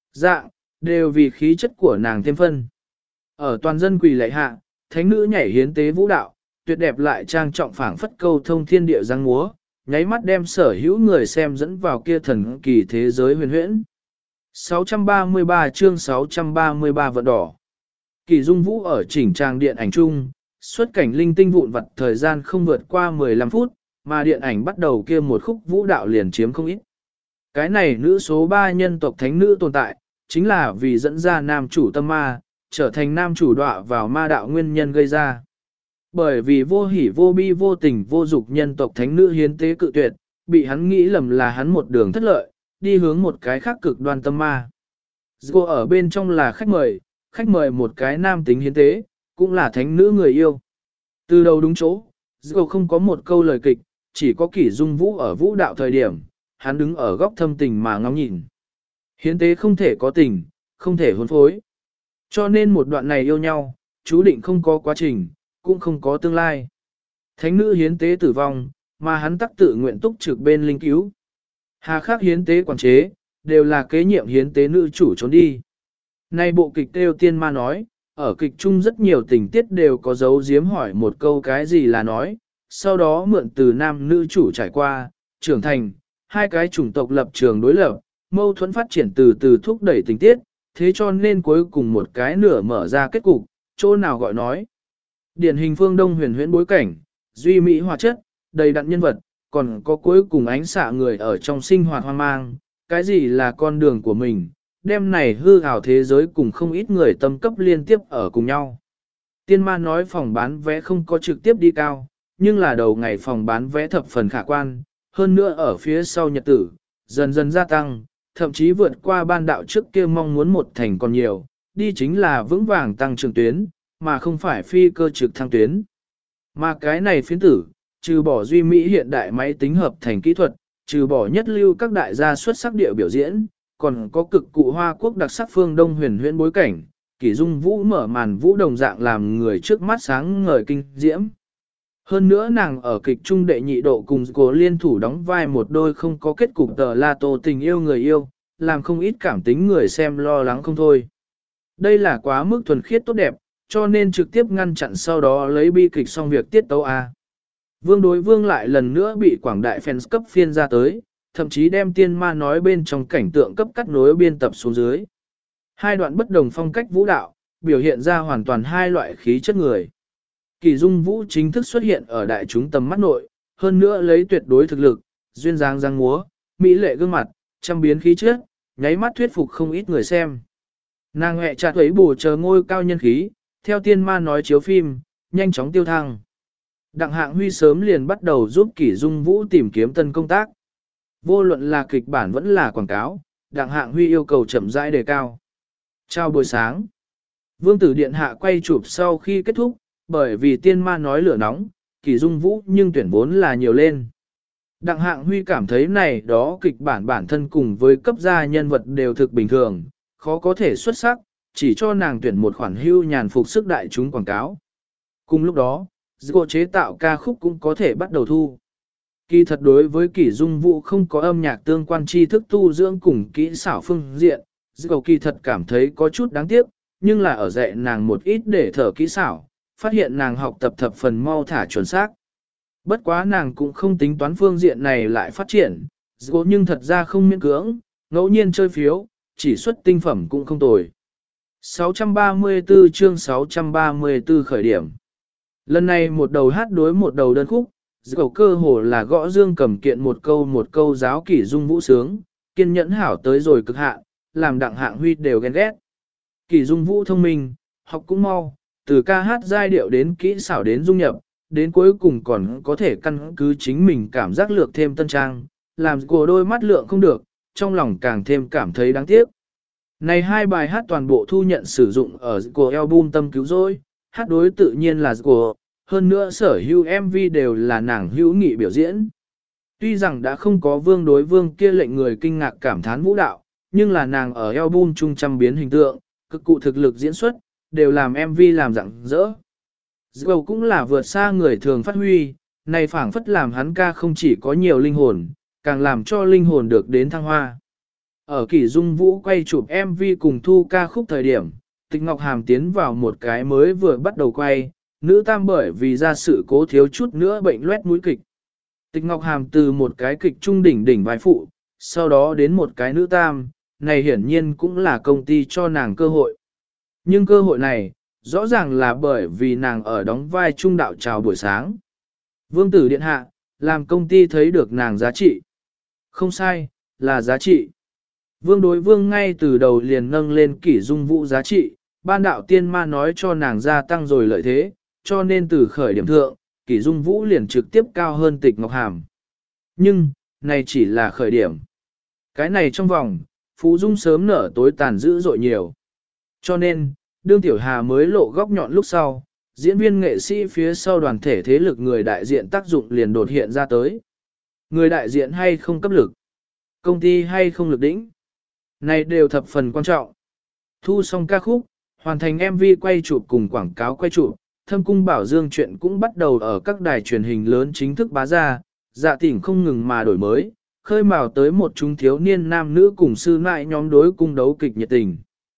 Dạng, đều vì khí chất của nàng thêm phân. Ở toàn dân quỳ lạy hạ, thánh nữ nhảy hiến tế vũ đạo, tuyệt đẹp lại trang trọng phảng phất câu thông thiên địa giang múa, nháy mắt đem sở hữu người xem dẫn vào kia thần kỳ thế giới huyền huyễn. 633 chương 633 vận đỏ. Kỳ Dung Vũ ở chỉnh trang điện ảnh chung, xuất cảnh linh tinh vụn vặt thời gian không vượt qua 15 phút, mà điện ảnh bắt đầu kia một khúc vũ đạo liền chiếm không ít. Cái này nữ số 3 nhân tộc thánh nữ tồn tại, chính là vì dẫn ra nam chủ tâm ma, trở thành nam chủ đọa vào ma đạo nguyên nhân gây ra. Bởi vì vô hỉ vô bi vô tình vô dục nhân tộc thánh nữ hiến tế cự tuyệt, bị hắn nghĩ lầm là hắn một đường thất lợi, đi hướng một cái khác cực đoan tâm ma. Cô ở bên trong là khách mời một cái nam tính hiến tế, cũng là thánh nữ người yêu. Từ đầu đúng chỗ, Cô không có một câu lời kịch, chỉ có Kỷ Dung Vũ ở vũ đạo thời điểm, hắn đứng ở góc thâm tình mà ngắm nhìn. Hiến tế không thể có tình, không thể hôn phối. Cho nên một đoạn này yêu nhau, chú định không có quá trình, cũng không có tương lai. Thánh nữ hiến tế tử vong, mà hắn tắc tự nguyện túc trực bên linh cứu. Hà khắc hiến tế quản chế, đều là kế nhiệm hiến tế nữ chủ trốn đi. Nay bộ kịch Têu Tiên Ma nói, ở kịch chung rất nhiều tình tiết đều có dấu giếm hỏi một câu cái gì là nói, sau đó mượn từ nam nữ chủ trải qua, trưởng thành, hai cái chủng tộc lập trường đối lập, mâu thuẫn phát triển từ từ thúc đẩy tình tiết, thế cho nên cuối cùng một cái nửa mở ra kết cục, chỗ nào gọi nói. Điển hình phương Đông huyền huyễn bối cảnh, duy mỹ hòa chất, đầy đặn nhân vật, còn có cuối cùng ánh xạ người ở trong sinh hoạt hoang mang, cái gì là con đường của mình, đêm này hư ảo thế giới cùng không ít người tâm cấp liên tiếp ở cùng nhau. Tiên Ma nói phòng bán vé không có trực tiếp đi cao, nhưng là đầu ngày phòng bán vé thập phần khả quan, hơn nữa ở phía sau nhật tử, dần dần gia tăng, thậm chí vượt qua ban đạo trước kia mong muốn một thành còn nhiều, đi chính là vững vàng tăng trưởng tuyến, mà không phải phi cơ trực thăng tuyến. Mà cái này phiến tử, trừ bỏ duy mỹ hiện đại máy tính hợp thành kỹ thuật, trừ bỏ nhất lưu các đại gia xuất sắc điệu biểu diễn, còn có cực cụ Hoa Quốc đặc sắc phương Đông huyền huyễn bối cảnh, Kỷ Dung Vũ mở màn vũ đồng dạng làm người trước mắt sáng ngời kinh diễm. Hơn nữa nàng ở kịch trung đệ nhị độ cùng cô liên thủ đóng vai một đôi không có kết cục tờ la tô tình yêu người yêu, làm không ít cảm tính người xem lo lắng không thôi. Đây là quá mức thuần khiết tốt đẹp, cho nên trực tiếp ngăn chặn sau đó lấy bi kịch xong việc tiết tấu A. Vương đối vương lại lần nữa bị quảng đại fans cấp phiên ra tới, thậm chí đem Tiên Ma nói bên trong cảnh tượng cấp cắt nối biên tập xuống dưới. Hai đoạn bất đồng phong cách vũ đạo, biểu hiện ra hoàn toàn hai loại khí chất người. Kỷ Dung Vũ chính thức xuất hiện ở đại chúng tầm mắt nội, hơn nữa lấy tuyệt đối thực lực, duyên dáng giang múa, mỹ lệ gương mặt, trăm biến khí chất, nháy mắt thuyết phục không ít người xem. Nàng hẹ chặt ấy bù chờ ngôi cao nhân khí, theo Tiên Ma nói chiếu phim, nhanh chóng tiêu thăng. Đặng Hạng Huy sớm liền bắt đầu giúp Kỷ Dung Vũ tìm kiếm tân công tác. Vô luận là kịch bản vẫn là quảng cáo, Đặng Hạng Huy yêu cầu chậm rãi đề cao. Chào buổi sáng. Vương tử điện hạ quay chụp sau khi kết thúc, bởi vì Tiên Ma nói lửa nóng, Kỷ Dung Vũ nhưng tuyển vốn là nhiều lên. Đặng Hạng Huy cảm thấy này đó kịch bản thân cùng với cấp gia nhân vật đều thực bình thường, khó có thể xuất sắc, chỉ cho nàng tuyển một khoản hưu nhàn phục sức đại chúng quảng cáo. Cùng lúc đó, cô chế tạo ca khúc cũng có thể bắt đầu thu. Kỳ thật đối với Kỷ Dung Vũ không có âm nhạc tương quan tri thức tu dưỡng cùng kỹ xảo phương diện, cô kỳ thật cảm thấy có chút đáng tiếc, nhưng là ở dạy nàng một ít để thở kỹ xảo, phát hiện nàng học tập thập phần mau thả chuẩn xác. Bất quá nàng cũng không tính toán phương diện này lại phát triển, nhưng thật ra không miễn cưỡng, ngẫu nhiên chơi phiếu, chỉ xuất tinh phẩm cũng không tồi. 634 chương 634 khởi điểm. Lần này một đầu hát đối một đầu đơn khúc, dầu cơ hồ là gõ dương cầm kiện một câu giáo Kỷ Dung Vũ sướng, kiên nhẫn hảo tới rồi cực hạn, làm Đặng Hạng Huy đều ghen ghét. Kỷ Dung Vũ thông minh, học cũng mau, từ ca hát giai điệu đến kỹ xảo đến dung nhập, đến cuối cùng còn có thể căn cứ chính mình cảm giác lược thêm tân trang, làm của đôi mắt lượng không được, trong lòng càng thêm cảm thấy đáng tiếc. Này hai bài hát toàn bộ thu nhận sử dụng ở của album Tâm Cứu Rỗi, hát đối tự nhiên là của, hơn nữa sở hữu MV đều là nàng hữu nghị biểu diễn. Tuy rằng đã không có vương đối vương kia lệnh người kinh ngạc cảm thán vũ đạo, nhưng là nàng ở album trung trăm biến hình tượng, cực cụ thực lực diễn xuất, đều làm MV làm rạng rỡ. Dầu cũng là vượt xa người thường phát huy, này phảng phất làm hắn ca không chỉ có nhiều linh hồn, càng làm cho linh hồn được đến thăng hoa. Ở Kỷ Dung Vũ quay chụp MV cùng thu ca khúc thời điểm, Tịch Ngọc Hàm tiến vào một cái mới vừa bắt đầu quay, nữ tam bởi vì ra sự cố thiếu chút nữa bệnh loét mũi kịch. Tịch Ngọc Hàm từ một cái kịch trung đỉnh vai phụ, sau đó đến một cái nữ tam, này hiển nhiên cũng là công ty cho nàng cơ hội. Nhưng cơ hội này, rõ ràng là bởi vì nàng ở đóng vai trung đạo chào buổi sáng. Vương tử điện hạ, làm công ty thấy được nàng giá trị. Không sai, là giá trị. Vương đối vương ngay từ đầu liền nâng lên Kỷ Dung Vũ giá trị, ban đạo tiên ma nói cho nàng gia tăng rồi lợi thế, cho nên từ khởi điểm thượng, Kỷ Dung Vũ liền trực tiếp cao hơn Tịch Ngọc Hàm. Nhưng, này chỉ là khởi điểm. Cái này trong vòng, Phú Dung sớm nở tối tàn dữ dội nhiều. Cho nên, đương Tiểu Hà mới lộ góc nhọn lúc sau, diễn viên nghệ sĩ phía sau đoàn thể thế lực người đại diện tác dụng liền đột hiện ra tới. Người đại diện hay không cấp lực, công ty hay không lực đỉnh, này đều thập phần quan trọng. Thu xong ca khúc, hoàn thành MV quay chụp cùng quảng cáo quay chụp, Thâm Cung Bảo Dương chuyện cũng bắt đầu ở các đài truyền hình lớn chính thức bá ra, dạ tỉnh không ngừng mà đổi mới, khơi mào tới một chúng thiếu niên nam nữ cùng sư nại nhóm đối cung đấu kịch nhiệt tình.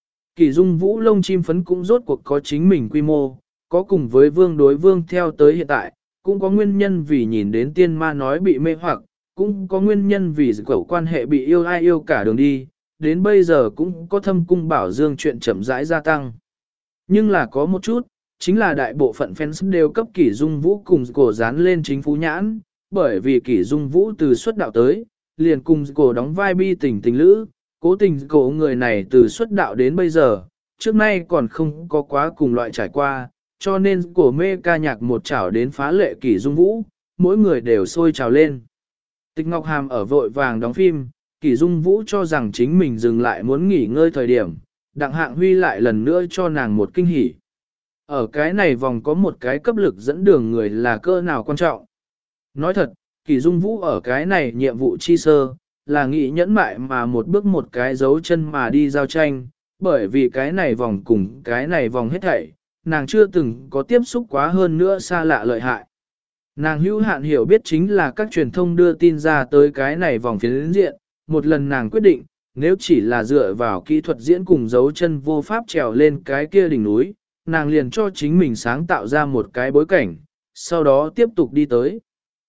Kỷ Dung Vũ lông chim phấn cũng rốt cuộc có chính mình quy mô, có cùng với vương đối vương theo tới hiện tại, cũng có nguyên nhân vì nhìn đến tiên ma nói bị mê hoặc, cũng có nguyên nhân vì cẩu quan hệ bị yêu ai yêu cả đường đi, đến bây giờ cũng có Thâm Cung Bảo Dương chuyện chậm rãi gia tăng. Nhưng là có một chút, chính là đại bộ phận fans đều cấp Kỷ Dung Vũ cùng cổ dán lên chính phú nhãn, bởi vì Kỷ Dung Vũ từ xuất đạo tới, liền cùng cổ đóng vai bi tình tình lữ, cố tình cổ người này từ xuất đạo đến bây giờ, trước nay còn không có quá cùng loại trải qua, cho nên cổ mê ca nhạc một chảo đến phá lệ Kỷ Dung Vũ, mỗi người đều sôi trào lên. Tịch Ngọc Hàm ở vội vàng đóng phim, Kỷ Dung Vũ cho rằng chính mình dừng lại muốn nghỉ ngơi thời điểm, Đặng Hạng Huy lại lần nữa cho nàng một kinh hỉ. Ở cái này vòng có một cái cấp lực dẫn đường người là cơ nào quan trọng. Nói thật, Kỷ Dung Vũ ở cái này nhiệm vụ chi sơ, là nghĩ nhẫn mại mà một bước một cái dấu chân mà đi giao tranh, bởi vì cái này vòng cùng cái này vòng hết thảy, nàng chưa từng có tiếp xúc quá hơn nữa xa lạ lợi hại. Nàng hữu hạn hiểu biết chính là các truyền thông đưa tin ra tới cái này vòng phiến diện, một lần nàng quyết định, nếu chỉ là dựa vào kỹ thuật diễn cùng dấu chân vô pháp trèo lên cái kia đỉnh núi, nàng liền cho chính mình sáng tạo ra một cái bối cảnh, sau đó tiếp tục đi tới.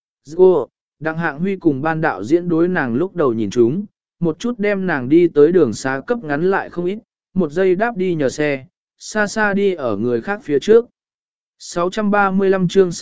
Đặng Hạng Huy cùng ban đạo diễn đối nàng lúc đầu nhìn chúng, một chút đem nàng đi tới đường xá cấp ngắn lại không ít, một giây đáp đi nhờ xe, xa xa đi ở người khác phía trước. 635 chương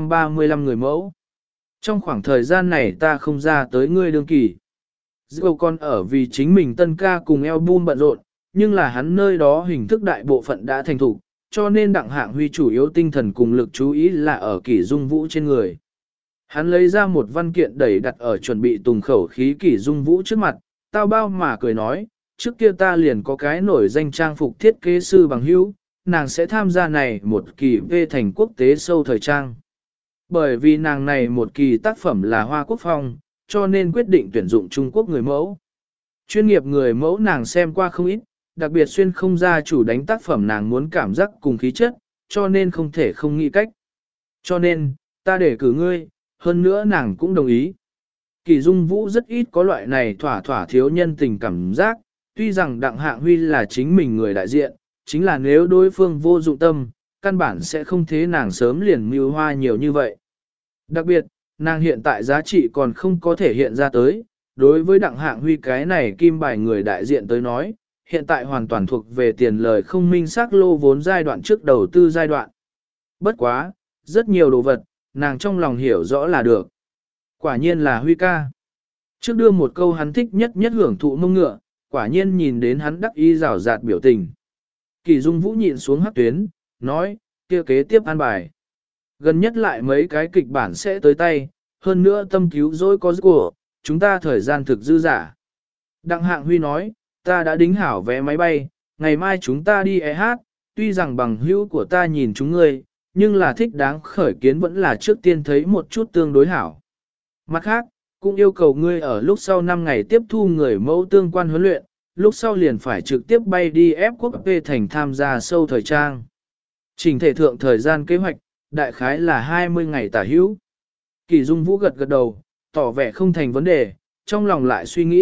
635 người mẫu. Trong khoảng thời gian này ta không ra tới ngươi đương kỳ. Dẫu còn ở vì chính mình tân ca cùng album bận rộn, nhưng là hắn nơi đó hình thức đại bộ phận đã thành thục, cho nên Đặng Hạng Huy chủ yếu tinh thần cùng lực chú ý là ở Kỷ Dung Vũ trên người. Hắn lấy ra một văn kiện đẩy đặt ở chuẩn bị tùng khẩu khí Kỷ Dung Vũ trước mặt, tao bao mà cười nói, trước kia ta liền có cái nổi danh trang phục thiết kế sư bằng hữu, nàng sẽ tham gia này một kỳ về thành quốc tế sâu thời trang. Bởi vì nàng này một kỳ tác phẩm là Hoa Quốc Phong, cho nên quyết định tuyển dụng Trung Quốc người mẫu. Chuyên nghiệp người mẫu nàng xem qua không ít, đặc biệt xuyên không ra chủ đánh tác phẩm nàng muốn cảm giác cùng khí chất, cho nên không thể không nghĩ cách. Cho nên, ta để cử ngươi, hơn nữa nàng cũng đồng ý. Kỷ Dung Vũ rất ít có loại này thỏa thỏa thiếu nhân tình cảm giác, tuy rằng Đặng Hạng Huy là chính mình người đại diện, chính là nếu đối phương vô dụng tâm, căn bản sẽ không thế nàng sớm liền mưu hoa nhiều như vậy. Đặc biệt, nàng hiện tại giá trị còn không có thể hiện ra tới, đối với Đặng Hạng Huy cái này kim bài người đại diện tới nói, hiện tại hoàn toàn thuộc về tiền lời không minh xác lô vốn giai đoạn trước đầu tư giai đoạn. Bất quá, rất nhiều đồ vật, nàng trong lòng hiểu rõ là được. Quả nhiên là Huy ca. Trước đưa một câu hắn thích nhất hưởng thụ mông ngựa, quả nhiên nhìn đến hắn đắc ý rào rạt biểu tình. Kỷ Dung Vũ nhịn xuống hắc tuyến, nói, kia kế tiếp an bài. Gần nhất lại mấy cái kịch bản sẽ tới tay, hơn nữa tâm cứu rỗi có của, chúng ta thời gian thực dư giả. Đặng Hạng Huy nói, ta đã đính hảo vé máy bay, ngày mai chúng ta đi hát, tuy rằng bằng hữu của ta nhìn chúng ngươi, nhưng là thích đáng khởi kiến vẫn là trước tiên thấy một chút tương đối hảo. Mặt khác, cũng yêu cầu ngươi ở lúc sau 5 ngày tiếp thu người mẫu tương quan huấn luyện, lúc sau liền phải trực tiếp bay đi ép quốc về thành tham gia sâu thời trang. Trình thể thượng thời gian kế hoạch, đại khái là 20 ngày tả hữu. Kỷ Dung Vũ gật gật đầu, tỏ vẻ không thành vấn đề, trong lòng lại suy nghĩ,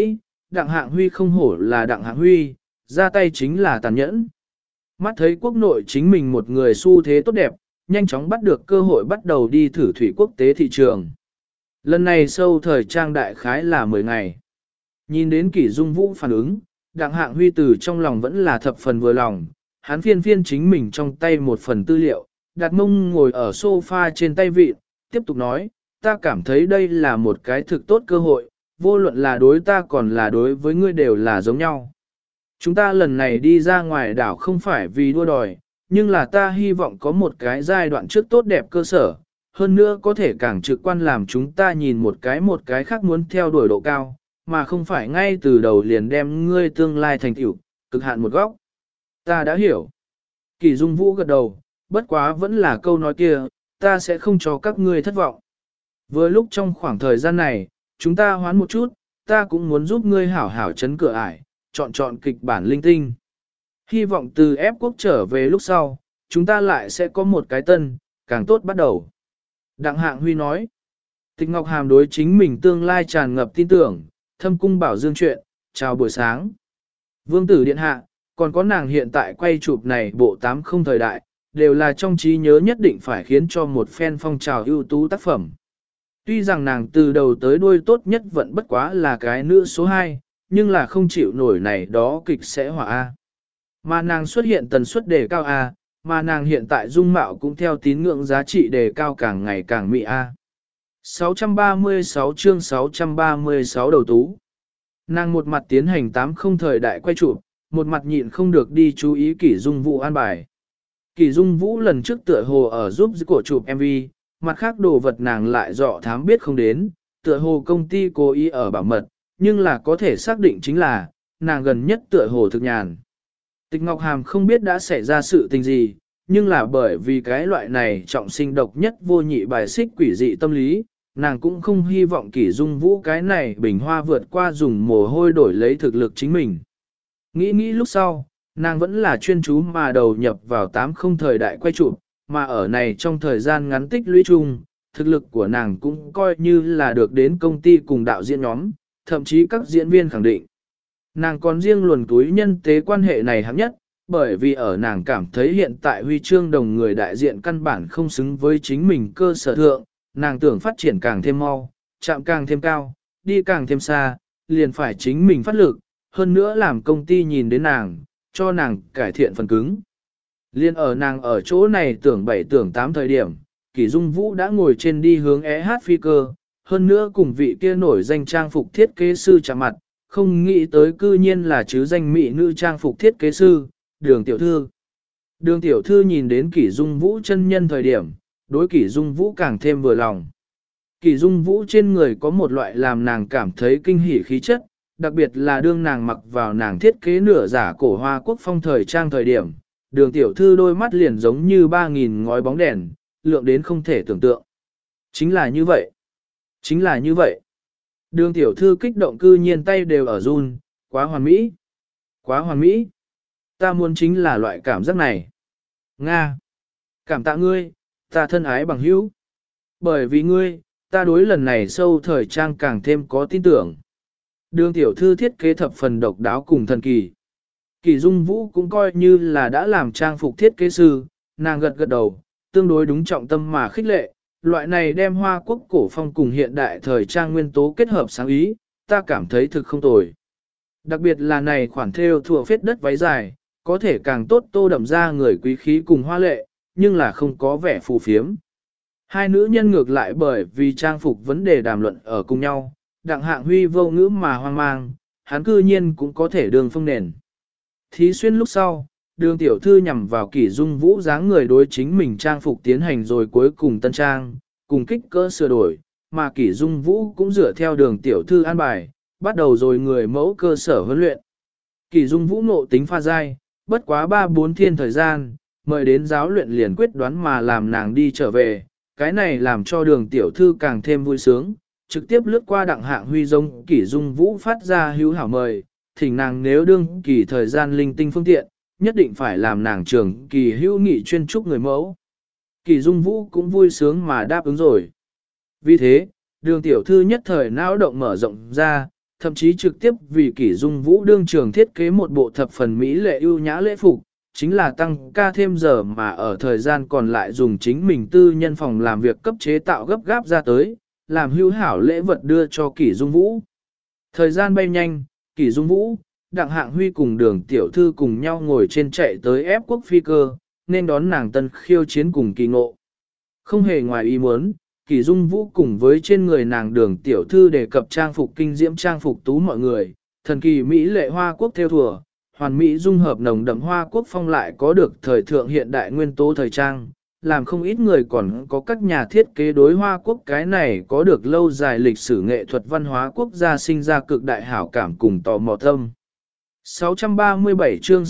Đặng Hạng Huy không hổ là Đặng Hạng Huy, ra tay chính là tàn nhẫn. Mắt thấy quốc nội chính mình một người xu thế tốt đẹp, nhanh chóng bắt được cơ hội bắt đầu đi thử thủy quốc tế thị trường. Lần này sâu thời trang đại khái là 10 ngày. Nhìn đến Kỷ Dung Vũ phản ứng, Đặng Hạng Huy từ trong lòng vẫn là thập phần vừa lòng, hắn phiên phiên chính mình trong tay một phần tư liệu, đặt mông ngồi ở sofa trên tay vịt, tiếp tục nói, ta cảm thấy đây là một cái thực tốt cơ hội, vô luận là đối ta còn là đối với ngươi đều là giống nhau. Chúng ta lần này đi ra ngoài đảo không phải vì đua đòi, nhưng là ta hy vọng có một cái giai đoạn trước tốt đẹp cơ sở, hơn nữa có thể càng trực quan làm chúng ta nhìn một cái khác muốn theo đuổi độ cao, mà không phải ngay từ đầu liền đem ngươi tương lai thành tựu, cực hạn một góc. Ta đã hiểu. Kỷ Dung Vũ gật đầu, bất quá vẫn là câu nói kia, ta sẽ không cho các ngươi thất vọng. Vừa lúc trong khoảng thời gian này, chúng ta hoán một chút, ta cũng muốn giúp ngươi hảo hảo chấn cửa ải, chọn kịch bản linh tinh. Hy vọng từ ép quốc trở về lúc sau, chúng ta lại sẽ có một cái tân, càng tốt bắt đầu. Đặng Hạng Huy nói, Tịch Ngọc Hàm đối chính mình tương lai tràn ngập tin tưởng, thâm cung bảo dương chuyện, chào buổi sáng. Vương tử điện hạ, còn có nàng hiện tại quay chụp này bộ 80 thời đại, đều là trong trí nhớ nhất định phải khiến cho một fan phong trào ưu tú tác phẩm. Tuy rằng nàng từ đầu tới đuôi tốt nhất vẫn bất quá là cái nữ số 2, nhưng là không chịu nổi này đó kịch sẽ hỏa A. Mà nàng xuất hiện tần suất đề cao A, mà nàng hiện tại dung mạo cũng theo tín ngưỡng giá trị đề cao càng ngày càng mị A. 636 chương 636 đầu tú. Nàng một mặt tiến hành 80 thời đại quay chụp, một mặt nhịn không được đi chú ý Kỷ Dung Vũ an bài. Kỷ Dung Vũ lần trước tựa hồ ở giúp cổ chụp MV, mặt khác đồ vật nàng lại dọ thám biết không đến, tựa hồ công ty cố ý ở bảo mật, nhưng là có thể xác định chính là, nàng gần nhất tựa hồ thực nhàn. Tịch Ngọc Hàm không biết đã xảy ra sự tình gì, nhưng là bởi vì cái loại này trọng sinh độc nhất vô nhị bài xích quỷ dị tâm lý, nàng cũng không hy vọng Kỷ Dung Vũ cái này bình hoa vượt qua dùng mồ hôi đổi lấy thực lực chính mình. Nghĩ lúc sau, nàng vẫn là chuyên chú mà đầu nhập vào 80 thời đại quay chụp, mà ở này trong thời gian ngắn tích lũy chung, thực lực của nàng cũng coi như là được đến công ty cùng đạo diễn nhóm, thậm chí các diễn viên khẳng định. Nàng còn riêng luồn túi nhân tế quan hệ này hạng nhất, bởi vì ở nàng cảm thấy hiện tại huy chương đồng người đại diện căn bản không xứng với chính mình cơ sở thượng, nàng tưởng phát triển càng thêm mau, chạm càng thêm cao, đi càng thêm xa, liền phải chính mình phát lực, hơn nữa làm công ty nhìn đến nàng, cho nàng cải thiện phần cứng. Liên ở nàng ở chỗ này tưởng 7 tưởng 8 thời điểm, Kỷ Dung Vũ đã ngồi trên đi hướng EH phi cơ, hơn nữa cùng vị kia nổi danh trang phục thiết kế sư chạm mặt, không nghĩ tới cư nhiên là chứ danh mỹ nữ trang phục thiết kế sư, Đường Tiểu Thư. Đường Tiểu Thư nhìn đến Kỷ Dung Vũ chân nhân thời điểm, đối Kỷ Dung Vũ càng thêm vừa lòng. Kỷ Dung Vũ trên người có một loại làm nàng cảm thấy kinh hỉ khí chất, đặc biệt là đương nàng mặc vào nàng thiết kế nửa giả cổ Hoa Quốc phong thời trang thời điểm, Đường Tiểu Thư đôi mắt liền giống như 3.000 ngói bóng đèn, lượng đến không thể tưởng tượng. Chính là như vậy. Chính là như vậy. Đường Tiểu Thư kích động cư nhiên tay đều ở run, quá hoàn mỹ. Quá hoàn mỹ. Ta muốn chính là loại cảm giác này. Nga. Cảm tạ ngươi, ta thân ái bằng hữu. Bởi vì ngươi, ta đối lần này sâu thời trang càng thêm có tin tưởng. Đường Tiểu Thư thiết kế thập phần độc đáo cùng thần kỳ. Kỷ Dung Vũ cũng coi như là đã làm trang phục thiết kế sư, nàng gật gật đầu, tương đối đúng trọng tâm mà khích lệ, loại này đem Hoa Quốc cổ phong cùng hiện đại thời trang nguyên tố kết hợp sáng ý, ta cảm thấy thực không tồi. Đặc biệt là này khoản thêu thùa phết đất váy dài, có thể càng tốt tô đậm ra người quý khí cùng hoa lệ, nhưng là không có vẻ phù phiếm. Hai nữ nhân ngược lại bởi vì trang phục vấn đề đàm luận ở cùng nhau, Đặng Hạng Huy vô ngữ mà hoang mang, hắn cư nhiên cũng có thể đường phong nền. Thí xuyên lúc sau, Đường Tiểu Thư nhằm vào Kỷ Dung Vũ dáng người đối chính mình trang phục tiến hành rồi cuối cùng tân trang, cùng kích cỡ sửa đổi, mà Kỷ Dung Vũ cũng dựa theo Đường Tiểu Thư an bài, bắt đầu rồi người mẫu cơ sở huấn luyện. Kỷ Dung Vũ ngộ tính pha dai, bất quá 3-4 thiên thời gian, mời đến giáo luyện liền quyết đoán mà làm nàng đi trở về, cái này làm cho Đường Tiểu Thư càng thêm vui sướng, trực tiếp lướt qua Đặng Hạng Huy giống Kỷ Dung Vũ phát ra hữu hảo mời, thỉnh nàng nếu đương kỳ thời gian linh tinh phương tiện, nhất định phải làm nàng trưởng kỳ hữu nghị chuyên trúc người mẫu. Kỷ Dung Vũ cũng vui sướng mà đáp ứng rồi. Vì thế, Đường Tiểu Thư nhất thời não động mở rộng ra, thậm chí trực tiếp vì Kỷ Dung Vũ đương trường thiết kế một bộ thập phần mỹ lệ ưu nhã lễ phục, chính là tăng ca thêm giờ mà ở thời gian còn lại dùng chính mình tư nhân phòng làm việc cấp chế tạo gấp gáp ra tới, làm hữu hảo lễ vật đưa cho Kỷ Dung Vũ. Thời gian bay nhanh, Kỷ Dung Vũ, Đặng Hạng Huy cùng Đường tiểu thư cùng nhau ngồi trên chạy tới ép quốc phi cơ, nên đón nàng tân khiêu chiến cùng kỳ ngộ. Không hề ngoài ý muốn, Kỷ Dung Vũ cùng với trên người nàng Đường tiểu thư đề cập trang phục kinh diễm trang phục tú mọi người, thần kỳ mỹ lệ hoa quốc theo thùa, hoàn mỹ dung hợp nồng đậm hoa quốc phong lại có được thời thượng hiện đại nguyên tố thời trang, làm không ít người còn có các nhà thiết kế đối hoa quốc cái này có được lâu dài lịch sử nghệ thuật văn hóa quốc gia sinh ra cực đại hảo cảm cùng tò mò tâm. 637 chương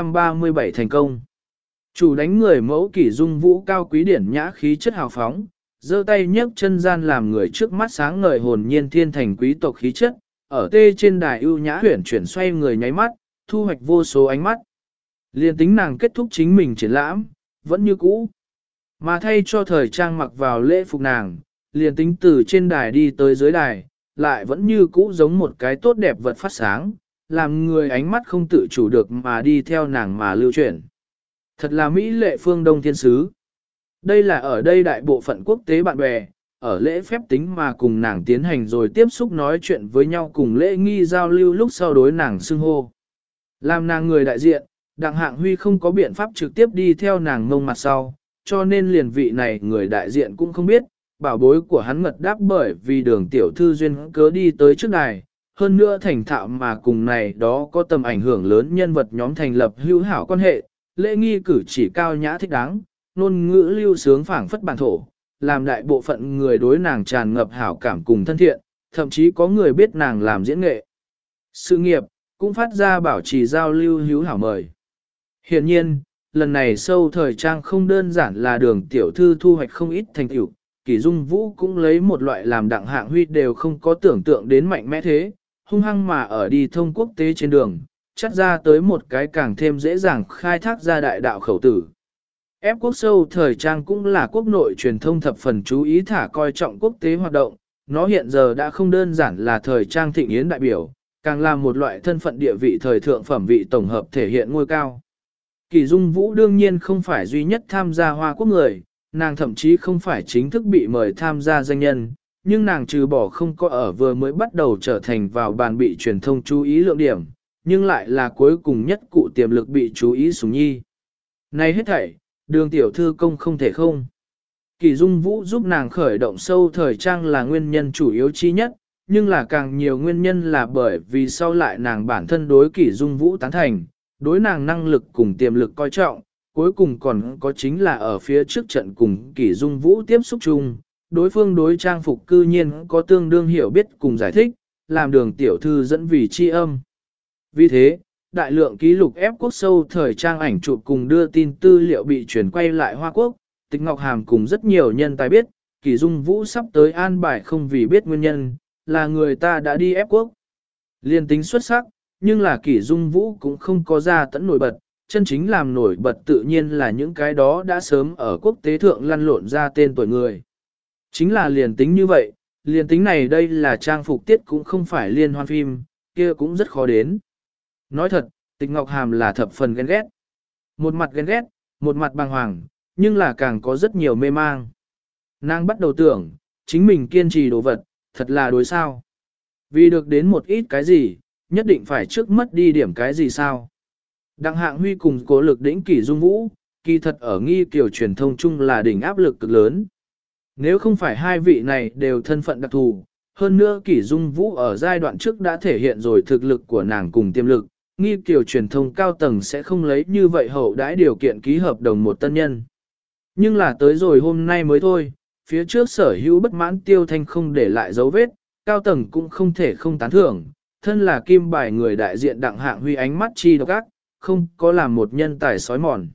637 thành công. Chủ đánh người mẫu Kỷ Dung Vũ cao quý điển nhã khí chất hào phóng, giơ tay nhấc chân gian làm người trước mắt sáng ngời hồn nhiên thiên thành quý tộc khí chất, ở tê trên đài ưu nhã chuyển xoay người nháy mắt, thu hoạch vô số ánh mắt. Liên tính nàng kết thúc chính mình triển lãm, vẫn như cũ. Mà thay cho thời trang mặc vào lễ phục nàng, liền tính từ trên đài đi tới dưới đài, lại vẫn như cũ giống một cái tốt đẹp vật phát sáng, làm người ánh mắt không tự chủ được mà đi theo nàng mà lưu chuyển. Thật là mỹ lệ phương Đông thiên sứ. Đây là ở đây đại bộ phận quốc tế bạn bè, ở lễ phép tính mà cùng nàng tiến hành rồi tiếp xúc nói chuyện với nhau cùng lễ nghi giao lưu lúc sau đối nàng xưng hô. Làm nàng người đại diện, Đặng Hạng Huy không có biện pháp trực tiếp đi theo nàng ngông mặt sau, cho nên liền vị này người đại diện cũng không biết, bảo bối của hắn ngật đáp bởi vì Đường tiểu thư duyên cớ đi tới trước đài, hơn nữa thành thạo mà cùng này đó có tầm ảnh hưởng lớn nhân vật nhóm thành lập hữu hảo quan hệ, lễ nghi cử chỉ cao nhã thích đáng, ngôn ngữ lưu sướng phảng phất bản thổ, làm đại bộ phận người đối nàng tràn ngập hảo cảm cùng thân thiện, thậm chí có người biết nàng làm diễn nghệ. Sự nghiệp, cũng phát ra bảo trì giao lưu hữu hảo mời. Hiện nhiên, lần này sâu thời trang không đơn giản là Đường tiểu thư thu hoạch không ít thành tựu, Kỷ Dung Vũ cũng lấy một loại làm Đặng Hạng Huy đều không có tưởng tượng đến mạnh mẽ thế, hung hăng mà ở đi thông quốc tế trên đường, chắt ra tới một cái càng thêm dễ dàng khai thác ra đại đạo khẩu tử. Ép quốc sâu thời trang cũng là quốc nội truyền thông thập phần chú ý thả coi trọng quốc tế hoạt động, nó hiện giờ đã không đơn giản là thời trang thịnh yến đại biểu, càng là một loại thân phận địa vị thời thượng phẩm vị tổng hợp thể hiện ngôi cao. Kỷ Dung Vũ đương nhiên không phải duy nhất tham gia Hoa Quốc người, nàng thậm chí không phải chính thức bị mời tham gia danh nhân, nhưng nàng trừ bỏ không có ở vừa mới bắt đầu trở thành vào bàn bị truyền thông chú ý lượng điểm, nhưng lại là cuối cùng nhất cụ tiềm lực bị chú ý sủng nhi. Này hết thảy, Đường tiểu thư công không thể không. Kỷ Dung Vũ giúp nàng khởi động sâu thời trang là nguyên nhân chủ yếu chi nhất, nhưng là càng nhiều nguyên nhân là bởi vì sau lại nàng bản thân đối Kỷ Dung Vũ tán thành, đối nàng năng lực cùng tiềm lực coi trọng, cuối cùng còn có chính là ở phía trước trận cùng Kỷ Dung Vũ tiếp xúc chung, đối phương đối trang phục cư nhiên có tương đương hiểu biết cùng giải thích, làm Đường tiểu thư dẫn vì chi âm. Vì thế, đại lượng ký lục ép quốc sâu thời trang ảnh chụp cùng đưa tin tư liệu bị chuyển quay lại Hoa Quốc, Tịch Ngọc Hàm cùng rất nhiều nhân tài biết, Kỷ Dung Vũ sắp tới an bài không vì biết nguyên nhân, là người ta đã đi ép quốc. Liên tính xuất sắc, nhưng là Kỷ Dung Vũ cũng không có ra tẫn nổi bật, chân chính làm nổi bật tự nhiên là những cái đó đã sớm ở quốc tế thượng lăn lộn ra tên tuổi người. Chính là liền tính như vậy, liền tính này đây là trang phục tiết cũng không phải liên hoan phim, kia cũng rất khó đến. Nói thật, Tịch Ngọc Hàm là thập phần ghen ghét. Một mặt ghen ghét, một mặt bàng hoàng, nhưng là càng có rất nhiều mê mang. Nàng bắt đầu tưởng, chính mình kiên trì đồ vật, thật là đối sao. Vì được đến một ít cái gì, nhất định phải trước mất đi điểm cái gì sao. Đặng Hạng Huy cùng Cố Lực đỉnh Kỷ Dung Vũ, kỳ thật ở nghi kiểu truyền thông chung là đỉnh áp lực cực lớn. Nếu không phải hai vị này đều thân phận đặc thù, hơn nữa Kỷ Dung Vũ ở giai đoạn trước đã thể hiện rồi thực lực của nàng cùng tiềm lực, nghi kiểu truyền thông cao tầng sẽ không lấy như vậy hậu đãi điều kiện ký hợp đồng một tân nhân. Nhưng là tới rồi hôm nay mới thôi, phía trước sở hữu bất mãn Tiêu Thanh không để lại dấu vết, cao tầng cũng không thể không tán thưởng, thân là kim bài người đại diện Đặng Hạng Huy ánh mắt chi độc ác, không có làm một nhân tài sói mòn.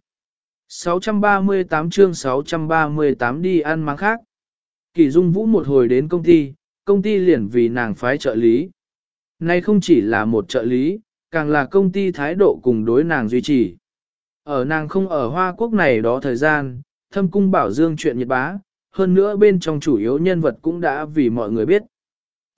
638 chương 638 đi ăn máng khác. Kỷ Dung Vũ một hồi đến công ty liền vì nàng phái trợ lý. Nay không chỉ là một trợ lý, càng là công ty thái độ cùng đối nàng duy trì. Ở nàng không ở Hoa Quốc này đó thời gian, Thâm Cung Bảo Dương chuyện nhiệt bá, hơn nữa bên trong chủ yếu nhân vật cũng đã vì mọi người biết.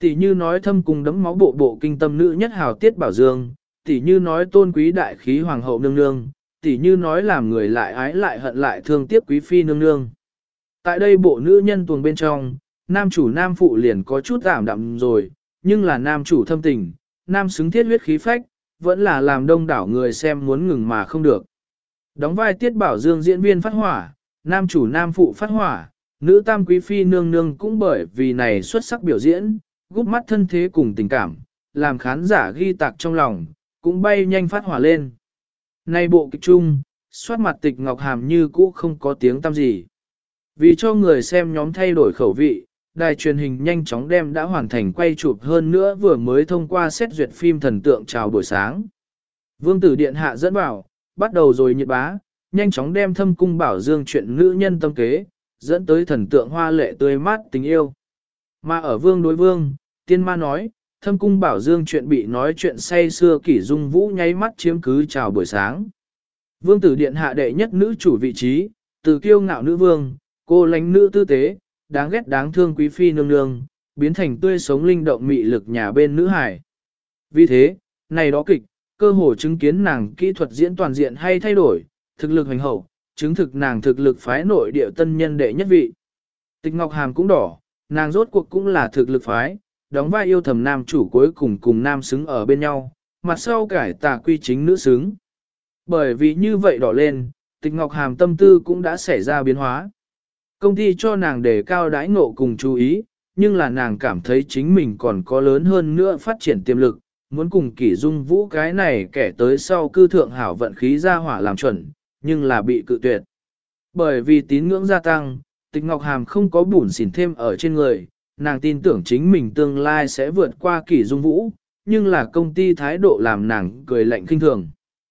Tỷ như nói thâm cung đấm máu bộ bộ kinh tâm nữ nhất hào Tiết Bảo Dương, tỷ như nói tôn quý đại khí hoàng hậu nương nương, tỷ như nói làm người lại ái lại hận lại thương tiếc quý phi nương nương. Tại đây bộ nữ nhân tuồng bên trong, nam chủ nam phụ liền có chút ảm đạm rồi, nhưng là nam chủ thâm tình, nam xứng thiết huyết khí phách, vẫn là làm đông đảo người xem muốn ngừng mà không được. Đóng vai Tiết Bảo Dương diễn viên phát hỏa, nam chủ nam phụ phát hỏa, nữ tam quý phi nương nương cũng bởi vì này xuất sắc biểu diễn, gúp mắt thân thế cùng tình cảm, làm khán giả ghi tạc trong lòng, cũng bay nhanh phát hỏa lên. Nay bộ kịch chung, soát mặt Tịch Ngọc Hàm như cũ không có tiếng tăm gì. Vì cho người xem nhóm thay đổi khẩu vị, đài truyền hình nhanh chóng đem đã hoàn thành quay chụp hơn nữa vừa mới thông qua xét duyệt phim thần tượng chào buổi sáng. Vương tử điện hạ dẫn bảo, bắt đầu rồi nhiệt bá, nhanh chóng đem Thâm Cung Bảo Dương chuyện nữ nhân tâm kế, dẫn tới thần tượng hoa lệ tươi mát tình yêu. Mà ở vương đối vương, tiên ma nói, Thâm Cung Bảo Dương chuyện bị nói chuyện say xưa Kỷ Dung Vũ nháy mắt chiếm cứ chào buổi sáng. Vương tử điện hạ đệ nhất nữ chủ vị trí, từ kiêu ngạo nữ vương, cô lánh nữ tư tế, đáng ghét đáng thương quý phi nương nương, biến thành tươi sống linh động mị lực nhà bên nữ hải. Vì thế, này đó kịch, cơ hồ chứng kiến nàng kỹ thuật diễn toàn diện hay thay đổi, thực lực hành hậu, chứng thực nàng thực lực phái nội địa tân nhân đệ nhất vị. Tịch Ngọc Hàm cũng đỏ, nàng rốt cuộc cũng là thực lực phái, đóng vai yêu thầm nam chủ cuối cùng cùng nam xứng ở bên nhau, mặt sau cải tà quy chính nữ xứng. Bởi vì như vậy đỏ lên, Tịch Ngọc Hàm tâm tư cũng đã xảy ra biến hóa. Công ty cho nàng đề cao đãi ngộ cùng chú ý, nhưng là nàng cảm thấy chính mình còn có lớn hơn nữa phát triển tiềm lực, muốn cùng Kỷ Dung Vũ cái này kẻ tới sau cư thượng hảo vận khí ra hỏa làm chuẩn, nhưng là bị cự tuyệt. Bởi vì tín ngưỡng gia tăng, Tịch Ngọc Hàm không có bủn xỉn thêm ở trên người, nàng tin tưởng chính mình tương lai sẽ vượt qua Kỷ Dung Vũ, nhưng là công ty thái độ làm nàng cười lạnh khinh thường.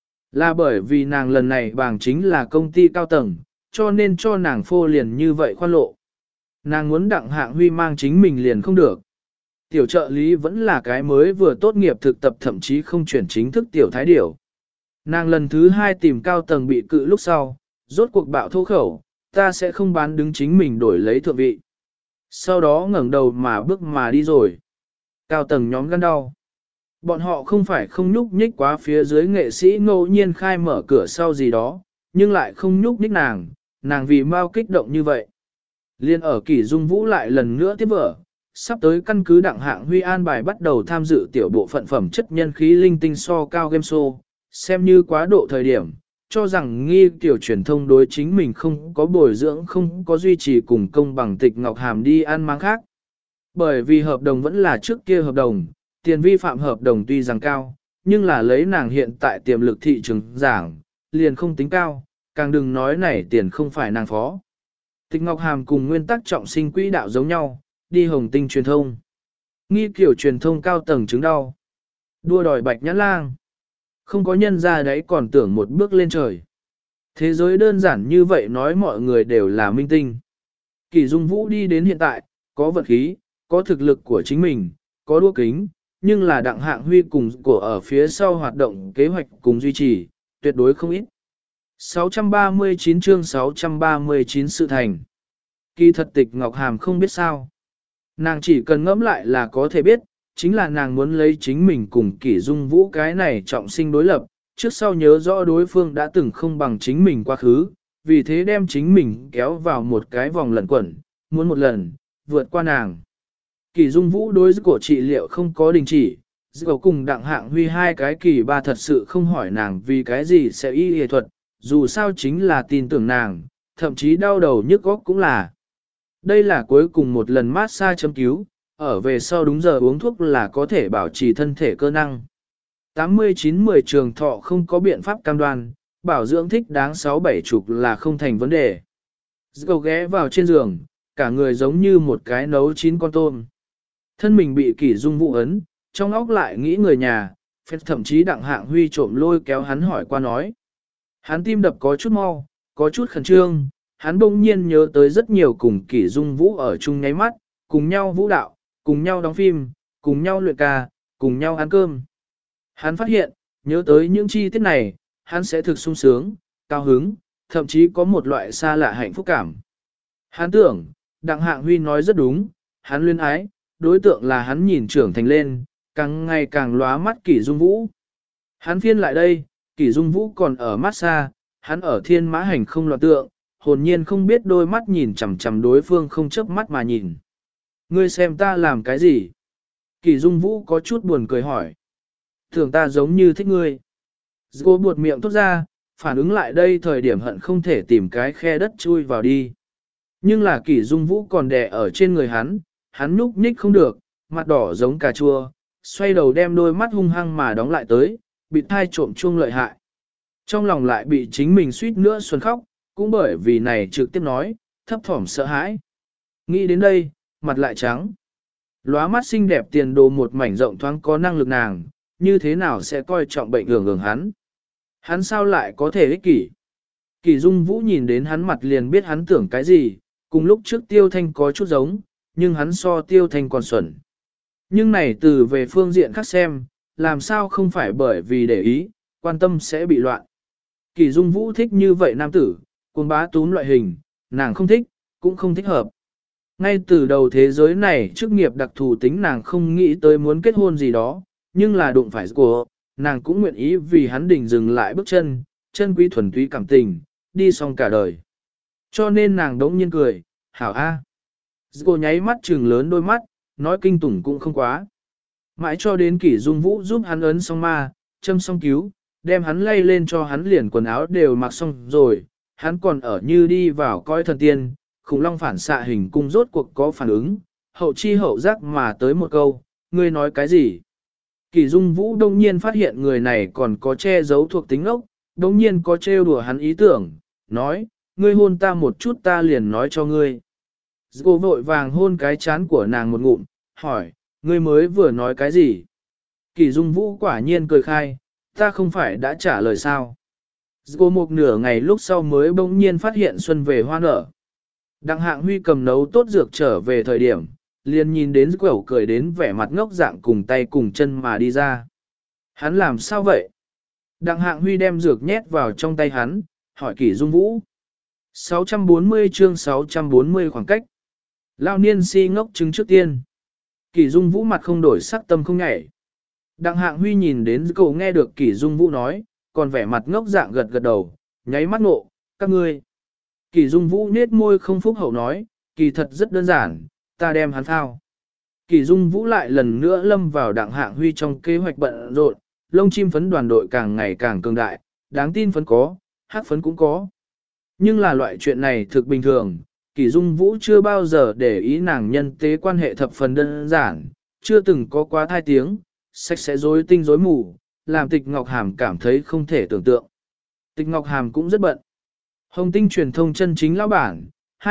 Là bởi vì nàng lần này bảng chính là công ty cao tầng, cho nên cho nàng phô liền như vậy khoan lộ. Nàng muốn Đặng Hạng Huy mang chính mình liền không được. Tiểu trợ lý vẫn là cái mới vừa tốt nghiệp thực tập thậm chí không chuyển chính thức tiểu thái điểu. Nàng lần thứ 2 tìm cao tầng bị cự lúc sau, rốt cuộc bạo thô khẩu, ta sẽ không bán đứng chính mình đổi lấy thượng vị. Sau đó ngẩng đầu mà bước mà đi rồi. Cao tầng nhóm gan đau. Bọn họ không phải không nhúc nhích quá phía dưới nghệ sĩ ngẫu nhiên khai mở cửa sau gì đó, nhưng lại không nhúc nhích nàng vì mau kích động như vậy. Liên ở Kỷ Dung Vũ lại lần nữa tiếp vở, sắp tới căn cứ Đặng Hạng Huy an bài bắt đầu tham dự tiểu bộ phận phẩm chất nhân khí linh tinh so cao game show, xem như quá độ thời điểm, cho rằng nghi tiểu truyền thông đối chính mình không có bồi dưỡng không có duy trì cùng công bằng Tịch Ngọc Hàm đi ăn mang khác. Bởi vì hợp đồng vẫn là trước kia hợp đồng, tiền vi phạm hợp đồng tuy rằng cao, nhưng là lấy nàng hiện tại tiềm lực thị trường giảng, liền không tính cao, càng đừng nói này tiền không phải nàng phó. Tịch Ngọc Hàm cùng nguyên tắc trọng sinh quỹ đạo giống nhau, đi Hồng Tinh truyền thông. Nghi kiểu truyền thông cao tầng chứng đau. Đua đòi Bạch Nhãn Lang. Không có nhân ra đấy còn tưởng một bước lên trời. Thế giới đơn giản như vậy nói mọi người đều là minh tinh. Kỷ Dung Vũ đi đến hiện tại, có vật khí, có thực lực của chính mình, có đua kính, nhưng là Đặng Hạng Huy cùng của ở phía sau hoạt động kế hoạch cùng duy trì, tuyệt đối không ít. 639 chương 639 sự thành. Kỳ thật Tịch Ngọc Hàm không biết sao. Nàng chỉ cần ngẫm lại là có thể biết, chính là nàng muốn lấy chính mình cùng Kỷ Dung Vũ cái này trọng sinh đối lập, trước sau nhớ rõ đối phương đã từng không bằng chính mình quá khứ, vì thế đem chính mình kéo vào một cái vòng lẩn quẩn, muốn một lần, vượt qua nàng. Kỷ Dung Vũ đối với cổ trị liệu không có đình chỉ, giữa cùng Đặng Hạng Huy hai cái kỳ ba thật sự không hỏi nàng vì cái gì sẽ y y thuật, dù sao chính là tin tưởng nàng, thậm chí đau đầu nhức óc cũng là. Đây là cuối cùng một lần massage châm cứu, ở về sau đúng giờ uống thuốc là có thể bảo trì thân thể cơ năng. 89-10 trường thọ không có biện pháp cam đoan, bảo dưỡng thích đáng 6-7 chục là không thành vấn đề. Dâu ghé vào trên giường, cả người giống như một cái nấu chín con tôm. Thân mình bị Kỷ Dung Vũ ấn, trong óc lại nghĩ người nhà, phép thậm chí Đặng Hạng Huy trộm lôi kéo hắn hỏi qua nói. Hắn tim đập có chút mau, có chút khẩn trương, hắn bỗng nhiên nhớ tới rất nhiều cùng Kỷ Dung Vũ ở chung nháy mắt, cùng nhau vũ đạo, cùng nhau đóng phim, cùng nhau luyện ca, cùng nhau ăn cơm. Hắn phát hiện, nhớ tới những chi tiết này, hắn sẽ thực sung sướng, cao hứng, thậm chí có một loại xa lạ hạnh phúc cảm. Hắn tưởng, Đặng Hạng Huy nói rất đúng, hắn luyến ái, đối tượng là hắn nhìn trưởng thành lên, càng ngày càng lóa mắt Kỷ Dung Vũ. Hắn phiên lại đây, Kỷ Dung Vũ còn ở massage, hắn ở thiên mã hành không loạn tượng, hồn nhiên không biết đôi mắt nhìn chằm chằm đối phương không chớp mắt mà nhìn. Ngươi xem ta làm cái gì? Kỷ Dung Vũ có chút buồn cười hỏi. Thường ta giống như thích ngươi. Cô buột miệng thốt ra, phản ứng lại đây thời điểm hận không thể tìm cái khe đất chui vào đi. Nhưng là Kỷ Dung Vũ còn đè ở trên người hắn nhúc nhích không được, mặt đỏ giống cà chua, xoay đầu đem đôi mắt hung hăng mà đóng lại tới, bị thai trộm chuông lợi hại. Trong lòng lại bị chính mình suýt nữa xuân khóc, cũng bởi vì này trực tiếp nói, thấp thỏm sợ hãi. Nghĩ đến đây, mặt lại trắng. Lóa mắt xinh đẹp tiền đồ một mảnh rộng thoáng có năng lực nàng, như thế nào sẽ coi trọng bệnh hưởng hắn. Hắn sao lại có thể ích kỷ? Kỷ Dung Vũ nhìn đến hắn mặt liền biết hắn tưởng cái gì, cùng lúc trước Tiêu Thanh có chút giống, nhưng hắn so Tiêu Thanh còn xuẩn. Nhưng này từ về phương diện khác xem, làm sao không phải bởi vì để ý, quan tâm sẽ bị loạn. Kỷ Dung Vũ thích như vậy nam tử, cuồng bá túm loại hình, nàng không thích, cũng không thích hợp. Ngay từ đầu thế giới này chức nghiệp đặc thù tính nàng không nghĩ tới muốn kết hôn gì đó, nhưng là đụng phải của, nàng cũng nguyện ý vì hắn đình dừng lại bước chân, chân quý thuần túy cảm tình, đi xong cả đời. Cho nên nàng đống nhiên cười, hảo a. Cô nháy mắt trừng lớn đôi mắt, nói kinh tủng cũng không quá. Mãi cho đến Kỷ Dung Vũ giúp hắn ấn xong ma, châm xong cứu, đem hắn lay lên cho hắn liền quần áo đều mặc xong rồi, hắn còn ở như đi vào coi thần tiên, khủng long phản xạ hình cung rốt cuộc có phản ứng, hậu chi hậu giác mà tới một câu, ngươi nói cái gì? Kỷ Dung Vũ đông nhiên phát hiện người này còn có che giấu thuộc tính ốc, đông nhiên có trêu đùa hắn ý tưởng, nói, ngươi hôn ta một chút ta liền nói cho ngươi. Cô vội vàng hôn cái chán của nàng một ngụm, hỏi, ngươi mới vừa nói cái gì? Kỷ Dung Vũ quả nhiên cười khai, ta không phải đã trả lời sao? Cô một nửa ngày lúc sau mới bỗng nhiên phát hiện xuân về hoa nở. Đặng Hạng Huy cầm nấu tốt dược trở về thời điểm, liền nhìn đến quẩu cười đến vẻ mặt ngốc dạng cùng tay cùng chân mà đi ra. Hắn làm sao vậy? Đặng Hạng Huy đem dược nhét vào trong tay hắn, hỏi Kỷ Dung Vũ. 640 chương 640 khoảng cách. Lao niên si ngốc chứng trước tiên. Kỷ Dung Vũ mặt không đổi sắc tâm không nhảy. Đặng Hạng Huy nhìn đến cậu nghe được Kỷ Dung Vũ nói, còn vẻ mặt ngốc dạng gật gật đầu, nháy mắt nộ, các ngươi. Kỷ Dung Vũ nết môi không phúc hậu nói, kỳ thật rất đơn giản, ta đem hắn thao. Kỷ Dung Vũ lại lần nữa lâm vào Đặng Hạng Huy trong kế hoạch bận rộn, lông chim phấn đoàn đội càng ngày càng cường đại, đáng tin phấn có, hắc phấn cũng có. Nhưng là loại chuyện này thực bình thường, Kỷ Dung Vũ chưa bao giờ để ý nàng nhân tế quan hệ thập phần đơn giản, chưa từng có quá thai tiếng, sách sẽ rối tinh rối mù, làm Tịch Ngọc Hàm cảm thấy không thể tưởng tượng. Tịch Ngọc Hàm cũng rất bận. Hồng Tinh truyền thông chân chính lão bản,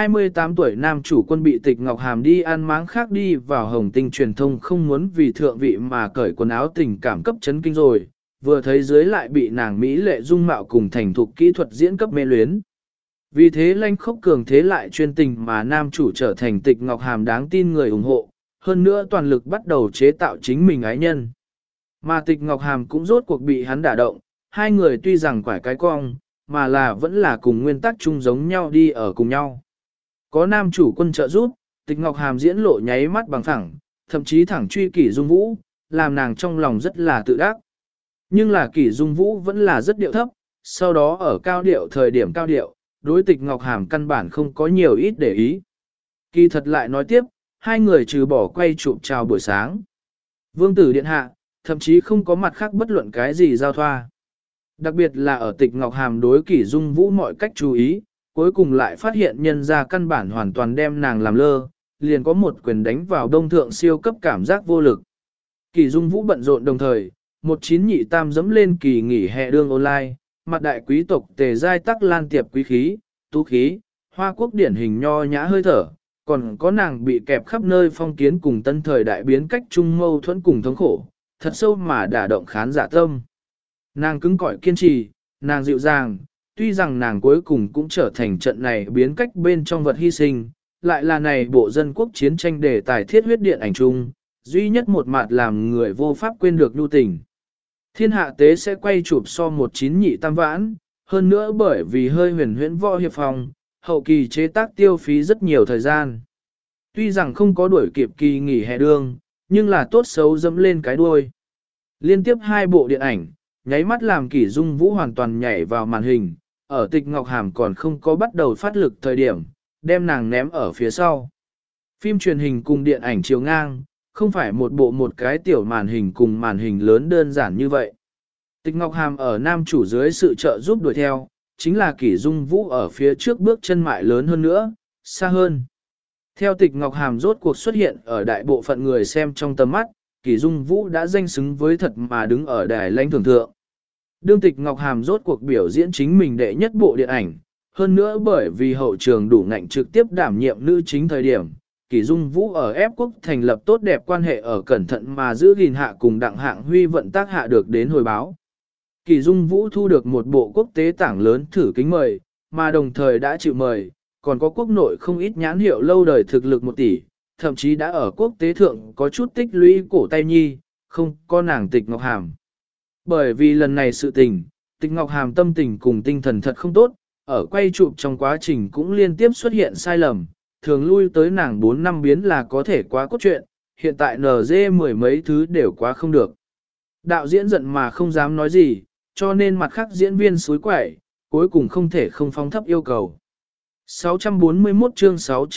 28 tuổi nam chủ quân bị Tịch Ngọc Hàm đi ăn máng khác đi vào Hồng Tinh truyền thông không muốn vì thượng vị mà cởi quần áo tình cảm cấp chấn kinh rồi, vừa thấy dưới lại bị nàng Mỹ lệ dung mạo cùng thành thục kỹ thuật diễn cấp mê luyến. Vì thế lanh khốc cường thế lại chuyên tình mà nam chủ trở thành Tịch Ngọc Hàm đáng tin người ủng hộ, hơn nữa toàn lực bắt đầu chế tạo chính mình ái nhân. Mà Tịch Ngọc Hàm cũng rốt cuộc bị hắn đả động, hai người tuy rằng quải cái cong, mà là vẫn là cùng nguyên tắc chung giống nhau đi ở cùng nhau. Có nam chủ quân trợ giúp, Tịch Ngọc Hàm diễn lộ nháy mắt bằng thẳng, thậm chí thẳng truy Kỷ Dung Vũ, làm nàng trong lòng rất là tự đắc. Nhưng là Kỷ Dung Vũ vẫn là rất điệu thấp, sau đó ở cao điệu thời điểm cao điệu, đối Tịch Ngọc Hàm căn bản không có nhiều ít để ý. Kỳ thật lại nói tiếp, hai người trừ bỏ quay chụp chào buổi sáng. Vương tử điện hạ, thậm chí không có mặt khác bất luận cái gì giao thoa. Đặc biệt là ở Tịch Ngọc Hàm đối Kỷ Dung Vũ mọi cách chú ý, cuối cùng lại phát hiện nhân ra căn bản hoàn toàn đem nàng làm lơ, liền có một quyền đánh vào đông thượng siêu cấp cảm giác vô lực. Kỷ Dung Vũ bận rộn đồng thời, 1928 dẫm lên kỳ nghỉ hè đương online, mặt đại quý tộc tề giai tắc lan tiệp quý khí, tú khí, hoa quốc điển hình nho nhã hơi thở, còn có nàng bị kẹp khắp nơi phong kiến cùng tân thời đại biến cách chung mâu thuẫn cùng thống khổ, thật sâu mà đả động khán giả tâm. Nàng cứng cỏi kiên trì, nàng dịu dàng, tuy rằng nàng cuối cùng cũng trở thành trận này biến cách bên trong vật hy sinh, lại là này bộ dân quốc chiến tranh đề tài thiết huyết điện ảnh chung, duy nhất một mặt làm người vô pháp quên được nhu tình. Thiên hạ tế sẽ quay chụp so 1928 vãn, hơn nữa bởi vì hơi huyền huyễn võ hiệp phòng, hậu kỳ chế tác tiêu phí rất nhiều thời gian. Tuy rằng không có đuổi kịp kỳ nghỉ hè đương, nhưng là tốt xấu dẫm lên cái đuôi. Liên tiếp 2 bộ điện ảnh, nháy mắt làm Kỷ Dung Vũ hoàn toàn nhảy vào màn hình, ở Tịch Ngọc Hàm còn không có bắt đầu phát lực thời điểm, đem nàng ném ở phía sau. Phim truyền hình cùng điện ảnh chiếu ngang, không phải một bộ một cái tiểu màn hình cùng màn hình lớn đơn giản như vậy. Tịch Ngọc Hàm ở nam chủ dưới sự trợ giúp đuổi theo, chính là Kỷ Dung Vũ ở phía trước bước chân mại lớn hơn nữa, xa hơn. Theo Tịch Ngọc Hàm rốt cuộc xuất hiện ở đại bộ phận người xem trong tầm mắt, Kỷ Dung Vũ đã danh xứng với thật mà đứng ở đài lãnh thưởng thượng. Đương Tịch Ngọc Hàm rốt cuộc biểu diễn chính mình đệ nhất bộ điện ảnh, hơn nữa bởi vì hậu trường đủ ngạnh trực tiếp đảm nhiệm nữ chính thời điểm, Kỷ Dung Vũ ở ép quốc thành lập tốt đẹp quan hệ ở cẩn thận mà giữ gìn hạ cùng Đặng Hạng Huy vận tác hạ được đến hồi báo. Kỷ Dung Vũ thu được một bộ quốc tế tảng lớn thử kính mời, mà đồng thời đã chịu mời, còn có quốc nội không ít nhãn hiệu lâu đời thực lực 1 tỷ, thậm chí đã ở quốc tế thượng có chút tích lũy cổ tay nhi, không có nàng Tịch Ngọc Hàm. Bởi vì lần này sự tình, Tịch Ngọc Hàm tâm tình cùng tinh thần thật không tốt, ở quay chụp trong quá trình cũng liên tiếp xuất hiện sai lầm, thường lui tới nàng 4 năm biến là có thể quá cốt truyện, hiện tại NG 10 mấy thứ đều quá không được. Đạo diễn giận mà không dám nói gì, cho nên mặt khác diễn viên xối quẩy, cuối cùng không thể không phóng thấp yêu cầu. 641 chương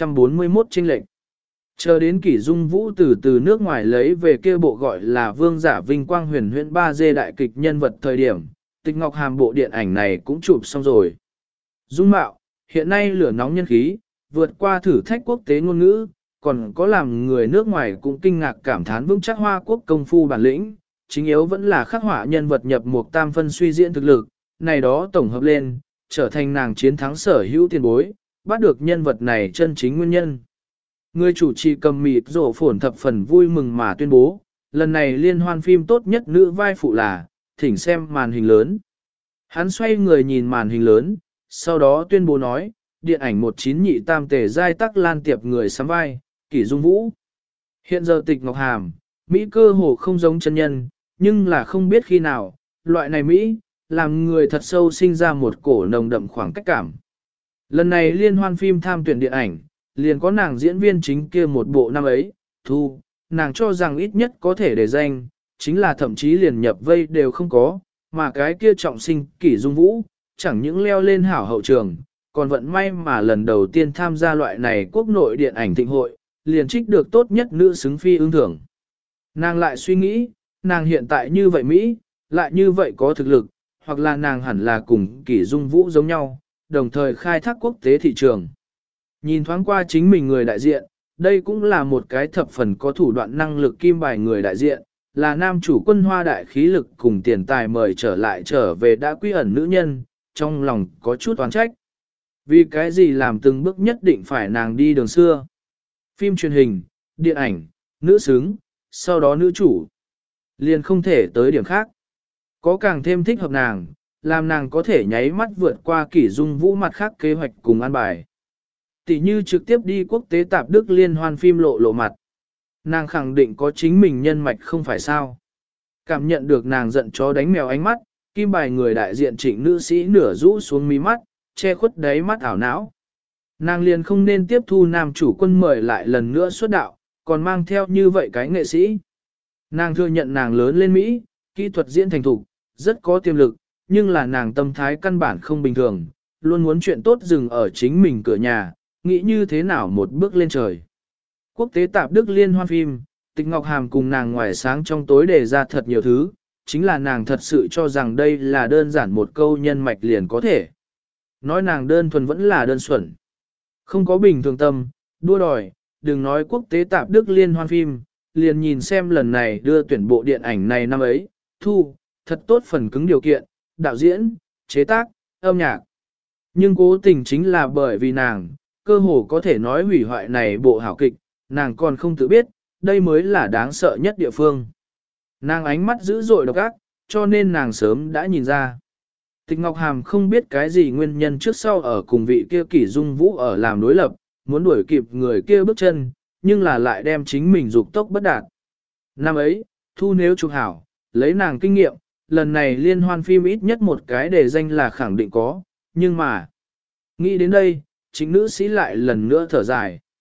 641 chênh lệnh. Chờ đến Kỷ Dung Vũ từ nước ngoài lấy về kia bộ gọi là Vương Giả Vinh Quang Huyền Huyễn 3D đại kịch nhân vật thời điểm, Tịch Ngọc Hàm bộ điện ảnh này cũng chụp xong rồi. Dung mạo, hiện nay lửa nóng nhân khí, vượt qua thử thách quốc tế ngôn ngữ, còn có làm người nước ngoài cũng kinh ngạc cảm thán vững chắc Hoa Quốc công phu bản lĩnh, chính yếu vẫn là khắc họa nhân vật nhập một tam phân suy diễn thực lực, này đó tổng hợp lên, trở thành nàng chiến thắng sở hữu tiền bối, bắt được nhân vật này chân chính nguyên nhân. Người chủ trì cầm mịt rổ phổn thập phần vui mừng mà tuyên bố, lần này liên hoan phim tốt nhất nữ vai phụ là, thỉnh xem màn hình lớn. Hắn xoay người nhìn màn hình lớn, sau đó tuyên bố nói, điện ảnh 19 tam tề giai tắc lan tiệp người sắm vai, Kỷ Dung Vũ. Hiện giờ Tịch Ngọc Hàm, Mỹ cơ hồ không giống chân nhân, nhưng là không biết khi nào, loại này Mỹ, làm người thật sâu sinh ra một cổ nồng đậm khoảng cách cảm. Lần này liên hoan phim tham tuyển điện ảnh, liền có nàng diễn viên chính kia một bộ năm ấy, thu, nàng cho rằng ít nhất có thể để danh, chính là thậm chí liền nhập vây đều không có, mà cái kia trọng sinh Kỷ Dung Vũ, chẳng những leo lên hảo hậu trường, còn vận may mà lần đầu tiên tham gia loại này quốc nội điện ảnh thịnh hội, liền trích được tốt nhất nữ xứng phi ứng thưởng. Nàng lại suy nghĩ, nàng hiện tại như vậy Mỹ, lại như vậy có thực lực, hoặc là nàng hẳn là cùng Kỷ Dung Vũ giống nhau, đồng thời khai thác quốc tế thị trường. Nhìn thoáng qua chính mình người đại diện, đây cũng là một cái thập phần có thủ đoạn năng lực kim bài người đại diện, là nam chủ quân hoa đại khí lực cùng tiền tài mời trở về đã quy ẩn nữ nhân, trong lòng có chút oán trách. Vì cái gì làm từng bước nhất định phải nàng đi đường xưa. Phim truyền hình, điện ảnh, nữ xứng, sau đó nữ chủ. Liền không thể tới điểm khác. Có càng thêm thích hợp nàng, làm nàng có thể nháy mắt vượt qua Kỷ Dung Vũ mặt khác kế hoạch cùng an bài. Tỷ như trực tiếp đi quốc tế tạp Đức liên hoan phim lộ mặt. Nàng khẳng định có chính mình nhân mạch không phải sao. Cảm nhận được nàng giận chó đánh mèo ánh mắt, kim bài người đại diện Trịnh nữ sĩ nửa rũ xuống mí mắt, che khuất đáy mắt ảo não. Nàng liền không nên tiếp thu nam chủ quân mời lại lần nữa xuất đạo, còn mang theo như vậy cái nghệ sĩ. Nàng thừa nhận nàng lớn lên Mỹ, kỹ thuật diễn thành thục, rất có tiềm lực, nhưng là nàng tâm thái căn bản không bình thường, luôn muốn chuyện tốt dừng ở chính mình cửa nhà, nghĩ như thế nào một bước lên trời. Quốc tế tạp Đức liên hoan phim, Tịch Ngọc Hàm cùng nàng ngoài sáng trong tối đề ra thật nhiều thứ, chính là nàng thật sự cho rằng đây là đơn giản một câu nhân mạch liền có thể. Nói nàng đơn thuần vẫn là đơn xuẩn. Không có bình thường tâm, đua đòi, đừng nói quốc tế tạp Đức liên hoan phim, liền nhìn xem lần này đưa tuyển bộ điện ảnh này năm ấy, thu, thật tốt phần cứng điều kiện, đạo diễn, chế tác, âm nhạc. Nhưng cố tình chính là bởi vì nàng, cơ hồ có thể nói hủy hoại này bộ hảo kịch, nàng còn không tự biết, đây mới là đáng sợ nhất địa phương. Nàng ánh mắt dữ dội độc ác, cho nên nàng sớm đã nhìn ra. Tịch Ngọc Hàm không biết cái gì nguyên nhân trước sau ở cùng vị kia Kỷ Dung Vũ ở làm đối lập, muốn đuổi kịp người kia bước chân, nhưng là lại đem chính mình dục tốc bất đạt. Năm ấy, thu nếu chụp hảo, lấy nàng kinh nghiệm, lần này liên hoan phim ít nhất một cái đề danh là khẳng định có, nhưng mà, nghĩ đến đây, chính nữ sĩ lại lần nữa thở dài.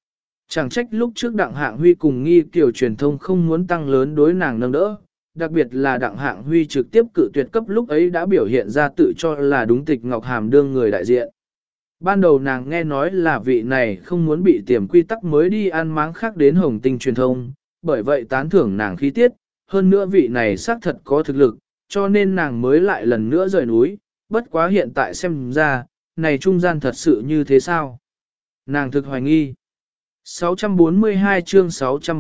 Chẳng trách lúc trước Đặng Hạng Huy cùng Nghi Kiều truyền thông không muốn tăng lớn đối nàng nâng đỡ, đặc biệt là Đặng Hạng Huy trực tiếp cự tuyệt cấp lúc ấy đã biểu hiện ra tự cho là đúng Tịch Ngọc Hàm đương người đại diện. Ban đầu nàng nghe nói là vị này không muốn bị tiềm quy tắc mới đi ăn máng khác đến Hồng Tinh truyền thông, bởi vậy tán thưởng nàng khí tiết, hơn nữa vị này xác thật có thực lực, cho nên nàng mới lại lần nữa rời núi, bất quá hiện tại xem ra, này trung gian thật sự như thế sao? Nàng thực hoài nghi. 642 chương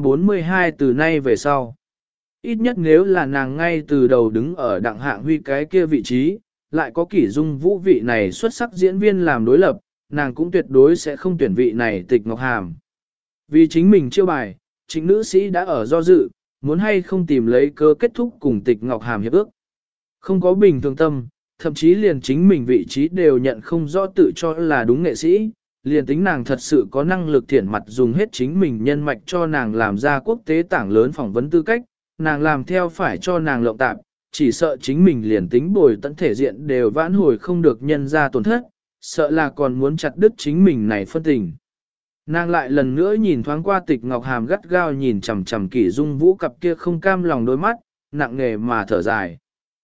642 từ nay về sau. Ít nhất nếu là nàng ngay từ đầu đứng ở Đặng Hạng Huy cái kia vị trí, lại có Kỷ Dung Vũ vị này xuất sắc diễn viên làm đối lập, nàng cũng tuyệt đối sẽ không tuyển vị này Tịch Ngọc Hàm. Vì chính mình chiêu bài, chính nữ sĩ đã ở do dự, muốn hay không tìm lấy cơ kết thúc cùng Tịch Ngọc Hàm hiệp ước. Không có bình thường tâm, thậm chí liền chính mình vị trí đều nhận không rõ tự cho là đúng nghệ sĩ, liền tính nàng thật sự có năng lực thiển mặt dùng hết chính mình nhân mạch cho nàng làm ra quốc tế tảng lớn phỏng vấn tư cách, nàng làm theo phải cho nàng lộng tạp, chỉ sợ chính mình liền tính bồi tận thể diện đều vãn hồi không được nhân ra tổn thất, sợ là còn muốn chặt đứt chính mình này phân tình. Nàng lại lần nữa nhìn thoáng qua Tịch Ngọc Hàm gắt gao nhìn chằm chằm Kỷ Dung Vũ cặp kia không cam lòng đôi mắt, nặng nề mà thở dài.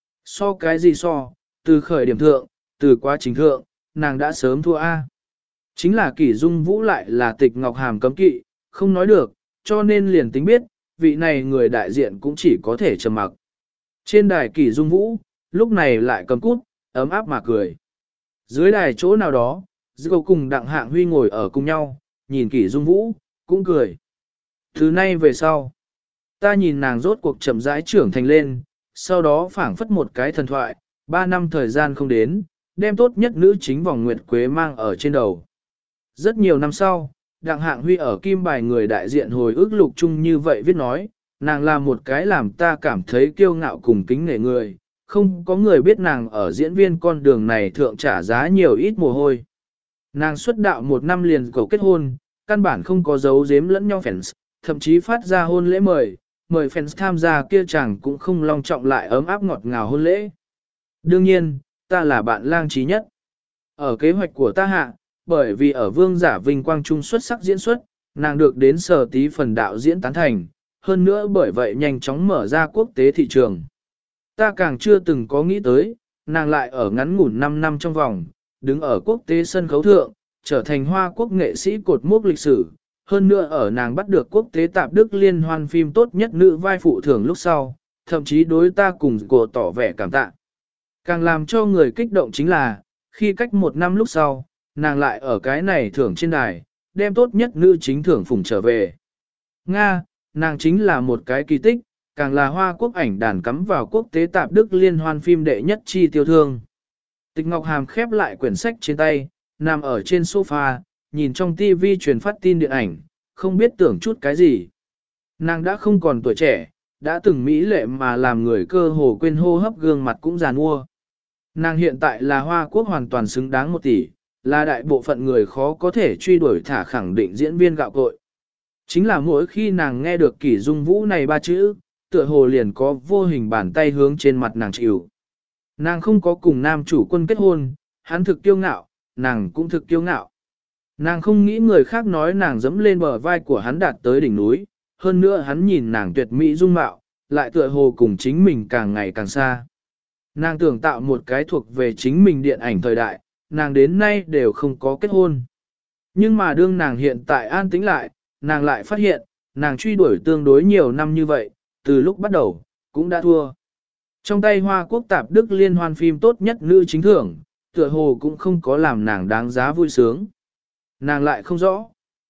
So cái gì so, từ khởi điểm thượng, từ quá trình thượng, nàng đã sớm thua A. Chính là Kỷ Dung Vũ lại là Tịch Ngọc Hàm cấm kỵ, không nói được, cho nên liền tính biết, vị này người đại diện cũng chỉ có thể trầm mặc. Trên đài Kỷ Dung Vũ, lúc này lại cầm cút, ấm áp mà cười. Dưới đài chỗ nào đó, Dư cùng Đặng Hạng Huy ngồi ở cùng nhau, nhìn Kỷ Dung Vũ, cũng cười. Từ nay về sau, ta nhìn nàng rốt cuộc chậm rãi trưởng thành lên, sau đó phảng phất một cái thần thoại, 3 năm thời gian không đến, đem tốt nhất nữ chính vòng nguyệt quế mang ở trên đầu. Rất nhiều năm sau, Đặng Hạng Huy ở Kim Bài người đại diện hồi ức lục chung như vậy viết nói, nàng là một cái làm ta cảm thấy kiêu ngạo cùng kính nể người, không có người biết nàng ở diễn viên con đường này thượng trả giá nhiều ít mồ hôi. Nàng xuất đạo 1 năm liền cầu kết hôn, căn bản không có dấu giếm lẫn nhau fans, thậm chí phát ra hôn lễ mời fans tham gia kia chẳng cũng không long trọng lại ấm áp ngọt ngào hôn lễ. Đương nhiên, ta là bạn lang trí nhất. Ở kế hoạch của ta hạ, bởi vì ở Vương Giả Vinh Quang Trung xuất sắc diễn xuất, nàng được đến Sở Tí phần đạo diễn tán thành, hơn nữa bởi vậy nhanh chóng mở ra quốc tế thị trường. Ta càng chưa từng có nghĩ tới, nàng lại ở ngắn ngủn 5 năm trong vòng, đứng ở quốc tế sân khấu thượng, trở thành Hoa Quốc nghệ sĩ cột mốc lịch sử. Hơn nữa ở nàng bắt được quốc tế tạp Đức liên hoan phim tốt nhất nữ vai phụ thưởng lúc sau, thậm chí đối ta cùng cô tỏ vẻ cảm tạ. Càng làm cho người kích động chính là, khi cách 1 năm lúc sau, nàng lại ở cái này thưởng trên đài, đem tốt nhất nữ chính thưởng phủng trở về. Nga, nàng chính là một cái kỳ tích, càng là Hoa Quốc ảnh đàn cắm vào quốc tế tạp Đức liên hoan phim đệ nhất chi tiêu thương. Tịch Ngọc Hàm khép lại quyển sách trên tay, nằm ở trên sofa, nhìn trong TV truyền phát tin điện ảnh, không biết tưởng chút cái gì. Nàng đã không còn tuổi trẻ, đã từng mỹ lệ mà làm người cơ hồ quên hô hấp gương mặt cũng già nua. Nàng hiện tại là Hoa Quốc hoàn toàn xứng đáng 1 tỷ, là đại bộ phận người khó có thể truy đuổi thả khẳng định diễn viên gạo cội. Chính là mỗi khi nàng nghe được Kỷ Dung Vũ này 3 chữ, tựa hồ liền có vô hình bàn tay hướng trên mặt nàng chịu. Nàng không có cùng nam chủ quân kết hôn, hắn thực kiêu ngạo, nàng cũng thực kiêu ngạo. Nàng không nghĩ người khác nói nàng dẫm lên bờ vai của hắn đạt tới đỉnh núi, hơn nữa hắn nhìn nàng tuyệt mỹ dung mạo, lại tựa hồ cùng chính mình càng ngày càng xa. Nàng tưởng tạo một cái thuộc về chính mình điện ảnh thời đại, nàng đến nay đều không có kết hôn. Nhưng mà đương nàng hiện tại an tĩnh lại, nàng lại phát hiện, nàng truy đuổi tương đối nhiều năm như vậy, từ lúc bắt đầu, cũng đã thua. Trong tay Hoa Quốc tạp Đức liên hoan phim tốt nhất nữ chính thưởng, tựa hồ cũng không có làm nàng đáng giá vui sướng. Nàng lại không rõ.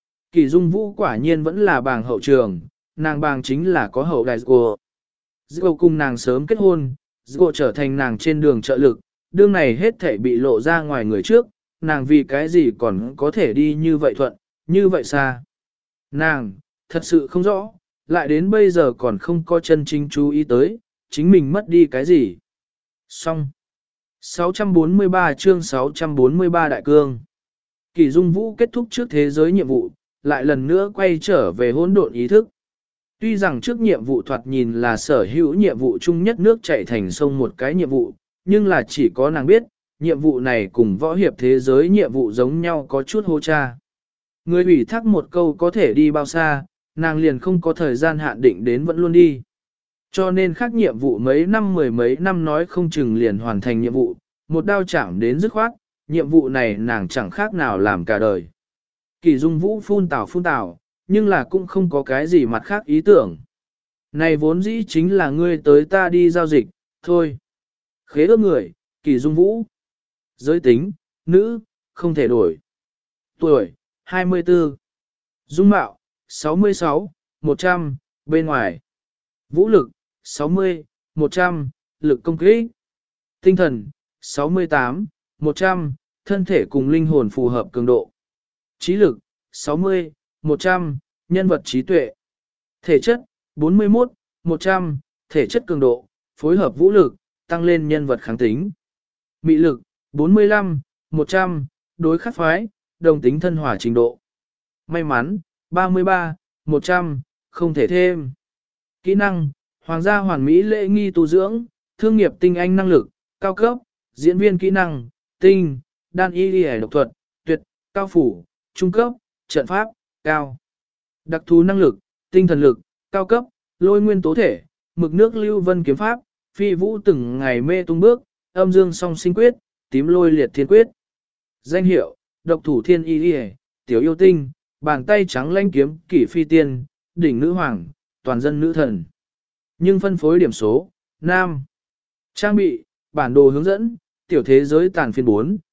Kỷ Dung Vũ quả nhiên vẫn là bàng hậu trường, nàng bàng chính là có hậu đại của. Dô cùng nàng sớm kết hôn, Dô trở thành nàng trên đường trợ lực, đương này hết thể bị lộ ra ngoài người trước, nàng vì cái gì còn có thể đi như vậy thuận, như vậy xa. Nàng, thật sự không rõ, lại đến bây giờ còn không có chân chính chú ý tới, chính mình mất đi cái gì. Xong. 643 chương 643 Đại Cương. Kỷ Dung Vũ kết thúc trước thế giới nhiệm vụ, lại lần nữa quay trở về hỗn độn ý thức. Tuy rằng trước nhiệm vụ thoạt nhìn là sở hữu nhiệm vụ chung nhất nước chảy thành sông một cái nhiệm vụ, nhưng là chỉ có nàng biết, nhiệm vụ này cùng võ hiệp thế giới nhiệm vụ giống nhau có chút hô cha. Người ủy thác một câu có thể đi bao xa, nàng liền không có thời gian hạn định đến vẫn luôn đi. Cho nên khác nhiệm vụ mấy năm mười mấy năm nói không chừng liền hoàn thành nhiệm vụ, một đao chạm đến dứt khoát, nhiệm vụ này nàng chẳng khác nào làm cả đời. Kỳ Dung Vũ phun tảo, nhưng là cũng không có cái gì mặt khác ý tưởng. Này vốn dĩ chính là ngươi tới ta đi giao dịch, thôi. Khế ước người, Kỳ Dung Vũ. Giới tính, nữ, không thể đổi. Tuổi, 24. Dung mạo, 66, 100, bên ngoài. Vũ lực, 60, 100, lực công kích. Tinh thần, 68, 100, thân thể cùng linh hồn phù hợp cường độ. Trí lực, 60, 100, nhân vật trí tuệ. Thể chất, 41, 100, thể chất cường độ, phối hợp vũ lực, tăng lên nhân vật kháng tính. Mị lực, 45, 100, đối khắc phái, đồng tính thân hỏa trình độ. May mắn, 33, 100, không thể thêm. Kỹ năng, hoàng gia hoàn mỹ lễ nghi tu dưỡng, thương nghiệp tinh anh năng lực, cao cấp, diễn viên kỹ năng, tinh, đan y y độc thuật, tuyệt, cao phủ, trung cấp, trận pháp, cao. Đặc thú năng lực, tinh thần lực, cao cấp, lôi nguyên tố thể, mực nước lưu vân kiếm pháp, phi vũ từng ngày mê tung bước, âm dương song sinh quyết, tím lôi liệt thiên quyết. Danh hiệu, độc thủ thiên y y, tiểu yêu tinh, bàn tay trắng lanh kiếm, kỷ phi tiên, đỉnh nữ hoàng, toàn dân nữ thần. Nhưng phân phối điểm số, nam. Trang bị, bản đồ hướng dẫn, tiểu thế giới tàn phiên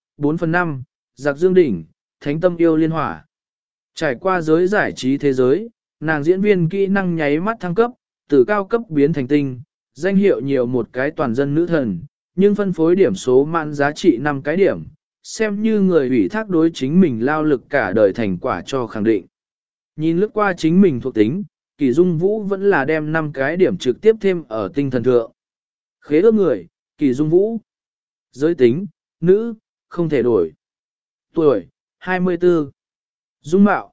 4/5, giặc dương đỉnh, thánh tâm yêu liên hỏa. Trải qua giới giải trí thế giới, nàng diễn viên kỹ năng nháy mắt thăng cấp, từ cao cấp biến thành tinh, danh hiệu nhiều một cái toàn dân nữ thần, nhưng phân phối điểm số mãn giá trị 5 cái điểm, xem như người ủy thác đối chính mình lao lực cả đời thành quả cho khẳng định. Nhìn lướt qua chính mình thuộc tính, Kỳ Dung Vũ vẫn là đem 5 cái điểm trực tiếp thêm ở tinh thần thượng. Khế ước người, Kỳ Dung Vũ. Giới tính, nữ, không thể đổi. Tuổi, 24. Dung mạo,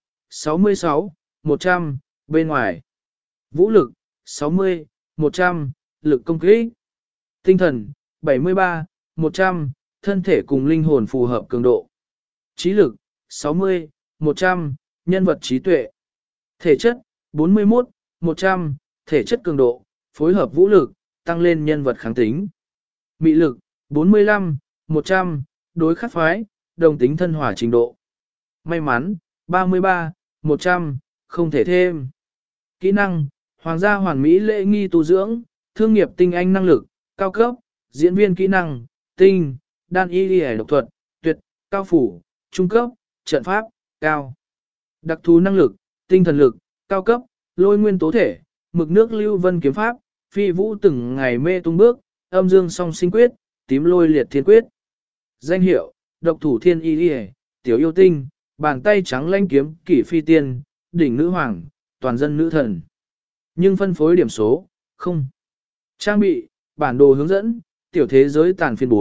66, 100, bên ngoài. Vũ lực, 60, 100, lực công kích. Tinh thần, 73, 100, thân thể cùng linh hồn phù hợp cường độ. Trí lực, 60, 100, nhân vật trí tuệ. Thể chất, 41, 100, thể chất cường độ, phối hợp vũ lực, tăng lên nhân vật kháng tính. Mị lực, 45, 100, đối khắc phái, đồng tính thân hỏa trình độ. May mắn, 33, 100, không thể thêm. Kỹ năng, hoàng gia hoàn mỹ lễ nghi tu dưỡng, thương nghiệp tinh anh năng lực, cao cấp, diễn viên kỹ năng, tinh, đan y y độc thuật, tuyệt, cao phủ, trung cấp, trận pháp, cao. Đặc thú năng lực, tinh thần lực, cao cấp, lôi nguyên tố thể, mực nước lưu vân kiếm pháp, phi vũ từng ngày mê tung bước, âm dương song sinh quyết, tím lôi liệt thiên quyết. Danh hiệu, độc thủ thiên y y, tiểu yêu tinh, bàn tay trắng lanh kiếm, kỷ phi tiên, đỉnh nữ hoàng, toàn dân nữ thần. Nhưng phân phối điểm số, không. Trang bị, bản đồ hướng dẫn, tiểu thế giới tàn phiên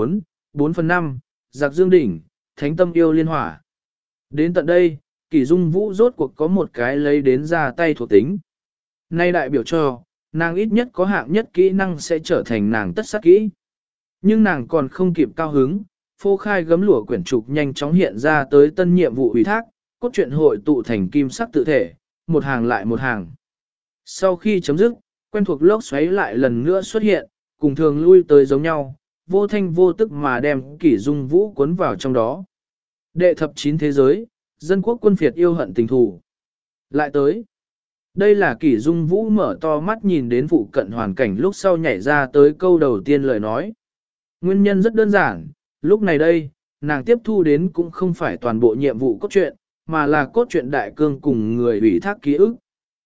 4/5, giặc dương đỉnh, thánh tâm yêu liên hỏa. Đến tận đây, Kỳ Dung Vũ rốt cuộc có một cái lấy đến ra tay thuộc tính. Nay đại biểu cho, nàng ít nhất có hạng nhất kỹ năng sẽ trở thành nàng tất sát kỹ. Nhưng nàng còn không kịp cao hứng, phô khai gấm lụa quyển trục nhanh chóng hiện ra tới tân nhiệm vụ ủy thác, cốt truyện hội tụ thành kim sắc tự thể, một hàng lại một hàng. Sau khi chấm dứt, quen thuộc lốc xoáy lại lần nữa xuất hiện, cùng thường lui tới giống nhau, vô thanh vô tức mà đem Kỷ Dung Vũ cuốn vào trong đó. Đệ thập 9 thế giới, dân quốc quân phiệt yêu hận tình thù. Lại tới. Đây là Kỷ Dung Vũ mở to mắt nhìn đến phụ cận hoàn cảnh lúc sau nhảy ra tới câu đầu tiên lời nói. Nguyên nhân rất đơn giản, lúc này đây, nàng tiếp thu đến cũng không phải toàn bộ nhiệm vụ cốt truyện, mà là cốt truyện đại cương cùng người ủy thác ký ức.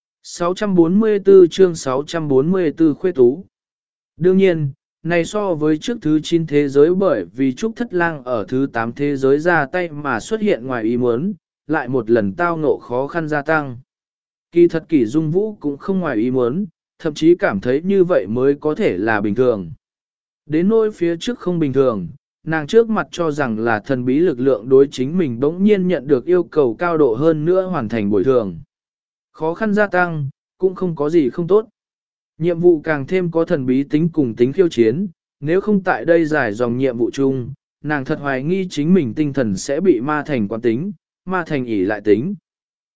644 chương 644 khuê tú. Đương nhiên, này so với trước thứ 9 thế giới bởi vì Trúc Thất Lang ở thứ 8 thế giới ra tay mà xuất hiện ngoài ý muốn, lại một lần tao ngộ khó khăn gia tăng. Kỳ thật Kỷ Dung Vũ cũng không ngoài ý muốn, thậm chí cảm thấy như vậy mới có thể là bình thường. Đến nỗi phía trước không bình thường, nàng trước mặt cho rằng là thần bí lực lượng đối chính mình bỗng nhiên nhận được yêu cầu cao độ hơn nữa hoàn thành bồi thường. Khó khăn gia tăng, cũng không có gì không tốt. Nhiệm vụ càng thêm có thần bí tính cùng tính khiêu chiến, nếu không tại đây giải dòng nhiệm vụ chung, nàng thật hoài nghi chính mình tinh thần sẽ bị ma thành quán tính, ma thành ỷ lại tính.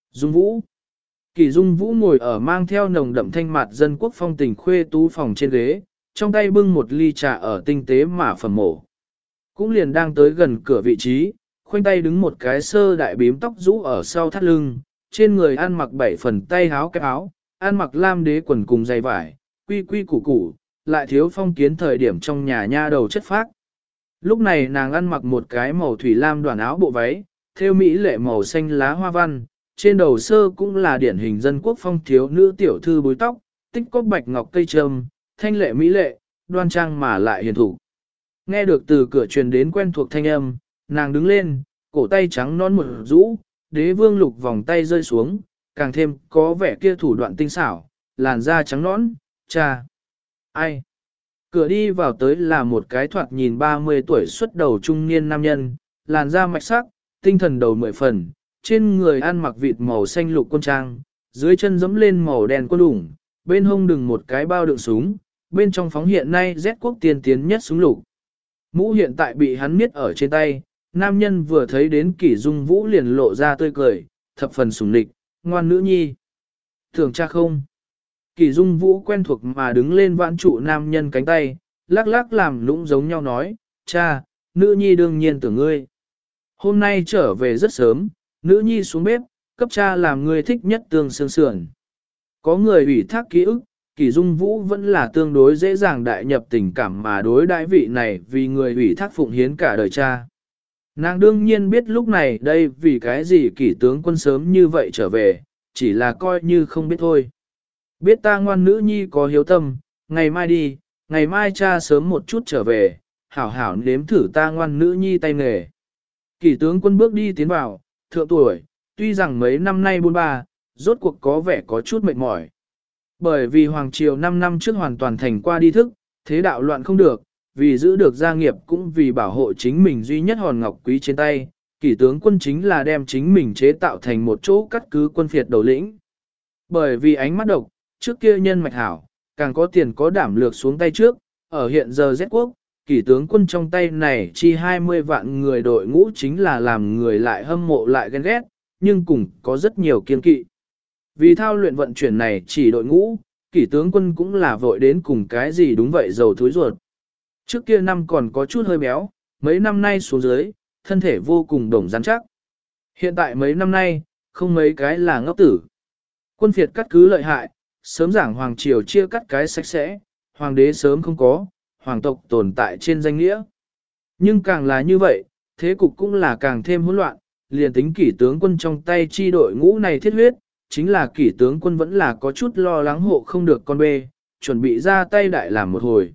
Dung Vũ. Kỷ Dung Vũ ngồi ở mang theo nồng đậm thanh mạt dân quốc phong tình khuê tú phòng trên ghế, trong tay bưng một ly trà ở tinh tế mà phẩm mổ. Cũng liền đang tới gần cửa vị trí, khoanh tay đứng một cái sơ đại bím tóc rũ ở sau thắt lưng, trên người ăn mặc 7 phần tay háo kép áo, ăn mặc lam đế quần cùng dày vải, quy quy củ củ, lại thiếu phong kiến thời điểm trong nhà nha đầu chất phác. Lúc này nàng ăn mặc một cái màu thủy lam đoàn áo bộ váy, thêu mỹ lệ màu xanh lá hoa văn, trên đầu sơ cũng là điển hình dân quốc phong thiếu nữ tiểu thư búi tóc, tích cốc bạch ngọc cây trâm, thanh lệ mỹ lệ, đoan trang mà lại hiền thủ. Nghe được từ cửa truyền đến quen thuộc thanh âm, nàng đứng lên, cổ tay trắng non một rũ, đế vương lục vòng tay rơi xuống, càng thêm có vẻ kia thủ đoạn tinh xảo, làn da trắng nõn, cha. Ai? Cửa đi vào tới là một cái thoạt nhìn 30 tuổi xuất đầu trung niên nam nhân, làn da mạch sắc, tinh thần đầu 10 phần, trên người ăn mặc vịt màu xanh lục quân trang, dưới chân dẫm lên màu đen quân ủng, bên hông đừng một cái bao đựng súng, bên trong phóng hiện nay Z quốc tiên tiến nhất súng lục. Mũ hiện tại bị hắn miết ở trên tay, nam nhân vừa thấy đến Kỷ Dung Vũ liền lộ ra tươi cười, thập phần sủng nịch, ngoan nữ nhi. Thường cha không? Kỷ Dung Vũ quen thuộc mà đứng lên vãn trụ nam nhân cánh tay, lắc lắc làm lũng giống nhau nói, cha, nữ nhi đương nhiên tưởng ngươi. Hôm nay trở về rất sớm, nữ nhi xuống bếp, cấp cha làm ngươi thích nhất tương sương sườn. Có người ủy thác ký ức, Kỷ Dung Vũ vẫn là tương đối dễ dàng đại nhập tình cảm mà đối đãi vị này vì người ủy thác phụng hiến cả đời cha. Nàng đương nhiên biết lúc này đây vì cái gì Kỷ tướng quân sớm như vậy trở về, chỉ là coi như không biết thôi. Biết ta ngoan nữ nhi có hiếu tâm, ngày mai đi, ngày mai cha sớm một chút trở về, hảo hảo nếm thử ta ngoan nữ nhi tay nghề. Kỷ tướng quân bước đi tiến vào, thượng tuổi, tuy rằng mấy năm nay buôn ba, rốt cuộc có vẻ có chút mệt mỏi. Bởi vì Hoàng Triều 5 năm trước hoàn toàn thành qua đi thức, thế đạo loạn không được, vì giữ được gia nghiệp cũng vì bảo hộ chính mình duy nhất hòn ngọc quý trên tay, Kỷ tướng quân chính là đem chính mình chế tạo thành một chỗ cắt cứ quân phiệt đầu lĩnh. Bởi vì ánh mắt độc, trước kia nhân mạch hảo, càng có tiền có đảm lược xuống tay trước, ở hiện giờ Z quốc, Kỷ tướng quân trong tay này chi 20 vạn người đội ngũ chính là làm người lại hâm mộ lại ghen ghét, nhưng cũng có rất nhiều kiên kỵ. Vì thao luyện vận chuyển này chỉ đội ngũ, Kỷ tướng quân cũng là vội đến cùng cái gì đúng vậy dầu thối ruột. Trước kia năm còn có chút hơi béo, mấy năm nay xuống dưới, thân thể vô cùng đồng rắn chắc. Hiện tại mấy năm nay, không mấy cái là ngốc tử. Quân phiệt cắt cứ lợi hại, sớm giảng hoàng triều chia cắt cái sạch sẽ, hoàng đế sớm không có, hoàng tộc tồn tại trên danh nghĩa. Nhưng càng là như vậy, thế cục cũng là càng thêm hỗn loạn, liền tính Kỷ tướng quân trong tay chi đội ngũ này thiết huyết, chính là Kỷ tướng quân vẫn là có chút lo lắng hộ không được con bê, chuẩn bị ra tay đại làm một hồi.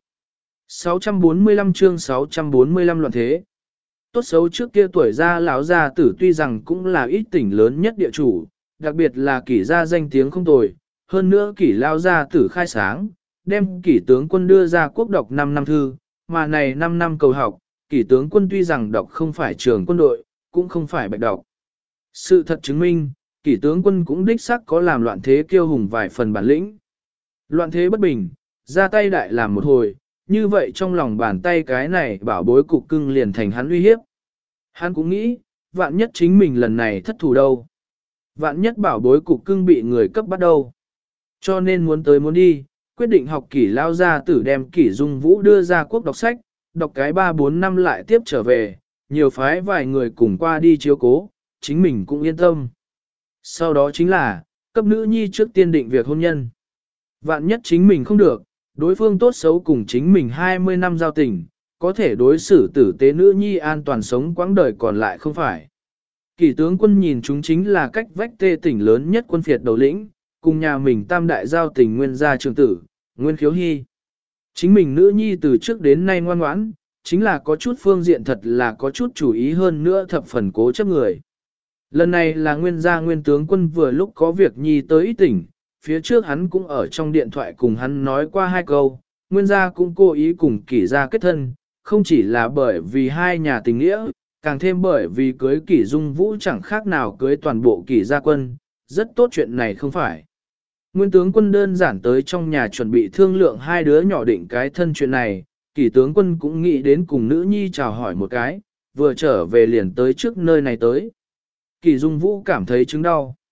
645 chương 645 loạn thế. Tốt xấu trước kia tuổi gia lão gia tử tuy rằng cũng là ít tỉnh lớn nhất địa chủ, đặc biệt là Kỷ gia danh tiếng không tồi, hơn nữa Kỷ lao gia tử khai sáng, đem Kỷ tướng quân đưa ra quốc đọc 5 năm thư, mà này 5 năm cầu học, Kỷ tướng quân tuy rằng đọc không phải trường quân đội, cũng không phải bạch đọc. Sự thật chứng minh, Kỷ tướng quân cũng đích xác có làm loạn thế kiêu hùng vài phần bản lĩnh. Loạn thế bất bình, ra tay đại làm một hồi, như vậy trong lòng bàn tay cái này bảo bối cục cưng liền thành hắn uy hiếp. Hắn cũng nghĩ, vạn nhất chính mình lần này thất thủ đâu. Vạn nhất bảo bối cục cưng bị người cấp bắt đâu. Cho nên muốn tới muốn đi, quyết định học Kỷ lao gia tử đem Kỷ Dung Vũ đưa ra quốc đọc sách, đọc cái 3-4 năm lại tiếp trở về, nhiều phái vài người cùng qua đi chiếu cố, chính mình cũng yên tâm. Sau đó chính là, cấp nữ nhi trước tiên định việc hôn nhân. Vạn nhất chính mình không được, đối phương tốt xấu cùng chính mình 20 năm giao tình, có thể đối xử tử tế nữ nhi an toàn sống quãng đời còn lại không phải. Kỷ tướng quân nhìn chúng chính là cách vách tê tỉnh lớn nhất quân phiệt đầu lĩnh, cùng nhà mình tam đại giao tình nguyên gia trường tử, Nguyên Khiếu Hy. Chính mình nữ nhi từ trước đến nay ngoan ngoãn, chính là có chút phương diện thật là có chút chủ ý hơn nữa thập phần cố chấp người. Lần này là nguyên gia nguyên tướng quân vừa lúc có việc nhi tới tỉnh, phía trước hắn cũng ở trong điện thoại cùng hắn nói qua 2 câu, nguyên gia cũng cố ý cùng Kỷ gia kết thân, không chỉ là bởi vì hai nhà tình nghĩa, càng thêm bởi vì cưới Kỷ Dung Vũ chẳng khác nào cưới toàn bộ Kỷ gia quân, rất tốt chuyện này không phải. Nguyên tướng quân đơn giản tới trong nhà chuẩn bị thương lượng hai đứa nhỏ định cái thân chuyện này, Kỷ tướng quân cũng nghĩ đến cùng nữ nhi chào hỏi một cái, vừa trở về liền tới trước nơi này tới. Kỷ Dung Vũ cảm thấy chứng đau.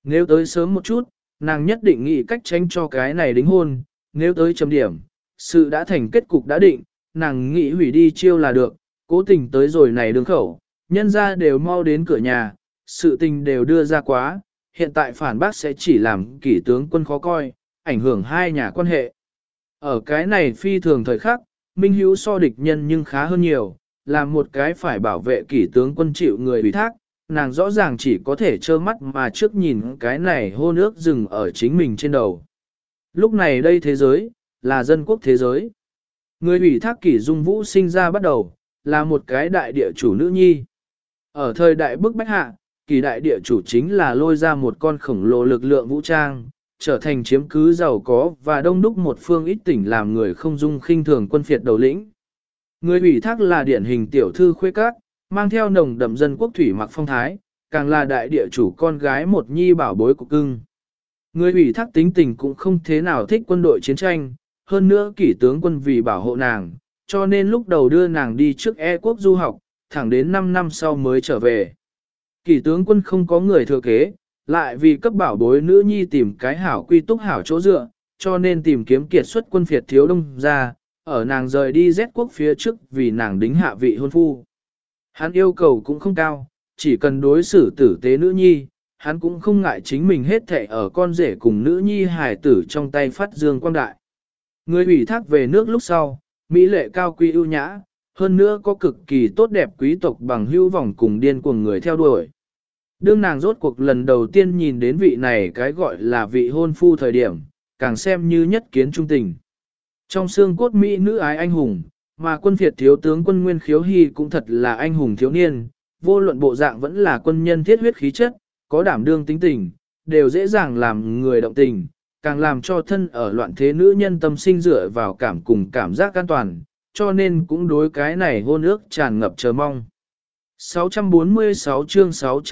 Nếu tới sớm một chút, nàng nhất định nghĩ cách tránh cho cái này đính hôn, nếu tới chấm điểm, sự đã thành kết cục đã định, nàng nghĩ hủy đi chiêu là được, cố tình tới rồi này đường khẩu, nhân ra đều mau đến cửa nhà, sự tình đều đưa ra quá, hiện tại phản bác sẽ chỉ làm kỷ tướng quân khó coi, ảnh hưởng hai nhà quan hệ. Ở cái này phi thường thời khắc, Minh Hữu so địch nhân nhưng khá hơn nhiều, làm một cái phải bảo vệ kỷ tướng quân chịu người ủy thác, nàng rõ ràng chỉ có thể trơ mắt mà trước nhìn cái này hôn ước dừng ở chính mình trên đầu. Lúc này đây thế giới, là dân quốc thế giới. Người ủy thác kỷ dung vũ sinh ra bắt đầu, là một cái đại địa chủ nữ nhi. Ở thời đại bức bách hạ, kỷ đại địa chủ chính là lôi ra một con khổng lồ lực lượng vũ trang, trở thành chiếm cứ giàu có và đông đúc một phương ít tỉnh làm người không dung khinh thường quân phiệt đầu lĩnh. Người ủy thác là điển hình tiểu thư khuê các, mang theo nồng đậm dân quốc thủy mặc phong thái, càng là đại địa chủ con gái một nhi bảo bối của cưng. Người ủy thác tính tình cũng không thế nào thích quân đội chiến tranh, hơn nữa kỷ tướng quân vì bảo hộ nàng, cho nên lúc đầu đưa nàng đi trước E quốc du học, thẳng đến 5 năm sau mới trở về. Kỷ tướng quân không có người thừa kế, lại vì cấp bảo bối nữ nhi tìm cái hảo quy túc hảo chỗ dựa, cho nên tìm kiếm kiệt xuất quân phiệt thiếu đông ra, ở nàng rời đi Z quốc phía trước vì nàng đính hạ vị hôn phu. Hắn yêu cầu cũng không cao, chỉ cần đối xử tử tế nữ nhi, hắn cũng không ngại chính mình hết thảy ở con rể cùng nữ nhi hài tử trong tay phát dương quang đại. Người ủy thác về nước lúc sau, mỹ lệ cao quý ưu nhã, hơn nữa có cực kỳ tốt đẹp quý tộc bằng hữu vòng cùng điên cuồng người theo đuổi. Đương nàng rốt cuộc lần đầu tiên nhìn đến vị này cái gọi là vị hôn phu thời điểm, càng xem như nhất kiến trung tình. Trong xương cốt mỹ nữ ái anh hùng, mà quân phiệt thiếu tướng quân Nguyên Khiếu Hy cũng thật là anh hùng thiếu niên, vô luận bộ dạng vẫn là quân nhân thiết huyết khí chất, có đảm đương tính tình, đều dễ dàng làm người động tình, càng làm cho thân ở loạn thế nữ nhân tâm sinh dựa vào cảm cùng cảm giác an toàn, cho nên cũng đối cái này hôn ước tràn ngập chờ mong. 646 chương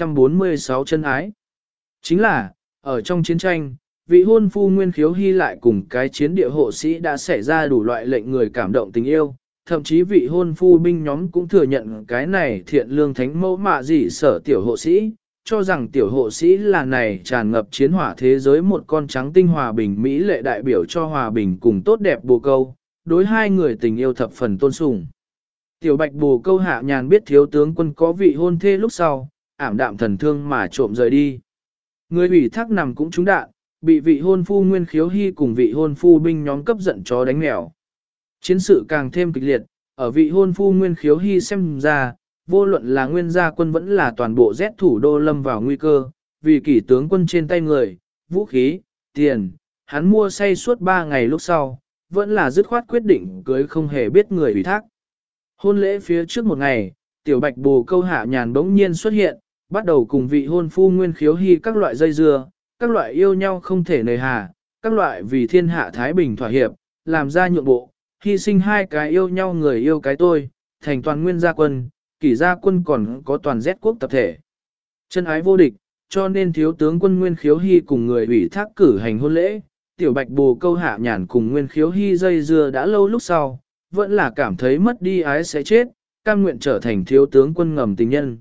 646 chân ái. Chính là, ở trong chiến tranh, vị hôn phu Nguyên Khiếu Hy lại cùng cái chiến địa hộ sĩ đã xảy ra đủ loại lệnh người cảm động tình yêu, thậm chí vị hôn phu binh nhóm cũng thừa nhận cái này thiện lương thánh mẫu mạ gì sở tiểu hộ sĩ, cho rằng tiểu hộ sĩ là này tràn ngập chiến hỏa thế giới một con trắng tinh hòa bình Mỹ lệ đại biểu cho hòa bình cùng tốt đẹp bồ câu, đối hai người tình yêu thập phần tôn sùng. Tiểu bạch bồ câu Hạ Nhàn biết thiếu tướng quân có vị hôn thê lúc sau, ảm đạm thần thương mà trộm rời đi. Người ủy thác nằm cũng trúng đạn, bị vị hôn phu Nguyên Khiếu Hy cùng vị hôn phu binh nhóm cấp giận chó đánh mèo. Chiến sự càng thêm kịch liệt, ở vị hôn phu Nguyên Khiếu Hy xem ra, vô luận là nguyên gia quân vẫn là toàn bộ Z thủ đô lâm vào nguy cơ, vì kỷ tướng quân trên tay người, vũ khí, tiền, hắn mua say suốt 3 ngày lúc sau, vẫn là dứt khoát quyết định cưới không hề biết người ủy thác. Hôn lễ phía trước một ngày, tiểu bạch bồ câu Hạ Nhàn bỗng nhiên xuất hiện, bắt đầu cùng vị hôn phu Nguyên Khiếu Hy các loại dây dưa, các loại yêu nhau không thể nề hà, các loại vì thiên hạ Thái Bình thỏa hiệp, làm ra nhượng bộ, hy sinh hai cái yêu nhau người yêu cái tôi, thành toàn nguyên gia quân, kỷ gia quân còn có toàn Z quốc tập thể. Chân ái vô địch, cho nên thiếu tướng quân Nguyên Khiếu Hy cùng người ủy thác cử hành hôn lễ, tiểu bạch bồ câu Hạ Nhàn cùng Nguyên Khiếu Hy dây dưa đã lâu lúc sau, vẫn là cảm thấy mất đi ái sẽ chết, cam nguyện trở thành thiếu tướng quân ngầm tình nhân.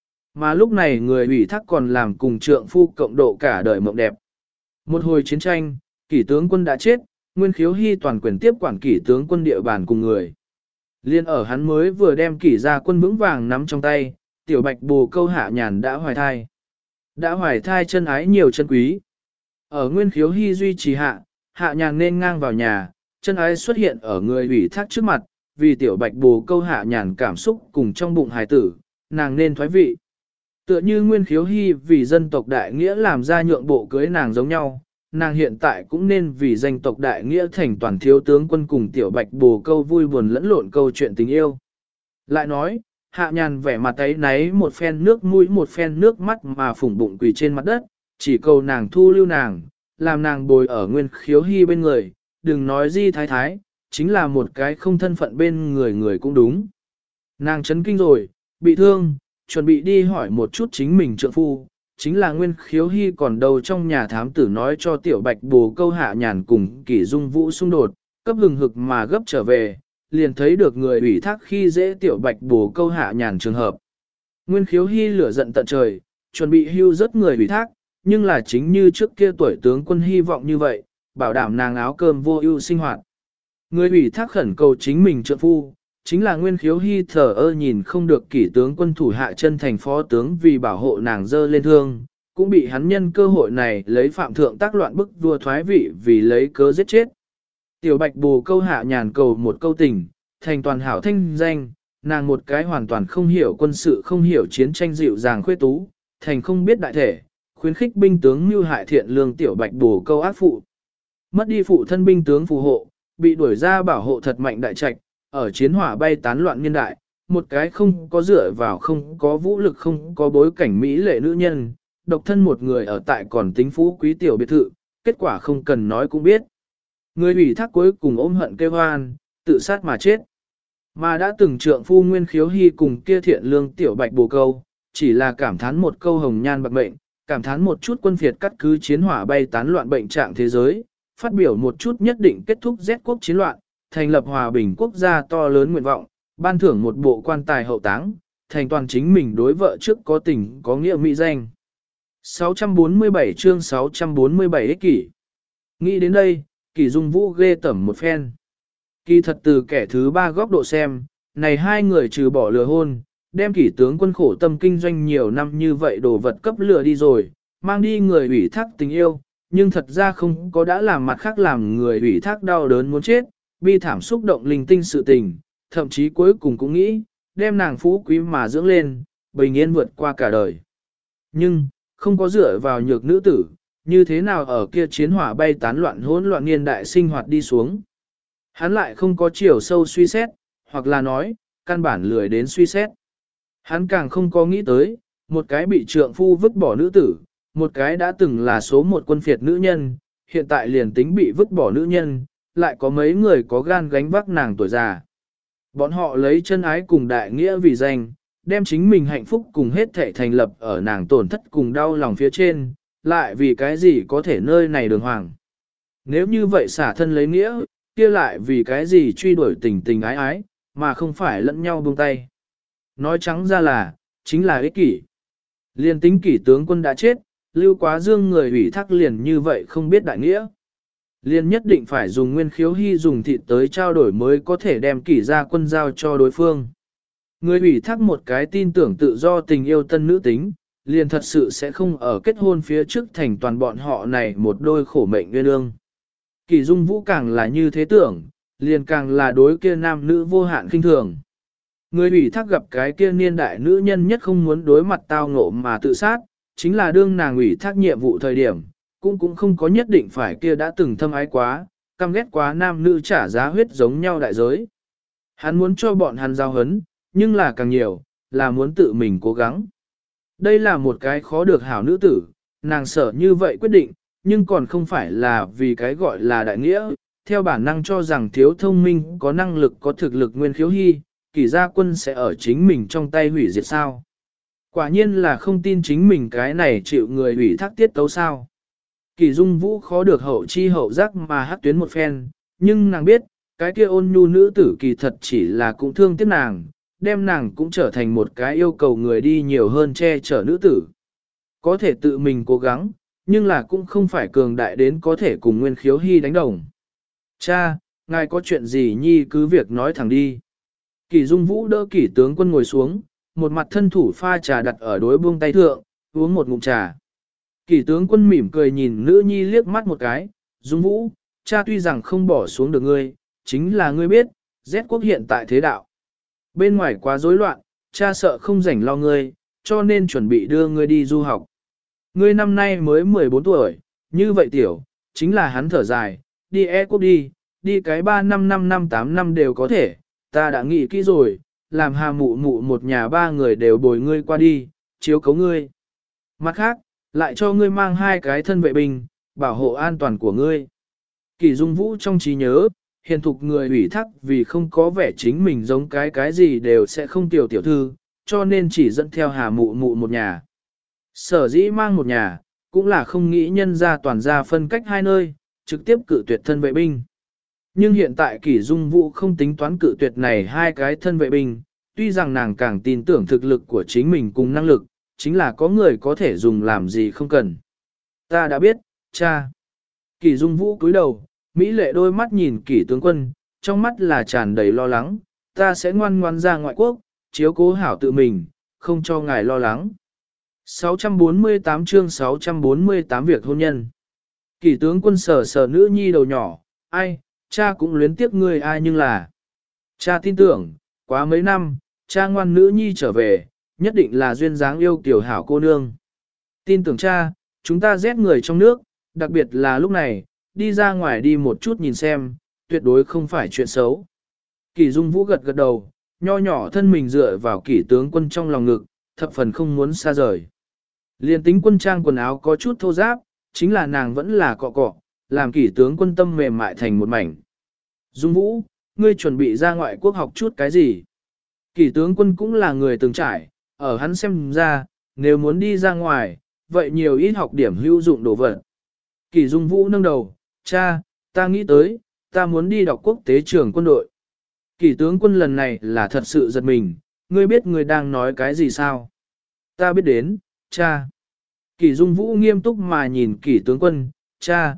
Mà lúc này người ủy thác còn làm cùng trượng phu cộng độ cả đời mộng đẹp. Một hồi chiến tranh, kỷ tướng quân đã chết, Nguyên Khiếu Hy toàn quyền tiếp quản kỷ tướng quân địa bàn cùng người. Liên ở hắn mới vừa đem kỷ gia quân vững vàng nắm trong tay, tiểu bạch bồ câu Hạ Nhàn đã hoài thai. Đã hoài thai chân ái nhiều chân quý. Ở Nguyên Khiếu Hy duy trì Hạ Nhàn nên ngang vào nhà, chân ái xuất hiện ở người ủy thác trước mặt, vì tiểu bạch bồ câu Hạ Nhàn cảm xúc cùng trong bụng hài tử, nàng nên thoái vị. Tựa như Nguyên Khiếu Hy vì dân tộc đại nghĩa làm ra nhượng bộ cưới nàng giống nhau, nàng hiện tại cũng nên vì danh tộc đại nghĩa thành toàn thiếu tướng quân cùng tiểu bạch bồ câu vui buồn lẫn lộn câu chuyện tình yêu. Lại nói, Hạ Nhàn vẻ mặt ấy náy một phen nước mũi một phen nước mắt mà phủng bụng quỳ trên mặt đất, chỉ cầu nàng thu lưu nàng, làm nàng bồi ở Nguyên Khiếu Hy bên người, đừng nói di thái thái, chính là một cái không thân phận bên người người cũng đúng. Nàng chấn kinh rồi, bị thương, chuẩn bị đi hỏi một chút chính mình trượng phu, chính là Nguyên Khiếu Hy còn đâu trong nhà thám tử nói cho tiểu bạch bồ câu Hạ Nhàn cùng kỷ dung vũ xung đột, cấp hừng hực mà gấp trở về, liền thấy được người ủy thác khi dễ tiểu bạch bồ câu Hạ Nhàn trường hợp. Nguyên Khiếu Hy lửa giận tận trời, chuẩn bị hưu rất người ủy thác, nhưng là chính như trước kia tuổi tướng quân hy vọng như vậy, bảo đảm nàng áo cơm vô ưu sinh hoạt. Người ủy thác khẩn cầu chính mình trợ phu, chính là Nguyên Khiếu Hy thờ ơ nhìn không được kỷ tướng quân thủ hạ chân thành phó tướng vì bảo hộ nàng dơ lên thương, cũng bị hắn nhân cơ hội này lấy phạm thượng tác loạn bức vua thoái vị vì lấy cớ giết chết. Tiểu Bạch Bồ câu hạ nhàn cầu một câu tình, thành toàn hảo thanh danh, nàng một cái hoàn toàn không hiểu quân sự không hiểu chiến tranh dịu dàng khuê tú, thành không biết đại thể, khuyến khích binh tướng mưu hại thiện lương Tiểu Bạch Bồ câu ác phụ. Mất đi phụ thân binh tướng phù hộ, bị đuổi ra bảo hộ thật mạnh đại trạch, ở chiến hỏa bay tán loạn niên đại, một cái không có dựa vào không có vũ lực không có bối cảnh mỹ lệ nữ nhân, độc thân một người ở tại còn tính phú quý tiểu biệt thự, kết quả không cần nói cũng biết. Người ủy thác cuối cùng ôm hận kêu hoan, tự sát mà chết. Mà đã từng trượng phu Nguyên Khiếu Hy cùng kia thiện lương Tiểu Bạch Bồ câu, chỉ là cảm thán một câu hồng nhan bạc mệnh, cảm thán một chút quân phiệt cắt cứ chiến hỏa bay tán loạn bệnh trạng thế giới, phát biểu một chút nhất định kết thúc Z quốc chiến loạn, thành lập hòa bình quốc gia to lớn nguyện vọng, ban thưởng một bộ quan tài hậu táng, thành toàn chính mình đối vợ trước có tình có nghĩa mỹ danh. 647 chương 647 ích kỷ. Nghĩ đến đây, Kỷ Dung Vũ ghê tởm một phen. Kỳ thật từ kẻ thứ ba góc độ xem, này hai người trừ bỏ lừa hôn, đem Kỷ tướng quân khổ tâm kinh doanh nhiều năm như vậy đồ vật cấp lừa đi rồi, mang đi người ủy thác tình yêu, nhưng thật ra không có đã làm mặt khác làm người ủy thác đau đớn muốn chết, bi thảm xúc động linh tinh sự tình, thậm chí cuối cùng cũng nghĩ, đem nàng phú quý mà dưỡng lên, bình yên vượt qua cả đời. Nhưng, không có dựa vào nhược nữ tử, như thế nào ở kia chiến hỏa bay tán loạn hỗn loạn niên đại sinh hoạt đi xuống. Hắn lại không có chiều sâu suy xét, hoặc là nói, căn bản lười đến suy xét. Hắn càng không có nghĩ tới, một cái bị trượng phu vứt bỏ nữ tử, một cái đã từng là số một quân phiệt nữ nhân, hiện tại liền tính bị vứt bỏ nữ nhân, lại có mấy người có gan gánh vác nàng tuổi già. Bọn họ lấy chân ái cùng đại nghĩa vì danh, đem chính mình hạnh phúc cùng hết thảy thành lập ở nàng tổn thất cùng đau lòng phía trên, lại vì cái gì có thể nơi này đường hoàng. Nếu như vậy xả thân lấy nghĩa, kia lại vì cái gì truy đuổi tình tình ái ái, mà không phải lẫn nhau buông tay. Nói trắng ra là, chính là ích kỷ. Liên tính Kỷ tướng quân đã chết, Lưu Quá Dương người ủy thác liền như vậy không biết đại nghĩa. Liên nhất định phải dùng Nguyên Khiếu Hy dùng thịt tới trao đổi mới có thể đem Kỷ gia quân giao cho đối phương. Người ủy thác một cái tin tưởng tự do tình yêu tân nữ tính, liền thật sự sẽ không ở kết hôn phía trước thành toàn bọn họ này một đôi khổ mệnh nguyên ương. Kỷ Dung Vũ càng là như thế tưởng, liền càng là đối kia nam nữ vô hạn khinh thường. Người ủy thác gặp cái kia niên đại nữ nhân nhất không muốn đối mặt tao ngộ mà tự sát, chính là đương nàng ủy thác nhiệm vụ thời điểm, cũng không có nhất định phải kia đã từng thâm ái quá, căm ghét quá nam nữ trả giá huyết giống nhau đại giới. Hắn muốn cho bọn hắn giao hấn, nhưng là càng nhiều, là muốn tự mình cố gắng. Đây là một cái khó được hảo nữ tử, nàng sợ như vậy quyết định, nhưng còn không phải là vì cái gọi là đại nghĩa, theo bản năng cho rằng thiếu thông minh có năng lực có thực lực Nguyên Khiếu Hy, Kỷ gia quân sẽ ở chính mình trong tay hủy diệt sao. Quả nhiên là không tin chính mình cái này chịu người ủy thác tiết tấu sao. Kỷ Dung Vũ khó được hậu chi hậu giác mà hắc tuyến một phen, nhưng nàng biết, cái kia ôn nhu nữ tử kỳ thật chỉ là cũng thương tiếc nàng, đem nàng cũng trở thành một cái yêu cầu người đi nhiều hơn che chở nữ tử. Có thể tự mình cố gắng, nhưng là cũng không phải cường đại đến có thể cùng Nguyên Khiếu Hy đánh đồng. Cha, ngài có chuyện gì nhi cứ việc nói thẳng đi. Kỷ Dung Vũ đỡ Kỷ tướng quân ngồi xuống, một mặt thân thủ pha trà đặt ở đối buông tay thượng, uống một ngụm trà. Kỷ tướng quân mỉm cười nhìn nữ nhi liếc mắt một cái, Dung Vũ, cha tuy rằng không bỏ xuống được ngươi, chính là ngươi biết, Z quốc hiện tại thế đạo. Bên ngoài quá rối loạn, cha sợ không rảnh lo ngươi, cho nên chuẩn bị đưa ngươi đi du học. Ngươi năm nay mới 14 tuổi, như vậy tiểu, chính là hắn thở dài, đi quốc đi cái 3 năm 5 năm 8 năm đều có thể, ta đã nghĩ kỹ rồi, làm Hà mụ mụ một nhà ba người đều bồi ngươi qua đi, chiếu cấu ngươi. Mặt khác, lại cho ngươi mang 2 cái thân vệ binh, bảo hộ an toàn của ngươi. Kỷ Dung Vũ trong trí nhớ, hiền thục người ủy thác vì không có vẻ chính mình giống cái gì đều sẽ không tiểu tiểu thư, cho nên chỉ dẫn theo Hà mụ mụ một nhà. Sở dĩ mang một nhà, cũng là không nghĩ nhân ra toàn ra phân cách 2 nơi, trực tiếp cự tuyệt thân vệ binh. Nhưng hiện tại Kỷ Dung Vũ không tính toán cự tuyệt này 2 cái thân vệ binh, tuy rằng nàng càng tin tưởng thực lực của chính mình cùng năng lực, chính là có người có thể dùng làm gì không cần. ta đã biết, cha. Kỷ Dung Vũ cúi đầu, mỹ lệ đôi mắt nhìn Kỷ tướng quân, trong mắt là tràn đầy lo lắng, ta sẽ ngoan ngoan ra ngoại quốc, chiếu cố hảo tự mình, không cho ngài lo lắng. 648 chương 648 việc hôn nhân. Kỷ tướng quân sờ sờ nữ nhi đầu nhỏ, ai, cha cũng luyến tiếc ngươi ai nhưng là. Cha tin tưởng, quá mấy năm, cha ngoan nữ nhi trở về, nhất định là duyên dáng yêu tiểu hảo cô nương. Tin tưởng cha, chúng ta giết người trong nước, đặc biệt là lúc này, đi ra ngoài đi một chút nhìn xem, tuyệt đối không phải chuyện xấu. Kỷ Dung Vũ gật gật đầu, nho nhỏ thân mình dựa vào Kỷ tướng quân trong lòng ngực, thập phần không muốn xa rời. Liên tính quân trang quần áo có chút thô ráp, chính là nàng vẫn là cọ cọ, làm Kỷ tướng quân tâm mềm mại thành một mảnh. Dung Vũ, ngươi chuẩn bị ra ngoại quốc học chút cái gì? Kỷ tướng quân cũng là người từng trải, ở hắn xem ra, nếu muốn đi ra ngoài, vậy nhiều ít học điểm hữu dụng đồ vật. Kỷ Dung Vũ nâng đầu, cha, ta nghĩ tới, ta muốn đi đọc quốc tế trường quân đội. Kỷ tướng quân lần này là thật sự giật mình, ngươi biết ngươi đang nói cái gì sao? Ta biết đến, cha. Kỷ Dung Vũ nghiêm túc mà nhìn Kỷ tướng quân, cha,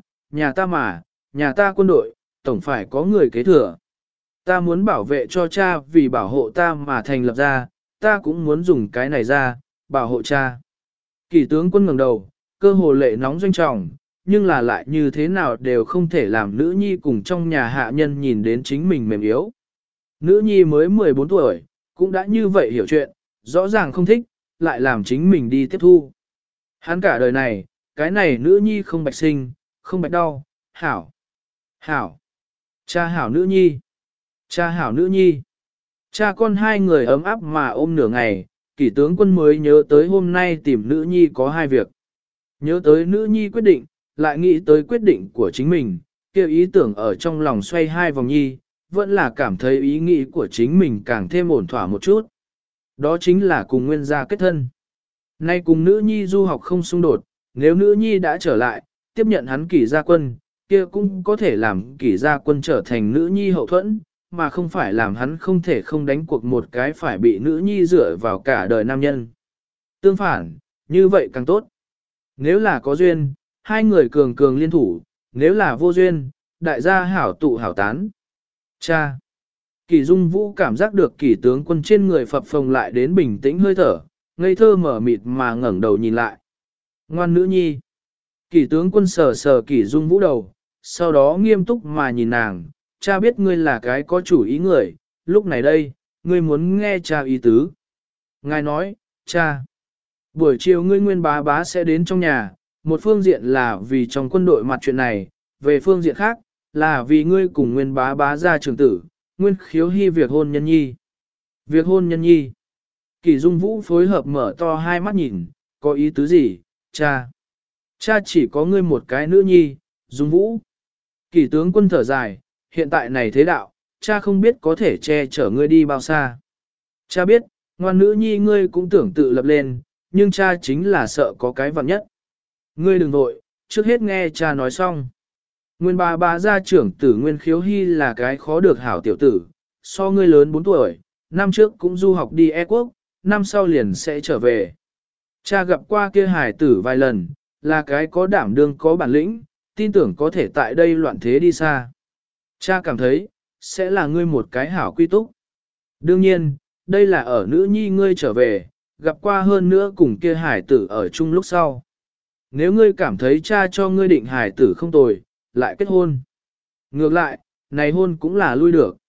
nhà ta quân đội, tổng phải có người kế thừa. Ta muốn bảo vệ cho cha vì bảo hộ ta mà thành lập ra, ta cũng muốn dùng cái này ra, bảo hộ cha. Kỷ tướng quân ngẩng đầu, cơ hồ lệ nóng doanh trọng, nhưng là lại như thế nào đều không thể làm nữ nhi cùng trong nhà hạ nhân nhìn đến chính mình mềm yếu. Nữ nhi mới 14 tuổi, cũng đã như vậy hiểu chuyện, rõ ràng không thích, lại làm chính mình đi tiếp thu. Hắn cả đời này, cái này nữ nhi không bạch sinh, không bạch đau, hảo, hảo, cha hảo nữ nhi, cha hảo nữ nhi. Cha con hai người ấm áp mà ôm nửa ngày, Kỷ tướng quân mới nhớ tới hôm nay tìm nữ nhi có hai việc. Nhớ tới nữ nhi quyết định, lại nghĩ tới quyết định của chính mình, kêu ý tưởng ở trong lòng xoay hai vòng nhi, vẫn là cảm thấy ý nghĩ của chính mình càng thêm ổn thỏa một chút. Đó chính là cùng nguyên gia kết thân. Nay cùng nữ nhi du học không xung đột, nếu nữ nhi đã trở lại, tiếp nhận hắn Kỷ gia quân, kia cũng có thể làm Kỷ gia quân trở thành nữ nhi hậu thuẫn, mà không phải làm hắn không thể không đánh cuộc một cái phải bị nữ nhi dựa vào cả đời nam nhân. Tương phản, như vậy càng tốt. Nếu là có duyên, hai người cường cường liên thủ, nếu là vô duyên, đại gia hảo tụ hảo tán. Cha! Kỷ Dung Vũ cảm giác được Kỷ tướng quân trên người phập phồng lại đến bình tĩnh hơi thở, ngây thơ mở mịt mà ngẩng đầu nhìn lại. Ngoan nữ nhi! Kỷ tướng quân sờ sờ Kỷ Dung Vũ đầu, sau đó nghiêm túc mà nhìn nàng, cha biết ngươi là cái có chủ ý người, lúc này đây, ngươi muốn nghe cha ý tứ. Ngài nói, cha! Buổi chiều ngươi Nguyên bá bá sẽ đến trong nhà, một phương diện là vì trong quân đội mặt chuyện này, về phương diện khác, là vì ngươi cùng Nguyên bá bá ra trường tử, Nguyên khiếu hy việc hôn nhân nhi. Việc hôn nhân nhi. Kỷ Dung Vũ phối hợp mở to hai mắt nhìn, có ý tứ gì, cha? Cha chỉ có ngươi một cái nữ nhi, Dung Vũ. Kỷ tướng quân thở dài, hiện tại này thế đạo, cha không biết có thể che chở ngươi đi bao xa. Cha biết, ngoan nữ nhi ngươi cũng tưởng tự lập lên, nhưng cha chính là sợ có cái vặn nhất. Ngươi đừng vội, trước hết nghe cha nói xong. Nguyên bá bá gia trưởng tử Nguyên khiếu hy là cái khó được hảo tiểu tử, so ngươi lớn 4 tuổi, năm trước cũng du học đi E quốc, năm sau liền sẽ trở về. Cha gặp qua kia hải tử vài lần, là cái có đảm đương có bản lĩnh, tin tưởng có thể tại đây loạn thế đi xa. Cha cảm thấy, sẽ là ngươi một cái hảo quy túc. Đương nhiên, đây là ở nữ nhi ngươi trở về, gặp qua hơn nữa cùng kia hải tử ở chung lúc sau. Nếu ngươi cảm thấy cha cho ngươi định hải tử không tồi, lại kết hôn. Ngược lại, này hôn cũng là lui được.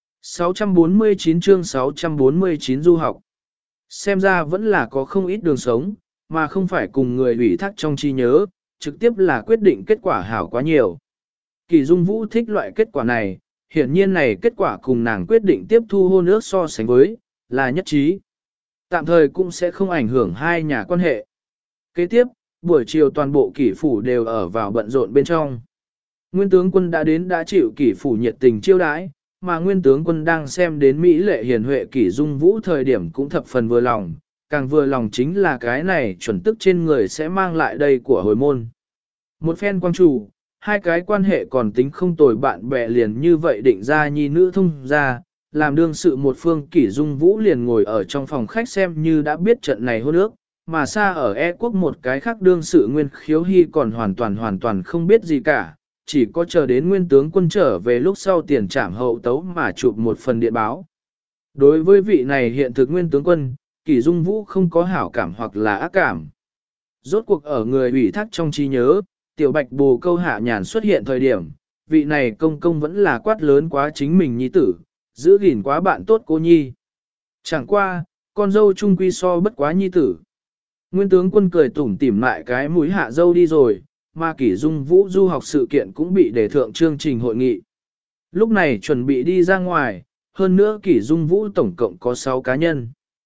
649 chương 649 du học. Xem ra vẫn là có không ít đường sống, mà không phải cùng người ủy thác trong trí nhớ, trực tiếp là quyết định kết quả hảo quá nhiều. Kỷ Dung Vũ thích loại kết quả này, hiển nhiên này kết quả cùng nàng quyết định tiếp thu hôn ước so sánh với, là nhất trí. Tạm thời cũng sẽ không ảnh hưởng hai nhà quan hệ. Kế tiếp, buổi chiều toàn bộ Kỷ phủ đều ở vào bận rộn bên trong. Nguyên tướng quân đã đến đã chịu Kỷ phủ nhiệt tình chiêu đãi, mà nguyên tướng quân đang xem đến Mỹ lệ hiền huệ Kỷ Dung Vũ thời điểm cũng thập phần vừa lòng, càng vừa lòng chính là cái này chuẩn tức trên người sẽ mang lại đây của hồi môn. Một phen quang chủ, hai cái quan hệ còn tính không tồi bạn bè liền như vậy định ra nhi nữ thông ra, làm đương sự một phương Kỷ Dung Vũ liền ngồi ở trong phòng khách xem như đã biết trận này hôn ước, mà xa ở E quốc một cái khác đương sự Nguyên Khiếu Hy còn hoàn toàn không biết gì cả, chỉ có chờ đến nguyên tướng quân trở về lúc sau tiền trảm hậu tấu mà chụp một phần điện báo. Đối với vị này hiện thực nguyên tướng quân, Kỷ Dung Vũ không có hảo cảm hoặc là ác cảm. Rốt cuộc ở người ủy thác trong trí nhớ, tiểu bạch bồ câu hạ nhàn xuất hiện thời điểm, vị này công công vẫn là quát lớn quá chính mình nhi tử, giữ gìn quá bạn tốt cô nhi. Chẳng qua, con dâu trung quy so bất quá nhi tử. Nguyên tướng quân cười tủm tỉm lại cái mũi hạ dâu đi rồi, mà Kỷ Dung Vũ du học sự kiện cũng bị đề thượng chương trình hội nghị. Lúc này chuẩn bị đi ra ngoài, hơn nữa Kỷ Dung Vũ tổng cộng có 6 cá nhân.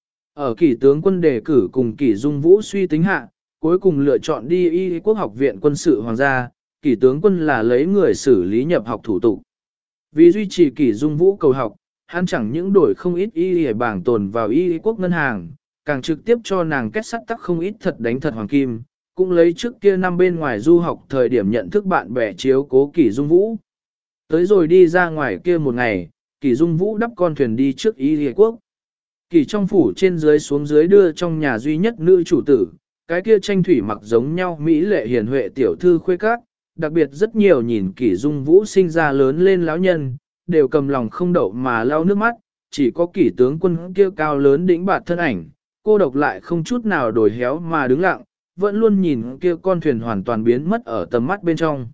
Ở Kỷ tướng quân đề cử cùng Kỷ Dung Vũ suy tính hạ, cuối cùng lựa chọn đi Y Quốc học viện quân sự hoàng gia, Kỷ tướng quân là lấy người xử lý nhập học thủ tục. Vì duy trì Kỷ Dung Vũ cầu học, hắn chẳng những đổi không ít y bảng tồn vào Y Quốc ngân hàng, càng trực tiếp cho nàng kết sắt tắc không ít thật đánh thật hoàng kim, cũng lấy trước kia năm bên ngoài du học thời điểm nhận thức bạn bè chiếu cố Kỷ Dung Vũ. Tới rồi đi ra ngoài kia một ngày, Kỷ Dung Vũ đắp con thuyền đi trước Y Quốc. Kỷ trong phủ trên dưới xuống dưới đưa trong nhà duy nhất nữ chủ tử, cái kia tranh thủy mặc giống nhau mỹ lệ hiền huệ tiểu thư khuê các, đặc biệt rất nhiều nhìn Kỷ Dung Vũ sinh ra lớn lên lão nhân, đều cầm lòng không đậu mà lau nước mắt, chỉ có Kỷ tướng quân kia cao lớn đĩnh bạt thân ảnh, cô độc lại không chút nào đổi héo mà đứng lặng, vẫn luôn nhìn kia con thuyền hoàn toàn biến mất ở tầm mắt bên trong.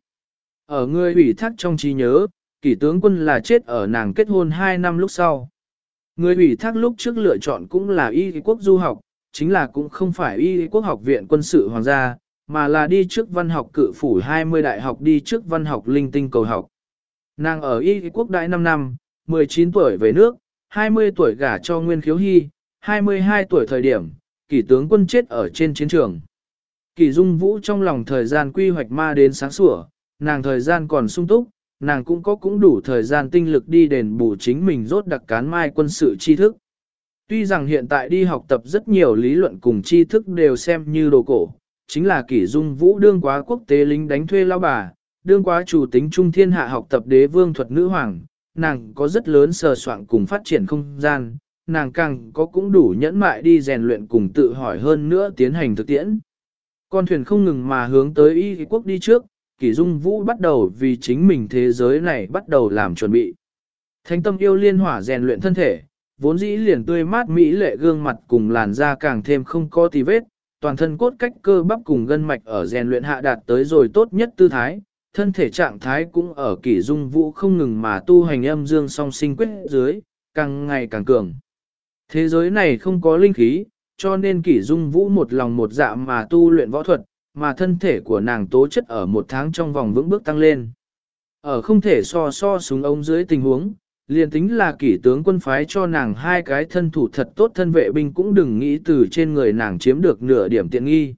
Ở người ủy thác trong trí nhớ, Kỷ tướng quân là chết ở nàng kết hôn 2 năm lúc sau. Người ủy thác lúc trước lựa chọn cũng là Y Quốc du học, chính là cũng không phải Y Quốc học viện quân sự hoàng gia, mà là đi trước văn học cự phủ 20 đại học đi trước văn học linh tinh cầu học. Nàng ở Y Quốc đại 5 năm, 19 tuổi về nước, 20 tuổi gả cho Nguyên Khiếu Hy, 22 tuổi thời điểm, Kỷ tướng quân chết ở trên chiến trường. Kỷ Dung Vũ trong lòng thời gian quy hoạch ma đến sáng sủa, nàng thời gian còn sung túc, nàng cũng đủ thời gian tinh lực đi đền bù chính mình rốt đặc cán mai quân sự tri thức. Tuy rằng hiện tại đi học tập rất nhiều lý luận cùng tri thức đều xem như đồ cổ, chính là Kỷ Dung Vũ đương quá quốc tế lính đánh thuê lao bà, đương quá chủ tính trung thiên hạ học tập đế vương thuật nữ hoàng, nàng có rất lớn sờ soạn cùng phát triển không gian, nàng càng có cũng đủ nhẫn mại đi rèn luyện cùng tự hỏi hơn nữa tiến hành thực tiễn. Con thuyền không ngừng mà hướng tới Y Quốc đi trước, Kỷ Dung Vũ bắt đầu vì chính mình thế giới này bắt đầu làm chuẩn bị. Thánh tâm yêu liên hỏa rèn luyện thân thể, vốn dĩ liền tươi mát mỹ lệ gương mặt cùng làn da càng thêm không có tì vết, toàn thân cốt cách cơ bắp cùng gân mạch ở rèn luyện hạ đạt tới rồi tốt nhất tư thái, thân thể trạng thái cũng ở Kỷ Dung Vũ không ngừng mà tu hành âm dương song sinh quyết dưới, càng ngày càng cường. Thế giới này không có linh khí, cho nên Kỷ Dung Vũ một lòng một dạ mà tu luyện võ thuật, mà thân thể của nàng tố chất ở 1 tháng trong vòng vững bước tăng lên. Ở không thể so súng ống dưới tình huống, liền tính là Kỷ tướng quân phái cho nàng 2 cái thân thủ thật tốt thân vệ binh cũng đừng nghĩ từ trên người nàng chiếm được nửa điểm tiện nghi.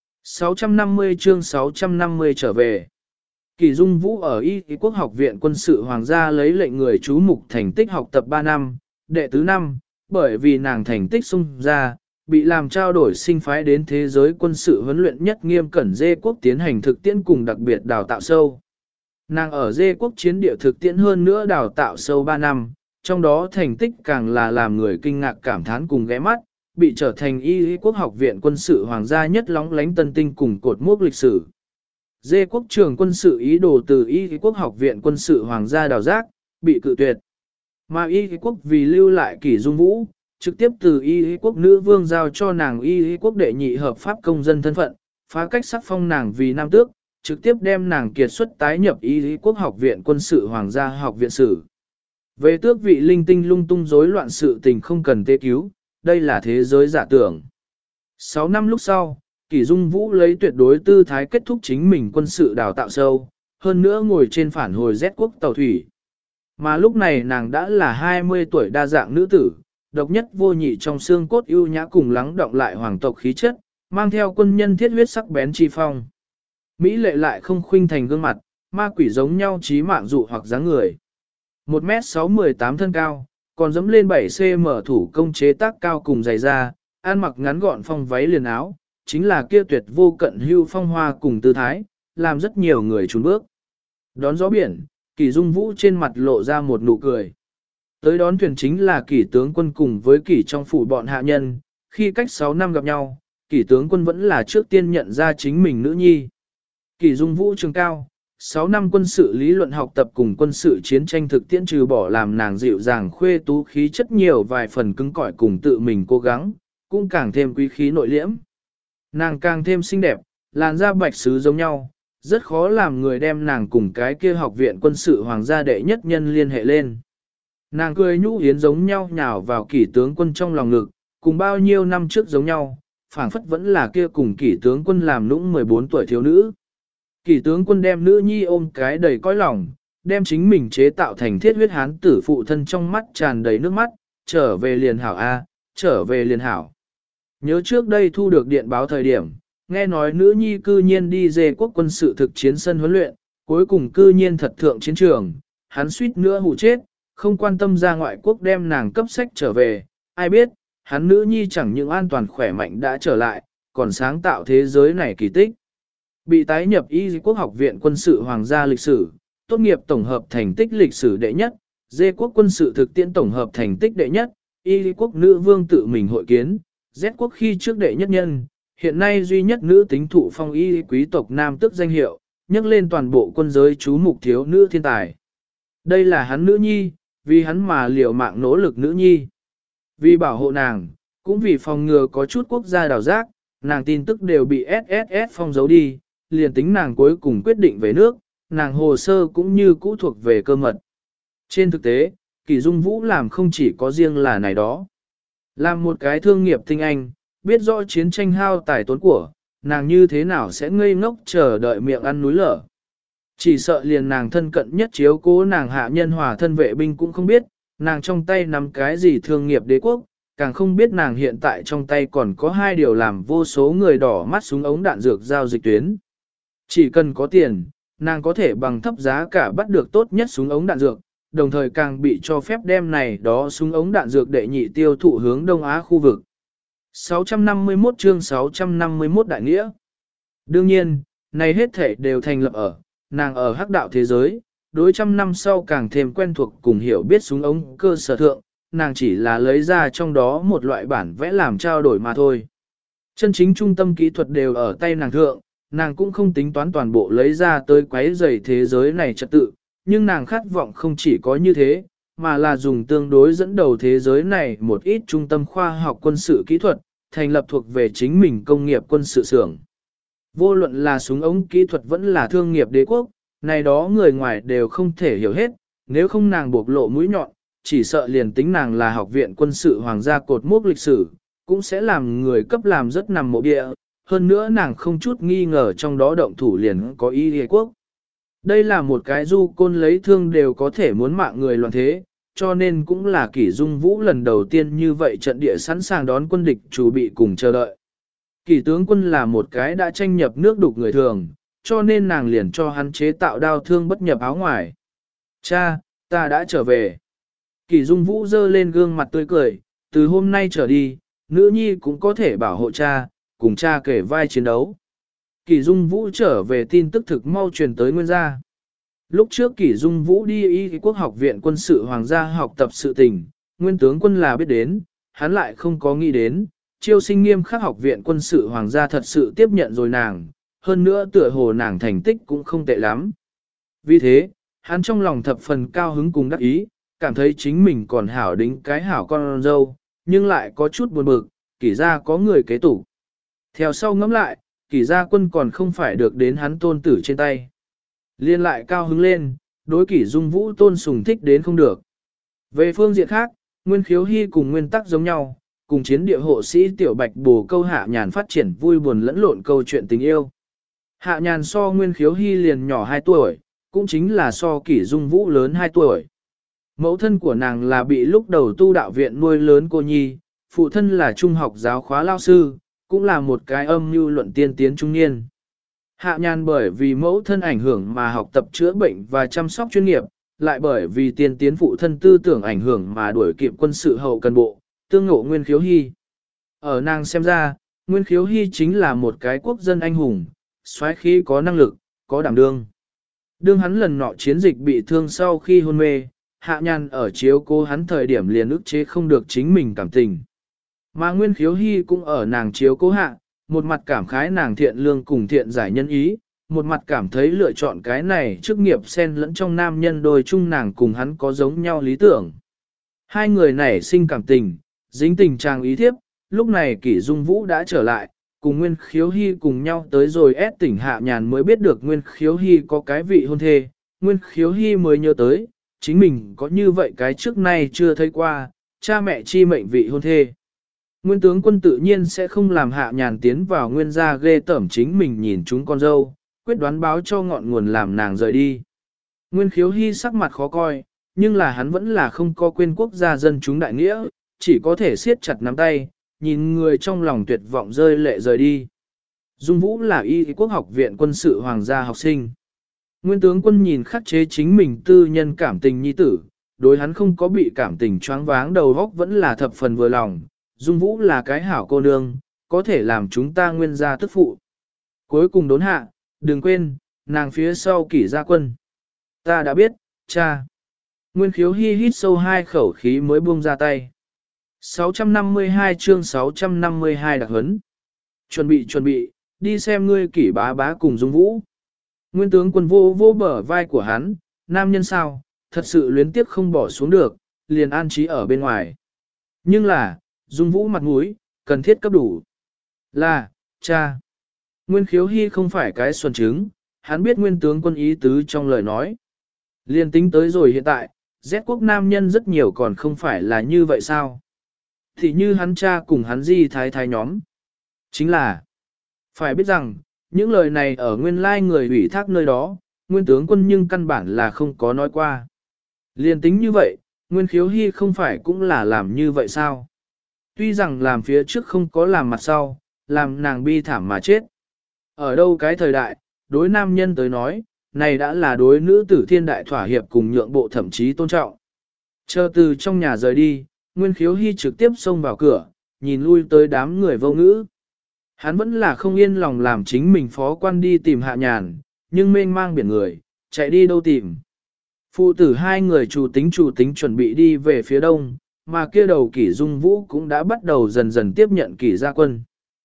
650 chương 650 trở về. Kỷ Dung Vũ ở Y Quốc học viện quân sự hoàng gia lấy lệnh người chú mục thành tích học tập 3 năm, đệ tứ năm, bởi vì nàng thành tích xung ra, bị làm trao đổi sinh phái đến thế giới quân sự huấn luyện nhất nghiêm cẩn Dê quốc tiến hành thực tiễn cùng đặc biệt đào tạo sâu. Nàng ở Dê quốc chiến địa thực tiễn hơn nữa đào tạo sâu 3 năm, trong đó thành tích càng là làm người kinh ngạc cảm thán cùng ghé mắt, bị trở thành Y Quốc học viện quân sự hoàng gia nhất lóng lánh tân tinh cùng cột mốc lịch sử. Dê quốc trường quân sự ý đồ từ Y Quốc học viện quân sự hoàng gia đào giác, bị cự tuyệt. Mà Y Quốc vì lưu lại Kỷ Dung Vũ, trực tiếp từ Y Quốc nữ vương giao cho nàng Y Quốc đệ nhị hợp pháp công dân thân phận, phá cách sắc phong nàng vì nam tước, trực tiếp đem nàng kiệt xuất tái nhập Y Quốc học viện quân sự hoàng gia học viện sử. Về tước vị linh tinh lung tung rối loạn sự tình không cần tế cứu, đây là thế giới giả tưởng. 6 năm lúc sau, Kỷ Dung Vũ lấy tuyệt đối tư thái kết thúc chính mình quân sự đào tạo sâu, hơn nữa ngồi trên phản hồi Z quốc tàu thủy. Mà lúc này nàng đã là 20 tuổi đa dạng nữ tử, độc nhất vô nhị trong xương cốt ưu nhã cùng lắng động lại hoàng tộc khí chất, mang theo quân nhân thiết huyết sắc bén chi phong. Mỹ lệ lại không khuynh thành gương mặt, ma quỷ giống nhau trí mạng dụ hoặc dáng người. 1m6-18 thân cao, còn dẫm lên 7cm thủ công chế tác cao cùng giày da, ăn mặc ngắn gọn phong váy liền áo, chính là kia tuyệt vô cận hưu phong hoa cùng tư thái, làm rất nhiều người trốn bước. Đón gió biển, Kỷ Dung Vũ trên mặt lộ ra một nụ cười. Tới đón thuyền chính là Kỷ tướng quân cùng với Kỷ trong phủ bọn hạ nhân, khi cách 6 năm gặp nhau, Kỷ tướng quân vẫn là trước tiên nhận ra chính mình nữ nhi. Kỷ Dung Vũ trường cao, 6 năm quân sự lý luận học tập cùng quân sự chiến tranh thực tiễn trừ bỏ làm nàng dịu dàng khuê tú khí chất nhiều vài phần cứng cỏi cùng tự mình cố gắng, cũng càng thêm quý khí nội liễm. Nàng càng thêm xinh đẹp, làn da bạch sứ giống nhau, rất khó làm người đem nàng cùng cái kia học viện quân sự hoàng gia đệ nhất nhân liên hệ lên. Nàng cười nhũ yến giống nhau nhào vào kỷ tướng quân trong lòng ngực, cùng bao nhiêu năm trước giống nhau, phảng phất vẫn là kia cùng kỷ tướng quân làm nũng 14 tuổi thiếu nữ. Kỷ tướng quân đem nữ nhi ôm cái đầy cõi lòng, đem chính mình chế tạo thành thiết huyết hán tử phụ thân trong mắt tràn đầy nước mắt, trở về liền hảo a, trở về liền hảo. Nhớ trước đây thu được điện báo thời điểm, nghe nói nữ nhi cư nhiên đi dê quốc quân sự thực chiến sân huấn luyện, cuối cùng cư nhiên thật thượng chiến trường, hắn suýt nữa hụ chết, không quan tâm ra ngoại quốc đem nàng cấp sách trở về, ai biết, hắn nữ nhi chẳng những an toàn khỏe mạnh đã trở lại, còn sáng tạo thế giới này kỳ tích. Bị tái nhập Y quốc học viện quân sự hoàng gia lịch sử, tốt nghiệp tổng hợp thành tích lịch sử đệ nhất, dê quốc quân sự thực tiễn tổng hợp thành tích đệ nhất, Y quốc nữ vương tự mình hội kiến, Z quốc khi trước đệ nhất nhân, hiện nay duy nhất nữ tính thụ phong Y quý tộc nam tước danh hiệu, nhắc lên toàn bộ quân giới chú mục thiếu nữ thiên tài. Đây là hắn nữ nhi, vì hắn mà liều mạng nỗ lực nữ nhi. Vì bảo hộ nàng, cũng vì phòng ngừa có chút quốc gia đào giác, nàng tin tức đều bị SSS phong giấu đi, liền tính nàng cuối cùng quyết định về nước, nàng hồ sơ cũng như cũ thuộc về cơ mật. Trên thực tế, Kỷ Dung Vũ làm không chỉ có riêng là này đó. Làm một cái thương nghiệp tinh anh, biết rõ chiến tranh hao tài tốn của, nàng như thế nào sẽ ngây ngốc chờ đợi miệng ăn núi lở. Chỉ sợ liền nàng thân cận nhất chiếu cố nàng hạ nhân hòa thân vệ binh cũng không biết, nàng trong tay nắm cái gì thương nghiệp đế quốc, càng không biết nàng hiện tại trong tay còn có hai điều làm vô số người đỏ mắt súng ống đạn dược giao dịch tuyến. Chỉ cần có tiền, nàng có thể bằng thấp giá cả bắt được tốt nhất súng ống đạn dược, đồng thời càng bị cho phép đem này đó súng ống đạn dược đệ nhị tiêu thụ hướng Đông Á khu vực. 651 chương 651 đại nghĩa. Đương nhiên, này hết thể đều thành lập ở, nàng ở hắc đạo thế giới, đối trăm năm sau càng thêm quen thuộc cùng hiểu biết súng ống cơ sở thượng, nàng chỉ là lấy ra trong đó một loại bản vẽ làm trao đổi mà thôi. Chân chính trung tâm kỹ thuật đều ở tay nàng thượng, nàng cũng không tính toán toàn bộ lấy ra tới quấy rầy thế giới này trật tự, nhưng nàng khát vọng không chỉ có như thế, mà là dùng tương đối dẫn đầu thế giới này một ít trung tâm khoa học quân sự kỹ thuật, thành lập thuộc về chính mình công nghiệp quân sự xưởng. Vô luận là súng ống kỹ thuật vẫn là thương nghiệp đế quốc, này đó người ngoài đều không thể hiểu hết, nếu không nàng buộc lộ mũi nhọn, chỉ sợ liền tính nàng là học viện quân sự hoàng gia cột mốc lịch sử, cũng sẽ làm người cấp làm rất nằm mộ địa, hơn nữa nàng không chút nghi ngờ trong đó động thủ liền có Y Lệ quốc. Đây là một cái du côn lấy thương đều có thể muốn mạng người loạn thế, cho nên cũng là Kỷ Dung Vũ lần đầu tiên như vậy trận địa sẵn sàng đón quân địch chuẩn bị cùng chờ đợi. Kỷ tướng quân là một cái đã tranh nhập nước đục người thường, cho nên nàng liền cho hắn chế tạo đao thương bất nhập áo ngoài. Cha, ta đã trở về. Kỷ Dung Vũ dơ lên gương mặt tươi cười, từ hôm nay trở đi, nữ nhi cũng có thể bảo hộ cha, cùng cha kể vai chiến đấu. Kỷ Dung Vũ trở về tin tức thực mau truyền tới Nguyên gia. Lúc trước Kỷ Dung Vũ đi Y quốc học viện quân sự hoàng gia học tập sự tình, Nguyên tướng quân là biết đến, hắn lại không có nghĩ đến, chiêu sinh nghiêm khắc học viện quân sự hoàng gia thật sự tiếp nhận rồi nàng, hơn nữa tựa hồ nàng thành tích cũng không tệ lắm. Vì thế, hắn trong lòng thập phần cao hứng cùng đắc ý, cảm thấy chính mình còn hảo đính cái hảo con dâu, nhưng lại có chút buồn bực, Kỷ gia có người kế tục. Theo sau ngẫm lại, Kỷ gia quân còn không phải được đến hắn tôn tử trên tay. Liên lại cao hứng lên, đối Kỷ Dung Vũ tôn sùng thích đến không được. Về phương diện khác, Nguyên Khiếu Hy cùng nguyên tắc giống nhau, cùng chiến địa hộ sĩ Tiểu Bạch Bồ Câu Hạ Nhàn phát triển vui buồn lẫn lộn câu chuyện tình yêu. Hạ Nhàn so Nguyên Khiếu Hy liền nhỏ 2 tuổi, cũng chính là so Kỷ Dung Vũ lớn 2 tuổi. Mẫu thân của nàng là bị lúc đầu tu đạo viện nuôi lớn cô nhi, phụ thân là trung học giáo khóa lao sư, cũng là một cái âm mưu luận tiên tiến trung niên. Hạ Nhàn bởi vì mẫu thân ảnh hưởng mà học tập chữa bệnh và chăm sóc chuyên nghiệp, lại bởi vì tiên tiến phụ thân tư tưởng ảnh hưởng mà đuổi kịp quân sự hậu cần bộ, tương ngộ Nguyên Khiếu Hy. Ở nàng xem ra, Nguyên Khiếu Hy chính là một cái quốc dân anh hùng, soái khí có năng lực, có đảm đương. Đương hắn lần nọ chiến dịch bị thương sau khi hôn mê, Hạ Nhàn ở chiếu cố hắn thời điểm liền ức chế không được chính mình cảm tình. Mà Nguyên Khiếu Hy cũng ở nàng chiếu cố hạ, một mặt cảm khái nàng thiện lương cùng thiện giải nhân ý, một mặt cảm thấy lựa chọn cái này chức nghiệp xen lẫn trong nam nhân đôi chung nàng cùng hắn có giống nhau lý tưởng. Hai người nảy sinh cảm tình, dính tình trạng ý thiếp, lúc này Kỷ Dung Vũ đã trở lại, cùng Nguyên Khiếu Hy cùng nhau tới rồi ép tỉnh Hạ Nhàn mới biết được Nguyên Khiếu Hy có cái vị hôn thê, Nguyên Khiếu Hy mới nhớ tới, chính mình có như vậy cái trước nay chưa thấy qua, cha mẹ chi mệnh vị hôn thê. Nguyên tướng quân tự nhiên sẽ không làm Hạ Nhàn tiến vào nguyên gia ghê tởm chính mình nhìn chúng con dâu, quyết đoán báo cho ngọn nguồn làm nàng rời đi. Nguyên Khiếu Hy sắc mặt khó coi, nhưng là hắn vẫn là không có quên quốc gia dân chúng đại nghĩa, chỉ có thể siết chặt nắm tay, nhìn người trong lòng tuyệt vọng rơi lệ rời đi. Dung Vũ là y quốc học viện quân sự hoàng gia học sinh. Nguyên tướng quân nhìn khắc chế chính mình tư nhân cảm tình nhi tử, đối hắn không có bị cảm tình choáng váng đầu óc vẫn là thập phần vừa lòng. Dung Vũ là cái hảo cô nương, có thể làm chúng ta nguyên gia tức phụ. Cuối cùng đốn hạ, đừng quên, nàng phía sau Kỷ gia quân. Ta đã biết, cha. Nguyên Khiếu Hy hít sâu hai khẩu khí mới buông ra tay. 652 chương 652 đặc huấn. Chuẩn bị, đi xem ngươi Kỷ bá bá cùng Dung Vũ. Nguyên tướng quân vô bờ vai của hắn, nam nhân sao, thật sự luyến tiếc không bỏ xuống được, liền an trí ở bên ngoài. Nhưng là, Dung Vũ mặt mũi, cần thiết cấp đủ. Là, cha. Nguyên Khiếu Hy không phải cái xuẩn trứng, hắn biết nguyên tướng quân ý tứ trong lời nói. Liên tính tới rồi hiện tại, Z quốc nam nhân rất nhiều còn không phải là như vậy sao? Thì như hắn cha cùng hắn di thái nhóm. Chính là, phải biết rằng, những lời này ở nguyên lai người ủy thác nơi đó, nguyên tướng quân nhưng căn bản là không có nói qua. Liên tính như vậy, Nguyên Khiếu Hy không phải cũng là làm như vậy sao? Tuy rằng làm phía trước không có làm mặt sau, làm nàng bi thảm mà chết. Ở đâu cái thời đại, đối nam nhân tới nói, này đã là đối nữ tử thiên đại thỏa hiệp cùng nhượng bộ thậm chí tôn trọng. Chờ từ trong nhà rời đi, Nguyên Khiếu Hy trực tiếp xông vào cửa, nhìn lui tới đám người vô ngữ. Hắn vẫn là không yên lòng làm chính mình phó quan đi tìm Hạ Nhàn, nhưng mênh mang biển người, chạy đi đâu tìm. Phụ tử hai người chủ tính chuẩn bị đi về phía đông, mà kia đầu Kỷ Dung Vũ cũng đã bắt đầu dần dần tiếp nhận Kỷ gia quân.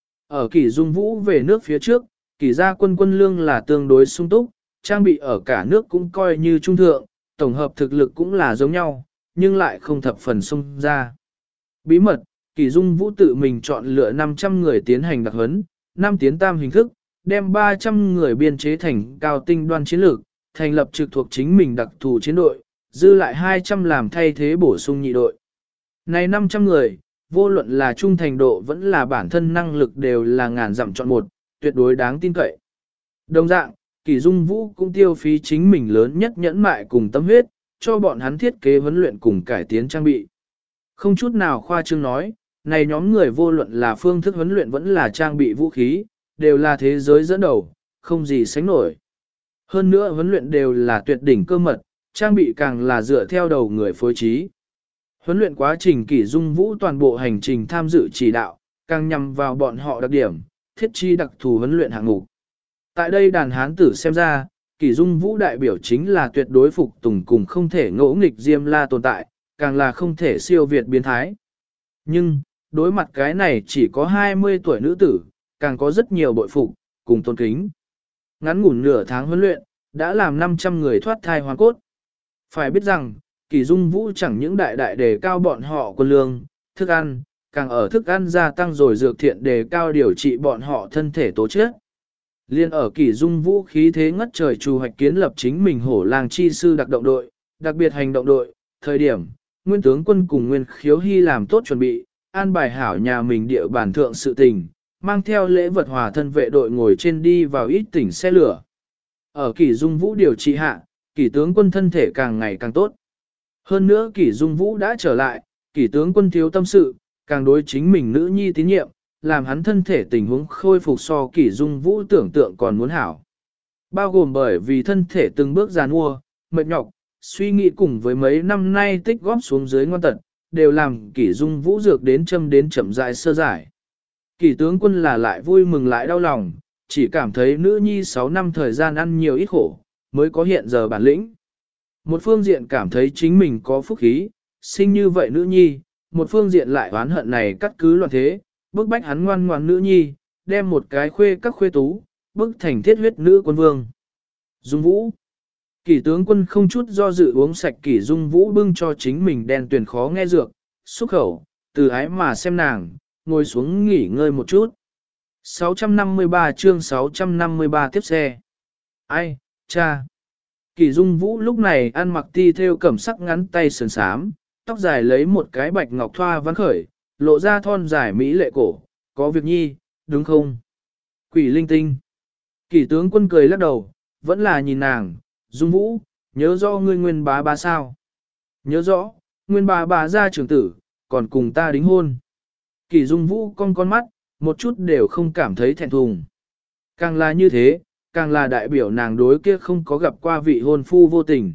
Ở Kỷ Dung Vũ về nước phía trước, Kỷ gia quân quân lương là tương đối sung túc, trang bị ở cả nước cũng coi như trung thượng, tổng hợp thực lực cũng là giống nhau, nhưng lại không thập phần xung ra. Bí mật, Kỷ Dung Vũ tự mình chọn lựa 500 người tiến hành đặc huấn, 5 tiến tam hình thức, đem 300 người biên chế thành cao tinh đoan chiến lược, thành lập trực thuộc chính mình đặc thù chiến đội, dư lại 200 làm thay thế bổ sung nhị đội. Này 500 người, vô luận là trung thành độ vẫn là bản thân năng lực đều là ngàn dặm chọn một, tuyệt đối đáng tin cậy. Đồng dạng, Kỷ Dung Vũ cũng tiêu phí chính mình lớn nhất nhẫn mại cùng tâm huyết, cho bọn hắn thiết kế huấn luyện cùng cải tiến trang bị. Không chút nào khoa trương nói, này nhóm người vô luận là phương thức huấn luyện vẫn là trang bị vũ khí, đều là thế giới dẫn đầu, không gì sánh nổi. Hơn nữa huấn luyện đều là tuyệt đỉnh cơ mật, trang bị càng là dựa theo đầu người phối trí. Huấn luyện quá trình Kỷ Dung Vũ toàn bộ hành trình tham dự chỉ đạo, càng nhằm vào bọn họ đặc điểm, thiết chi đặc thù huấn luyện hạng mục. Tại đây đàn hán tử xem ra, Kỷ Dung Vũ đại biểu chính là tuyệt đối phục tùng cùng không thể ngỗ nghịch Diêm La tồn tại, càng là không thể siêu việt biến thái. Nhưng, đối mặt cái này chỉ có 20 tuổi nữ tử, càng có rất nhiều bội phục, cùng tôn kính. Ngắn ngủn nửa tháng huấn luyện, đã làm 500 người thoát thai hoàn cốt. Phải biết rằng, Kỷ Dung Vũ chẳng những đại đề cao bọn họ quân lương, thức ăn, càng ở thức ăn gia tăng rồi dược thiện đề cao điều trị bọn họ thân thể tố chất. Liên ở Kỷ Dung Vũ khí thế ngất trời trù hoạch kiến lập chính mình hổ làng chi sư đặc động đội, đặc biệt hành động đội, thời điểm, Nguyên tướng quân cùng Nguyên Khiếu Hy làm tốt chuẩn bị, an bài hảo nhà mình địa bản thượng sự tình, mang theo lễ vật hòa thân vệ đội ngồi trên đi vào ít tỉnh xe lửa. Ở Kỷ Dung Vũ điều trị hạ, Kỷ tướng quân thân thể càng ngày càng tốt. Hơn nữa Kỷ Dung Vũ đã trở lại, Kỷ tướng quân thiếu tâm sự, càng đối chính mình nữ nhi tín nhiệm, làm hắn thân thể tình huống khôi phục so Kỷ Dung Vũ tưởng tượng còn muốn hảo. Bao gồm bởi vì thân thể từng bước già nua, mệt nhọc, suy nghĩ cùng với mấy năm nay tích góp xuống dưới ngoan tật, đều làm Kỷ Dung Vũ dược đến chậm rãi sơ giải. Kỷ tướng quân là lại vui mừng lại đau lòng, chỉ cảm thấy nữ nhi 6 năm thời gian ăn nhiều ít khổ, mới có hiện giờ bản lĩnh. Một phương diện cảm thấy chính mình có phúc khí, sinh như vậy nữ nhi, một phương diện lại oán hận này cắt cứ loạn thế, bức bách hắn ngoan ngoãn nữ nhi, đem một cái khuê các khuê tú, bức thành thiết huyết nữ quân vương. Dung Vũ. Kỷ tướng quân không chút do dự uống sạch Kỷ Dung Vũ bưng cho chính mình đen tuyển khó nghe dược, xúc khẩu, từ ái mà xem nàng, ngồi xuống nghỉ ngơi một chút. 653 chương 653 tiếp xe. Ai, cha. Kỷ Dung Vũ lúc này ăn mặc ti theo cẩm sắc ngắn tay sườn sám, tóc dài lấy một cái bạch ngọc thoa vắn khởi, lộ ra thon dài mỹ lệ cổ, có việc nhi, đúng không? Quỷ linh tinh. Kỷ tướng quân cười lắc đầu, vẫn là nhìn nàng, Dung Vũ, nhớ rõ ngươi nguyên bá bá sao? Nhớ rõ, nguyên bá bá ra trưởng tử, còn cùng ta đính hôn. Kỷ Dung Vũ cong con mắt, một chút đều không cảm thấy thẹn thùng. Càng là như thế, càng là đại biểu nàng đối kia không có gặp qua vị hôn phu vô tình.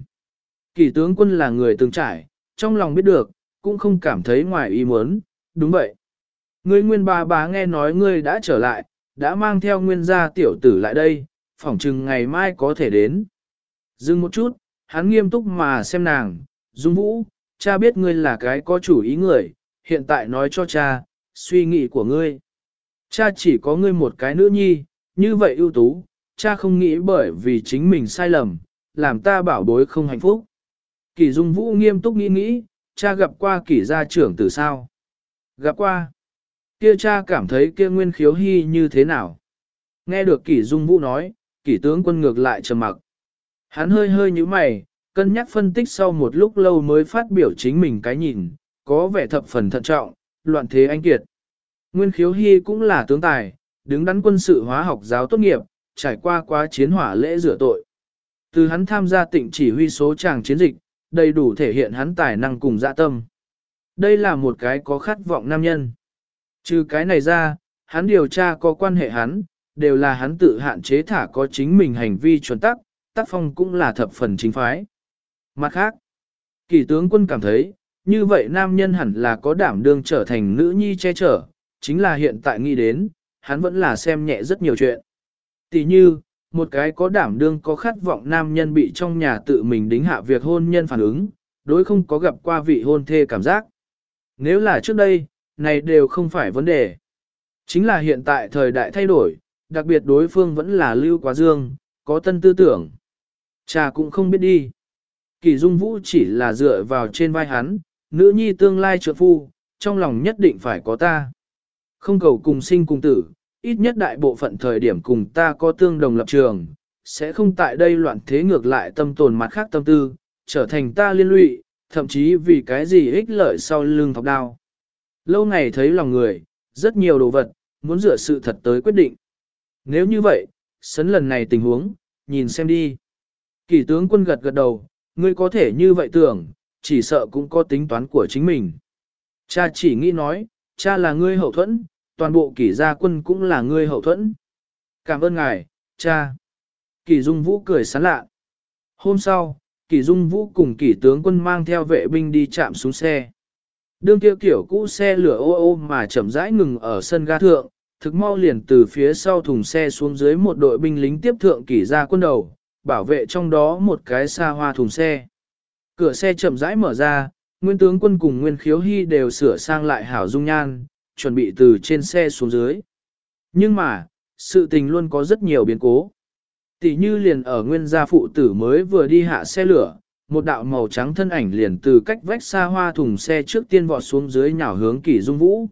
Kỷ tướng quân là người từng trải, trong lòng biết được, cũng không cảm thấy ngoài ý muốn, đúng vậy. Ngươi nguyên bá bá nghe nói ngươi đã trở lại, đã mang theo nguyên gia tiểu tử lại đây, phỏng chừng ngày mai có thể đến. Dừng một chút, hắn nghiêm túc mà xem nàng, Dung Vũ, cha biết ngươi là cái có chủ ý người, hiện tại nói cho cha, suy nghĩ của ngươi. Cha chỉ có ngươi một cái nữ nhi, như vậy ưu tú, cha không nghĩ bởi vì chính mình sai lầm, làm ta bảo bối không hạnh phúc. Kỷ Dung Vũ nghiêm túc nghĩ, cha gặp qua Kỷ gia trưởng từ sao? Gặp qua. Kia cha cảm thấy kia Nguyên Khiếu Hy như thế nào? Nghe được Kỷ Dung Vũ nói, Kỷ tướng quân ngược lại trầm mặc. Hắn hơi hơi nhíu mày, cân nhắc phân tích sau một lúc lâu mới phát biểu chính mình cái nhìn, có vẻ thập phần thận trọng, loạn thế anh kiệt. Nguyên Khiếu Hy cũng là tướng tài, đứng đắn quân sự hóa học giáo tốt nghiệp, trải qua quá chiến hỏa lễ rửa tội. Từ hắn tham gia Tịnh chỉ huy số tràng chiến dịch, đầy đủ thể hiện hắn tài năng cùng dạ tâm. Đây là một cái có khát vọng nam nhân. Trừ cái này ra, hắn điều tra có quan hệ hắn, đều là hắn tự hạn chế thả có chính mình hành vi chuẩn tắc, tác phong cũng là thập phần chính phái. Mặt khác, Kỷ tướng quân cảm thấy, như vậy nam nhân hẳn là có đảm đương trở thành nữ nhi che chở, chính là hiện tại nghĩ đến, hắn vẫn là xem nhẹ rất nhiều chuyện. Tỷ như, một cái có đảm đương có khát vọng nam nhân bị trong nhà tự mình đính hạ việc hôn nhân phản ứng, đối không có gặp qua vị hôn thê cảm giác. Nếu là trước đây, này đều không phải vấn đề. Chính là hiện tại thời đại thay đổi, đặc biệt đối phương vẫn là lưu quá dương, có tân tư tưởng. Cha cũng không biết đi. Kỷ Dung Vũ chỉ là dựa vào trên vai hắn, nữ nhi tương lai trợ phu, trong lòng nhất định phải có ta. Không cầu cùng sinh cùng tử, ít nhất đại bộ phận thời điểm cùng ta có tương đồng lập trường, sẽ không tại đây loạn thế ngược lại tâm tồn mặt khác tâm tư, trở thành ta liên lụy, thậm chí vì cái gì ích lợi sau lưng thọc đao. Lâu ngày thấy lòng người, rất nhiều đồ vật, muốn dựa sự thật tới quyết định. Nếu như vậy, sấn lần này tình huống, nhìn xem đi. Kỷ tướng quân gật gật đầu, ngươi có thể như vậy tưởng, chỉ sợ cũng có tính toán của chính mình. Cha chỉ nghĩ nói, cha là ngươi hậu thuẫn, toàn bộ Kỷ gia quân cũng là ngươi hậu thuẫn. Cảm ơn ngài, cha. Kỷ Dung Vũ cười sán lạ. Hôm sau, Kỷ Dung Vũ cùng Kỷ tướng quân mang theo vệ binh đi chạm xuống xe. Đương kia kiểu cũ xe lửa ô ô mà chậm rãi ngừng ở sân ga thượng, thực mau liền từ phía sau thùng xe xuống dưới một đội binh lính tiếp thượng Kỷ gia quân đầu, bảo vệ trong đó một cái xa hoa thùng xe. Cửa xe chậm rãi mở ra, Nguyên tướng quân cùng Nguyên Khiếu Hy đều sửa sang lại hảo dung nhan, chuẩn bị từ trên xe xuống dưới. Nhưng mà, sự tình luôn có rất nhiều biến cố. Tỷ như liền ở Nguyên gia phụ tử mới vừa đi hạ xe lửa, một đạo màu trắng thân ảnh liền từ cách vách xa hoa thùng xe trước tiên vọt xuống dưới nhào hướng Kỷ Dung Vũ.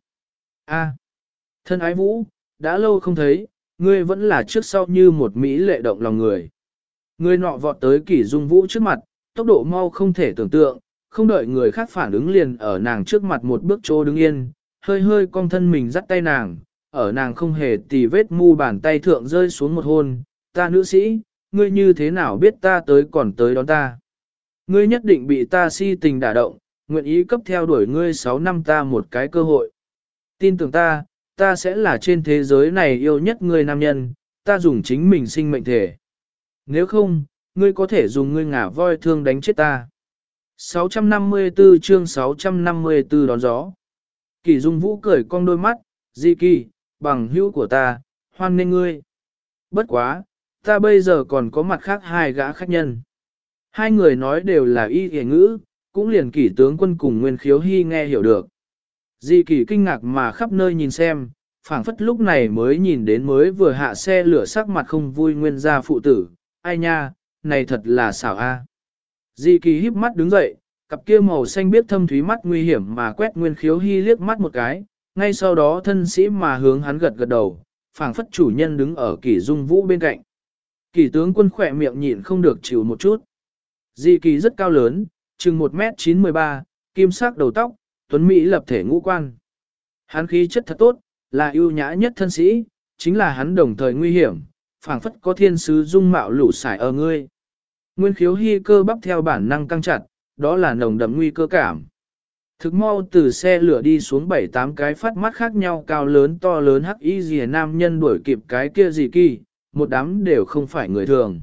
A, thân ái Vũ, đã lâu không thấy, ngươi vẫn là trước sau như một mỹ lệ động lòng người. Người nọ vọt tới Kỷ Dung Vũ trước mặt, tốc độ mau không thể tưởng tượng, không đợi người khác phản ứng liền ở nàng trước mặt một bước chỗ đứng yên, hơi hơi cong thân mình dắt tay nàng, ở nàng không hề tì vết mu bàn tay thượng rơi xuống một hôn, ta nữ sĩ, ngươi như thế nào biết ta tới còn tới đón ta. Ngươi nhất định bị ta si tình đả động, nguyện ý cấp theo đuổi ngươi 6 năm ta một cái cơ hội. Tin tưởng ta, ta sẽ là trên thế giới này yêu nhất ngươi nam nhân, ta dùng chính mình sinh mệnh thể. Nếu không, ngươi có thể dùng ngươi ngả voi thương đánh chết ta. 654 chương 654 đón gió. Kỷ Dung Vũ cười cong đôi mắt, Di Kỳ, bằng hữu của ta, hoan nghênh ngươi. Bất quá, ta bây giờ còn có mặt khác hai gã khách nhân. Hai người nói đều là y hề ngữ, cũng liền Kỷ tướng quân cùng Nguyên Khiếu Hy nghe hiểu được. Di Kỳ kinh ngạc mà khắp nơi nhìn xem, phảng phất lúc này mới nhìn đến mới vừa hạ xe lửa sắc mặt không vui nguyên gia phụ tử, ai nha, này thật là xảo a. Di Kỳ híp mắt đứng dậy, cặp kia màu xanh biếc thâm thúy mắt nguy hiểm mà quét Nguyên Khiếu Hy liếc mắt một cái, ngay sau đó thân sĩ mà hướng hắn gật gật đầu, phảng phất chủ nhân đứng ở Kỷ Dung Vũ bên cạnh. Kỷ tướng quân khỏe miệng nhịn không được chịu một chút. Di Kỳ rất cao lớn, chừng 1m93, kim sắc đầu tóc, tuấn Mỹ lập thể ngũ quan. Hắn khí chất thật tốt, là ưu nhã nhất thân sĩ, chính là hắn đồng thời nguy hiểm, phảng phất có thiên sứ dung mạo lũ sải ở ngươi. Nguyên Khiếu Hy cơ bắp theo bản năng căng chặt, đó là nồng đậm nguy cơ cảm. Thực mau từ xe lửa đi xuống 7-8 cái phát mắt khác nhau cao lớn to lớn hắc y rìa nam nhân đuổi kịp cái kia Di Kỳ, một đám đều không phải người thường.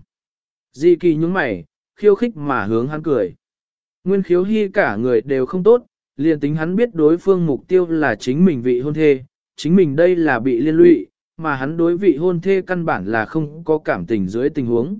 Di Kỳ nhướng mày, khiêu khích mà hướng hắn cười. Nguyên Khiếu Hy cả người đều không tốt, liền tính hắn biết đối phương mục tiêu là chính mình vị hôn thê, chính mình đây là bị liên lụy, mà hắn đối vị hôn thê căn bản là không có cảm tình dưới tình huống.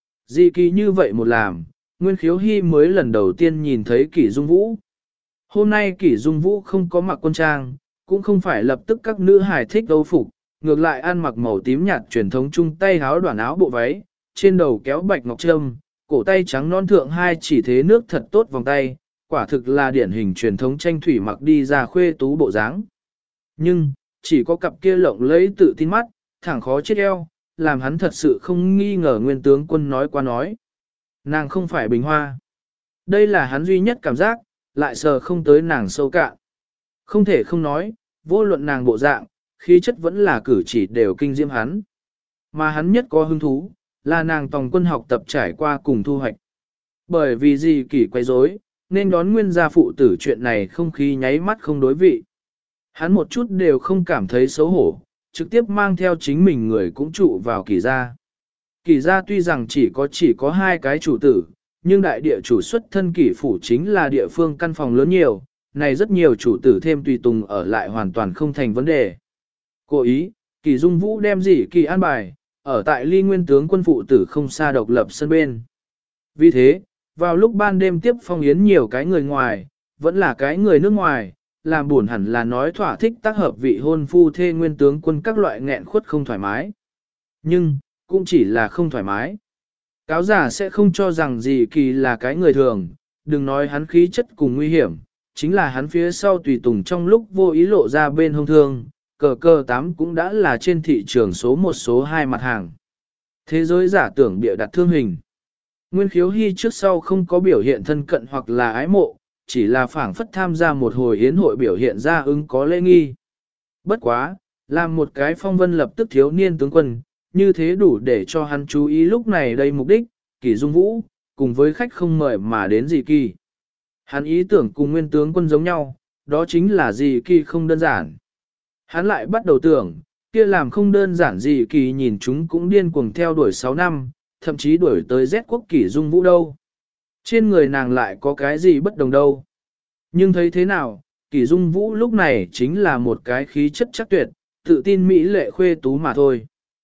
Di Kỳ như vậy một làm, Nguyên Khiếu Hy mới lần đầu tiên nhìn thấy Kỷ Dung Vũ. Hôm nay Kỷ Dung Vũ không có mặc quân trang, cũng không phải lập tức các nữ hài thích âu phục, ngược lại ăn mặc màu tím nhạt truyền thống chung tay áo đoạn áo bộ váy, trên đầu kéo bạch ngọc trâm, cổ tay trắng non thượng hai chỉ thế nước thật tốt vòng tay, quả thực là điển hình truyền thống tranh thủy mặc đi ra khuê tú bộ dáng. Nhưng, chỉ có cặp kia lộng lẫy tự tin mắt, thẳng khó chết eo, làm hắn thật sự không nghi ngờ nguyên tướng quân nói qua nói. Nàng không phải bình hoa. Đây là hắn duy nhất cảm giác, lại sờ không tới nàng sâu cạn. Không thể không nói, vô luận nàng bộ dạng, khí chất vẫn là cử chỉ đều kinh diễm hắn. Mà hắn nhất có hứng thú, là nàng tòng quân học tập trải qua cùng thu hoạch. Bởi vì gì kỳ quay rối, nên đón nguyên gia phụ tử chuyện này không khí nháy mắt không đối vị. Hắn một chút đều không cảm thấy xấu hổ, trực tiếp mang theo chính mình người cũng trụ vào kỳ gia. Kỳ gia tuy rằng chỉ có 2 cái chủ tử, nhưng đại địa chủ xuất thân kỳ phủ chính là địa phương căn phòng lớn nhiều, này rất nhiều chủ tử thêm tùy tùng ở lại hoàn toàn không thành vấn đề. Cố ý, Kỳ Dung Vũ đem gì kỳ an bài, ở tại ly nguyên tướng quân phụ tử không xa độc lập sân bên. Vì thế, vào lúc ban đêm tiếp phong yến nhiều cái người ngoài, vẫn là cái người nước ngoài, làm buồn hẳn là nói thỏa thích tác hợp vị hôn phu thê nguyên tướng quân các loại nghẹn khuất không thoải mái. Nhưng, cũng chỉ là không thoải mái. Cáo giả sẽ không cho rằng gì kỳ là cái người thường, đừng nói hắn khí chất cùng nguy hiểm, chính là hắn phía sau tùy tùng trong lúc vô ý lộ ra bên hông thương, cờ 8 cũng đã là trên thị trường số 1 số 2 mặt hàng. Thế giới giả tưởng bịa đặt thương hình. Nguyên Khiếu Hy trước sau không có biểu hiện thân cận hoặc là ái mộ, chỉ là phảng phất tham gia một hồi yến hội biểu hiện ra ứng có lễ nghi. Bất quá, làm một cái phong vân lập tức thiếu niên tướng quân, như thế đủ để cho hắn chú ý lúc này đây mục đích, Kỷ Dung Vũ, cùng với khách không mời mà đến Dị Kỳ. Hắn ý tưởng cùng nguyên tướng quân giống nhau, đó chính là Dị Kỳ không đơn giản. Hắn lại bắt đầu tưởng, kia làm không đơn giản Dị Kỳ nhìn chúng cũng điên cuồng theo đuổi 6 năm, thậm chí đuổi tới Z quốc Kỷ Dung Vũ đâu. Trên người nàng lại có cái gì bất đồng đâu. Nhưng thấy thế nào, Kỷ Dung Vũ lúc này chính là một cái khí chất chắc tuyệt, tự tin mỹ lệ khuê tú mà thôi.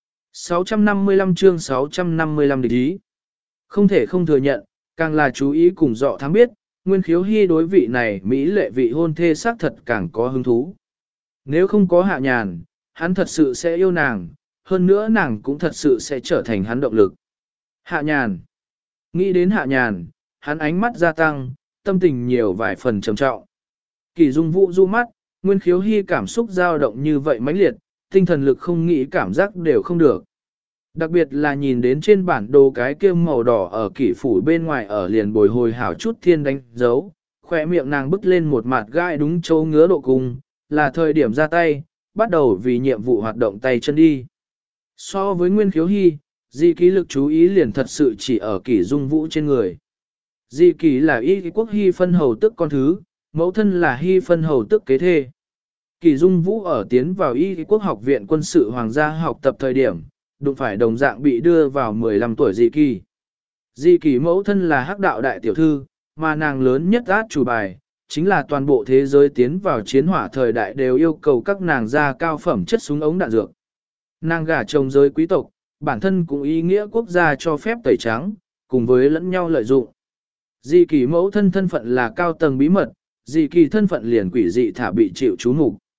655 chương 655 địch ý. Không thể không thừa nhận, càng là chú ý cùng dọ thám biết, Nguyên Khiếu Hy đối vị này mỹ lệ vị hôn thê xác thật càng có hứng thú. Nếu không có Hạ Nhàn, hắn thật sự sẽ yêu nàng, hơn nữa nàng cũng thật sự sẽ trở thành hắn động lực. Hạ Nhàn. Nghĩ đến Hạ Nhàn, hắn ánh mắt gia tăng, tâm tình nhiều vài phần trầm trọng. Kỷ Dung Vũ du mắt, Nguyên Khiếu Hy cảm xúc dao động như vậy mãnh liệt, tinh thần lực không nghĩ cảm giác đều không được. Đặc biệt là nhìn đến trên bản đồ cái kia màu đỏ ở kỷ phủ bên ngoài ở liền bồi hồi hảo chút thiên đánh dấu, khỏe miệng nàng bứt lên một mặt gai đúng chỗ ngứa độ cung, là thời điểm ra tay, bắt đầu vì nhiệm vụ hoạt động tay chân đi. So với Nguyên Khiếu Hy, Di Ký lực chú ý liền thật sự chỉ ở Kỷ Dung Vũ trên người. Di Ký là y quốc Hy phân hầu tức con thứ, mẫu thân là Hy phân hầu tức kế thê. Kỷ Dung Vũ ở tiến vào y quốc học viện quân sự hoàng gia học tập thời điểm, đụng phải đồng dạng bị đưa vào 15 tuổi Di Kỳ. Di Kỳ mẫu thân là hắc đạo đại tiểu thư, mà nàng lớn nhất át chủ bài, chính là toàn bộ thế giới tiến vào chiến hỏa thời đại đều yêu cầu các nàng ra cao phẩm chất súng ống đạn dược. Nàng gả chồng giới quý tộc, bản thân cũng ý nghĩa quốc gia cho phép tẩy trắng, cùng với lẫn nhau lợi dụng. Di Kỳ mẫu thân thân phận là cao tầng bí mật, Di Kỳ thân phận liền quỷ dị thả bị chịu chú mục.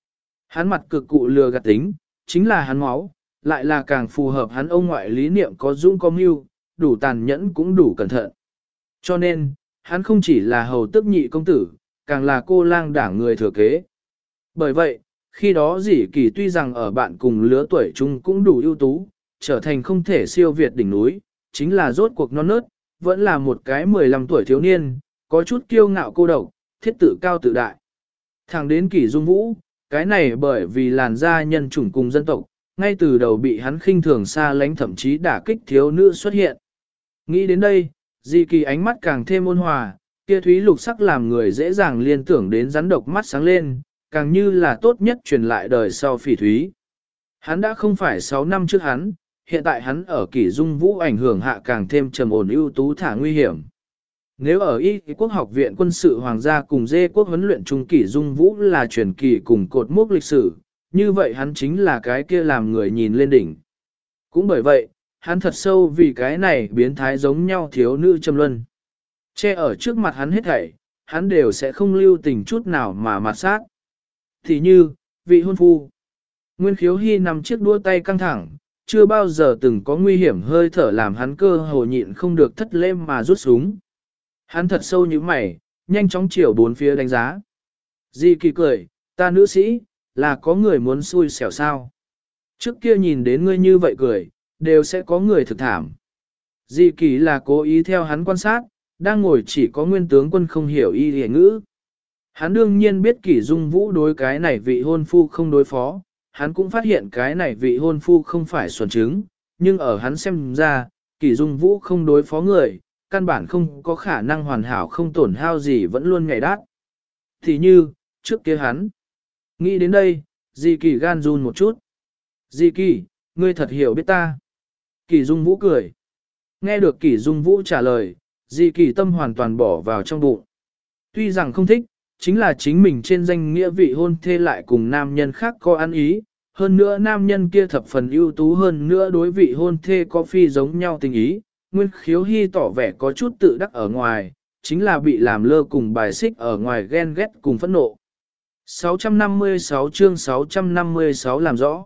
Hắn mặt cực cụ lừa gạt tính, chính là hắn máu, lại là càng phù hợp hắn ông ngoại lý niệm có dũng có mưu, đủ tàn nhẫn cũng đủ cẩn thận. Cho nên, hắn không chỉ là hầu tước nhị công tử, càng là cô lang đảng người thừa kế. Bởi vậy, khi đó dĩ kỳ tuy rằng ở bạn cùng lứa tuổi chung cũng đủ ưu tú, trở thành không thể siêu việt đỉnh núi, chính là rốt cuộc non nớt, vẫn là một cái 15 tuổi thiếu niên, có chút kiêu ngạo cô độc, thiết tự cao tự đại. Thẳng đến Kỷ Dung Vũ, cái này bởi vì làn da nhân chủng cùng dân tộc, ngay từ đầu bị hắn khinh thường xa lánh thậm chí đả kích thiếu nữ xuất hiện. Nghĩ đến đây, Di Kỳ ánh mắt càng thêm ôn hòa, kia thúy lục sắc làm người dễ dàng liên tưởng đến rắn độc mắt sáng lên, càng như là tốt nhất truyền lại đời sau Phỉ Thúy. Hắn đã không phải 6 năm trước hắn, hiện tại hắn ở Kỷ Dung Vũ ảnh hưởng hạ càng thêm trầm ổn ưu tú thả nguy hiểm. Nếu ở Y Quốc học viện quân sự hoàng gia cùng Dê quốc huấn luyện trung Kỷ Dung Vũ là truyền kỳ cùng cột mốc lịch sử, như vậy hắn chính là cái kia làm người nhìn lên đỉnh. Cũng bởi vậy, hắn thật sâu vì cái này biến thái giống nhau thiếu nữ châm luân. Che ở trước mặt hắn hết thảy, hắn đều sẽ không lưu tình chút nào mà mạt sát. Thì như, vị hôn phu. Nguyên Khiếu Hy nằm chiếc đua tay căng thẳng, chưa bao giờ từng có nguy hiểm hơi thở làm hắn cơ hồ nhịn không được thất lễ mà rút súng. Hắn thật sâu như mày, nhanh chóng chiều bốn phía đánh giá. Di Kỳ cười, ta nữ sĩ, là có người muốn xui xẻo sao. Trước kia nhìn đến ngươi như vậy cười, đều sẽ có người thực thảm. Di Kỳ là cố ý theo hắn quan sát, đang ngồi chỉ có nguyên tướng quân không hiểu y hề ngữ. Hắn đương nhiên biết Kỷ Dung Vũ đối cái này vị hôn phu không đối phó, hắn cũng phát hiện cái này vị hôn phu không phải xuẩn trứng, nhưng ở hắn xem ra, Kỷ Dung Vũ không đối phó người, căn bản không có khả năng hoàn hảo không tổn hao gì vẫn luôn ngày đát. Thì như, trước kia hắn, nghĩ đến đây, Di Kỳ gan run một chút. Di Kỳ, ngươi thật hiểu biết ta. Kỷ Dung Vũ cười. Nghe được Kỷ Dung Vũ trả lời, Di Kỳ tâm hoàn toàn bỏ vào trong bụng. Tuy rằng không thích, chính là chính mình trên danh nghĩa vị hôn thê lại cùng nam nhân khác có ăn ý, hơn nữa nam nhân kia thập phần ưu tú hơn nữa đối vị hôn thê có phi giống nhau tình ý, Nguyên Khiếu Hy tỏ vẻ có chút tự đắc ở ngoài, chính là bị làm lơ cùng bài xích ở ngoài ghen ghét cùng phẫn nộ. 656 chương 656 làm rõ.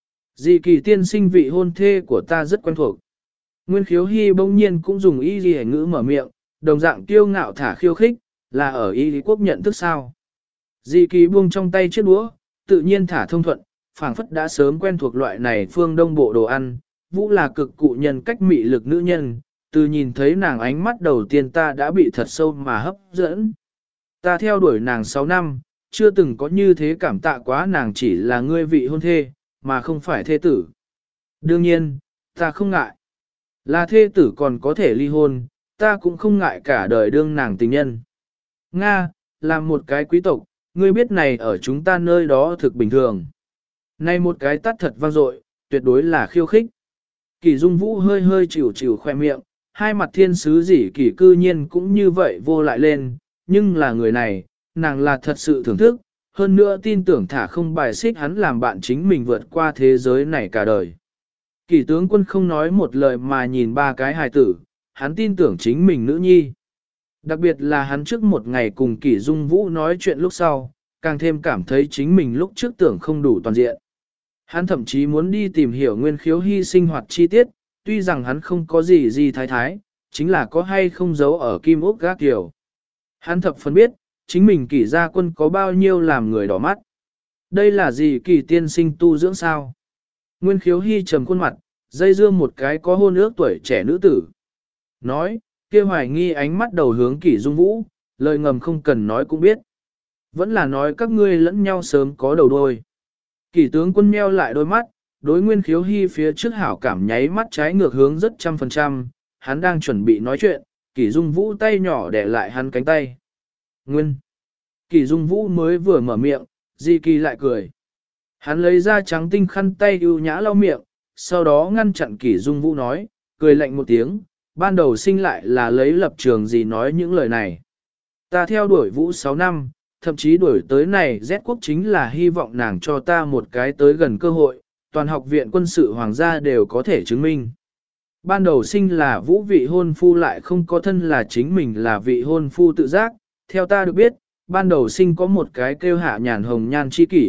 Di Kỳ tiên sinh vị hôn thê của ta rất quen thuộc. Nguyên Khiếu Hy bỗng nhiên cũng dùng y lý ngữ mở miệng, đồng dạng kiêu ngạo thả khiêu khích, là ở y lý quốc nhận thức sao. Di Kỳ buông trong tay chiếc đũa, tự nhiên thả thông thuận, phảng phất đã sớm quen thuộc loại này phương đông bộ đồ ăn. Vũ là cực cụ nhân cách mị lực nữ nhân, từ nhìn thấy nàng ánh mắt đầu tiên ta đã bị thật sâu mà hấp dẫn. Ta theo đuổi nàng 6 năm, chưa từng có như thế cảm tạ quá nàng chỉ là ngươi vị hôn thê, mà không phải thê tử. Đương nhiên, ta không ngại. Là thê tử còn có thể ly hôn, ta cũng không ngại cả đời đương nàng tình nhân. Nga, là một cái quý tộc, ngươi biết này ở chúng ta nơi đó thực bình thường. Này một cái tát thật vang dội, tuyệt đối là khiêu khích. Kỷ Dung Vũ hơi hơi chịu chịu khoe miệng, hai mặt thiên sứ dĩ kỷ cư nhiên cũng như vậy vô lại lên, nhưng là người này, nàng là thật sự thưởng thức, hơn nữa tin tưởng thả không bài xích hắn làm bạn chính mình vượt qua thế giới này cả đời. Kỷ tướng quân không nói một lời mà nhìn ba cái hài tử, hắn tin tưởng chính mình nữ nhi. Đặc biệt là hắn trước một ngày cùng Kỷ Dung Vũ nói chuyện lúc sau, càng thêm cảm thấy chính mình lúc trước tưởng không đủ toàn diện. Hắn thậm chí muốn đi tìm hiểu Nguyên Khiếu Hy sinh hoạt chi tiết, tuy rằng hắn không có gì thái thái, chính là có hay không giấu ở kim ốc gác kiểu. Hắn thập phần biết, chính mình Kỷ gia quân có bao nhiêu làm người đỏ mắt. Đây là gì Kỷ tiên sinh tu dưỡng sao? Nguyên Khiếu Hy trầm khuôn mặt, dây dưa một cái có hôn ước tuổi trẻ nữ tử. Nói, kia hoài nghi ánh mắt đầu hướng Kỷ Dung Vũ, lời ngầm không cần nói cũng biết. Vẫn là nói các ngươi lẫn nhau sớm có đầu đôi. Kỷ tướng quân meo lại đôi mắt, đối Nguyên Khiếu Hy phía trước hảo cảm nháy mắt trái ngược hướng rất 100%, hắn đang chuẩn bị nói chuyện, Kỷ Dung Vũ tay nhỏ để lại hắn cánh tay. Nguyên. Kỷ Dung Vũ mới vừa mở miệng, Di Kỳ lại cười. Hắn lấy ra trắng tinh khăn tay ưu nhã lau miệng, sau đó ngăn chặn Kỷ Dung Vũ nói, cười lạnh một tiếng, ban đầu sinh lại là lấy lập trường gì nói những lời này. Ta theo đuổi Vũ 6 năm, thậm chí đuổi tới này Z quốc chính là hy vọng nàng cho ta một cái tới gần cơ hội, toàn học viện quân sự hoàng gia đều có thể chứng minh. Ban đầu sinh là Vũ vị hôn phu lại không có thân là chính mình là vị hôn phu tự giác, theo ta được biết, ban đầu sinh có một cái kêu hạ nhàn hồng nhan chi kỷ,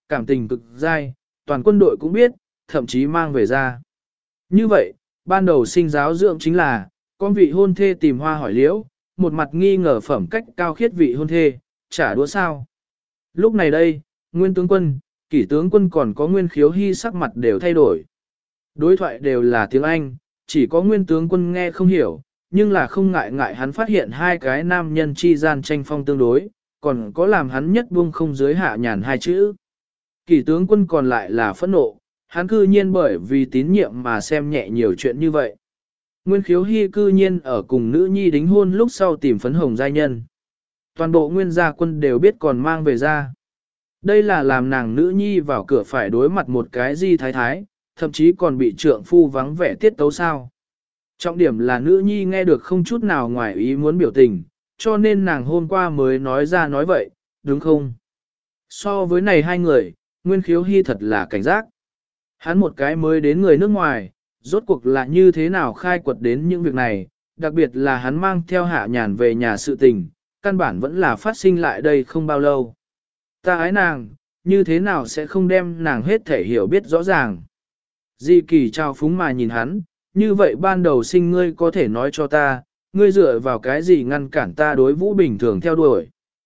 cảm tình cực dai, toàn quân đội cũng biết, thậm chí mang về ra. Như vậy, ban đầu sinh giáo dưỡng chính là, con vị hôn thê tìm hoa hỏi liễu, một mặt nghi ngờ phẩm cách cao khiết vị hôn thê, trả đũa sao. Lúc này đây, nguyên tướng quân, kỷ tướng quân còn có nguyên khiếu hy sắc mặt đều thay đổi. Đối thoại đều là tiếng Anh, chỉ có nguyên tướng quân nghe không hiểu, nhưng là không ngại ngại hắn phát hiện hai cái nam nhân chi gian tranh phong tương đối, còn có làm hắn nhất buông không dưới hạ nhàn hai chữ. Kỷ tướng quân còn lại là phẫn nộ, hắn cư nhiên bởi vì tín nhiệm mà xem nhẹ nhiều chuyện như vậy. Nguyên khiếu hy cư nhiên ở cùng nữ nhi đính hôn lúc sau tìm phấn hồng giai nhân. Toàn bộ nguyên gia quân đều biết còn mang về ra. Đây là làm nàng nữ nhi vào cửa phải đối mặt một cái di thái thái, thậm chí còn bị trượng phu vắng vẻ tiết tấu sao. Trọng điểm là nữ nhi nghe được không chút nào ngoài ý muốn biểu tình, cho nên nàng hôm qua mới nói ra nói vậy, đúng không? So với này hai người, Nguyên khiếu hy thật là cảnh giác. Hắn một cái mới đến người nước ngoài, rốt cuộc là như thế nào khai quật đến những việc này, đặc biệt là hắn mang theo hạ nhàn về nhà sự tình, căn bản vẫn là phát sinh lại đây không bao lâu. Ta ái nàng, như thế nào sẽ không đem nàng hết thể hiểu biết rõ ràng. Di Kỳ trao phúng mà nhìn hắn, như vậy ban đầu sinh ngươi có thể nói cho ta, ngươi dựa vào cái gì ngăn cản ta đối Vũ bình thường theo đuổi.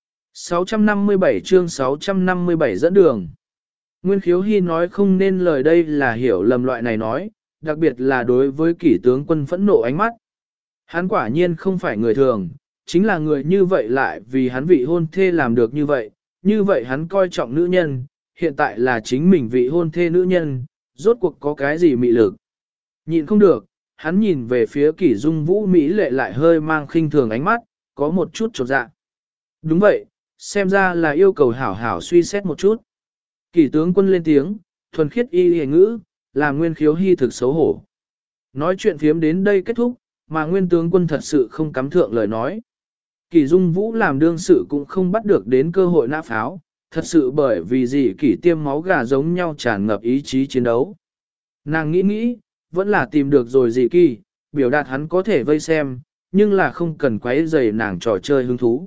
657 chương 657 dẫn đường. Nguyên khiếu hy nói không nên lời đây là hiểu lầm loại này nói, đặc biệt là đối với kỷ tướng quân phẫn nộ ánh mắt. Hắn quả nhiên không phải người thường, chính là người như vậy lại vì hắn vị hôn thê làm được như vậy hắn coi trọng nữ nhân, hiện tại là chính mình vị hôn thê nữ nhân, rốt cuộc có cái gì mị lực. Nhịn không được, hắn nhìn về phía kỷ dung vũ Mỹ lệ lại hơi mang khinh thường ánh mắt, có một chút chột dạ. Đúng vậy, xem ra là yêu cầu hảo hảo suy xét một chút. Kỷ tướng quân lên tiếng, thuần khiết y hề ngữ, làm nguyên khiếu hy thực xấu hổ. Nói chuyện phiếm đến đây kết thúc, mà nguyên tướng quân thật sự không cắm thượng lời nói. Kỷ dung vũ làm đương sự cũng không bắt được đến cơ hội nã pháo, thật sự bởi vì gì kỷ tiêm máu gà giống nhau tràn ngập ý chí chiến đấu. Nàng nghĩ, vẫn là tìm được rồi gì kỳ, biểu đạt hắn có thể vây xem, nhưng là không cần quấy rầy nàng trò chơi hứng thú.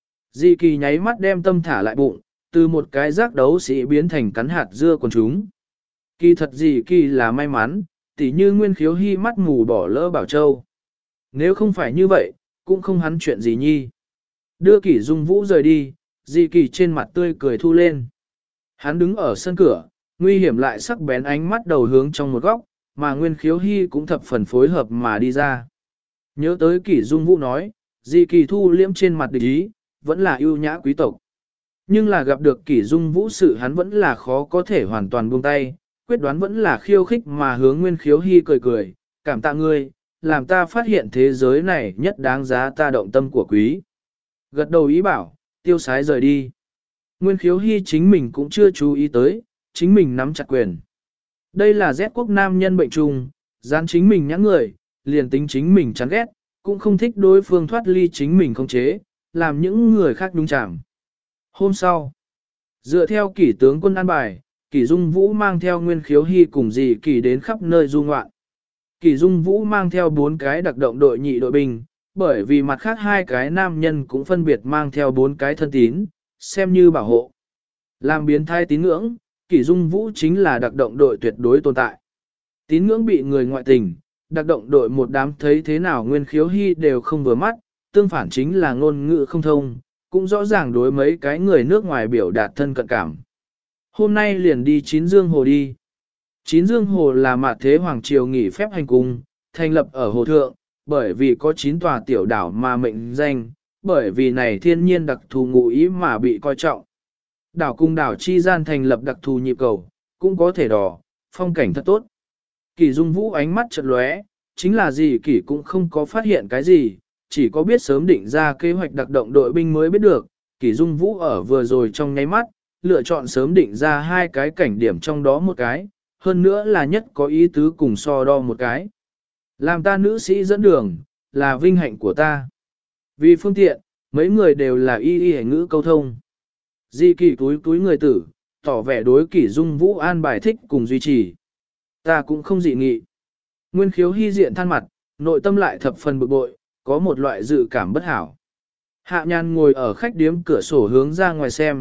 Di kỳ nháy mắt đem tâm thả lại bụng, từ một cái giác đấu sĩ biến thành cắn hạt dưa quần chúng. Kỳ thật gì kỳ là may mắn, tỉ như nguyên khiếu hy mắt mù bỏ lỡ Bảo Châu. Nếu không phải như vậy, cũng không hắn chuyện gì nhi. Đưa kỷ dung vũ rời đi, di kỳ trên mặt tươi cười thu lên. Hắn đứng ở sân cửa, nguy hiểm lại sắc bén ánh mắt đầu hướng trong một góc, mà nguyên khiếu hy cũng thập phần phối hợp mà đi ra. Nhớ tới kỷ dung vũ nói, di kỳ thu liễm trên mặt địch ý, vẫn là ưu nhã quý tộc. Nhưng là gặp được kỷ dung vũ sự hắn vẫn là khó có thể hoàn toàn buông tay, quyết đoán vẫn là khiêu khích mà hướng nguyên khiếu hy cười cười, cảm tạ ngươi, làm ta phát hiện thế giới này nhất đáng giá ta động tâm của quý. Gật đầu ý bảo, tiêu sái rời đi. Nguyên khiếu hy chính mình cũng chưa chú ý tới, chính mình nắm chặt quyền. Đây là Z quốc nam nhân bệnh trùng, dán chính mình nhãn người, liền tính chính mình chán ghét, cũng không thích đối phương thoát ly chính mình không chế, làm những người khác đúng chạm. Hôm sau, dựa theo kỷ tướng quân an bài, kỷ dung vũ mang theo nguyên khiếu hy cùng dì kỷ đến khắp nơi du ngoạn. Kỷ dung vũ mang theo 4 cái đặc động đội nhị đội binh, bởi vì mặt khác 2 cái nam nhân cũng phân biệt mang theo 4 cái thân tín, xem như bảo hộ. Làm biến thái tín ngưỡng, kỷ dung vũ chính là đặc động đội tuyệt đối tồn tại. Tín ngưỡng bị người ngoại tình, đặc động đội một đám thấy thế nào nguyên khiếu hy đều không vừa mắt, tương phản chính là ngôn ngữ không thông, cũng rõ ràng đối mấy cái người nước ngoài biểu đạt thân cận cảm. Hôm nay liền đi Chín Dương Hồ đi. Chín Dương Hồ là mạt thế hoàng triều nghỉ phép hành cung, thành lập ở hồ thượng, bởi vì có 9 tòa tiểu đảo mà mệnh danh, bởi vì này thiên nhiên đặc thù ngụ ý mà bị coi trọng. Đảo cung đảo chi gian thành lập đặc thù nhịp cầu, cũng có thể đỏ, phong cảnh thật tốt. Kỷ dung vũ ánh mắt chợt lóe, chính là gì kỷ cũng không có phát hiện cái gì, chỉ có biết sớm định ra kế hoạch đặc động đội binh mới biết được. Kỷ dung vũ ở vừa rồi trong nháy mắt, lựa chọn sớm định ra 2 cái cảnh điểm trong đó một cái, hơn nữa là nhất có ý tứ cùng so đo một cái. Làm ta nữ sĩ dẫn đường, là vinh hạnh của ta. Vì phương tiện, mấy người đều là y ngữ câu thông. Di kỷ túi người tử, tỏ vẻ đối kỷ dung vũ an bài thích cùng duy trì. Ta cũng không dị nghị. Nguyên khiếu hy diện than mặt, nội tâm lại thập phần bực bội, có một loại dự cảm bất hảo. Hạ Nhan ngồi ở khách điếm cửa sổ hướng ra ngoài xem,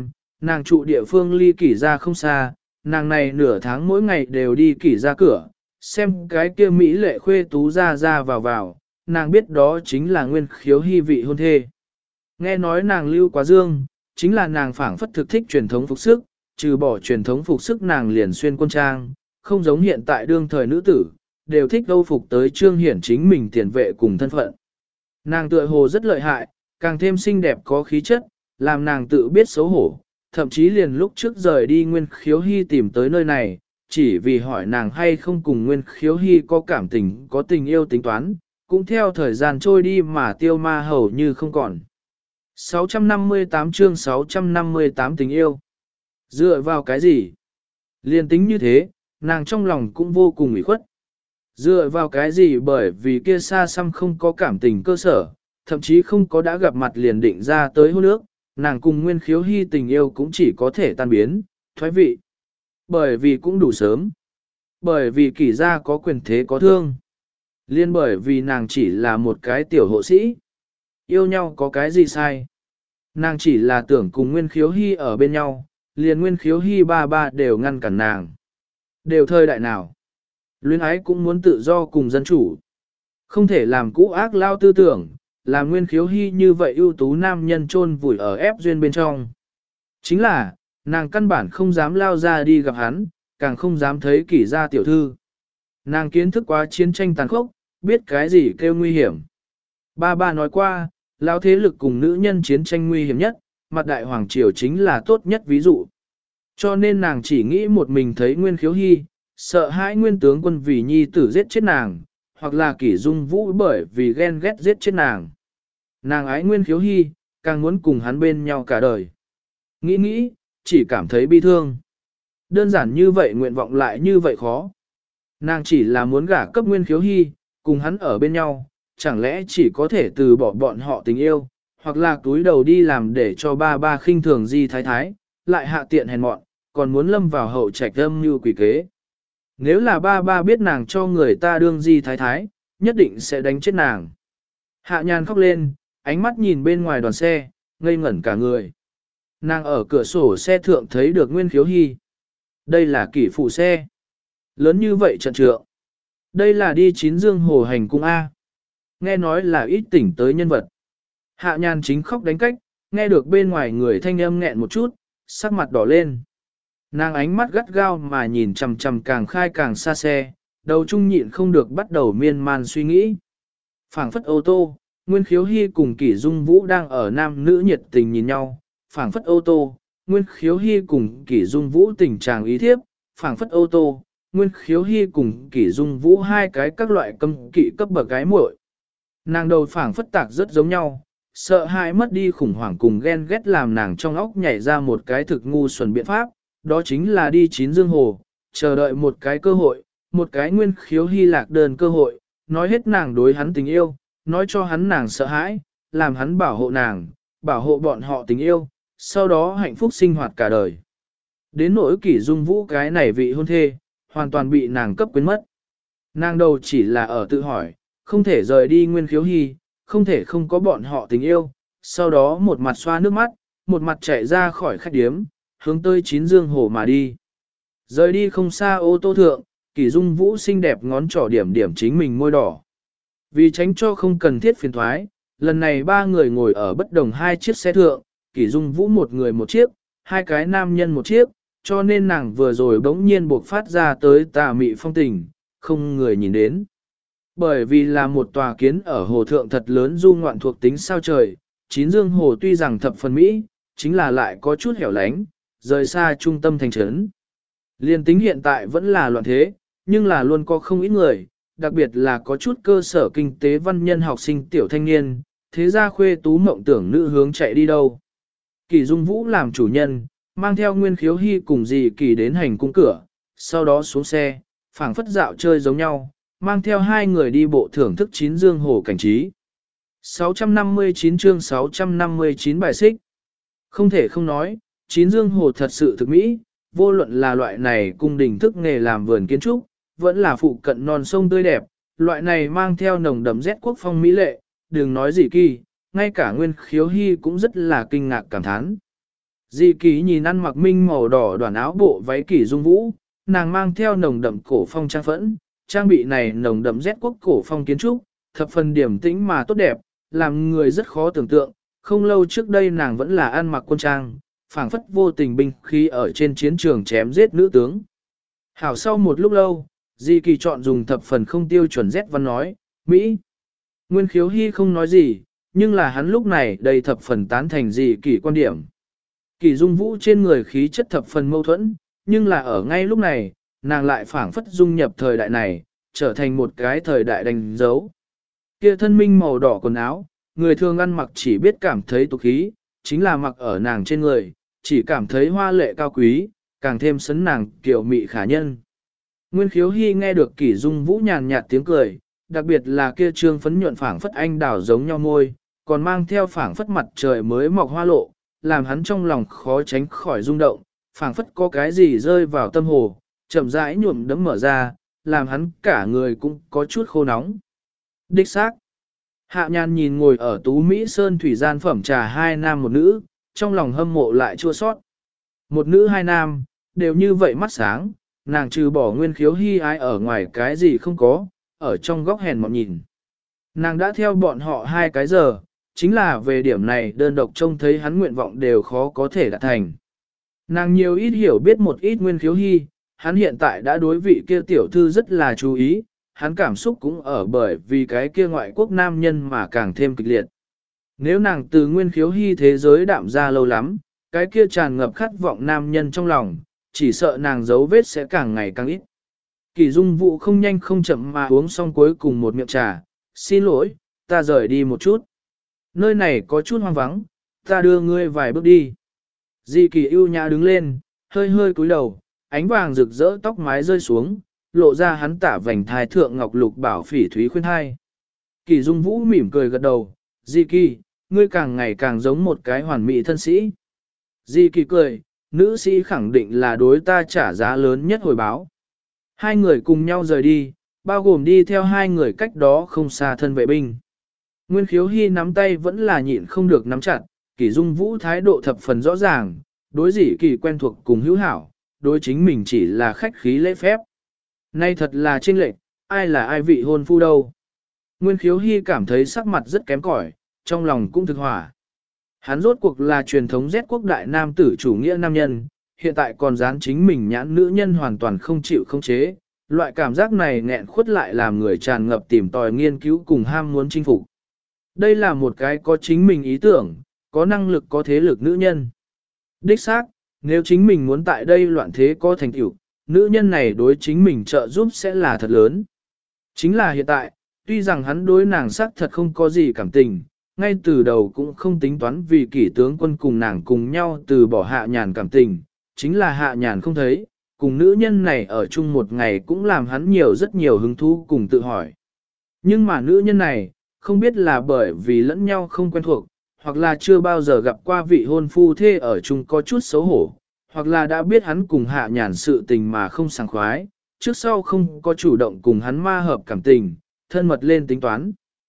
nàng trụ địa phương ly kỷ ra không xa, nàng này nửa tháng mỗi ngày đều đi kỷ ra cửa, xem cái kia Mỹ lệ khuê tú ra ra vào vào, nàng biết đó chính là Nguyên Khiếu Hy vị hôn thê. Nghe nói nàng lưu quá dương, chính là nàng phảng phất thực thích truyền thống phục sức, trừ bỏ truyền thống phục sức nàng liền xuyên quân trang, không giống hiện tại đương thời nữ tử, đều thích âu phục tới trương hiển chính mình tiền vệ cùng thân phận. Nàng tựa hồ rất lợi hại, càng thêm xinh đẹp có khí chất, làm nàng tự biết xấu hổ, thậm chí liền lúc trước rời đi Nguyên Khiếu Hy tìm tới nơi này, chỉ vì hỏi nàng hay không cùng Nguyên Khiếu Hy có cảm tình, có tình yêu tính toán, cũng theo thời gian trôi đi mà tiêu ma hầu như không còn. 658 chương 658 tình yêu. Dựa vào cái gì? Liên tính như thế, nàng trong lòng cũng vô cùng ủy khuất. Dựa vào cái gì bởi vì kia xa xăm không có cảm tình cơ sở, thậm chí không có đã gặp mặt liền định ra tới hôn ước, nàng cùng Nguyên Khiếu Hy tình yêu cũng chỉ có thể tan biến, thoái vị. Bởi vì cũng đủ sớm. Bởi vì kỷ gia có quyền thế có thương. Liên bởi vì nàng chỉ là một cái tiểu hộ sĩ. Yêu nhau có cái gì sai? Nàng chỉ là tưởng cùng Nguyên Khiếu Hy ở bên nhau, liền Nguyên Khiếu Hy ba đều ngăn cản nàng. Đều thời đại nào? Luyến ái cũng muốn tự do cùng dân chủ. Không thể làm cũ ác lao tư tưởng, làm Nguyên Khiếu Hy như vậy ưu tú nam nhân chôn vùi ở ép duyên bên trong. Chính là, nàng căn bản không dám lao ra đi gặp hắn, càng không dám thấy kỷ gia tiểu thư. Nàng kiến thức quá chiến tranh tàn khốc, biết cái gì kêu nguy hiểm. Ba nói qua, lao thế lực cùng nữ nhân chiến tranh nguy hiểm nhất, mặt đại hoàng triều chính là tốt nhất ví dụ. Cho nên nàng chỉ nghĩ một mình thấy Nguyên Khiếu Hy, sợ hãi nguyên tướng quân vì nhi tử giết chết nàng, hoặc là kỷ dung vũ bởi vì ghen ghét giết chết nàng. Nàng ái Nguyên Khiếu Hy, càng muốn cùng hắn bên nhau cả đời. Nghĩ, chỉ cảm thấy bi thương. Đơn giản như vậy nguyện vọng lại như vậy khó. Nàng chỉ là muốn gả cấp Nguyên Khiếu Hy, cùng hắn ở bên nhau, chẳng lẽ chỉ có thể từ bỏ bọn họ tình yêu, hoặc là túi đầu đi làm để cho ba khinh thường Di Thái Thái, lại hạ tiện hèn mọn, còn muốn lâm vào hậu trạch âm như quỷ kế. Nếu là ba biết nàng cho người ta đương Di Thái Thái, nhất định sẽ đánh chết nàng. Hạ Nhàn khóc lên, ánh mắt nhìn bên ngoài đoàn xe, ngây ngẩn cả người. Nàng ở cửa sổ xe thượng thấy được Nguyên Khiếu Hy. Đây là kỷ phụ xe. Lớn như vậy trận trượng. Đây là đi Chín Dương Hồ hành cung A. Nghe nói là ít tỉnh tới nhân vật. Hạ Nhàn chính khóc đánh cách, nghe được bên ngoài người thanh âm nghẹn một chút, sắc mặt đỏ lên. Nàng ánh mắt gắt gao mà nhìn chằm chằm càng khai càng xa xe, đầu trung nhịn không được bắt đầu miên man suy nghĩ. Phảng phất ô tô, Nguyên Khiếu Hy cùng Kỷ Dung Vũ đang ở nam nữ nhiệt tình nhìn nhau. Phảng phất ô tô, Nguyên Khiếu Hy cùng Kỷ Dung Vũ tình trạng ý thiếp. Phảng phất ô tô, Nguyên Khiếu Hy cùng Kỷ Dung Vũ hai cái các loại cấm kỵ cấp bậc gái muội. Nàng đầu phảng phất tạc rất giống nhau, sợ hãi mất đi khủng hoảng cùng ghen ghét làm nàng trong óc nhảy ra một cái thực ngu xuẩn biện pháp, đó chính là đi Chín Dương Hồ, chờ đợi một cái cơ hội, một cái Nguyên Khiếu Hy lạc đơn cơ hội, nói hết nàng đối hắn tình yêu, nói cho hắn nàng sợ hãi, làm hắn bảo hộ nàng, bảo hộ bọn họ tình yêu, sau đó hạnh phúc sinh hoạt cả đời. Đến nỗi Kỷ Dung Vũ cái này vị hôn thê, hoàn toàn bị nàng cấp quyến mất. Nàng đầu chỉ là ở tự hỏi, không thể rời đi Nguyên Khiếu Hy, không thể không có bọn họ tình yêu, sau đó một mặt xoa nước mắt, một mặt chạy ra khỏi khách điếm, hướng tới Chín Dương Hồ mà đi. Rời đi không xa ô tô thượng, Kỷ Dung Vũ xinh đẹp ngón trỏ điểm điểm chính mình môi đỏ. Vì tránh cho không cần thiết phiền thoái, lần này ba người ngồi ở bất đồng hai chiếc xe thượng, Kỷ Dung Vũ một người một chiếc, hai cái nam nhân một chiếc, cho nên nàng vừa rồi bỗng nhiên buộc phát ra tới tà mị phong tình, không người nhìn đến. Bởi vì là một tòa kiến ở hồ thượng thật lớn du ngoạn thuộc tính sao trời, Chín Dương Hồ tuy rằng thập phần mỹ, chính là lại có chút hẻo lánh, rời xa trung tâm thành trấn. Liên tính hiện tại vẫn là loạn thế, nhưng là luôn có không ít người, đặc biệt là có chút cơ sở kinh tế văn nhân học sinh tiểu thanh niên, thế ra khuê tú mộng tưởng nữ hướng chạy đi đâu. Kỷ Dung Vũ làm chủ nhân, mang theo Nguyên Khiếu Hy cùng dì Kỳ đến hành cung cửa, sau đó xuống xe, phảng phất dạo chơi giống nhau, mang theo hai người đi bộ thưởng thức Chín Dương Hồ cảnh trí. 659 chương 659 bài xích. Không thể không nói, Chín Dương Hồ thật sự thực mỹ, vô luận là loại này cung đình thức nghề làm vườn kiến trúc, vẫn là phụ cận non sông tươi đẹp, loại này mang theo nồng đậm rét quốc phong mỹ lệ, đừng nói gì kỳ, ngay cả Nguyên Khiếu Hy cũng rất là kinh ngạc cảm thán. Di Kỳ nhìn ăn mặc minh màu đỏ đoàn áo bộ váy Kỷ Dung Vũ, nàng mang theo nồng đậm cổ phong trang phẫn, trang bị này nồng đậm rét quốc cổ phong kiến trúc, thập phần điểm tĩnh mà tốt đẹp, làm người rất khó tưởng tượng. Không lâu trước đây nàng vẫn là ăn mặc quân trang, phảng phất vô tình binh khi ở trên chiến trường chém giết nữ tướng. Hảo sau một lúc lâu, Di Kỳ chọn dùng thập phần không tiêu chuẩn Z văn nói, Mỹ. Nguyên Khiếu Hy không nói gì, nhưng là hắn lúc này đầy thập phần tán thành Di Kỳ quan điểm. Kỳ Dung Vũ trên người khí chất thập phần mâu thuẫn, nhưng là ở ngay lúc này, nàng lại phảng phất dung nhập thời đại này, trở thành một cái thời đại đánh dấu. Kia thân minh màu đỏ quần áo, người thường ăn mặc chỉ biết cảm thấy tục khí, chính là mặc ở nàng trên người, chỉ cảm thấy hoa lệ cao quý, càng thêm sấn nàng kiều mị khả nhân. Nguyên Khiếu Hy nghe được Kỷ Dung Vũ nhàn nhạt tiếng cười, đặc biệt là kia trương phấn nhuận phảng phất anh đào giống nhau môi, còn mang theo phảng phất mặt trời mới mọc hoa lộ, làm hắn trong lòng khó tránh khỏi rung động, phảng phất có cái gì rơi vào tâm hồ, chậm rãi nhuộm đấm mở ra, làm hắn cả người cũng có chút khô nóng. Đích xác. Hạ Nhàn nhìn ngồi ở Tú Mỹ Sơn thủy gian phẩm trà hai nam một nữ, trong lòng hâm mộ lại chua sót. Một nữ hai nam, đều như vậy mắt sáng, nàng trừ bỏ Nguyên Khiếu Hy ai ở ngoài cái gì không có, ở trong góc hèn mọn nhìn. Nàng đã theo bọn họ 2 cái giờ, chính là về điểm này đơn độc trông thấy hắn nguyện vọng đều khó có thể đạt thành. Nàng nhiều ít hiểu biết một ít Nguyên Khiếu Hy, hắn hiện tại đã đối vị kia tiểu thư rất là chú ý, hắn cảm xúc cũng ở bởi vì cái kia ngoại quốc nam nhân mà càng thêm kịch liệt. Nếu nàng từ Nguyên Khiếu Hy thế giới đạm ra lâu lắm, cái kia tràn ngập khát vọng nam nhân trong lòng, chỉ sợ nàng dấu vết sẽ càng ngày càng ít. Kỳ Dung Vũ không nhanh không chậm mà uống xong cuối cùng một miệng trà, xin lỗi, ta rời đi một chút. Nơi này có chút hoang vắng, ta đưa ngươi vài bước đi. Di Kỳ ưu nhã đứng lên, hơi hơi cúi đầu, ánh vàng rực rỡ tóc mái rơi xuống, lộ ra hắn tả vành thai thượng ngọc lục bảo phỉ thúy khuyên hai. Kỳ Dung Vũ mỉm cười gật đầu, Di Kỳ, ngươi càng ngày càng giống một cái hoàn mỹ thân sĩ. Di Kỳ cười, nữ sĩ khẳng định là đối ta trả giá lớn nhất hồi báo. Hai người cùng nhau rời đi, bao gồm đi theo hai người cách đó không xa thân vệ binh. Nguyên Khiếu Hy nắm tay vẫn là nhịn không được nắm chặt, Kỷ Dung Vũ thái độ thập phần rõ ràng, đối dĩ Kỳ quen thuộc cùng hữu hảo, đối chính mình chỉ là khách khí lễ phép. Nay thật là chênh lệch, ai là ai vị hôn phu đâu. Nguyên Khiếu Hy cảm thấy sắc mặt rất kém cỏi, trong lòng cũng thực hỏa. Hắn rốt cuộc là truyền thống Z quốc đại nam tử chủ nghĩa nam nhân, hiện tại còn dán chính mình nhãn nữ nhân hoàn toàn không chịu không chế. Loại cảm giác này nghẹn khuất lại làm người tràn ngập tìm tòi nghiên cứu cùng ham muốn chinh phục. Đây là một cái có chính mình ý tưởng, có năng lực có thế lực nữ nhân. Đích xác, nếu chính mình muốn tại đây loạn thế có thành tựu, nữ nhân này đối chính mình trợ giúp sẽ là thật lớn. Chính là hiện tại, tuy rằng hắn đối nàng sắc thật không có gì cảm tình, ngay từ đầu cũng không tính toán vì Kỷ tướng quân cùng nàng cùng nhau từ bỏ Hạ Nhàn cảm tình, chính là Hạ Nhàn không thấy, cùng nữ nhân này ở chung một ngày cũng làm hắn rất nhiều hứng thú cùng tự hỏi. Nhưng mà nữ nhân này, không biết là bởi vì lẫn nhau không quen thuộc, hoặc là chưa bao giờ gặp qua vị hôn phu thê ở chung có chút xấu hổ, hoặc là đã biết hắn cùng Hạ Nhàn sự tình mà không sảng khoái, trước sau không có chủ động cùng hắn ma hợp cảm tình, thân mật lên tính toán.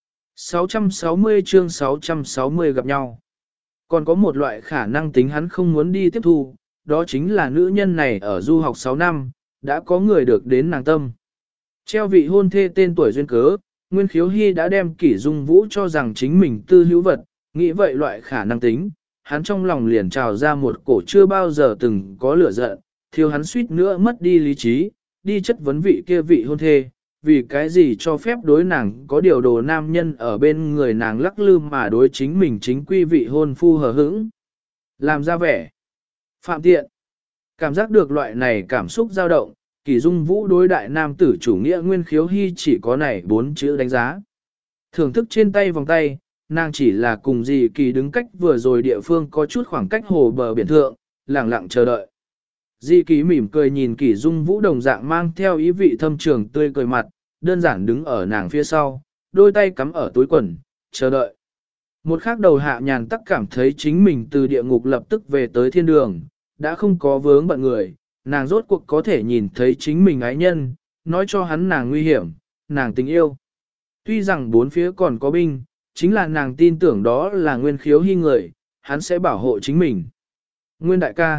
660 chương 660 gặp nhau. Còn có một loại khả năng tính hắn không muốn đi tiếp thu, đó chính là nữ nhân này ở du học 6 năm, đã có người được đến nàng tâm. Treo vị hôn thê tên tuổi duyên cớ, Nguyên Khiếu Hy đã đem Kỷ Dung Vũ cho rằng chính mình tư hữu vật, nghĩ vậy loại khả năng tính, hắn trong lòng liền trào ra một cổ chưa bao giờ từng có lửa giận, thiêu hắn suýt nữa mất đi lý trí, đi chất vấn vị kia vị hôn thê, vì cái gì cho phép đối nàng có điều đồ nam nhân ở bên người nàng lắc lư mà đối chính mình chính quy vị hôn phu hờ hững. Làm ra vẻ. Phạm tiện. Cảm giác được loại này cảm xúc dao động, Kỷ Dung Vũ đối đại nam tử chủ nghĩa Nguyên Khiếu Hy chỉ có này 4 chữ đánh giá. Thưởng thức trên tay vòng tay, nàng chỉ là cùng Di Kỳ đứng cách vừa rồi địa phương có chút khoảng cách hồ bờ biển thượng, lặng lặng chờ đợi. Di Kỳ mỉm cười nhìn Kỷ Dung Vũ đồng dạng mang theo ý vị thâm trường tươi cười mặt, đơn giản đứng ở nàng phía sau, đôi tay cắm ở túi quần, chờ đợi. Một khắc đầu Hạ Nhàn tắc cảm thấy chính mình từ địa ngục lập tức về tới thiên đường, đã không có vướng bận người, nàng rốt cuộc có thể nhìn thấy chính mình ái nhân, nói cho hắn nàng nguy hiểm, nàng tình yêu. Tuy rằng bốn phía còn có binh, chính là nàng tin tưởng đó là Nguyên Khiếu Hy người, hắn sẽ bảo hộ chính mình. Nguyên đại ca.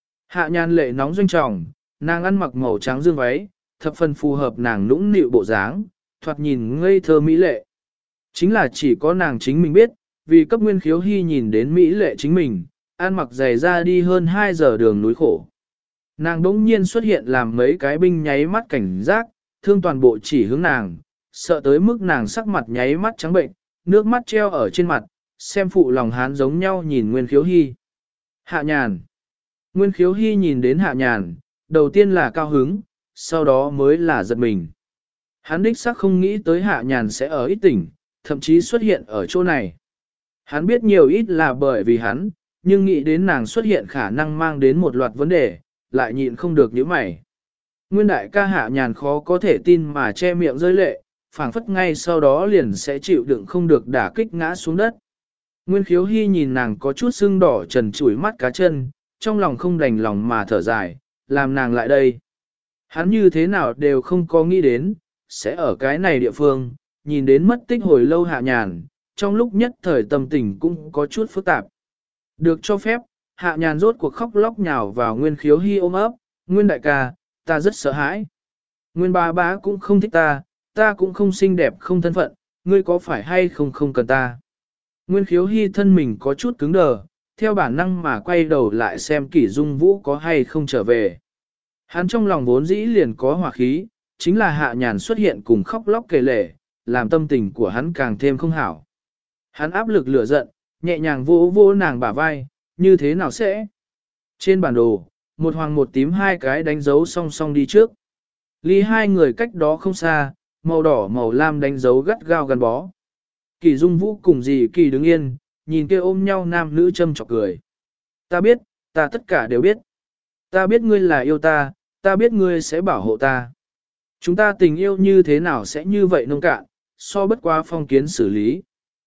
Hạ nhàn lệ nóng doanh trọng, nàng ăn mặc màu trắng dương váy, thập phần phù hợp nàng nũng nịu bộ dáng, thoạt nhìn ngây thơ mỹ lệ. Chính là chỉ có nàng chính mình biết, vì cấp Nguyên Khiếu Hy nhìn đến mỹ lệ chính mình, ăn mặc giày ra đi hơn 2 giờ đường núi khổ. Nàng đống nhiên xuất hiện làm mấy cái binh nháy mắt cảnh giác, thương toàn bộ chỉ hướng nàng, sợ tới mức nàng sắc mặt nháy mắt trắng bệnh, nước mắt treo ở trên mặt, xem phụ lòng hán giống nhau nhìn Nguyên Khiếu Hy. Hạ nhàn. Nguyên Khiếu Hy nhìn đến hạ nhàn, đầu tiên là cao hứng, sau đó mới là giật mình. Hắn đích xác không nghĩ tới hạ nhàn sẽ ở ít tỉnh, thậm chí xuất hiện ở chỗ này. Hắn biết nhiều ít là bởi vì hắn, nhưng nghĩ đến nàng xuất hiện khả năng mang đến một loạt vấn đề, lại nhịn không được nhíu mày. Nguyên đại ca hạ nhàn khó có thể tin mà che miệng rơi lệ, phảng phất ngay sau đó liền sẽ chịu đựng không được đả kích ngã xuống đất. Nguyên Khiếu Hy nhìn nàng có chút sưng đỏ trần trụi mắt cá chân, trong lòng không đành lòng mà thở dài, làm nàng lại đây. Hắn như thế nào đều không có nghĩ đến, sẽ ở cái này địa phương, nhìn đến mất tích hồi lâu hạ nhàn, trong lúc nhất thời tâm tình cũng có chút phức tạp. Được cho phép, hạ nhàn rốt cuộc khóc lóc nhào vào Nguyên Khiếu Hy ôm ấp, Nguyên đại ca, ta rất sợ hãi. Nguyên bá bá cũng không thích ta cũng không xinh đẹp không thân phận, ngươi có phải hay không cần ta. Nguyên Khiếu Hy thân mình có chút cứng đờ, theo bản năng mà quay đầu lại xem Kỷ Dung Vũ có hay không trở về. Hắn trong lòng vốn dĩ liền có hỏa khí, chính là hạ nhàn xuất hiện cùng khóc lóc kể lể, làm tâm tình của hắn càng thêm không hảo. Hắn áp lực lửa giận, nhẹ nhàng vỗ vỗ nàng bả vai, như thế nào sẽ? Trên bản đồ, một hoàng một tím hai cái đánh dấu song song đi trước. Ly hai người cách đó không xa, màu đỏ màu lam đánh dấu gắt gao gắn bó. Kỳ Dung Vũ cùng dì Kỳ đứng yên, nhìn kia ôm nhau nam nữ châm chọc cười. Ta biết, ta tất cả đều biết. Ta biết ngươi là yêu ta biết ngươi sẽ bảo hộ ta. Chúng ta tình yêu như thế nào sẽ như vậy nông cạn, so bất quá phong kiến xử lý.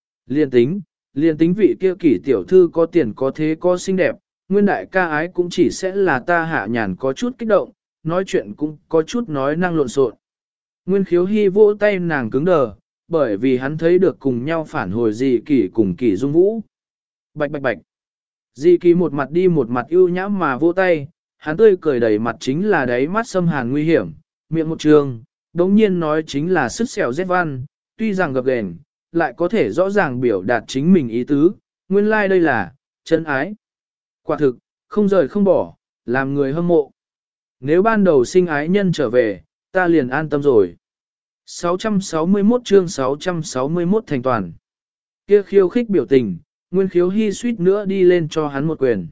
Liên tính vị kia Kỷ tiểu thư có tiền có thế có xinh đẹp, Nguyên đại ca ái cũng chỉ sẽ là ta hạ nhàn có chút kích động, nói chuyện cũng có chút nói năng lộn xộn. Nguyên Khiếu Hy vỗ tay nàng cứng đờ, bởi vì hắn thấy được cùng nhau phản hồi dì Kỳ cùng Kỷ Dung Vũ. Bạch bạch bạch. Dì Kỳ một mặt đi một mặt ưu nhãm mà vỗ tay, hắn tươi cười đầy mặt chính là đáy mắt xâm hàn nguy hiểm, miệng một trường, đống nhiên nói chính là sức sẹo rét văn, tuy rằng gập ghềnh, lại có thể rõ ràng biểu đạt chính mình ý tứ, nguyên lai like đây là, chân ái. Quả thực, không rời không bỏ, làm người hâm mộ. Nếu ban đầu sinh ái nhân trở về, ta liền an tâm rồi. 661 chương 661 thành toàn. Kia khiêu khích biểu tình, Nguyên Khiếu Hy suýt nữa đi lên cho hắn một quyền.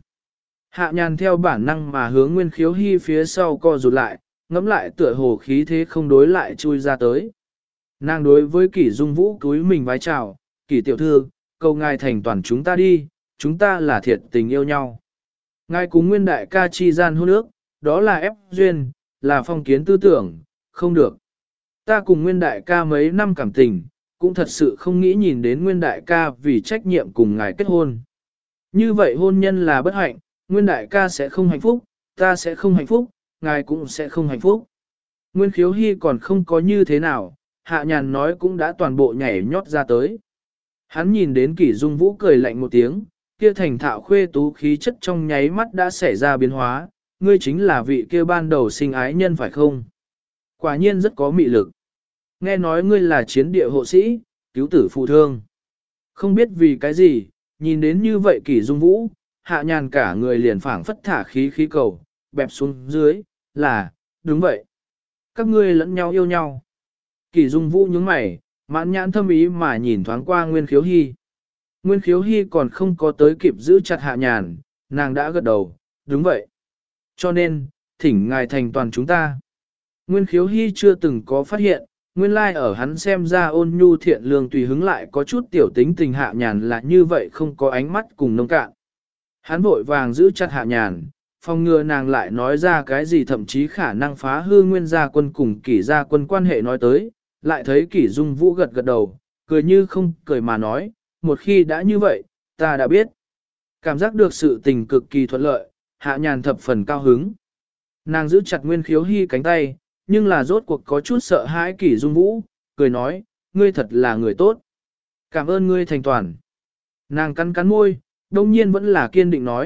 Hạ nhàn theo bản năng mà hướng Nguyên Khiếu Hy phía sau co rụt lại, ngẫm lại tựa hồ khí thế không đối lại chui ra tới. Nàng đối với Kỷ Dung Vũ cúi mình vái chào, Kỷ tiểu thư, cầu ngài thành toàn chúng ta đi, chúng ta là thiệt tình yêu nhau. Ngài cùng Nguyên đại ca chi gian hôn ước, đó là ép duyên, là phong kiến tư tưởng, không được. Ta cùng Nguyên đại ca mấy năm cảm tình, cũng thật sự không nghĩ nhìn đến Nguyên đại ca vì trách nhiệm cùng ngài kết hôn. Như vậy hôn nhân là bất hạnh, Nguyên đại ca sẽ không hạnh phúc, ta sẽ không hạnh phúc, ngài cũng sẽ không hạnh phúc. Nguyên Khiếu Hy còn không có như thế nào, hạ nhàn nói cũng đã toàn bộ nhảy nhót ra tới. Hắn nhìn đến Kỷ Dung Vũ cười lạnh một tiếng, kia thành thạo khuê tú khí chất trong nháy mắt đã xảy ra biến hóa, ngươi chính là vị kia ban đầu sinh ái nhân phải không? Quả nhiên rất có mị lực. Nghe nói ngươi là chiến địa hộ sĩ, cứu tử phụ thương. Không biết vì cái gì, nhìn đến như vậy Kỷ Dung Vũ, hạ nhàn cả người liền phảng phất thả khí cầu, bẹp xuống dưới, là, đúng vậy. Các ngươi lẫn nhau yêu nhau. Kỷ Dung Vũ nhướng mày, mãn nhãn thâm ý mà nhìn thoáng qua Nguyên Khiếu Hy. Nguyên Khiếu Hy còn không có tới kịp giữ chặt hạ nhàn, nàng đã gật đầu, đúng vậy. Cho nên, thỉnh ngài thành toàn chúng ta. Nguyên Khiếu Hy chưa từng có phát hiện, nguyên lai ở hắn xem ra ôn nhu thiện lương tùy hứng lại có chút tiểu tính tình hạ nhàn là như vậy không có ánh mắt cùng nông cạn. Hắn vội vàng giữ chặt hạ nhàn, phòng ngừa nàng lại nói ra cái gì thậm chí khả năng phá hư Nguyên gia quân cùng Kỷ gia quân quan hệ nói tới, lại thấy Kỷ Dung Vũ gật gật đầu, cười như không cười mà nói, một khi đã như vậy, ta đã biết. Cảm giác được sự tình cực kỳ thuận lợi, hạ nhàn thập phần cao hứng. Nàng giữ chặt Nguyên Khiếu Hy cánh tay, nhưng là rốt cuộc có chút sợ hãi Kỷ Dung Vũ, cười nói, ngươi thật là người tốt. Cảm ơn ngươi thành toàn. Nàng cắn cắn môi, đông nhiên vẫn là kiên định nói,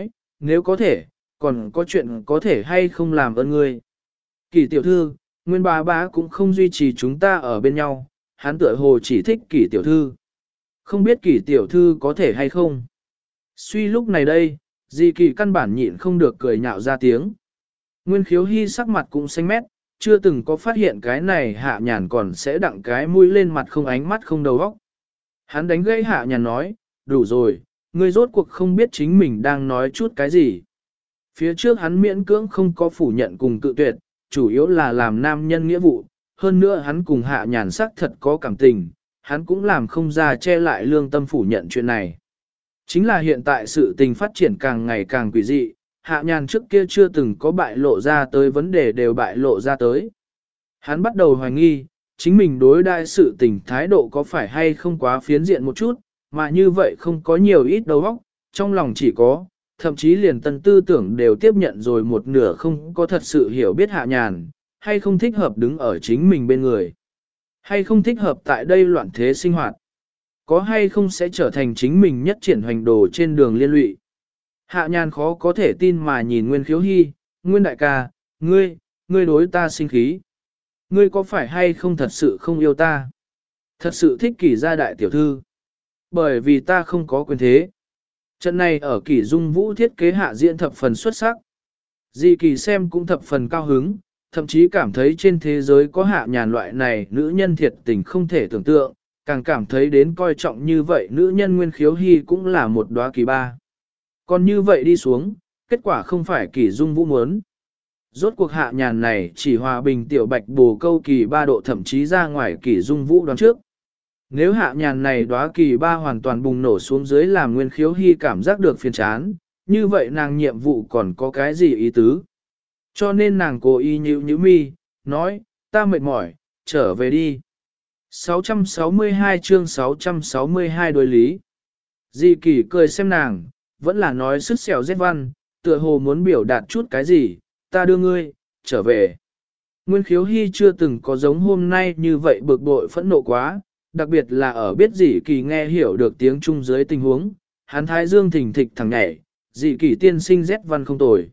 nếu có thể, còn có chuyện có thể hay không làm ơn ngươi. Kỷ tiểu thư, nguyên bá cũng không duy trì chúng ta ở bên nhau, hắn tựa hồ chỉ thích kỷ tiểu thư. Không biết kỷ tiểu thư có thể hay không. Suy lúc này đây, Di Kỳ căn bản nhịn không được cười nhạo ra tiếng. Nguyên Khiếu Hy sắc mặt cũng xanh mét, chưa từng có phát hiện cái này Hạ Nhàn còn sẽ đặng cái mũi lên mặt không ánh mắt không đầu óc. Hắn đánh gãy Hạ Nhàn nói, đủ rồi, ngươi rốt cuộc không biết chính mình đang nói chút cái gì. Phía trước hắn miễn cưỡng không có phủ nhận cùng cự tuyệt, chủ yếu là làm nam nhân nghĩa vụ, hơn nữa hắn cùng Hạ Nhàn sắc thật có cảm tình, hắn cũng làm không ra che lại lương tâm phủ nhận chuyện này. Chính là hiện tại sự tình phát triển càng ngày càng quỷ dị, Hạ Nhàn trước kia chưa từng có bại lộ ra tới vấn đề đều bại lộ ra tới. Hắn bắt đầu hoài nghi, chính mình đối đại sự tình thái độ có phải hay không quá phiến diện một chút, mà như vậy không có nhiều ít đầu óc, trong lòng chỉ có, thậm chí liền tân tư tưởng đều tiếp nhận rồi một nửa không có thật sự hiểu biết Hạ Nhàn, hay không thích hợp đứng ở chính mình bên người, hay không thích hợp tại đây loạn thế sinh hoạt, có hay không sẽ trở thành chính mình nhất triển hoành đồ trên đường liên lụy. Hạ Nhàn khó có thể tin mà nhìn Nguyên Khiếu Hy, Nguyên đại ca, ngươi đối ta sinh khí. Ngươi có phải hay không thật sự không yêu ta? Thật sự thích Kỷ gia đại tiểu thư. Bởi vì ta không có quyền thế. Trận này ở Kỷ Dung Vũ thiết kế hạ diễn thập phần xuất sắc. Di Kỳ xem cũng thập phần cao hứng, thậm chí cảm thấy trên thế giới có Hạ Nhàn loại này nữ nhân thiệt tình không thể tưởng tượng, càng cảm thấy đến coi trọng như vậy nữ nhân Nguyên Khiếu Hy cũng là một đóa kỳ ba. Còn như vậy đi xuống, kết quả không phải Kỷ Dung Vũ muốn. Rốt cuộc Hạ Nhàn này chỉ hòa bình tiểu bạch bồ câu kỳ ba độ thậm chí ra ngoài Kỷ Dung Vũ đoán trước. Nếu Hạ Nhàn này đóa kỳ ba hoàn toàn bùng nổ xuống dưới làm Nguyên Khiếu Hy cảm giác được phiền chán, như vậy nàng nhiệm vụ còn có cái gì ý tứ? Cho nên nàng cố ý nhíu mi, nói, ta mệt mỏi, trở về đi. 662 chương 662 đối lý. Di Kỳ cười xem nàng, vẫn là nói sứt xẻo rét văn, tựa hồ muốn biểu đạt chút cái gì, ta đưa ngươi, trở về. Nguyên Khiếu Hy chưa từng có giống hôm nay như vậy bực bội phẫn nộ quá, đặc biệt là ở biết Di Kỳ nghe hiểu được tiếng Trung dưới tình huống, hắn thái dương thỉnh thịch thẳng nhảy, Di Kỳ tiên sinh rét văn không tồi.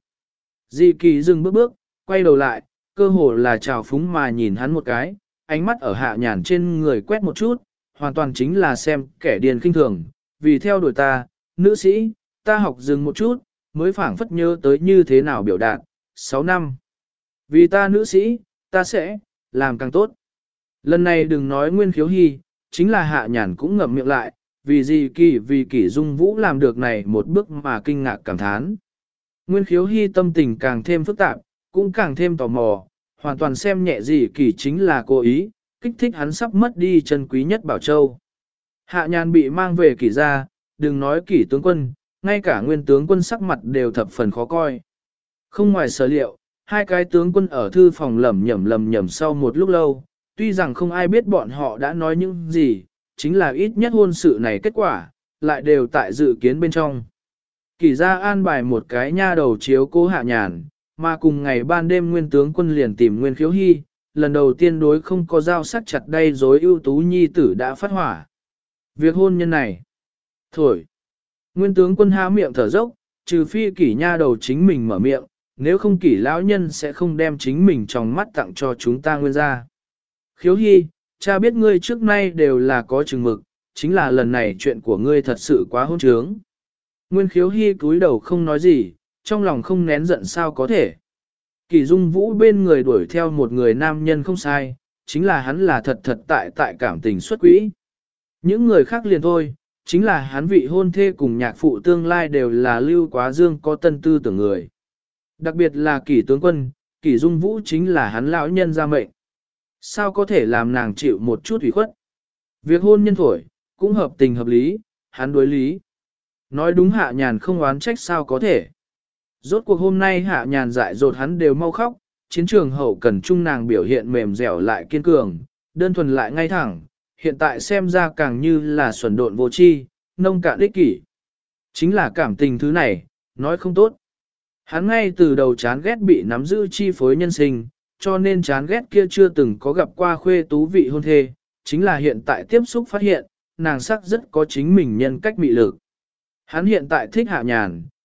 Di Kỳ dừng bước, quay đầu lại, cơ hồ là trào phúng mà nhìn hắn một cái, ánh mắt ở Hạ Nhàn trên người quét một chút, hoàn toàn chính là xem kẻ điên khinh thường, vì theo đuổi ta, nữ sĩ, ta học dừng một chút, mới phảng phất nhớ tới như thế nào biểu đạt, 6 năm. Vì ta nữ sĩ, ta sẽ, làm càng tốt. Lần này đừng nói Nguyên Khiếu Hy, chính là Hạ Nhàn cũng ngậm miệng lại, vì Kỷ Dung Vũ làm được này một bước mà kinh ngạc cảm thán. Nguyên Khiếu Hy tâm tình càng thêm phức tạp, cũng càng thêm tò mò, hoàn toàn xem nhẹ Kỷ chính là cố ý, kích thích hắn sắp mất đi chân quý nhất Bảo Châu. Hạ Nhàn bị mang về Kỷ gia, đừng nói Kỷ tướng quân, ngay cả Nguyên tướng quân sắc mặt đều thập phần khó coi. Không ngoài sở liệu, hai cái tướng quân ở thư phòng lẩm nhẩm sau một lúc lâu, tuy rằng không ai biết bọn họ đã nói những gì, chính là ít nhất hôn sự này kết quả, lại đều tại dự kiến bên trong. Kỷ gia an bài một cái nha đầu chiếu cố Hạ Nhàn, mà cùng ngày ban đêm Nguyên tướng quân liền tìm Nguyên Khiếu Hy, lần đầu tiên đối không có dao sắc chặt đây dối ưu tú nhi tử đã phát hỏa. Việc hôn nhân này, thổi. Nguyên tướng quân há miệng thở dốc, trừ phi Kỷ nha đầu chính mình mở miệng, nếu không Kỷ lão nhân sẽ không đem chính mình trong mắt tặng cho chúng ta Nguyên gia. Khiếu Hy, cha biết ngươi trước nay đều là có chừng mực, chính là lần này chuyện của ngươi thật sự quá hỗn trướng. Nguyên Khiếu Hy cúi đầu không nói gì, trong lòng không nén giận sao có thể. Kỷ Dung Vũ bên người đuổi theo một người nam nhân không sai, chính là hắn là thật tại cảm tình xuất quỹ. Những người khác liền thôi, chính là hắn vị hôn thê cùng nhạc phụ tương lai đều là Lưu Quá Dương có tân tư tưởng người. Đặc biệt là Kỷ tướng quân, Kỷ Dung Vũ chính là hắn lão nhân gia mệnh. Sao có thể làm nàng chịu một chút ủy khuất? Việc hôn nhân thổi, cũng hợp tình hợp lý, hắn đối lý. Nói đúng Hạ Nhàn không oán trách sao có thể. Rốt cuộc hôm nay Hạ Nhàn dại dột hắn đều mau khóc, chiến trường hậu cần trung nàng biểu hiện mềm dẻo lại kiên cường, đơn thuần lại ngay thẳng, hiện tại xem ra càng như là xuẩn độn vô tri, nông cạn ích kỷ. Chính là cảm tình thứ này, nói không tốt. Hắn ngay từ đầu chán ghét bị nắm giữ chi phối nhân sinh, cho nên chán ghét kia chưa từng có gặp qua khuê tú vị hôn thê, chính là hiện tại tiếp xúc phát hiện, nàng sắc rất có chính mình nhân cách mị lực. Hắn hiện tại thích Hạ Nhàn,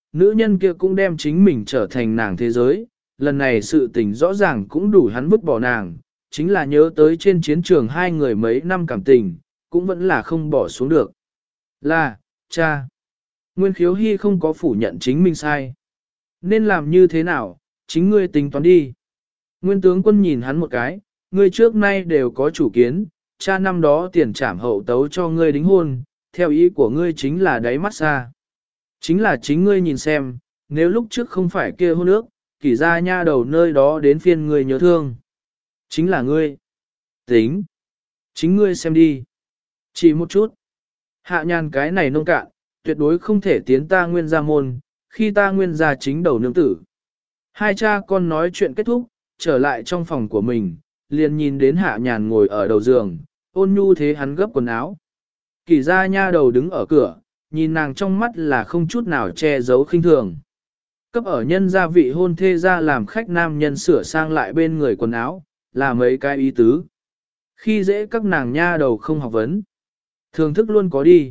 nữ nhân kia cũng đem chính mình trở thành nàng thế giới, lần này sự tình rõ ràng cũng đủ hắn vứt bỏ nàng, chính là nhớ tới trên chiến trường hai người mấy năm cảm tình, cũng vẫn là không bỏ xuống được. Là, cha. Nguyên Khiếu Hy không có phủ nhận chính mình sai. Nên làm như thế nào, chính ngươi tính toán đi. Nguyên tướng quân nhìn hắn một cái, ngươi trước nay đều có chủ kiến, cha năm đó tiền trảm hậu tấu cho ngươi đính hôn, theo ý của ngươi chính là đáy mắt xa. Chính là chính ngươi nhìn xem, nếu lúc trước không phải kia hôn ước, kỷ ra nha đầu nơi đó đến phiên ngươi nhớ thương. Chính là ngươi. Tính. Chính ngươi xem đi. Chỉ một chút. Hạ nhàn cái này nông cạn, tuyệt đối không thể tiến ta nguyên gia môn, khi ta nguyên gia chính đầu nương tử. Hai cha con nói chuyện kết thúc, trở lại trong phòng của mình, liền nhìn đến hạ nhàn ngồi ở đầu giường, ôn nhu thế hắn gấp quần áo. Kỷ gia nha đầu đứng ở cửa, nhìn nàng trong mắt là không chút nào che giấu khinh thường. Cấp ở nhân gia vị hôn thê ra làm khách nam nhân sửa sang lại bên người quần áo, là mấy cái ý tứ. Khi dễ các nàng nha đầu không học vấn. Thường thức luôn có đi.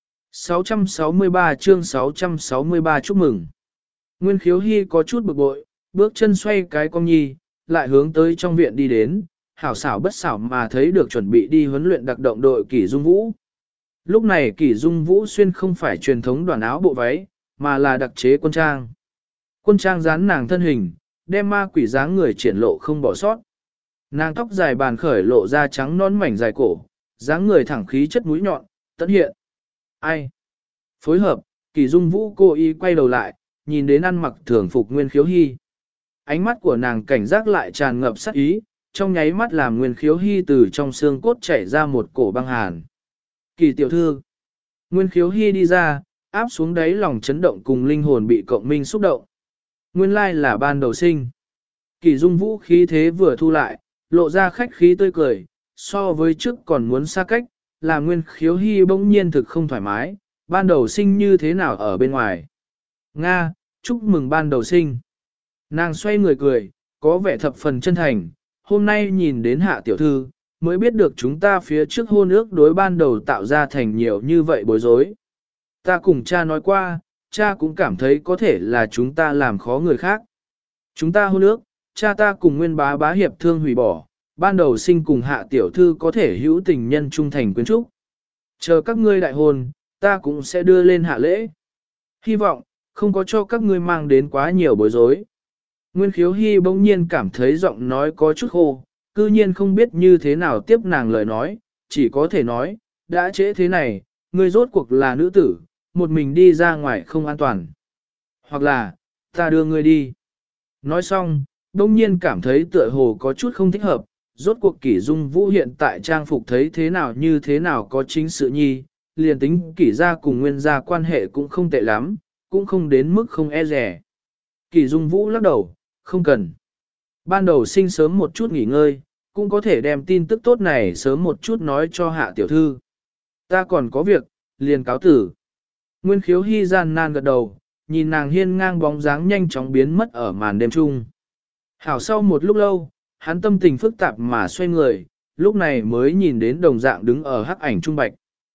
663 chương 663 chúc mừng. Nguyên Khiếu Hy có chút bực bội, bước chân xoay cái cong nhi, lại hướng tới trong viện đi đến, hảo xảo bất xảo mà thấy được chuẩn bị đi huấn luyện đặc động đội Kỷ Dung Vũ. Lúc này Kỷ Dung Vũ xuyên không phải truyền thống đoàn áo bộ váy, mà là đặc chế quân trang. Quân trang dán nàng thân hình, đem ma quỷ dáng người triển lộ không bỏ sót. Nàng tóc dài bàn khởi lộ ra trắng non mảnh dài cổ, dáng người thẳng khí chất mũi nhọn, tận hiện. Ai? Phối hợp, Kỷ Dung Vũ cô ý quay đầu lại, nhìn đến ăn mặc thường phục Nguyên Khiếu Hy. Ánh mắt của nàng cảnh giác lại tràn ngập sát ý, trong nháy mắt làm Nguyên Khiếu Hy từ trong xương cốt chảy ra một cổ băng hàn. Kỷ tiểu thư. Nguyên Khiếu Hy đi ra, áp xuống đáy lòng chấn động cùng linh hồn bị cộng minh xúc động. Nguyên lai là ban đầu sinh. Kỷ Dung Vũ khí thế vừa thu lại, lộ ra khách khí tươi cười, so với trước còn muốn xa cách, là Nguyên Khiếu Hy bỗng nhiên thực không thoải mái, ban đầu sinh như thế nào ở bên ngoài. Nga, chúc mừng ban đầu sinh. Nàng xoay người cười, có vẻ thập phần chân thành, hôm nay nhìn đến hạ tiểu thư, mới biết được chúng ta phía trước hôn ước đối ban đầu tạo ra thành nhiều như vậy bối rối. Ta cùng cha nói qua, cha cũng cảm thấy có thể là chúng ta làm khó người khác. Chúng ta hôn ước, cha ta cùng Nguyên bá bá hiệp thương hủy bỏ, ban đầu sinh cùng hạ tiểu thư có thể hữu tình nhân trung thành quyến trúc. Chờ các ngươi đại hôn, ta cũng sẽ đưa lên hạ lễ. Hy vọng, không có cho các ngươi mang đến quá nhiều bối rối. Nguyên Khiếu Hy bỗng nhiên cảm thấy giọng nói có chút khô, cư nhiên không biết như thế nào tiếp nàng lời nói, chỉ có thể nói, đã trễ thế này, ngươi rốt cuộc là nữ tử, một mình đi ra ngoài không an toàn. Hoặc là, ta đưa ngươi đi. Nói xong, bỗng nhiên cảm thấy tựa hồ có chút không thích hợp, rốt cuộc Kỷ Dung Vũ hiện tại trang phục thấy thế nào như thế nào có chính sự nhi, liền tính Kỷ gia cùng Nguyên gia quan hệ cũng không tệ lắm, cũng không đến mức không e rẻ. Kỷ Dung Vũ lắc đầu, không cần. Ban đầu sinh sớm một chút nghỉ ngơi, cũng có thể đem tin tức tốt này sớm một chút nói cho hạ tiểu thư. Ta còn có việc, liền cáo tử. Nguyên Khiếu Hy gian nan gật đầu, nhìn nàng hiên ngang bóng dáng nhanh chóng biến mất ở màn đêm trung. Hảo sau một lúc lâu, hắn tâm tình phức tạp mà xoay người, lúc này mới nhìn đến đồng dạng đứng ở hắc ảnh trung bạch.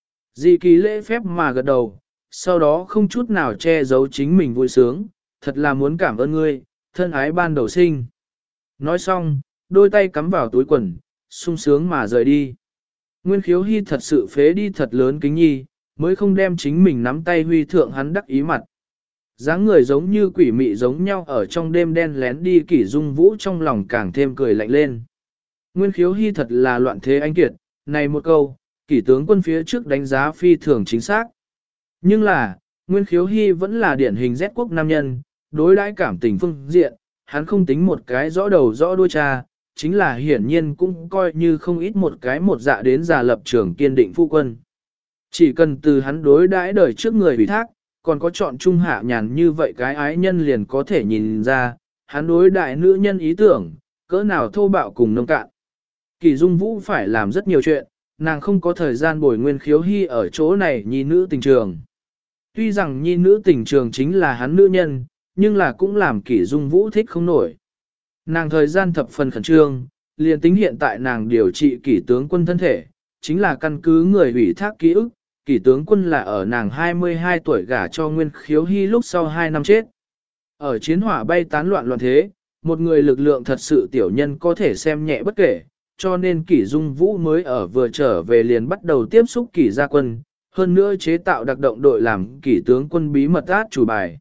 Dị kỳ lễ phép mà gật đầu, sau đó không chút nào che giấu chính mình vui sướng, thật là muốn cảm ơn ngươi, thân ái ban đầu sinh. Nói xong, đôi tay cắm vào túi quần, sung sướng mà rời đi. Nguyên Khiếu Hy thật sự phế đi thật lớn kính nhi, mới không đem chính mình nắm tay huy thượng hắn đắc ý mặt. dáng người giống như quỷ mị giống nhau ở trong đêm đen lén đi Kỷ Dung Vũ trong lòng càng thêm cười lạnh lên. Nguyên Khiếu Hy thật là loạn thế anh kiệt, này một câu, Kỷ tướng quân phía trước đánh giá phi thường chính xác. Nhưng là, Nguyên Khiếu Hy vẫn là điển hình Z quốc nam nhân, đối đãi cảm tình phương diện, hắn không tính một cái rõ đầu rõ đuôi cha, chính là hiển nhiên cũng coi như không ít một cái một dạ đến già lập trường kiên định phu quân. Chỉ cần từ hắn đối đãi đời trước người ủy thác, còn có chọn trung hạ nhàn như vậy cái ái nhân liền có thể nhìn ra, hắn đối đại nữ nhân ý tưởng, cỡ nào thô bạo cùng nông cạn. Kỷ Dung Vũ phải làm rất nhiều chuyện, nàng không có thời gian bồi Nguyên Khiếu Hy ở chỗ này nhi nữ tình trường. Tuy rằng nhi nữ tình trường chính là hắn nữ nhân, nhưng là cũng làm Kỷ Dung Vũ thích không nổi. Nàng thời gian thập phần khẩn trương, liền tính hiện tại nàng điều trị Kỷ tướng quân thân thể, chính là căn cứ người ủy thác ký ức, kỷ tướng quân là ở nàng 22 tuổi gả cho Nguyên Khiếu Hy lúc sau 2 năm chết. Ở chiến hỏa bay tán loạn loạn thế, một người lực lượng thật sự tiểu nhân có thể xem nhẹ bất kể, cho nên kỷ dung vũ mới ở vừa trở về liền bắt đầu tiếp xúc kỷ gia quân, hơn nữa chế tạo đặc động đội làm kỷ tướng quân bí mật át chủ bài.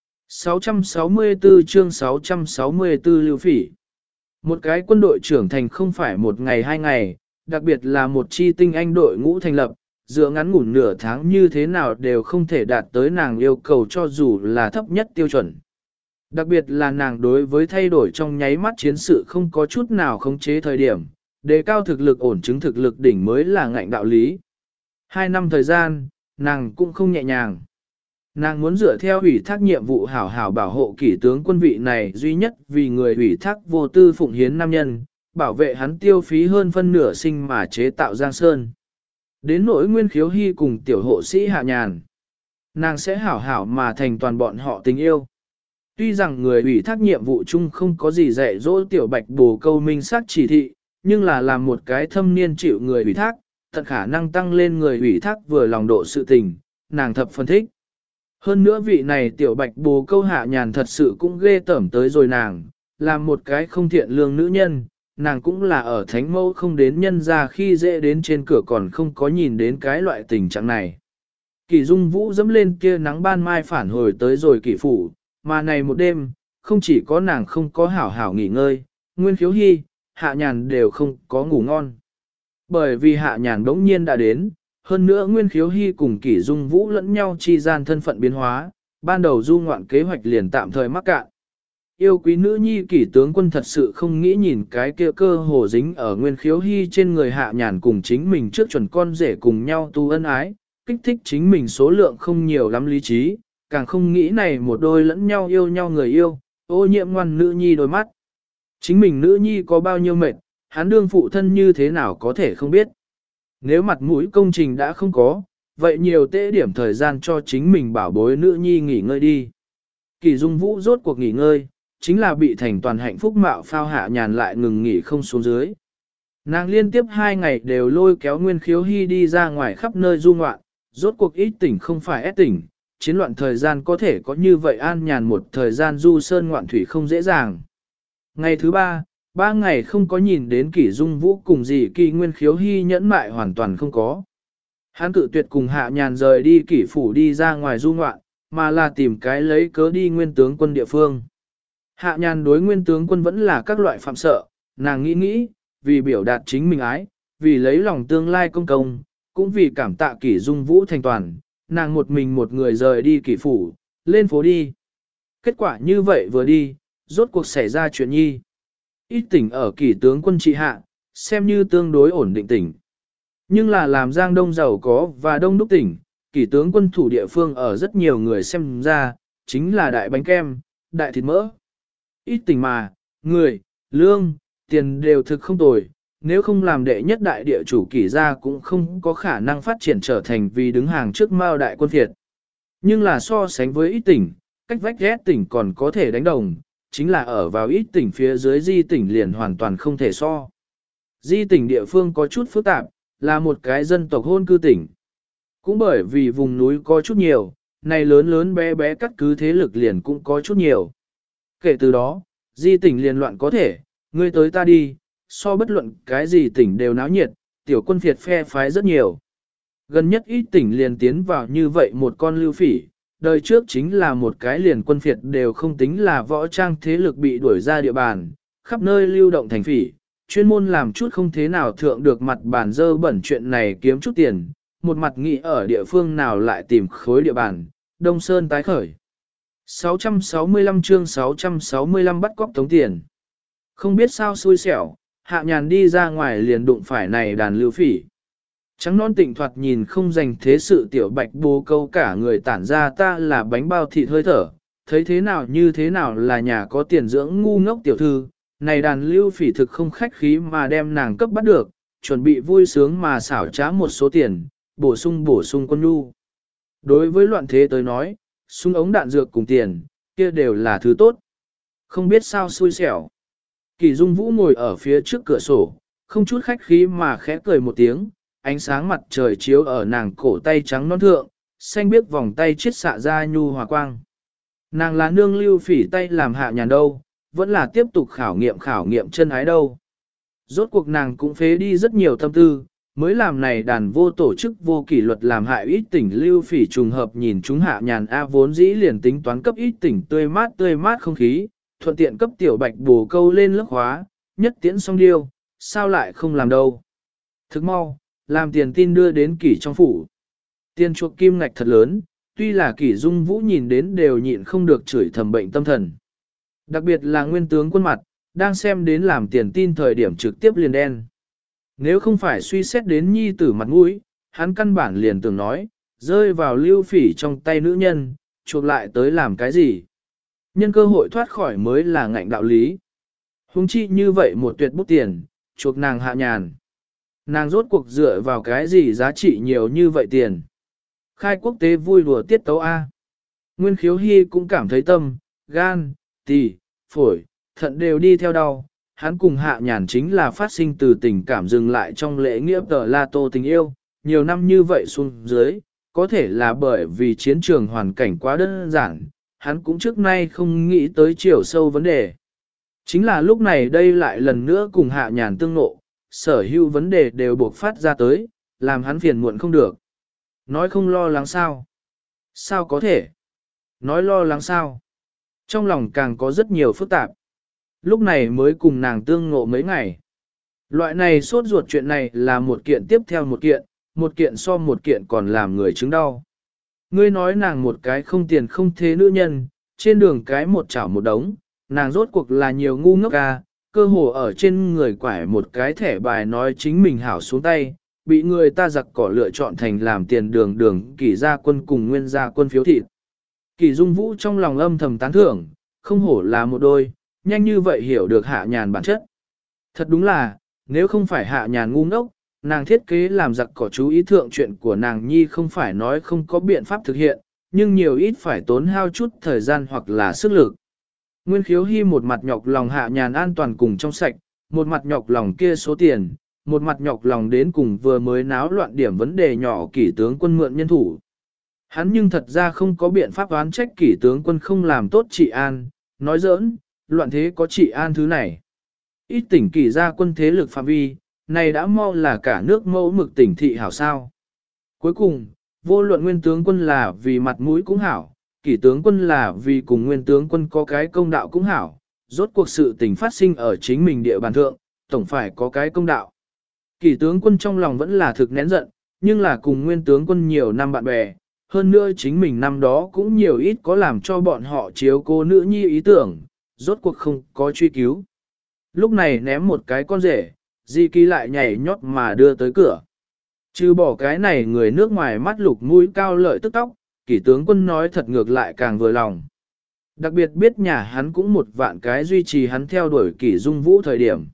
664 chương 664 lưu phỉ. Một cái quân đội trưởng thành không phải một ngày hai ngày, đặc biệt là một chi tinh anh đội ngũ thành lập, dựa ngắn ngủn nửa tháng như thế nào đều không thể đạt tới nàng yêu cầu cho dù là thấp nhất tiêu chuẩn. Đặc biệt là nàng đối với thay đổi trong nháy mắt chiến sự không có chút nào khống chế thời điểm, đề cao thực lực ổn chứng thực lực đỉnh mới là ngạnh đạo lý. 2 năm thời gian, nàng cũng không nhẹ nhàng. Nàng muốn dựa theo ủy thác nhiệm vụ hảo hảo bảo hộ kỷ tướng quân vị này duy nhất vì người ủy thác vô tư phụng hiến nam nhân, bảo vệ hắn tiêu phí hơn phân nửa sinh mà chế tạo Giang Sơn. Đến nỗi Nguyên Khiếu Hy cùng tiểu hộ sĩ Hạ Nhàn, nàng sẽ hảo hảo mà thành toàn bọn họ tình yêu. Tuy rằng người ủy thác nhiệm vụ chung không có gì dạy dỗ tiểu bạch bồ câu minh sát chỉ thị, nhưng là làm một cái thâm niên chịu người ủy thác, tận khả năng tăng lên người ủy thác vừa lòng độ sự tình, nàng thập phân thích. Hơn nữa vị này tiểu bạch bồ câu Hạ Nhàn thật sự cũng ghê tởm tới rồi nàng, làm một cái không thiện lương nữ nhân, nàng cũng là ở thánh mẫu không đến nhân ra khi dễ đến trên cửa còn không có nhìn đến cái loại tình trạng này. Kỳ Dung Vũ dẫm lên kia nắng ban mai phản hồi tới rồi Kỳ phủ, mà này một đêm, không chỉ có nàng không có hảo hảo nghỉ ngơi, Nguyên Khiếu Hy, Hạ Nhàn đều không có ngủ ngon. Bởi vì Hạ Nhàn đống nhiên đã đến, hơn nữa Nguyên Khiếu Hy cùng Kỷ Dung Vũ lẫn nhau chi gian thân phận biến hóa, ban đầu du ngoạn kế hoạch liền tạm thời mắc cạn. Yêu quý nữ nhi Kỷ tướng quân thật sự không nghĩ nhìn cái kia cơ hồ dính ở Nguyên Khiếu Hy trên người Hạ Nhàn cùng chính mình trước chuẩn con rể cùng nhau tu ân ái, kích thích chính mình số lượng không nhiều lắm lý trí, càng không nghĩ này một đôi lẫn nhau yêu nhau người yêu, ô nhiễm ngoan nữ nhi đôi mắt. Chính mình nữ nhi có bao nhiêu mệt, hắn đương phụ thân như thế nào có thể không biết. Nếu mặt mũi công trình đã không có, vậy nhiều tễ điểm thời gian cho chính mình bảo bối nữ nhi nghỉ ngơi đi. Kỳ Dung Vũ rốt cuộc nghỉ ngơi, chính là bị thành toàn hạnh phúc mạo phao Hạ Nhàn lại ngừng nghỉ không xuống dưới. Nàng liên tiếp 2 ngày đều lôi kéo Nguyên Khiếu Hy đi ra ngoài khắp nơi du ngoạn, rốt cuộc ít tỉnh không phải ép tỉnh, chiến loạn thời gian có thể có như vậy an nhàn một thời gian du sơn ngoạn thủy không dễ dàng. Ngày thứ 3 ngày không có nhìn đến Kỷ Dung Vũ cùng gì Kỳ Nguyên Khiếu Hy nhẫn mại hoàn toàn không có. Hắn cự tuyệt cùng Hạ Nhàn rời đi Kỷ phủ đi ra ngoài du ngoạn, mà là tìm cái lấy cớ đi Nguyên tướng quân địa phương. Hạ Nhàn đối Nguyên tướng quân vẫn là các loại phạm sợ, nàng nghĩ, vì biểu đạt chính mình ái, vì lấy lòng tương lai công công, cũng vì cảm tạ Kỷ Dung Vũ thành toàn, nàng một mình một người rời đi Kỷ phủ, lên phố đi. Kết quả như vậy vừa đi, rốt cuộc xảy ra chuyện nhi. Ít tỉnh ở Kỷ tướng quân trị hạ, xem như tương đối ổn định tỉnh. Nhưng là làm Giang Đông giàu có và đông đúc tỉnh, Kỷ tướng quân thủ địa phương ở rất nhiều người xem ra, chính là đại bánh kem, đại thịt mỡ. Ít tỉnh mà, người, lương, tiền đều thực không tồi, nếu không làm đệ nhất đại địa chủ Kỷ gia cũng không có khả năng phát triển trở thành vì đứng hàng trước Mao đại quân Việt. Nhưng là so sánh với ít tỉnh, cách vách ghét tỉnh còn có thể đánh đồng, chính là ở vào ít tỉnh phía dưới Di tỉnh liền hoàn toàn không thể so. Di tỉnh địa phương có chút phức tạp, là một cái dân tộc hôn cư tỉnh. Cũng bởi vì vùng núi có chút nhiều, này lớn lớn bé bé cắt cứ thế lực liền cũng có chút nhiều. Kể từ đó, Di tỉnh liền loạn có thể, ngươi tới ta đi, so bất luận cái gì tỉnh đều náo nhiệt, tiểu quân Việt phe phái rất nhiều. Gần nhất ít tỉnh liền tiến vào như vậy một con lưu phỉ, đời trước chính là một cái liền quân Việt đều không tính là võ trang thế lực bị đuổi ra địa bàn, khắp nơi lưu động thành phỉ, chuyên môn làm chút không thế nào thượng được mặt bàn dơ bẩn chuyện này kiếm chút tiền, một mặt nghĩ ở địa phương nào lại tìm khối địa bàn, Đông Sơn tái khởi. 665 chương 665 bắt cóc tống tiền. Không biết sao xui xẻo, Hạ Nhàn đi ra ngoài liền đụng phải này đàn lưu phỉ. Trắng non tịnh thoạt nhìn không dành thế sự tiểu bạch bố câu cả người tản ra ta là bánh bao thịt hơi thở, thấy thế nào như thế nào là nhà có tiền dưỡng ngu ngốc tiểu thư, này đàn lưu phỉ thực không khách khí mà đem nàng cấp bắt được, chuẩn bị vui sướng mà xảo trá một số tiền, bổ sung quân nhu. Đối với loạn thế tới nói, súng ống đạn dược cùng tiền, kia đều là thứ tốt. Không biết sao xui xẻo. Kỳ Dung Vũ ngồi ở phía trước cửa sổ, không chút khách khí mà khẽ cười một tiếng, ánh sáng mặt trời chiếu ở nàng cổ tay trắng non thượng, xanh biếc vòng tay chiết xạ ra nhu hòa quang. Nàng là nương Lưu Phỉ tay làm Hạ Nhàn đâu, vẫn là tiếp tục khảo nghiệm chân ái đâu. Rốt cuộc nàng cũng phế đi rất nhiều tâm tư, mới làm này đàn vô tổ chức vô kỷ luật làm hại ít tỉnh Lưu Phỉ trùng hợp nhìn chúng Hạ Nhàn A vốn dĩ liền tính toán cấp ít tỉnh tươi mát không khí, thuận tiện cấp tiểu bạch bổ câu lên lớp khóa, nhất tiễn xong điêu, sao lại không làm đâu. Thức mau, làm tiền tin đưa đến Kỷ trong phủ. Tiền chuộc kim ngạch thật lớn, tuy là Kỷ Dung Vũ nhìn đến đều nhịn không được chửi thầm bệnh tâm thần. Đặc biệt là nguyên tướng quân mặt, đang xem đến làm tiền tin thời điểm trực tiếp liền đen. Nếu không phải suy xét đến nhi tử mặt mũi, hắn căn bản liền tưởng nói, rơi vào Lưu Phỉ trong tay nữ nhân, chuộc lại tới làm cái gì. Nhân cơ hội thoát khỏi mới là ngạnh đạo lý. Hùng chi như vậy một tuyệt bút tiền, chuộc nàng Hạ Nhàn. Nàng rốt cuộc dựa vào cái gì giá trị nhiều như vậy tiền. Khai quốc tế vui đùa tiết tấu A. Nguyên Khiếu Hy cũng cảm thấy tâm, gan, tỳ, phổi, thận đều đi theo đau. Hắn cùng Hạ Nhàn chính là phát sinh từ tình cảm dừng lại trong lễ nghĩa tờ La Tô tình yêu. Nhiều năm như vậy xuống dưới, có thể là bởi vì chiến trường hoàn cảnh quá đơn giản, hắn cũng trước nay không nghĩ tới chiều sâu vấn đề. Chính là lúc này đây lại lần nữa cùng Hạ Nhàn tương nộ, sở hữu vấn đề đều buộc phát ra tới, làm hắn phiền muộn không được. Nói không lo lắng sao? Sao có thể? Nói lo lắng sao? Trong lòng càng có rất nhiều phức tạp. Lúc này mới cùng nàng tương ngộ mấy ngày. Loại này sốt ruột chuyện này là một kiện tiếp theo một kiện so một kiện còn làm người chứng đau. Ngươi nói nàng một cái không tiền không thế nữ nhân, trên đường cái một chảo một đống, nàng rốt cuộc là nhiều ngu ngốc ca, cơ hồ ở trên người quải một cái thẻ bài nói chính mình hảo xuống tay, bị người ta giặc cỏ lựa chọn thành làm tiền đường Kỷ gia quân cùng Nguyên gia quân phiếu thịt. Kỷ Dung Vũ trong lòng âm thầm tán thưởng, không hổ là một đôi, nhanh như vậy hiểu được Hạ Nhàn bản chất. Thật đúng là, nếu không phải Hạ Nhàn ngu ngốc, nàng thiết kế làm giặc cỏ chú ý thượng chuyện của nàng nhi không phải nói không có biện pháp thực hiện, nhưng nhiều ít phải tốn hao chút thời gian hoặc là sức lực. Nguyên Khiếu Hy một mặt nhọc lòng Hạ Nhàn an toàn cùng trong sạch, một mặt nhọc lòng kia số tiền, một mặt nhọc lòng đến cùng vừa mới náo loạn điểm vấn đề nhỏ Kỷ tướng quân mượn nhân thủ. Hắn nhưng thật ra không có biện pháp oán trách Kỷ tướng quân không làm tốt trị an, nói giỡn, loạn thế có trị an thứ này. Ít tỉnh Kỷ gia quân thế lực phạm vi, này đã mau là cả nước mẫu mực tỉnh thị hảo sao. Cuối cùng, vô luận nguyên tướng quân là vì mặt mũi cũng hảo, Kỷ tướng quân là vì cùng nguyên tướng quân có cái công đạo cũng hảo, rốt cuộc sự tình phát sinh ở chính mình địa bàn thượng, tổng phải có cái công đạo. Kỷ tướng quân trong lòng vẫn là thực nén giận, nhưng là cùng nguyên tướng quân nhiều năm bạn bè, hơn nữa chính mình năm đó cũng nhiều ít có làm cho bọn họ chiếu cô nữ nhi ý tưởng, rốt cuộc không có truy cứu. Lúc này ném một cái con rể, Di Kỳ lại nhảy nhót mà đưa tới cửa. Trừ bỏ cái này người nước ngoài mắt lục mũi cao lợi tức tóc, Kỷ tướng quân nói thật ngược lại càng vừa lòng. Đặc biệt biết nhà hắn cũng một vạn cái duy trì hắn theo đuổi Kỷ Dung Vũ thời điểm.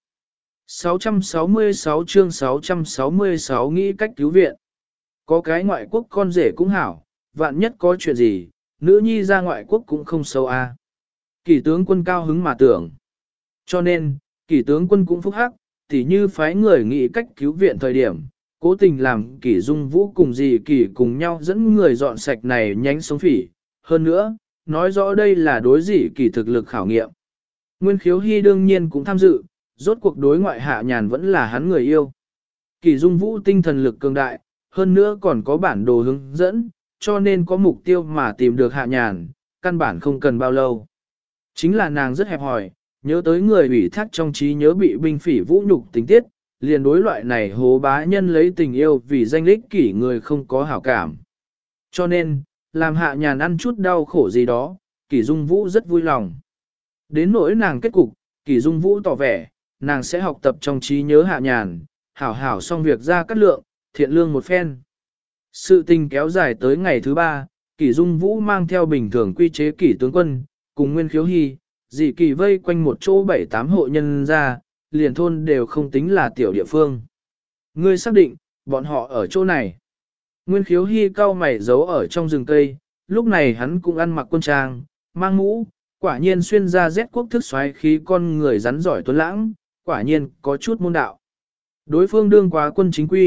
666 chương 666 nghĩ cách cứu viện. Có cái ngoại quốc con rể cũng hảo, vạn nhất có chuyện gì, nữ nhi ra ngoại quốc cũng không xấu a. Kỷ tướng quân cao hứng mà tưởng. Cho nên, Kỷ tướng quân cũng phúc hắc, tỉ như phái người nghĩ cách cứu viện thời điểm, cố tình làm Kỷ Dung Vũ cùng dì Kỷ cùng nhau dẫn người dọn sạch này nhánh sống phỉ. Hơn nữa, nói rõ đây là đối dì Kỷ thực lực khảo nghiệm. Nguyên Khiếu Hy đương nhiên cũng tham dự, rốt cuộc đối ngoại Hạ Nhàn vẫn là hắn người yêu. Kỷ Dung Vũ tinh thần lực cường đại, hơn nữa còn có bản đồ hướng dẫn, cho nên có mục tiêu mà tìm được Hạ Nhàn, căn bản không cần bao lâu. Chính là nàng rất hẹp hòi, nhớ tới người ủy thác trong trí nhớ bị binh phỉ vũ nhục tình tiết, liền đối loại này hố bá nhân lấy tình yêu vì danh lích kỷ người không có hảo cảm. Cho nên, làm Hạ Nhàn ăn chút đau khổ gì đó, Kỷ Dung Vũ rất vui lòng. Đến nỗi nàng kết cục, Kỷ Dung Vũ tỏ vẻ, nàng sẽ học tập trong trí nhớ Hạ Nhàn, hảo hảo xong việc ra cắt lượng, thiện lương một phen. Sự tình kéo dài tới ngày thứ 3, Kỷ Dung Vũ mang theo bình thường quy chế Kỷ tướng quân, cùng Nguyên Khiếu Hy, dị Kỷ vây quanh một chỗ 7-8 hộ nhân ra, liền thôn đều không tính là tiểu địa phương. Ngươi xác định, bọn họ ở chỗ này. Nguyên Khiếu Hy cau mày giấu ở trong rừng cây, lúc này hắn cũng ăn mặc quân trang, mang mũ, quả nhiên xuyên ra rét quốc thức xoáy khí con người rắn giỏi tuấn lãng, quả nhiên có chút môn đạo. Đối phương đương quá quân chính quy,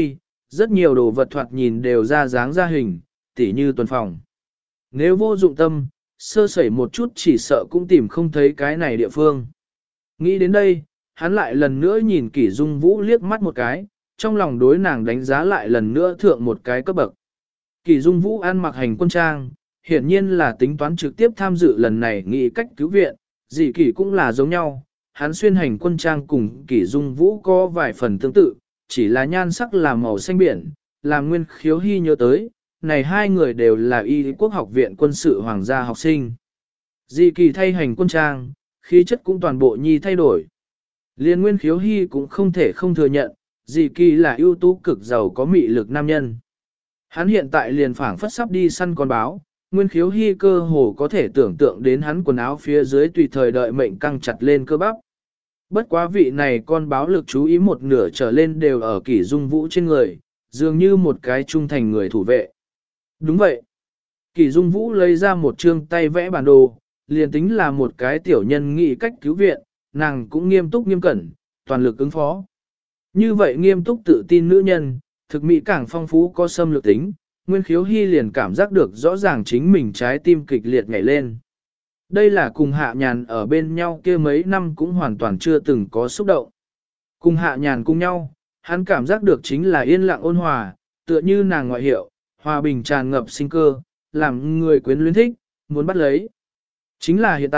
Rất nhiều đồ vật thoạt nhìn đều ra dáng ra hình, tỉ như tuần phòng. Nếu vô dụng tâm, sơ sẩy một chút chỉ sợ cũng tìm không thấy cái này địa phương. Nghĩ đến đây, hắn lại lần nữa nhìn Kỷ Dung Vũ liếc mắt một cái, trong lòng đối nàng đánh giá lại lần nữa thượng một cái cấp bậc. Kỷ Dung Vũ ăn mặc hành quân trang, hiển nhiên là tính toán trực tiếp tham dự lần này nghĩ cách cứu viện, dị Kỷ cũng là giống nhau, hắn xuyên hành quân trang cùng Kỷ Dung Vũ có vài phần tương tự, chỉ là nhan sắc là màu xanh biển, làm Nguyên Khiếu Hy nhớ tới, này hai người đều là y quốc học viện quân sự hoàng gia học sinh. Dị Kỳ thay hành quân trang, khí chất cũng toàn bộ nhi thay đổi. Liên Nguyên Khiếu Hy cũng không thể không thừa nhận, Dị Kỳ là ưu tú cực giàu có mị lực nam nhân. Hắn hiện tại liền phảng phất sắp đi săn con báo, Nguyên Khiếu Hy cơ hồ có thể tưởng tượng đến hắn quần áo phía dưới tùy thời đợi mệnh căng chặt lên cơ bắp. Bất quá vị này con báo lực chú ý một nửa trở lên đều ở Kỷ Dung Vũ trên người, dường như một cái trung thành người thủ vệ. Đúng vậy. Kỷ Dung Vũ lấy ra một chương tay vẽ bản đồ, liền tính là một cái tiểu nhân nghĩ cách cứu viện, nàng cũng nghiêm túc nghiêm cẩn, toàn lực ứng phó. Như vậy nghiêm túc tự tin nữ nhân, thực mỹ càng phong phú có xâm lược tính, Nguyên Khiếu Hy liền cảm giác được rõ ràng chính mình trái tim kịch liệt nhảy lên. Đây là cùng Hạ Nhàn ở bên nhau kia mấy năm cũng hoàn toàn chưa từng có xúc động. Cùng Hạ Nhàn cùng nhau, hắn cảm giác được chính là yên lặng ôn hòa, tựa như nàng ngoại hiệu, hòa bình tràn ngập sinh cơ, làm người quyến luyến thích, muốn bắt lấy. Chính là hiện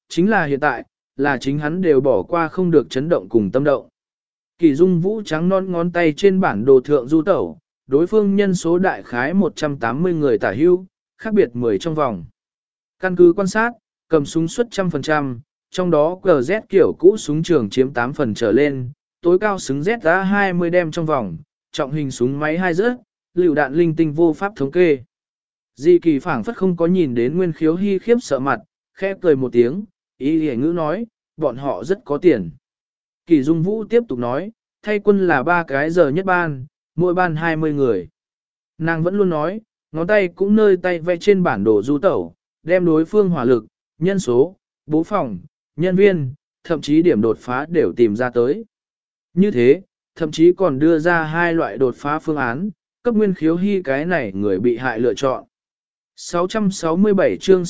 tại, là chính hắn đều bỏ qua không được chấn động cùng tâm động. Kỷ Dung Vũ trắng non ngón tay trên bản đồ thượng du tẩu, đối phương nhân số đại khái 180 người tả hưu, khác biệt 10 trong vòng. Căn cứ quan sát, cầm súng suất 100%, trong đó GZ kiểu cũ súng trường chiếm 8 phần trở lên, tối cao súng ZA-20 đem trong vòng, trọng hình súng máy 2 rớt, lựu đạn linh tinh vô pháp thống kê. Dị Kỳ phảng phất không có nhìn đến Nguyên Khiếu Hy khiếp sợ mặt, khẽ cười một tiếng, ý hề ngữ nói, bọn họ rất có tiền. Kỷ Dung Vũ tiếp tục nói, thay quân là 3 cái giờ nhất ban, mỗi ban 20 người. Nàng vẫn luôn nói, ngón tay cũng nơi tay vẽ trên bản đồ du tẩu, đem đối phương hỏa lực, nhân số, bố phòng, nhân viên, thậm chí điểm đột phá đều tìm ra tới. Như thế, thậm chí còn đưa ra 2 loại đột phá phương án, cấp Nguyên Khiếu Hy cái này người bị hại lựa chọn. 667 chương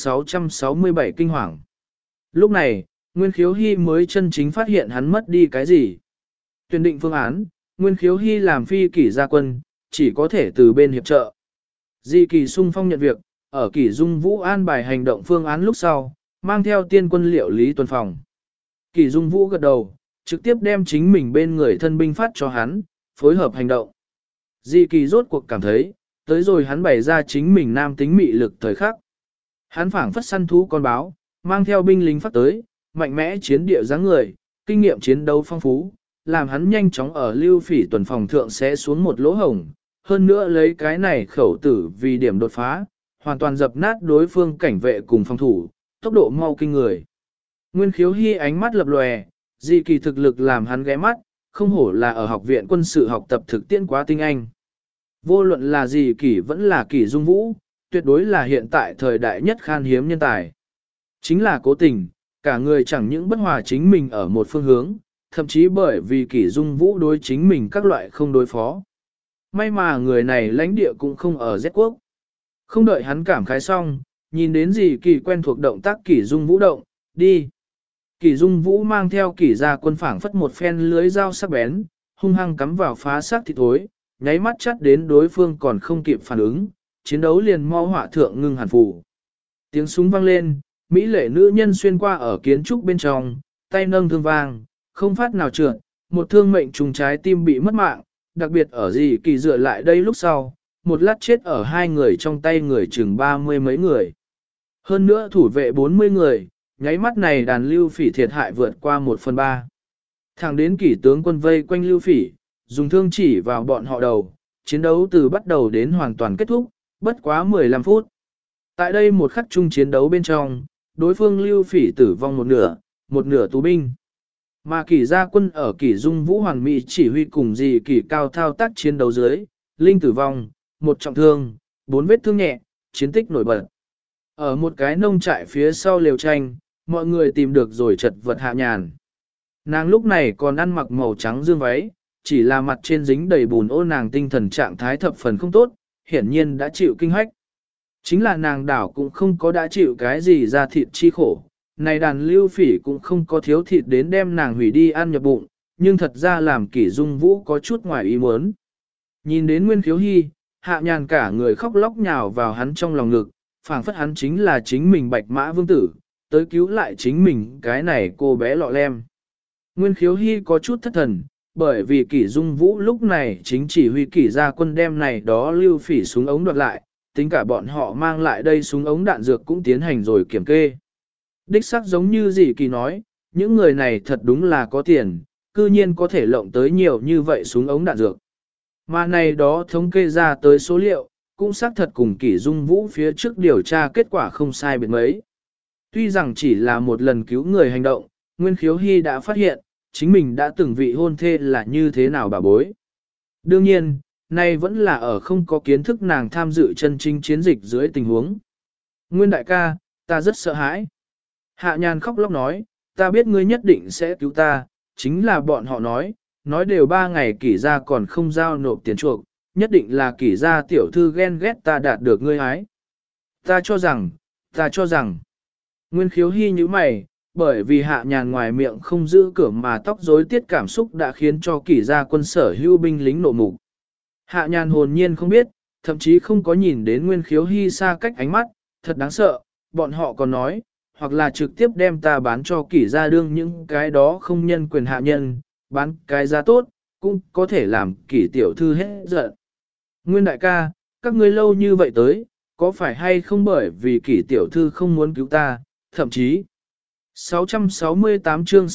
667 kinh hoàng. Lúc này, Nguyên Khiếu Hy mới chân chính phát hiện hắn mất đi cái gì. Tuyển định phương án, Nguyên Khiếu Hy làm phi kỷ gia quân, chỉ có thể từ bên hiệp trợ. Dị Kỳ sung phong nhận việc, ở Kỷ Dung Vũ an bài hành động phương án lúc sau, mang theo tiên quân liệu lý tuần phòng. Kỷ Dung Vũ gật đầu, trực tiếp đem chính mình bên người thân binh phát cho hắn, phối hợp hành động. Dị Kỳ rốt cuộc cảm thấy, tới rồi hắn bày ra chính mình nam tính mị lực thời khắc. Hắn phảng phất săn thú con báo, mang theo binh lính phát tới, mạnh mẽ chiến địa dáng người, kinh nghiệm chiến đấu phong phú, làm hắn nhanh chóng ở Lưu Phỉ tuần phòng thượng sẽ xuống một lỗ hổng, hơn nữa lấy cái này khẩu tử vì điểm đột phá, hoàn toàn dập nát đối phương cảnh vệ cùng phòng thủ, tốc độ mau kinh người. Nguyên Khiếu Hy ánh mắt lập lòe, Dị Kỳ thực lực làm hắn ghé mắt, không hổ là ở học viện quân sự học tập thực tiễn quá tinh anh. Vô luận là Dị Kỳ vẫn là Kỷ Dung Vũ, tuyệt đối là hiện tại thời đại nhất khan hiếm nhân tài. Chính là cố tình, cả người chẳng những bất hòa chính mình ở một phương hướng, thậm chí bởi vì Kỷ Dung Vũ đối chính mình các loại không đối phó. May mà người này lãnh địa cũng không ở Z quốc. Không đợi hắn cảm khái xong, nhìn đến Dị Kỳ quen thuộc động tác Kỷ Dung Vũ động, đi. Kỷ Dung Vũ mang theo Kỷ gia quân phảng phất một phen lưới dao sắc bén, hung hăng cắm vào phá xác thịt thối, nháy mắt chắt đến đối phương còn không kịp phản ứng, chiến đấu liền mau hỏa thượng ngưng hàn phủ. Tiếng súng vang lên, mỹ lệ nữ nhân xuyên qua ở kiến trúc bên trong, tay nâng thương vang, không phát nào trượt, một thương mệnh trùng trái tim bị mất mạng, đặc biệt ở Dị Kỳ dựa lại đây lúc sau, một lát chết ở 2 người trong tay người chừng 30 mấy người. Hơn nữa thủ vệ 40 người, nháy mắt này đàn Lưu Phỉ thiệt hại vượt qua 1/3. Thẳng đến Kỷ tướng quân vây quanh Lưu Phỉ, dùng thương chỉ vào bọn họ đầu, chiến đấu từ bắt đầu đến hoàn toàn kết thúc, bất quá 15 phút. Tại đây một khắc chung chiến đấu bên trong, đối phương Lưu Phỉ tử vong một nửa tù binh. Mà Kỷ gia quân ở Kỷ Dung Vũ hoàn mỹ chỉ huy cùng Dị Kỳ cao thao tác chiến đấu dưới, linh tử vong, 1 trọng thương, 4 vết thương nhẹ, chiến tích nổi bật. Ở một cái nông trại phía sau lều tranh, mọi người tìm được rồi chật vật Hạ Nhàn. Nàng lúc này còn ăn mặc màu trắng dương váy, chỉ là mặt trên dính đầy bùn ô nàng tinh thần trạng thái thập phần không tốt, hiển nhiên đã chịu kinh hách. Chính là nàng đảo cũng không có đã chịu cái gì ra thịt chi khổ, này đàn lưu phỉ cũng không có thiếu thịt đến đem nàng hủy đi ăn nhập bụng, nhưng thật ra làm Kỷ Dung Vũ có chút ngoài ý muốn. Nhìn đến Nguyên Khiếu Hy, Hạ Nhàn cả người khóc lóc nhào vào hắn trong lòng ngực, phảng phất hắn chính là chính mình Bạch Mã Vương Tử, tới cứu lại chính mình cái này cô bé lọ lem. Nguyên Khiếu Hy có chút thất thần, bởi vì Kỷ Dung Vũ lúc này chính chỉ huy Kỷ gia quân đem này đó lưu phỉ súng ống đoạt lại, tính cả bọn họ mang lại đây súng ống đạn dược cũng tiến hành rồi kiểm kê. Đích xác giống như dì Kỳ nói, những người này thật đúng là có tiền, cư nhiên có thể lộng tới nhiều như vậy súng ống đạn dược. Mà này đó thống kê ra tới số liệu, cũng xác thật cùng Kỷ Dung Vũ phía trước điều tra kết quả không sai biệt mấy. Tuy rằng chỉ là một lần cứu người hành động, Nguyên Khiếu Hy đã phát hiện, chính mình đã từng vị hôn thê là như thế nào bà bối. Đương nhiên, nay vẫn là ở không có kiến thức nàng tham dự chân chính chiến dịch dưới tình huống. Nguyên đại ca, ta rất sợ hãi. Hạ Nhàn khóc lóc nói, ta biết ngươi nhất định sẽ cứu ta, chính là bọn họ nói đều 3 ngày Kỷ gia còn không giao nộp tiền chuộc, nhất định là Kỷ gia tiểu thư ghen ghét ta đạt được ngươi ái. Ta cho rằng, Nguyên Khiếu Hy như mày, bởi vì Hạ Nhàn ngoài miệng không giữ cửa mà tóc rối tiết cảm xúc đã khiến cho Kỷ gia quân sở hữu binh lính nộ mục. Hạ Nhàn hồn nhiên không biết, thậm chí không có nhìn đến Nguyên Khiếu Hy xa cách ánh mắt, thật đáng sợ, bọn họ còn nói, hoặc là trực tiếp đem ta bán cho Kỷ gia đương những cái đó không nhân quyền hạ nhân, bán cái giá tốt, cũng có thể làm Kỷ tiểu thư hết giận. Nguyên đại ca, các ngươi lâu như vậy tới, có phải hay không bởi vì Kỷ tiểu thư không muốn cứu ta, thậm chí 668 chương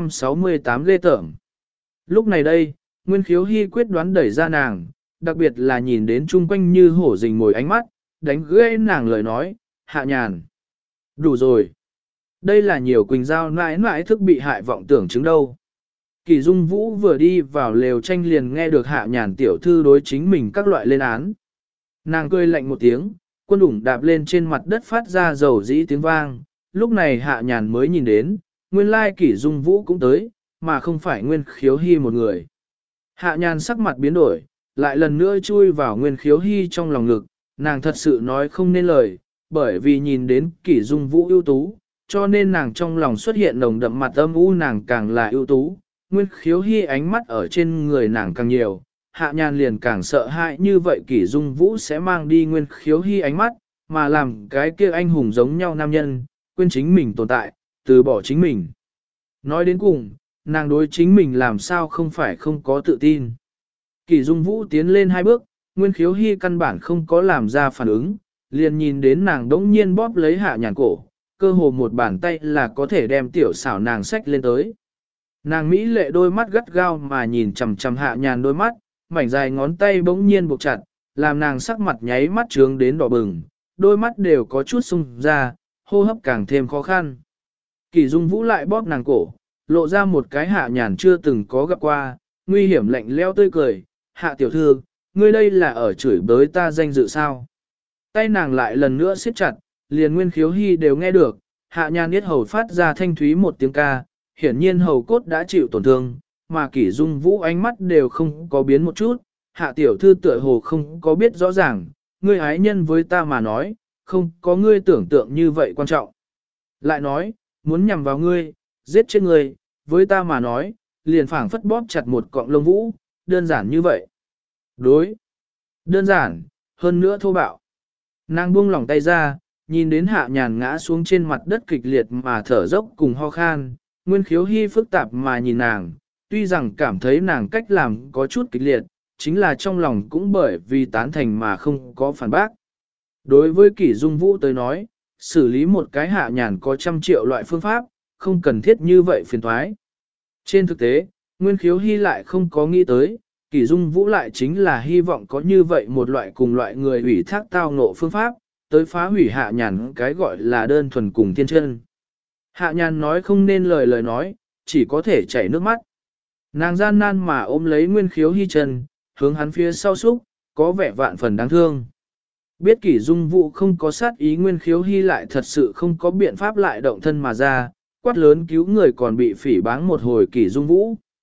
668 ghê tởm. Lúc này đây, Nguyên Khiếu Hy quyết đoán đẩy ra nàng, đặc biệt là nhìn đến chung quanh như hổ rình mồi ánh mắt, đánh gãy nàng lời nói, Hạ Nhàn. Đủ rồi. Đây là nhiều Quỳnh Giao mãi mãi thức bị hại vọng tưởng chứng đâu. Kỷ Dung Vũ vừa đi vào lều tranh liền nghe được Hạ Nhàn tiểu thư đối chính mình các loại lên án. Nàng cười lạnh một tiếng, quân ủng đạp lên trên mặt đất phát ra dầu dĩ tiếng vang. Lúc này Hạ Nhàn mới nhìn đến, nguyên lai Kỷ Dung Vũ cũng tới, mà không phải Nguyên Khiếu Hy một người. Hạ Nhàn sắc mặt biến đổi, lại lần nữa chui vào Nguyên Khiếu Hy trong lòng ngực, nàng thật sự nói không nên lời, bởi vì nhìn đến Kỷ Dung Vũ ưu tú, cho nên nàng trong lòng xuất hiện nồng đậm mặt âm u nàng càng là ưu tú. Nguyên Khiếu Hy ánh mắt ở trên người nàng càng nhiều, Hạ Nhàn liền càng sợ hãi như vậy Kỷ Dung Vũ sẽ mang đi Nguyên Khiếu Hy ánh mắt, mà làm cái kia anh hùng giống nhau nam nhân, quên chính mình tồn tại, từ bỏ chính mình. Nói đến cùng, nàng đối chính mình làm sao không phải không có tự tin. Kỷ Dung Vũ tiến lên 2 bước, Nguyên Khiếu Hy căn bản không có làm ra phản ứng, liền nhìn đến nàng đống nhiên bóp lấy Hạ Nhàn cổ, cơ hồ một bàn tay là có thể đem tiểu xảo nàng xách lên tới. Nàng mỹ lệ đôi mắt gắt gao mà nhìn chằm chằm Hạ Nhàn đôi mắt, mảnh dài ngón tay bỗng nhiên buộc chặt, làm nàng sắc mặt nháy mắt trướng đến đỏ bừng, đôi mắt đều có chút sung ra, hô hấp càng thêm khó khăn. Kỷ Dung Vũ lại bóp nàng cổ, lộ ra một cái Hạ Nhàn chưa từng có gặp qua, nguy hiểm lạnh lẽo tươi cười, Hạ tiểu thư, ngươi đây là ở chửi bới ta danh dự sao? Tay nàng lại lần nữa siết chặt, liền Nguyên Khiếu Hy đều nghe được, Hạ Nhàn yết hầu phát ra thanh thúy một tiếng ca, hiển nhiên hầu cốt đã chịu tổn thương, mà Kỷ Dung Vũ ánh mắt đều không có biến một chút, Hạ tiểu thư tựa hồ không có biết rõ ràng, ngươi ái nhân với ta mà nói, không có ngươi tưởng tượng như vậy quan trọng. Lại nói, muốn nhằm vào ngươi, giết chết ngươi, với ta mà nói, liền phảng phất bóp chặt một cọng lông vũ, đơn giản như vậy. Đối. Đơn giản, hơn nữa thô bạo. Nàng buông lỏng tay ra, nhìn đến Hạ Nhàn ngã xuống trên mặt đất kịch liệt mà thở dốc cùng ho khan, Nguyên Khiếu Hy phức tạp mà nhìn nàng, tuy rằng cảm thấy nàng cách làm có chút kịch liệt, chính là trong lòng cũng bởi vì tán thành mà không có phản bác. Đối với Kỷ Dung Vũ tới nói, xử lý một cái Hạ Nhàn có 100 triệu loại phương pháp, không cần thiết như vậy phiền thoái. Trên thực tế, Nguyên Khiếu Hy lại không có nghĩ tới, Kỷ Dung Vũ lại chính là hy vọng có như vậy một loại cùng loại người ủy thác tao ngộ phương pháp, tới phá hủy Hạ Nhàn cái gọi là đơn thuần cùng thiên chân. Hạ Nhàn nói không nên lời nói, chỉ có thể chảy nước mắt. Nàng gian nan mà ôm lấy Nguyên Khiếu Hy chân, hướng hắn phía sau xúc, có vẻ vạn phần đáng thương. Biết Kỷ Dung Vũ không có sát ý, Nguyên Khiếu Hy lại thật sự không có biện pháp lại động thân mà ra, quát lớn cứu người còn bị phỉ báng một hồi Kỷ Dung Vũ.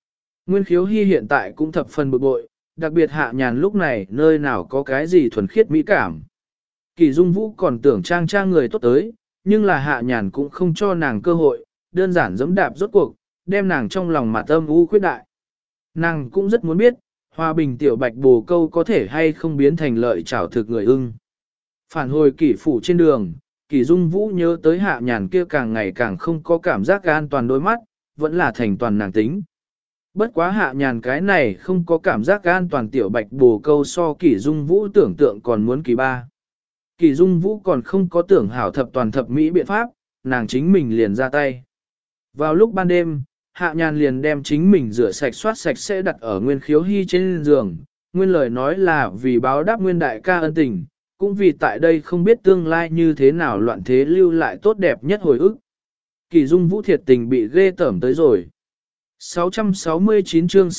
Nguyên Khiếu Hy hiện tại cũng thập phần bực bội, đặc biệt Hạ Nhàn lúc này nơi nào có cái gì thuần khiết mỹ cảm. Kỳ Dung Vũ còn tưởng trang người tốt tới, nhưng là Hạ Nhàn cũng không cho nàng cơ hội, đơn giản giẫm đạp rốt cuộc, đem nàng trong lòng mặt âm u khuyết đại. Nàng cũng rất muốn biết, Hòa Bình tiểu bạch bồ câu có thể hay không biến thành lợi trảo thực người ưng. Phản hồi Kỷ phủ trên đường, Kỷ Dung Vũ nhớ tới Hạ Nhàn kia càng ngày càng không có cảm giác an toàn đôi mắt, vẫn là thành toàn nàng tính. Bất quá Hạ Nhàn cái này không có cảm giác an toàn tiểu bạch bồ câu so Kỷ Dung Vũ tưởng tượng còn muốn kỳ ba. Kỷ Dung Vũ còn không có tưởng hảo thập toàn thập mỹ biện pháp, nàng chính mình liền ra tay. Vào lúc ban đêm, Hạ Nhàn liền đem chính mình rửa sạch soát sạch sẽ đặt ở Nguyên Khiếu Hy trên giường. Nguyên lời nói là vì báo đáp Nguyên đại ca ân tình, cũng vì tại đây không biết tương lai như thế nào loạn thế lưu lại tốt đẹp nhất hồi ức. Kỷ Dung Vũ thiệt tình bị ghê tởm tới rồi. 669 chương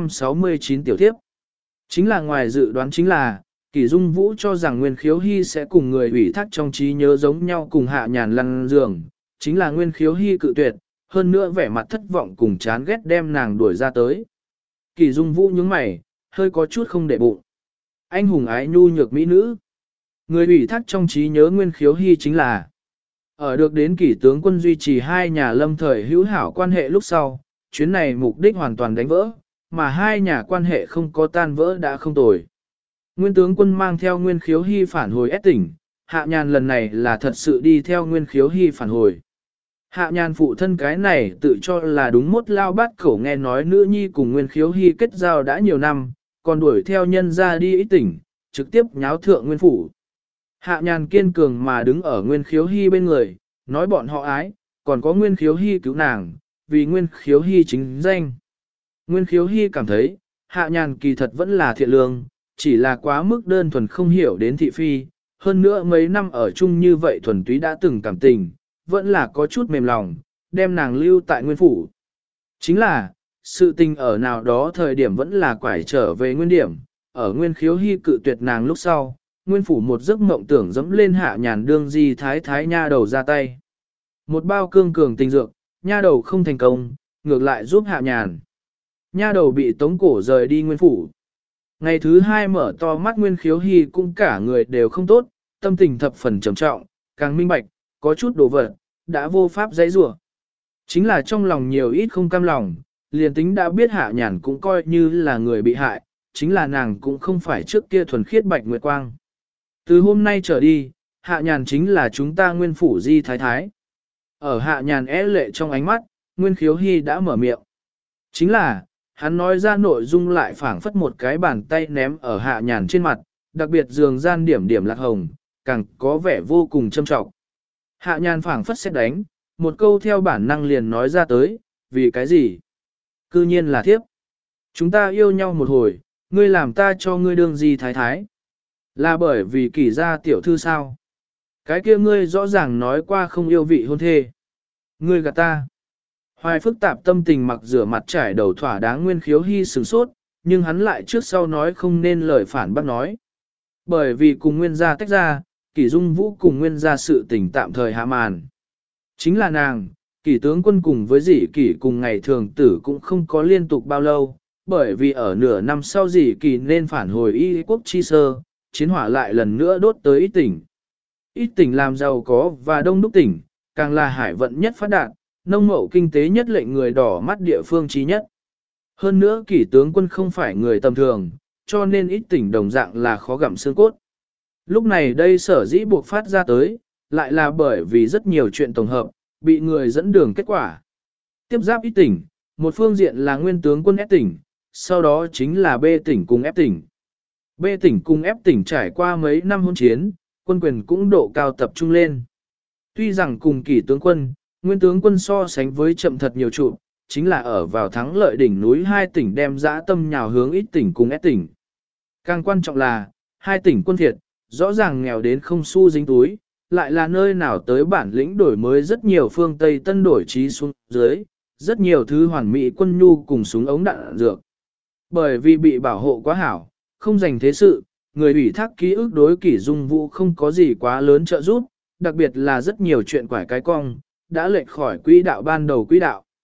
669 tiểu thiếp. Chính là ngoài dự đoán chính là, Kỷ Dung Vũ cho rằng Nguyên Khiếu Hy sẽ cùng người ủy thác trong trí nhớ giống nhau cùng Hạ Nhàn lăn giường, chính là Nguyên Khiếu Hy cự tuyệt, hơn nữa vẻ mặt thất vọng cùng chán ghét đem nàng đuổi ra tới. Kỷ Dung Vũ nhướng mày, hơi có chút không để bụng. Anh hùng ái nhu nhược mỹ nữ. Người ủy thác trong trí nhớ Nguyên Khiếu Hy chính là ở được đến Kỷ tướng quân duy trì hai nhà lâm thời hữu hảo quan hệ lúc sau, chuyến này mục đích hoàn toàn đánh vỡ, mà hai nhà quan hệ không có tan vỡ đã không tồi. Nguyên tướng quân mang theo Nguyên Khiếu Hy phản hồi ép tỉnh, Hạ Nhàn lần này là thật sự đi theo Nguyên Khiếu Hy phản hồi. Hạ Nhàn phụ thân cái này tự cho là đúng mốt lao bát khẩu nghe nói nữ nhi cùng Nguyên Khiếu Hy kết giao đã nhiều năm, còn đuổi theo nhân ra đi ít tỉnh, trực tiếp nháo thượng Nguyên phủ. Hạ Nhàn kiên cường mà đứng ở Nguyên Khiếu Hy bên người, nói bọn họ ái, còn có Nguyên Khiếu Hy cứu nàng, vì Nguyên Khiếu Hy chính danh. Nguyên Khiếu Hy cảm thấy, Hạ Nhàn kỳ thật vẫn là thiện lương, chỉ là quá mức đơn thuần không hiểu đến thị phi, hơn nữa mấy năm ở chung như vậy thuần túy đã từng cảm tình, vẫn là có chút mềm lòng, đem nàng lưu tại Nguyên phủ. Chính là, sự tình ở nào đó thời điểm vẫn là quải trở về nguyên điểm, ở Nguyên Khiếu Hy cự tuyệt nàng lúc sau, Nguyên phủ một giấc mộng tưởng dẫm lên Hạ Nhàn đương di thái thái nha đầu ra tay. Một bao cương cường tình dược, nha đầu không thành công, ngược lại giúp Hạ Nhàn. Nha đầu bị tống cổ rời đi Nguyên phủ. Ngày thứ hai mở to mắt Nguyên Khiếu Hy cũng cả người đều không tốt, tâm tình thập phần trầm trọng, càng minh bạch, có chút đồ vật, đã vô pháp dãy rủa. Chính là trong lòng nhiều ít không cam lòng, liền tính đã biết Hạ Nhàn cũng coi như là người bị hại, chính là nàng cũng không phải trước kia thuần khiết bạch nguyệt quang. Từ hôm nay trở đi, Hạ Nhàn chính là chúng ta Nguyên phủ di thái thái. Ở Hạ Nhàn lệ trong ánh mắt, Nguyên Khiếu Hy đã mở miệng. Chính là, hắn nói ra nội dung lại phảng phất một cái bàn tay ném ở Hạ Nhàn trên mặt, đặc biệt giường gian điểm điểm lạc hồng, càng có vẻ vô cùng châm trọng. Hạ Nhàn phảng phất xét đánh, một câu theo bản năng liền nói ra tới, vì cái gì? Cư nhiên là thiếp. Chúng ta yêu nhau một hồi, ngươi làm ta cho ngươi đương gì thái thái? Là bởi vì Kỷ gia tiểu thư sao? Cái kia ngươi rõ ràng nói qua không yêu vị hôn thê. Ngươi gạt ta. Hoài phức tạp tâm tình mặc rửa mặt trải đầu thỏa đáng Nguyên Khiếu Hy sửng sốt, nhưng hắn lại trước sau nói không nên lời phản bác nói. Bởi vì cùng Nguyên gia tách ra, Kỷ Dung Vũ cùng Nguyên gia sự tình tạm thời hạ màn. Chính là nàng, Kỷ tướng quân cùng với dĩ Kỷ cùng ngày thường tử cũng không có liên tục bao lâu, bởi vì ở nửa năm sau dĩ Kỷ nên phản hồi y quốc chi sơ, chiến hỏa lại lần nữa đốt tới ít tỉnh. Ít tỉnh làm giàu có và đông đúc tỉnh, càng là hải vận nhất phát đạt, nông mậu kinh tế nhất lệnh người đỏ mắt địa phương trí nhất. Hơn nữa Kỷ tướng quân không phải người tầm thường, cho nên ít tỉnh đồng dạng là khó gặm xương cốt. Lúc này đây sở dĩ buộc phát ra tới, lại là bởi vì rất nhiều chuyện tổng hợp, bị người dẫn đường kết quả. Tiếp giáp ít tỉnh, một phương diện là Nguyên tướng quân ép tỉnh, sau đó chính là B tỉnh cùng ép tỉnh. B tỉnh cùng ép tỉnh trải qua mấy năm hôn chiến, quân quyền cũng độ cao tập trung lên. Tuy rằng cùng Kỷ tướng quân, Nguyên tướng quân so sánh với chậm thật nhiều trụ, chính là ở vào thắng lợi đỉnh núi hai tỉnh đem dã tâm nhào hướng ít tỉnh cùng ép tỉnh. Càng quan trọng là, hai tỉnh quân thiệt, rõ ràng nghèo đến không xu dính túi, lại là nơi nào tới bản lĩnh đổi mới rất nhiều phương Tây tân đổi trí xuống dưới, rất nhiều thứ hoàn mỹ quân nhu cùng súng ống đạn dược. Bởi vì bị bảo hộ quá hảo, không dành thế sự, người ủy thác ký ức đối Kỷ Dung Vũ không có gì quá lớn trợ giúp, đặc biệt là rất nhiều chuyện quải cái cong, đã lệch khỏi quỹ đạo ban đầu quỹ đạo.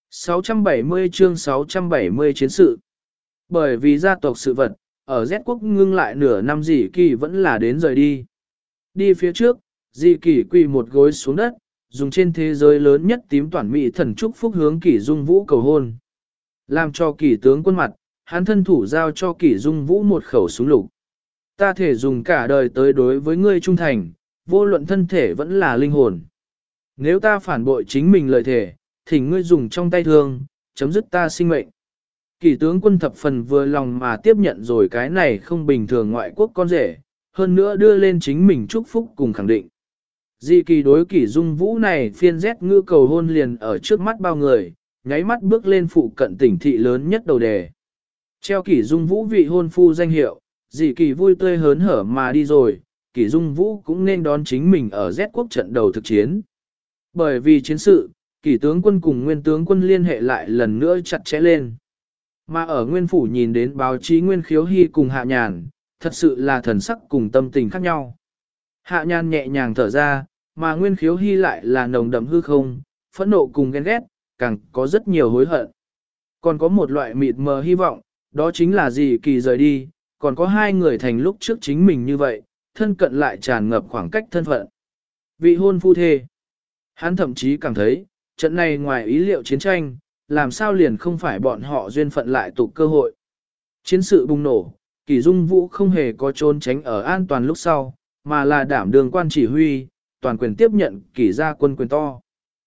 670 chương 670 chiến sự. Bởi vì gia tộc sự vật, ở Z quốc ngưng lại nửa năm dì kỳ vẫn là đến rời đi. Đi phía trước, dì kỳ quỳ một gối xuống đất, dùng trên thế giới lớn nhất tím toàn mỹ thần chúc phúc hướng Kỷ Dung Vũ cầu hôn. Làm cho Kỷ tướng quân mặt, hắn thân thủ giao cho Kỷ Dung Vũ một khẩu súng lục. Ta thể dùng cả đời tới đối với ngươi trung thành, vô luận thân thể vẫn là linh hồn. Nếu ta phản bội chính mình lời thể, thỉnh ngươi dùng trong tay thương, chấm dứt ta sinh mệnh. Kỷ tướng quân thập phần vừa lòng mà tiếp nhận rồi cái này không bình thường ngoại quốc con rể, hơn nữa đưa lên chính mình chúc phúc cùng khẳng định. Dị kỳ đối Kỷ Dung Vũ này phiên rét ngư cầu hôn liền ở trước mắt bao người, nháy mắt bước lên phụ cận tỉnh thị lớn nhất đầu đề. Treo Kỷ Dung Vũ vị hôn phu danh hiệu, dị kỳ vui tươi hớn hở mà đi rồi, Kỷ Dung Vũ cũng nên đón chính mình ở Z quốc trận đầu thực chiến. Bởi vì chiến sự, Kỷ tướng quân cùng Nguyên tướng quân liên hệ lại lần nữa chặt chẽ lên. Mà ở Nguyên phủ nhìn đến báo chí Nguyên Khiếu Hy cùng Hạ Nhàn, thật sự là thần sắc cùng tâm tình khác nhau. Hạ Nhàn nhẹ nhàng thở ra, mà Nguyên Khiếu Hy lại là nồng đậm hư không, phẫn nộ cùng ghen ghét, càng có rất nhiều hối hận. Còn có một loại mịt mờ hy vọng, đó chính là Dì Kỳ rời đi, còn có hai người thành lúc trước chính mình như vậy, thân cận lại tràn ngập khoảng cách thân phận. Vị hôn phu thê. Hắn thậm chí cảm thấy, trận này ngoài ý liệu chiến tranh, làm sao liền không phải bọn họ duyên phận lại tụ cơ hội. Chiến sự bùng nổ, Kỷ Dung Vũ không hề có trốn tránh ở an toàn lúc sau, mà là đảm đường quan chỉ huy, toàn quyền tiếp nhận Kỷ gia quân quyền to.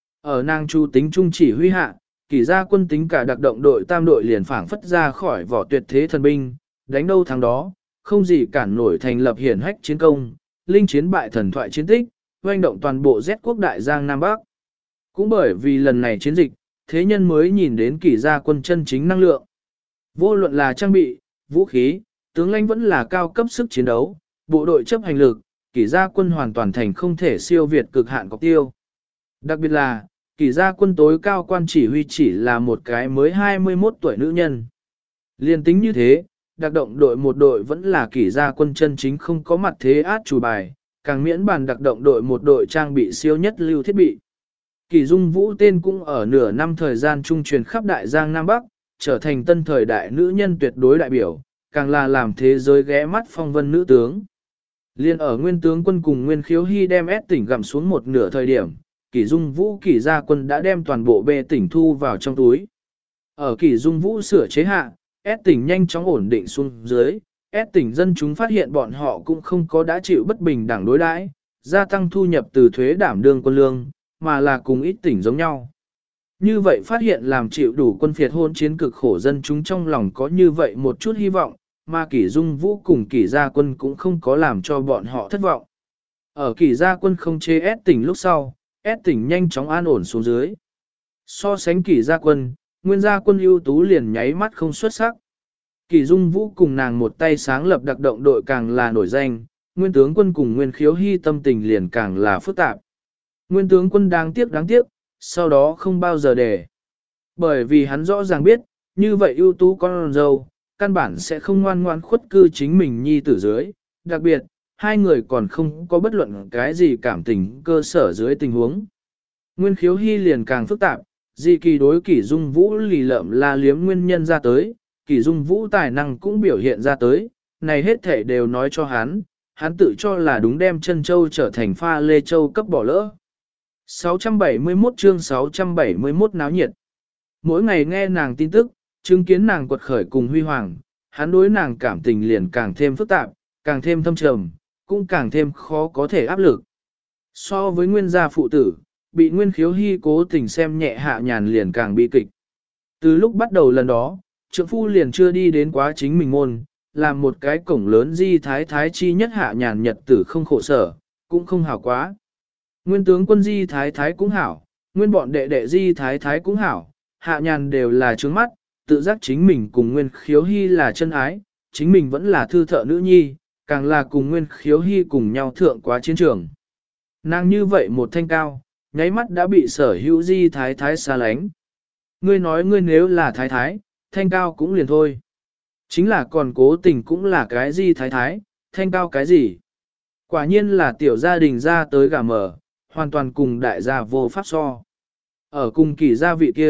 Ở nàng chu tính trung chỉ huy hạ, Kỷ gia quân tính cả đặc động đội tam đội liền phảng phất ra khỏi vỏ tuyệt thế thần binh, đánh đâu thắng đó, không gì cản nổi thành lập hiển hách chiến công, linh chiến bại thần thoại chiến tích, hoành động toàn bộ Z quốc đại giang Nam Bắc. Cũng bởi vì lần này chiến dịch, thế nhân mới nhìn đến Kỷ gia quân chân chính năng lượng. Vô luận là trang bị, vũ khí, tướng lãnh vẫn là cao cấp sức chiến đấu, bộ đội chấp hành lực, Kỷ gia quân hoàn toàn thành không thể siêu việt cực hạn cọc tiêu. Đặc biệt là, Kỷ gia quân tối cao quan chỉ huy chỉ là một cái mới 21 tuổi nữ nhân. Liên tính như thế, đặc động đội một đội vẫn là Kỷ gia quân chân chính không có mặt thế át chủ bài, càng miễn bàn đặc động đội một đội trang bị siêu nhất lưu thiết bị. Kỷ Dung Vũ tên cũng ở nửa năm thời gian trung truyền khắp đại giang Nam Bắc, trở thành tân thời đại nữ nhân tuyệt đối đại biểu, càng là làm thế giới ghé mắt phong vân nữ tướng. Liên ở Nguyên tướng quân cùng Nguyên Khiếu Hy đem S tỉnh gặm xuống một nửa thời điểm, Kỷ Dung Vũ Kỷ gia quân đã đem toàn bộ B tỉnh thu vào trong túi. Ở Kỷ Dung Vũ sửa chế hạ, S tỉnh nhanh chóng ổn định xuống dưới, S tỉnh dân chúng phát hiện bọn họ cũng không có đã chịu bất bình đẳng đối đãi, gia tăng thu nhập từ thuế đảm đương quân lương, mà là cùng ít tỉnh giống nhau. Như vậy phát hiện làm chịu đủ quân phiệt hôn chiến cực khổ dân chúng trong lòng có như vậy một chút hy vọng, mà Kỷ Dung Vũ cùng Kỷ gia quân cũng không có làm cho bọn họ thất vọng. Ở Kỷ gia quân không chế S tỉnh lúc sau, S tỉnh nhanh chóng an ổn xuống dưới. So sánh Kỷ gia quân, Nguyên gia quân ưu tú liền nháy mắt không xuất sắc. Kỷ Dung Vũ cùng nàng một tay sáng lập đặc động đội càng là nổi danh, Nguyên tướng quân cùng Nguyên Khiếu Hy tâm tình liền càng là phức tạp. Nguyên tướng quân đáng tiếc, sau đó không bao giờ để. Bởi vì hắn rõ ràng biết, như vậy ưu tú con dâu, căn bản sẽ không ngoan ngoan khuất cư chính mình nhi tử dưới, đặc biệt, hai người còn không có bất luận cái gì cảm tình cơ sở dưới tình huống. Nguyên Khiếu Hy liền càng phức tạp, Dị Kỳ đối Kỷ Dung Vũ lì lợm la liếm nguyên nhân ra tới, Kỷ Dung Vũ tài năng cũng biểu hiện ra tới, này hết thể đều nói cho hắn tự cho là đúng đem chân châu trở thành pha lê châu cấp bỏ lỡ. 671 chương 671 náo nhiệt. Mỗi ngày nghe nàng tin tức, chứng kiến nàng quật khởi cùng huy hoàng, hắn đối nàng cảm tình liền càng thêm phức tạp, càng thêm thâm trầm, cũng càng thêm khó có thể áp lực. So với Nguyên gia phụ tử, bị Nguyên Khiếu Hy cố tình xem nhẹ Hạ Nhàn liền càng bi kịch. Từ lúc bắt đầu lần đó, trượng phu liền chưa đi đến quá chính mình môn, làm một cái cổng lớn di thái thái chi nhất Hạ Nhàn nhật tử không khổ sở, cũng không hảo quá. Nguyên tướng quân di thái thái cũng hảo, nguyên bọn đệ đệ di thái thái cũng hảo, Hạ Nhàn đều là trướng mắt, tự giác chính mình cùng Nguyên Khiếu Hy là chân ái, chính mình vẫn là thư thợ nữ nhi, càng là cùng Nguyên Khiếu Hy cùng nhau thượng quá chiến trường. Nàng như vậy một thanh cao, nháy mắt đã bị sở hữu di thái thái xa lánh. Ngươi nói ngươi nếu là thái thái, thanh cao cũng liền thôi. Chính là còn cố tình cũng là cái di thái thái, thanh cao cái gì? Quả nhiên là tiểu gia đình ra tới gà mờ, hoàn toàn cùng đại gia vô pháp so. Ở cùng Kỷ gia vị kia,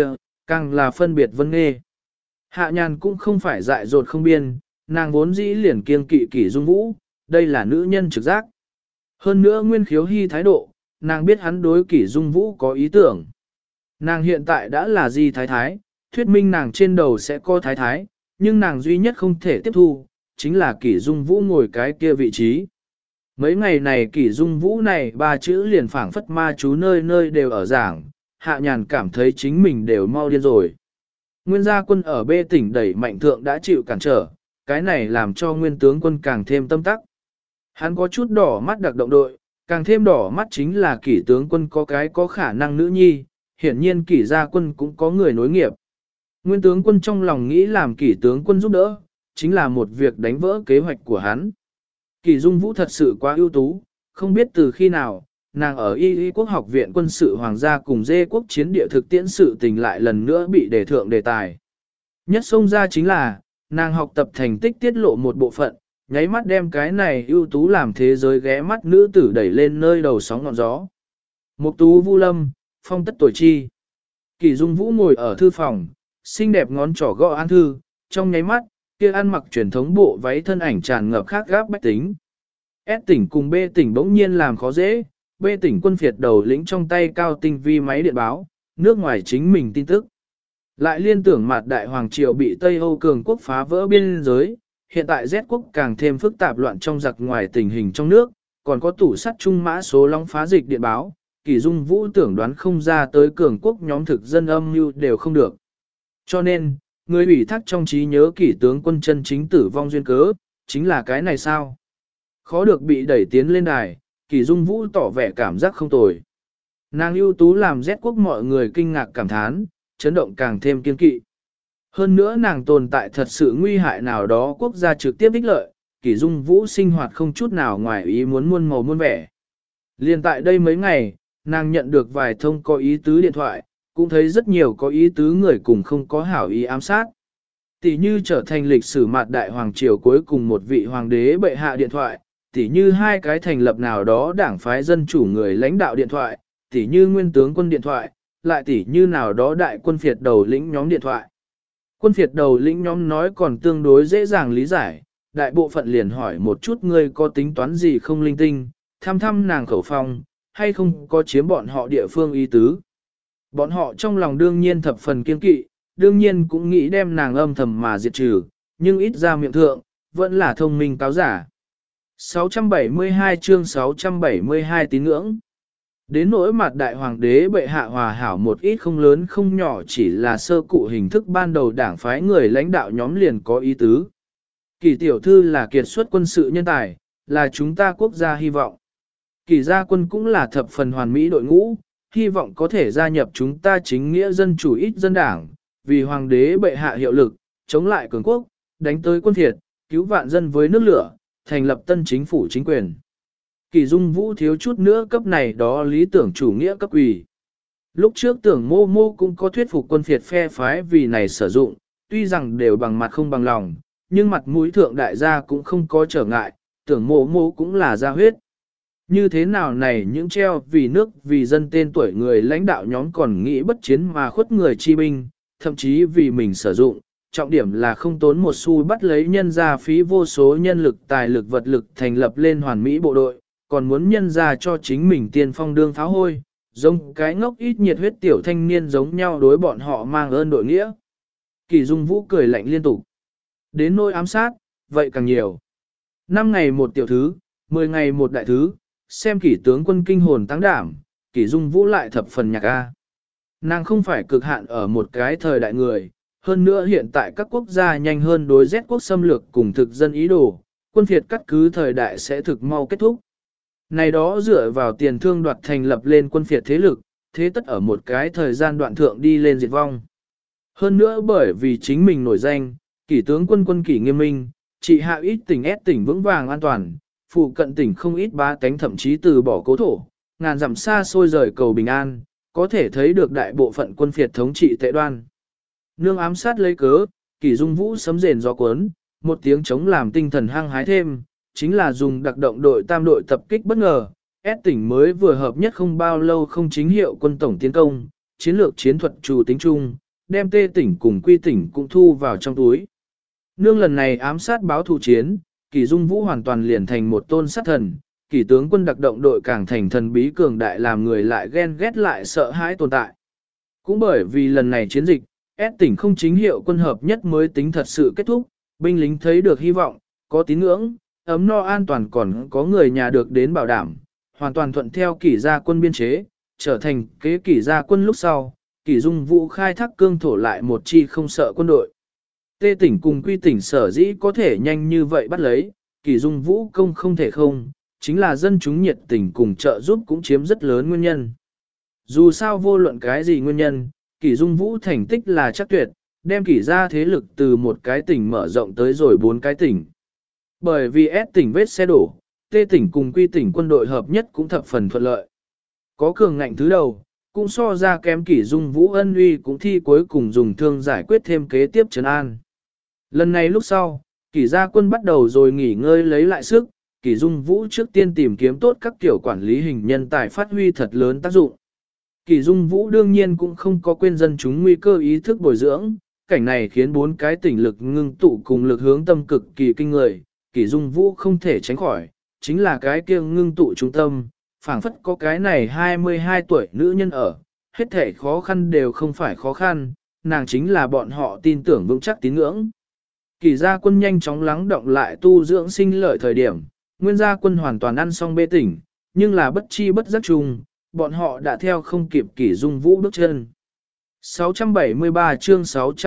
càng là phân biệt vân nghê. Hạ nhàn cũng không phải dại dột không biên, nàng vốn dĩ liền kiêng kỵ Kỷ Dung Vũ, đây là nữ nhân trực giác. Hơn nữa Nguyên Khiếu Hy thái độ, nàng biết hắn đối Kỷ Dung Vũ có ý tưởng. Nàng hiện tại đã là Di Thái Thái, thuyết minh nàng trên đầu sẽ có Thái Thái, nhưng nàng duy nhất không thể tiếp thu, chính là Kỷ Dung Vũ ngồi cái kia vị trí. Mấy ngày này Kỷ Dung Vũ này ba chữ liền phảng phất ma chú nơi nơi đều ở giảng, Hạ nhàn cảm thấy chính mình đều mau điên rồi. Nguyên gia quân ở B tỉnh đẩy mạnh thượng đã chịu cản trở, cái này làm cho nguyên tướng quân càng thêm tâm tắc. Hắn có chút đỏ mắt đặc động đội, càng thêm đỏ mắt chính là Kỷ tướng quân có cái có khả năng nữ nhi, hiển nhiên Kỷ gia quân cũng có người nối nghiệp. Nguyên tướng quân trong lòng nghĩ làm Kỷ tướng quân giúp đỡ, chính là một việc đánh vỡ kế hoạch của hắn. Kỷ Dung Vũ thật sự quá ưu tú, không biết từ khi nào, nàng ở Y Quốc học viện quân sự hoàng gia cùng Dê quốc chiến địa thực tiễn sự tình lại lần nữa bị đề thượng đề tài. Nhất xông ra chính là, nàng học tập thành tích tiết lộ một bộ phận, nháy mắt đem cái này ưu tú làm thế giới ghé mắt nữ tử đẩy lên nơi đầu sóng ngọn gió. Mục tú Vu Lâm, phong tất tuổi chi. Kỷ Dung Vũ ngồi ở thư phòng, xinh đẹp ngón trỏ gõ án thư, trong nháy mắt, kia ăn mặc truyền thống bộ váy thân ảnh tràn ngập khác gáp bách tính. S tỉnh cùng B tỉnh bỗng nhiên làm khó dễ, B tỉnh quân phiệt đầu lĩnh trong tay cao tinh vi máy điện báo, nước ngoài chính mình tin tức. Lại liên tưởng mặt đại hoàng triều bị Tây Âu cường quốc phá vỡ biên giới, hiện tại Z quốc càng thêm phức tạp loạn trong giặc ngoài tình hình trong nước, còn có tủ sắt trung mã số long phá dịch điện báo, Kỷ Dung Vũ tưởng đoán không ra tới cường quốc nhóm thực dân âm mưu đều không được. Cho nên, người ủy thác trong trí nhớ Kỷ tướng quân chân chính tử vong duyên cớ, chính là cái này sao? Khó được bị đẩy tiến lên đài, Kỷ Dung Vũ tỏ vẻ cảm giác không tồi. Nàng ưu tú làm Z quốc mọi người kinh ngạc cảm thán, chấn động càng thêm kiên kỵ. Hơn nữa nàng tồn tại thật sự nguy hại nào đó quốc gia trực tiếp ích lợi, Kỷ Dung Vũ sinh hoạt không chút nào ngoài ý muốn muôn màu muôn vẻ. Liên tại đây mấy ngày, nàng nhận được vài thông có ý tứ điện thoại, cũng thấy rất nhiều có ý tứ người cùng không có hảo ý ám sát. Tỷ như trở thành lịch sử mạt đại hoàng triều cuối cùng một vị hoàng đế bệ hạ điện thoại, tỷ như hai cái thành lập nào đó đảng phái dân chủ người lãnh đạo điện thoại, tỷ như nguyên tướng quân điện thoại, lại tỷ như nào đó đại quân phiệt đầu lĩnh nhóm điện thoại. Quân phiệt đầu lĩnh nhóm nói còn tương đối dễ dàng lý giải, đại bộ phận liền hỏi một chút ngươi có tính toán gì không linh tinh, thăm thăm nàng khẩu phong, hay không có chiếm bọn họ địa phương ý tứ. Bọn họ trong lòng đương nhiên thập phần kiên kỵ, đương nhiên cũng nghĩ đem nàng âm thầm mà diệt trừ, nhưng ít ra miệng thượng, vẫn là thông minh cáo giả. 672 chương 672 tín ngưỡng. Đến nỗi mặt đại hoàng đế bệ hạ hòa hảo một ít không lớn không nhỏ chỉ là sơ cụ hình thức ban đầu đảng phái người lãnh đạo nhóm liền có ý tứ. Kỷ tiểu thư là kiệt xuất quân sự nhân tài, là chúng ta quốc gia hy vọng. Kỷ gia quân cũng là thập phần hoàn mỹ đội ngũ, hy vọng có thể gia nhập chúng ta chính nghĩa dân chủ ít dân đảng, vì hoàng đế bệ hạ hiệu lực, chống lại cường quốc, đánh tới quân thiệt, cứu vạn dân với nước lửa, thành lập tân chính phủ chính quyền. Kỷ Dung Vũ thiếu chút nữa cấp này đó lý tưởng chủ nghĩa cấp ủy. Lúc trước tưởng mô mô cũng có thuyết phục quân phiệt phe phái vì này sử dụng, tuy rằng đều bằng mặt không bằng lòng, nhưng mặt mũi thượng đại gia cũng không có trở ngại, tưởng mô mô cũng là ra huyết. Như thế nào này những treo vì nước vì dân tên tuổi người lãnh đạo nhóm còn nghĩ bất chiến mà khuất người chi binh, thậm chí vì mình sử dụng, trọng điểm là không tốn một xu bắt lấy nhân ra phí vô số nhân lực tài lực vật lực thành lập lên hoàn mỹ bộ đội, còn muốn nhân ra cho chính mình tiên phong đương pháo hôi, giống cái ngốc ít nhiệt huyết tiểu thanh niên giống nhau đối bọn họ mang ơn đội nghĩa. Kỷ Dung Vũ cười lạnh liên tục. Đến nỗi ám sát, vậy càng nhiều. 5 ngày một tiểu thứ, 10 ngày một đại thứ, xem Kỷ tướng quân kinh hồn tăng đảm, Kỷ Dung Vũ lại thập phần nhạc A. Nàng không phải cực hạn ở một cái thời đại người, hơn nữa hiện tại các quốc gia nhanh hơn đối Z quốc xâm lược cùng thực dân ý đồ, quân phiệt cắt cứ thời đại sẽ thực mau kết thúc. Này đó dựa vào tiền thương đoạt thành lập lên quân phiệt thế lực, thế tất ở một cái thời gian đoạn thượng đi lên diệt vong. Hơn nữa bởi vì chính mình nổi danh, Kỷ tướng quân quân kỷ nghiêm minh, trị hạ ít tỉnh ép tỉnh vững vàng an toàn, phụ cận tỉnh không ít bá tánh thậm chí từ bỏ cố thổ, ngàn dặm xa xôi rời cầu bình an, có thể thấy được đại bộ phận quân phiệt thống trị tệ đoan. Nương ám sát lấy cớ, Kỷ Dung Vũ sấm rền gió cuốn, một tiếng chống làm tinh thần hăng hái thêm, chính là dùng đặc động đội tam đội tập kích bất ngờ, S tỉnh mới vừa hợp nhất không bao lâu không chính hiệu quân tổng tiến công, chiến lược chiến thuật chủ tính chung, đem Tê tỉnh cùng Quy tỉnh cũng thu vào trong túi. Nương lần này ám sát báo thù chiến, Kỷ Dung Vũ hoàn toàn liền thành một tôn sát thần, Kỷ tướng quân đặc động đội càng thành thần bí cường đại làm người lại ghen ghét lại sợ hãi tồn tại. Cũng bởi vì lần này chiến dịch, S tỉnh không chính hiệu quân hợp nhất mới tính thật sự kết thúc, binh lính thấy được hy vọng, có tín ngưỡng, ấm no an toàn còn có người nhà được đến bảo đảm, hoàn toàn thuận theo Kỷ gia quân biên chế, trở thành kế Kỷ gia quân lúc sau, Kỷ Dung Vũ khai thác cương thổ lại một chi không sợ quân đội. Tê tỉnh cùng Quy tỉnh sở dĩ có thể nhanh như vậy bắt lấy, Kỷ Dung Vũ công không thể không, chính là dân chúng nhiệt tình cùng trợ giúp cũng chiếm rất lớn nguyên nhân. Dù sao vô luận cái gì nguyên nhân, Kỷ Dung Vũ thành tích là chắc tuyệt, đem Kỷ gia thế lực từ một cái tỉnh mở rộng tới rồi 4 cái tỉnh. Bởi vì S tỉnh vết xe đổ, Tê tỉnh cùng Quy tỉnh quân đội hợp nhất cũng thập phần thuận lợi. Có cường ngạnh thứ đầu, cũng so ra kém Kỷ Dung Vũ ân uy cũng thi cuối cùng dùng thương giải quyết thêm kế tiếp trấn an. Lần này lúc sau, Kỷ gia quân bắt đầu rồi nghỉ ngơi lấy lại sức, Kỷ Dung Vũ trước tiên tìm kiếm tốt các kiểu quản lý hình nhân tài phát huy thật lớn tác dụng. Kỷ Dung Vũ đương nhiên cũng không có quên dân chúng nguy cơ ý thức bồi dưỡng, cảnh này khiến 4 cái tỉnh lực ngưng tụ cùng lực hướng tâm cực kỳ kinh người, Kỷ Dung Vũ không thể tránh khỏi, chính là cái kia ngưng tụ trung tâm, phảng phất có cái này 22 tuổi nữ nhân ở, hết thể khó khăn đều không phải khó khăn, nàng chính là bọn họ tin tưởng vững chắc tín ngưỡng. Kỷ gia quân nhanh chóng lắng động lại tu dưỡng sinh lợi thời điểm, Nguyên gia quân hoàn toàn ăn xong bê tỉnh, nhưng là bất chi bất giác chung, bọn họ đã theo không kịp Kỷ Dung Vũ bước chân. 673 chương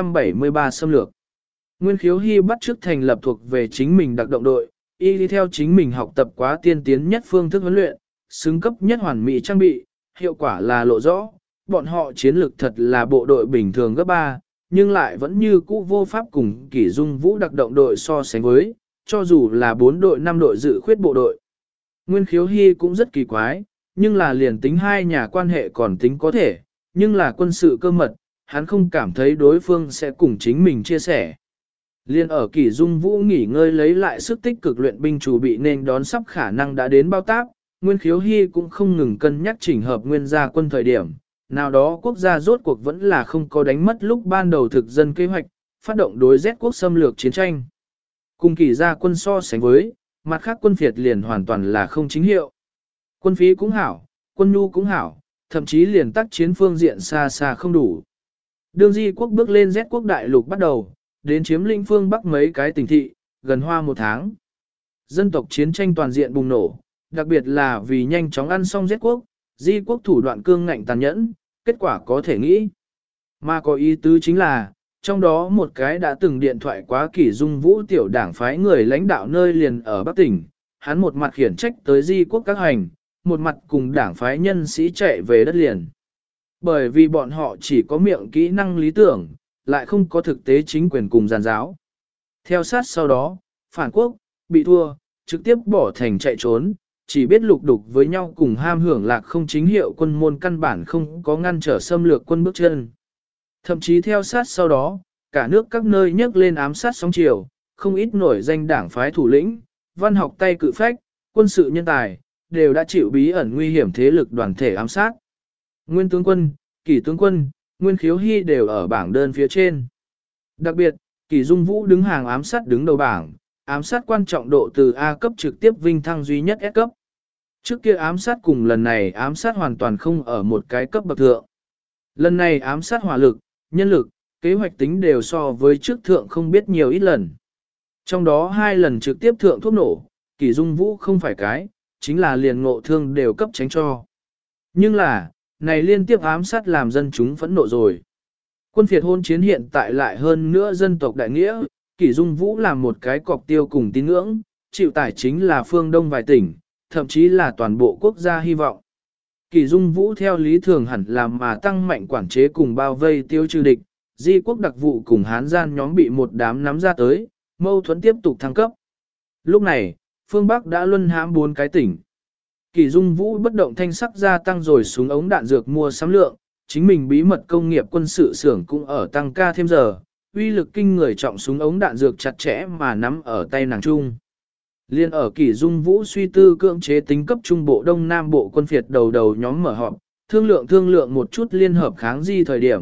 673 xâm lược. Nguyên Khiếu Hy bắt trước thành lập thuộc về chính mình đặc động đội, y đi theo chính mình học tập quá tiên tiến nhất phương thức huấn luyện, xứng cấp nhất hoàn mỹ trang bị, hiệu quả là lộ rõ, bọn họ chiến lược thật là bộ đội bình thường gấp 3, nhưng lại vẫn như cũ vô pháp cùng Kỷ Dung Vũ đặc động đội so sánh với, cho dù là 4 đội 5 đội dự khuyết bộ đội. Nguyên Khiếu Hy cũng rất kỳ quái, nhưng là liền tính hai nhà quan hệ còn tính có thể, nhưng là quân sự cơ mật, hắn không cảm thấy đối phương sẽ cùng chính mình chia sẻ. Liên ở Kỷ Dung Vũ nghỉ ngơi lấy lại sức tích cực luyện binh chủ bị nên đón sắp khả năng đã đến bao táp, Nguyên Khiếu Hy cũng không ngừng cân nhắc chỉnh hợp nguyên gia quân thời điểm, nào đó quốc gia rốt cuộc vẫn là không có đánh mất lúc ban đầu thực dân kế hoạch, phát động đối Z quốc xâm lược chiến tranh. Cùng Kỷ gia quân so sánh với, mặt khác quân phiệt liền hoàn toàn là không chính hiệu. Quân phí cũng hảo, quân nhu cũng hảo, thậm chí liền tác chiến phương diện xa xa không đủ. Đương Di quốc bước lên Z quốc đại lục bắt đầu, đến chiếm lĩnh phương Bắc mấy cái tỉnh thị, gần hoa 1 tháng. Dân tộc chiến tranh toàn diện bùng nổ, đặc biệt là vì nhanh chóng ăn xong Z quốc, Di quốc thủ đoạn cương ngạnh tàn nhẫn, kết quả có thể nghĩ. Mà có ý tứ chính là, trong đó một cái đã từng điện thoại quá Kỷ Dung Vũ tiểu đảng phái người lãnh đạo nơi liền ở Bắc tỉnh, hắn một mặt khiển trách tới Di quốc các hành, một mặt cùng đảng phái nhân sĩ chạy về đất liền. Bởi vì bọn họ chỉ có miệng kỹ năng lý tưởng, lại không có thực tế chính quyền cùng giàn giáo. Theo sát sau đó, phản quốc, bị thua, trực tiếp bỏ thành chạy trốn, chỉ biết lục đục với nhau cùng ham hưởng lạc không chính hiệu quân môn căn bản không có ngăn trở xâm lược quân bước chân. Thậm chí theo sát sau đó, cả nước các nơi nhấc lên ám sát sóng chiều, không ít nổi danh đảng phái thủ lĩnh, văn học tay cự phách, quân sự nhân tài, đều đã chịu bí ẩn nguy hiểm thế lực đoàn thể ám sát. Nguyên tướng quân, Kỷ tướng quân, Nguyên Khiếu Hy đều ở bảng đơn phía trên. Đặc biệt, Kỷ Dung Vũ đứng hàng ám sát đứng đầu bảng, ám sát quan trọng độ từ A cấp trực tiếp vinh thăng duy nhất S cấp. Trước kia ám sát cùng lần này ám sát hoàn toàn không ở một cái cấp bậc thượng. Lần này ám sát hỏa lực, nhân lực, kế hoạch tính đều so với trước thượng không biết nhiều ít lần. Trong đó 2 lần trực tiếp thượng thuốc nổ, Kỷ Dung Vũ không phải cái, chính là liền ngộ thương đều cấp tránh cho. Nhưng là, này liên tiếp ám sát làm dân chúng phẫn nộ rồi. Quân phiệt hôn chiến hiện tại lại hơn nữa dân tộc đại nghĩa, Kỷ Dung Vũ làm một cái cọc tiêu cùng tín ngưỡng, chịu tải chính là phương Đông vài tỉnh, thậm chí là toàn bộ quốc gia hy vọng. Kỷ Dung Vũ theo lý thường hẳn làm mà tăng mạnh quản chế cùng bao vây tiêu trừ địch, Di quốc đặc vụ cùng Hán gian nhóm bị một đám nắm ra tới, mâu thuẫn tiếp tục thăng cấp. Lúc này, phương Bắc đã luân hãm 4 cái tỉnh. Kỷ Dung Vũ bất động thanh sắc gia tăng rồi súng ống đạn dược mua sắm lượng, chính mình bí mật công nghiệp quân sự xưởng cũng ở tăng ca thêm giờ, uy lực kinh người trọng súng ống đạn dược chặt chẽ mà nắm ở tay nàng trung. Liên ở Kỷ Dung Vũ suy tư cưỡng chế tính cấp trung bộ đông nam bộ quân phiệt đầu nhóm mở họp, thương lượng một chút liên hợp kháng di thời điểm,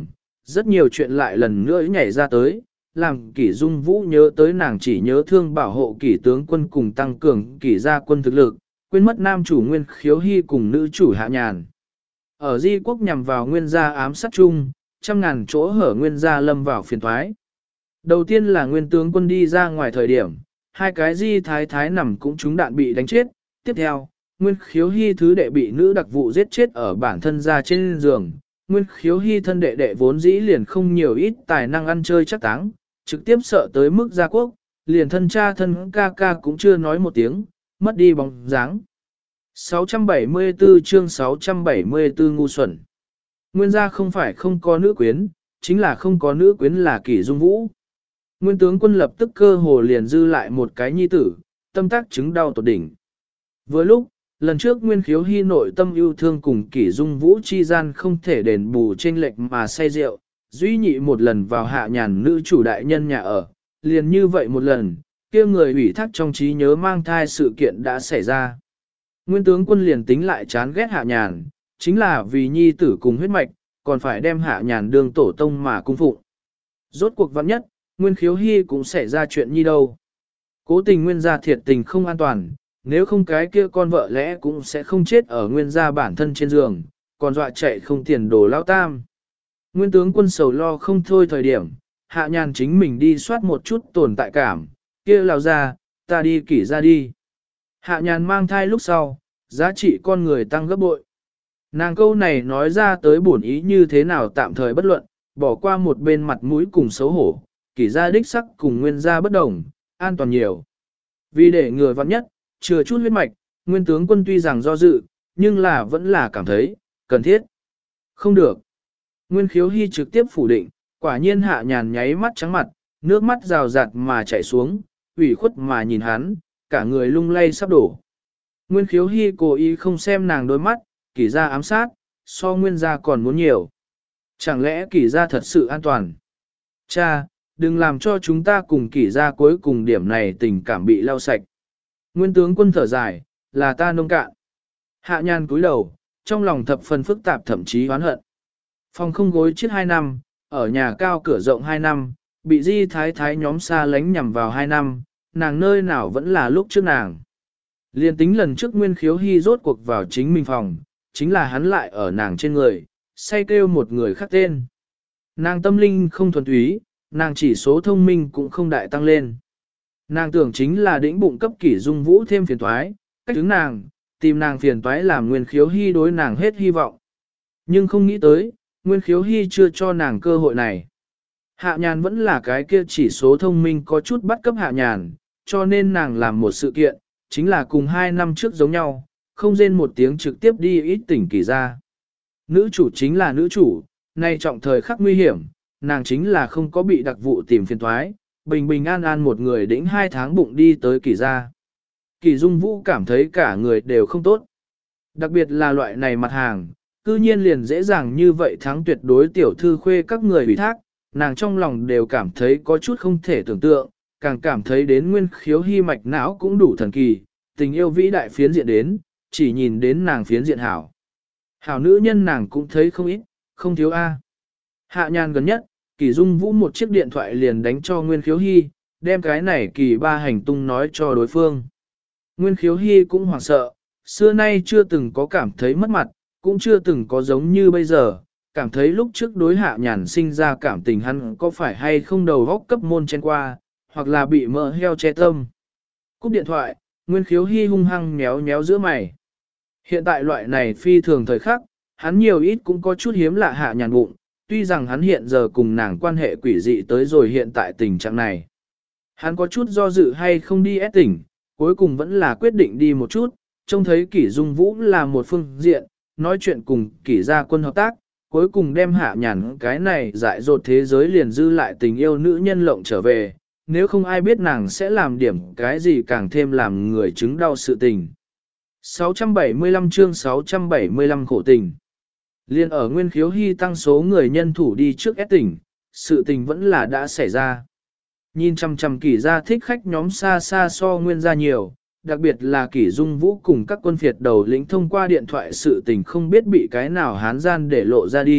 rất nhiều chuyện lại lần nữa nhảy ra tới, làm Kỷ Dung Vũ nhớ tới nàng chỉ nhớ thương bảo hộ Kỷ tướng quân cùng tăng cường Kỷ gia quân thực lực, quên mất nam chủ Nguyên Khiếu Hy cùng nữ chủ Hạ Nhàn. Ở Di Quốc nhằm vào Nguyên gia ám sát chung, trăm ngàn chỗ hở Nguyên gia lâm vào phiền thoái. Đầu tiên là Nguyên tướng quân đi ra ngoài thời điểm, hai cái Di thái thái nằm cũng trúng đạn bị đánh chết. Tiếp theo, Nguyên Khiếu Hy thứ đệ bị nữ đặc vụ giết chết ở bản thân ra trên giường. Nguyên Khiếu Hy thân đệ đệ vốn dĩ liền không nhiều ít tài năng ăn chơi chắc táng, trực tiếp sợ tới mức gia quốc, liền thân cha thân ca ca cũng chưa nói một tiếng, mất đi bóng dáng. 674 chương 674 ngu xuẩn. Nguyên gia không phải không có nữ quyến, chính là không có nữ quyến là Kỷ Dung Vũ. Nguyên tướng quân lập tức cơ hồ liền dư lại một cái nhi tử, tâm tác chứng đau tột đỉnh. Vừa lúc, lần trước Nguyên Khiếu Hy nội tâm yêu thương cùng Kỷ Dung Vũ chi gian không thể đền bù chênh lệch mà say rượu, duy nhị một lần vào Hạ Nhàn nữ chủ đại nhân nhà ở, liền như vậy một lần, kia người ủy thác trong trí nhớ mang thai sự kiện đã xảy ra. Nguyên tướng quân liền tính lại chán ghét Hạ Nhàn, chính là vì nhi tử cùng huyết mạch, còn phải đem Hạ Nhàn đương tổ tông mà cung phụng. Rốt cuộc vắn nhất, Nguyên Khiếu Hy cũng xảy ra chuyện nhi đâu. Cố tình Nguyên gia thiệt tình không an toàn, nếu không cái kia con vợ lẽ cũng sẽ không chết ở Nguyên gia bản thân trên giường, còn dọa chạy không tiền đồ lao tam. Nguyên tướng quân sầu lo không thôi thời điểm, Hạ Nhàn chính mình đi soát một chút tồn tại cảm, kia lao ra, ta đi Kỷ ra đi. Hạ Nhàn mang thai lúc sau, giá trị con người tăng gấp bội. Nàng câu này nói ra tới bổn ý như thế nào tạm thời bất luận, bỏ qua một bên mặt mũi cùng xấu hổ, Kỷ gia đích sắc cùng Nguyên gia bất đồng, an toàn nhiều. Vì để người vặn nhất, chừa chút huyết mạch, Nguyên tướng quân tuy rằng do dự, nhưng là vẫn là cảm thấy, cần thiết. Không được. Nguyên Khiếu Hy trực tiếp phủ định, quả nhiên Hạ Nhàn nháy mắt trắng mặt, nước mắt rào rạt mà chảy xuống, ủy khuất mà nhìn hắn, cả người lung lay sắp đổ. Nguyên Khiếu Hy cố ý không xem nàng đôi mắt, Kỷ gia ám sát, so Nguyên gia còn muốn nhiều. Chẳng lẽ Kỷ gia thật sự an toàn? Cha, đừng làm cho chúng ta cùng Kỷ gia cuối cùng điểm này tình cảm bị lau sạch. Nguyên tướng quân thở dài, là ta nông cạn. Hạ Nhàn cúi đầu, trong lòng thập phần phức tạp thậm chí oán hận. Phòng không gối chiếc 2 năm, ở nhà cao cửa rộng 2 năm, bị Di thái thái nhóm xa lánh nhằm vào 2 năm, nàng nơi nào vẫn là lúc trước nàng. Liên tính lần trước Nguyên Khiếu Hy rốt cuộc vào chính mình phòng, chính là hắn lại ở nàng trên người, say kêu một người khác tên. Nàng tâm linh không thuần túy, nàng chỉ số thông minh cũng không đại tăng lên. Nàng tưởng chính là đĩnh bụng cấp Kỷ Dung Vũ thêm phiền toái, cách đứng nàng, tìm nàng phiền toái làm Nguyên Khiếu Hy đối nàng hết hy vọng. Nhưng không nghĩ tới, Nguyên Khiếu Hy chưa cho nàng cơ hội này. Hạ Nhàn vẫn là cái kia chỉ số thông minh có chút bắt cấp Hạ Nhàn, cho nên nàng làm một sự kiện, chính là cùng 2 năm trước giống nhau, không rên một tiếng trực tiếp đi ít tỉnh Kỷ ra. Nữ chủ chính là nữ chủ, nay trọng thời khắc nguy hiểm, nàng chính là không có bị đặc vụ tìm phiền toái, bình bình an an một người đĩnh 2 tháng bụng đi tới Kỷ ra. Kỷ Dung Vũ cảm thấy cả người đều không tốt. Đặc biệt là loại này mặt hàng, cư nhiên liền dễ dàng như vậy thắng tuyệt đối tiểu thư khuê các người ủy thác, nàng trong lòng đều cảm thấy có chút không thể tưởng tượng, càng cảm thấy đến Nguyên Khiếu Hy mạch não cũng đủ thần kỳ, tình yêu vĩ đại phiến diện đến, chỉ nhìn đến nàng phiến diện hảo. Hảo nữ nhân nàng cũng thấy không ít, không thiếu A. Hạ Nhàn gần nhất, Kỷ Dung Vũ một chiếc điện thoại liền đánh cho Nguyên Khiếu Hy, đem cái này kỳ ba hành tung nói cho đối phương. Nguyên Khiếu Hy cũng hoảng sợ, xưa nay chưa từng có cảm thấy mất mặt, cũng chưa từng có giống như bây giờ, cảm thấy lúc trước đối Hạ Nhàn sinh ra cảm tình hắn có phải hay không đầu góc cấp môn chen qua, hoặc là bị mỡ heo che tâm. Cúp điện thoại, Nguyên Khiếu Hy hung hăng méo méo giữa mày. Hiện tại loại này phi thường thời khắc, hắn nhiều ít cũng có chút hiếm lạ Hạ Nhàn bụng, tuy rằng hắn hiện giờ cùng nàng quan hệ quỷ dị tới rồi hiện tại tình trạng này. Hắn có chút do dự hay không đi ép tỉnh, cuối cùng vẫn là quyết định đi một chút, trông thấy Kỷ Dung Vũ là một phương diện, nói chuyện cùng Kỷ gia quân hợp tác, cuối cùng đem Hạ Nhàn cái này dại dột thế giới liền dư lại tình yêu nữ nhân lộng trở về, nếu không ai biết nàng sẽ làm điểm cái gì càng thêm làm người chứng đau sự tình. 675 chương 675 khổ tình. Liên ở Nguyên Khiếu Hy tăng số người nhân thủ đi trước ép tỉnh, sự tình vẫn là đã xảy ra. Nhìn chằm chằm Kỷ gia thích khách nhóm xa xa so Nguyên gia nhiều, đặc biệt là Kỷ Dung Vũ cùng các quân phiệt đầu lĩnh thông qua điện thoại sự tình không biết bị cái nào hán gian để lộ ra đi,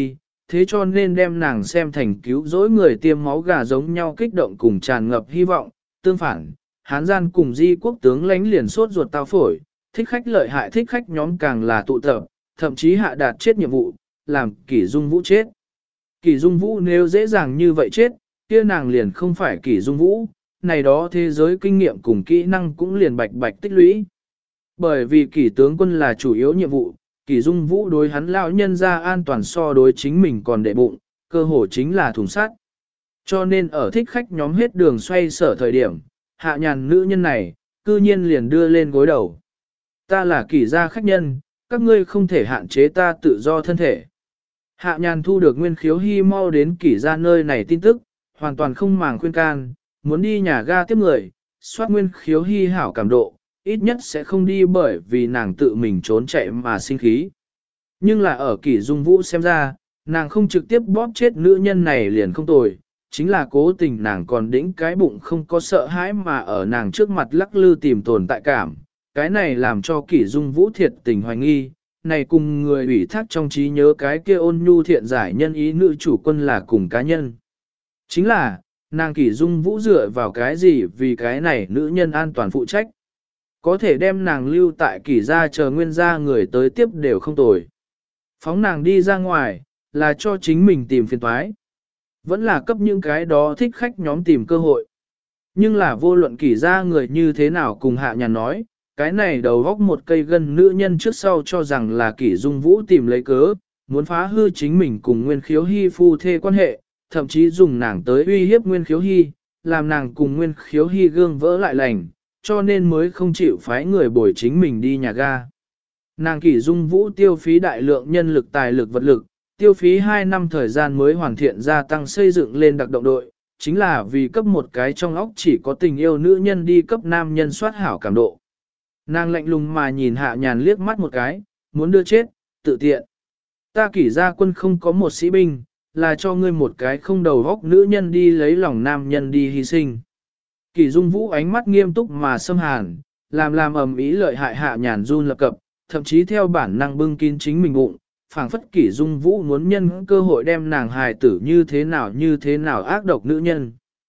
thế cho nên đem nàng xem thành cứu rỗi người tiêm máu gà giống nhau kích động cùng tràn ngập hy vọng. Tương phản, Hán gian cùng Di quốc tướng lãnh liền sốt ruột tao phổi, thích khách lợi hại thích khách nhóm càng là tụ tập, thậm chí hạ đạt chết nhiệm vụ, làm Kỷ Dung Vũ chết. Kỷ Dung Vũ nếu dễ dàng như vậy chết, kia nàng liền không phải Kỷ Dung Vũ, này đó thế giới kinh nghiệm cùng kỹ năng cũng liền bạch bạch tích lũy. Bởi vì Kỷ tướng quân là chủ yếu nhiệm vụ, Kỷ Dung Vũ đối hắn lão nhân ra an toàn so đối chính mình còn đệ bụng, cơ hồ chính là thùng sắt. Cho nên ở thích khách nhóm hết đường xoay sở thời điểm, Hạ Nhàn nữ nhân này, cư nhiên liền đưa lên gối đầu. Ta là Kỷ gia khách nhân, các ngươi không thể hạn chế ta tự do thân thể. Hạ Nhàn thu được Nguyên Khiếu Hi mau đến Kỷ gia nơi này tin tức, hoàn toàn không màng khuyên can, muốn đi nhà ga tiếp người, soát Nguyên Khiếu Hi hảo cảm độ, ít nhất sẽ không đi bởi vì nàng tự mình trốn chạy mà sinh khí. Nhưng là ở Kỷ Dung Vũ xem ra, nàng không trực tiếp bóp chết nữ nhân này liền không tồi, chính là cố tình nàng còn đĩnh cái bụng không có sợ hãi mà ở nàng trước mặt lắc lư tìm tồn tại cảm. Cái này làm cho Kỷ Dung Vũ thiệt tình hoài nghi, này cùng người ủy thác trong trí nhớ cái kia ôn nhu thiện giải nhân ý nữ chủ quân là cùng cá nhân. Chính là, nàng Kỷ Dung Vũ dựa vào cái gì vì cái này nữ nhân an toàn phụ trách. Có thể đem nàng lưu tại Kỷ gia chờ nguyên gia người tới tiếp đều không tồi. Phóng nàng đi ra ngoài, là cho chính mình tìm phiền toái. Vẫn là cấp những cái đó thích khách nhóm tìm cơ hội. Nhưng là vô luận Kỷ gia người như thế nào cùng Hạ Nhàn nói, cái này đầu góc một cây gân nữ nhân trước sau cho rằng là Kỷ Dung Vũ tìm lấy cớ, muốn phá hư chính mình cùng Nguyên Khiếu Hi phu thê quan hệ, thậm chí dùng nàng tới uy hiếp Nguyên Khiếu Hi, làm nàng cùng Nguyên Khiếu Hi gương vỡ lại lành, cho nên mới không chịu phái người bồi chính mình đi nhà ga. Nàng Kỷ Dung Vũ tiêu phí đại lượng nhân lực tài lực vật lực, tiêu phí 2 năm thời gian mới hoàn thiện gia tăng xây dựng lên đặc động đội, chính là vì cấp một cái trong óc chỉ có tình yêu nữ nhân đi cấp nam nhân soát hảo cảm độ. Nàng lạnh lùng mà nhìn Hạ Nhàn liếc mắt một cái, muốn đưa chết, tự tiện. Ta Kỷ gia quân không có một sĩ binh, là cho ngươi một cái không đầu góc nữ nhân đi lấy lòng nam nhân đi hy sinh. Kỷ Dung Vũ ánh mắt nghiêm túc mà xâm hàn, làm ầm ĩ lợi hại Hạ Nhàn run lập cập, thậm chí theo bản năng bưng kín chính mình bụng, phảng phất Kỷ Dung Vũ muốn nhân cơ hội đem nàng hài tử như thế nào ác độc nữ nhân.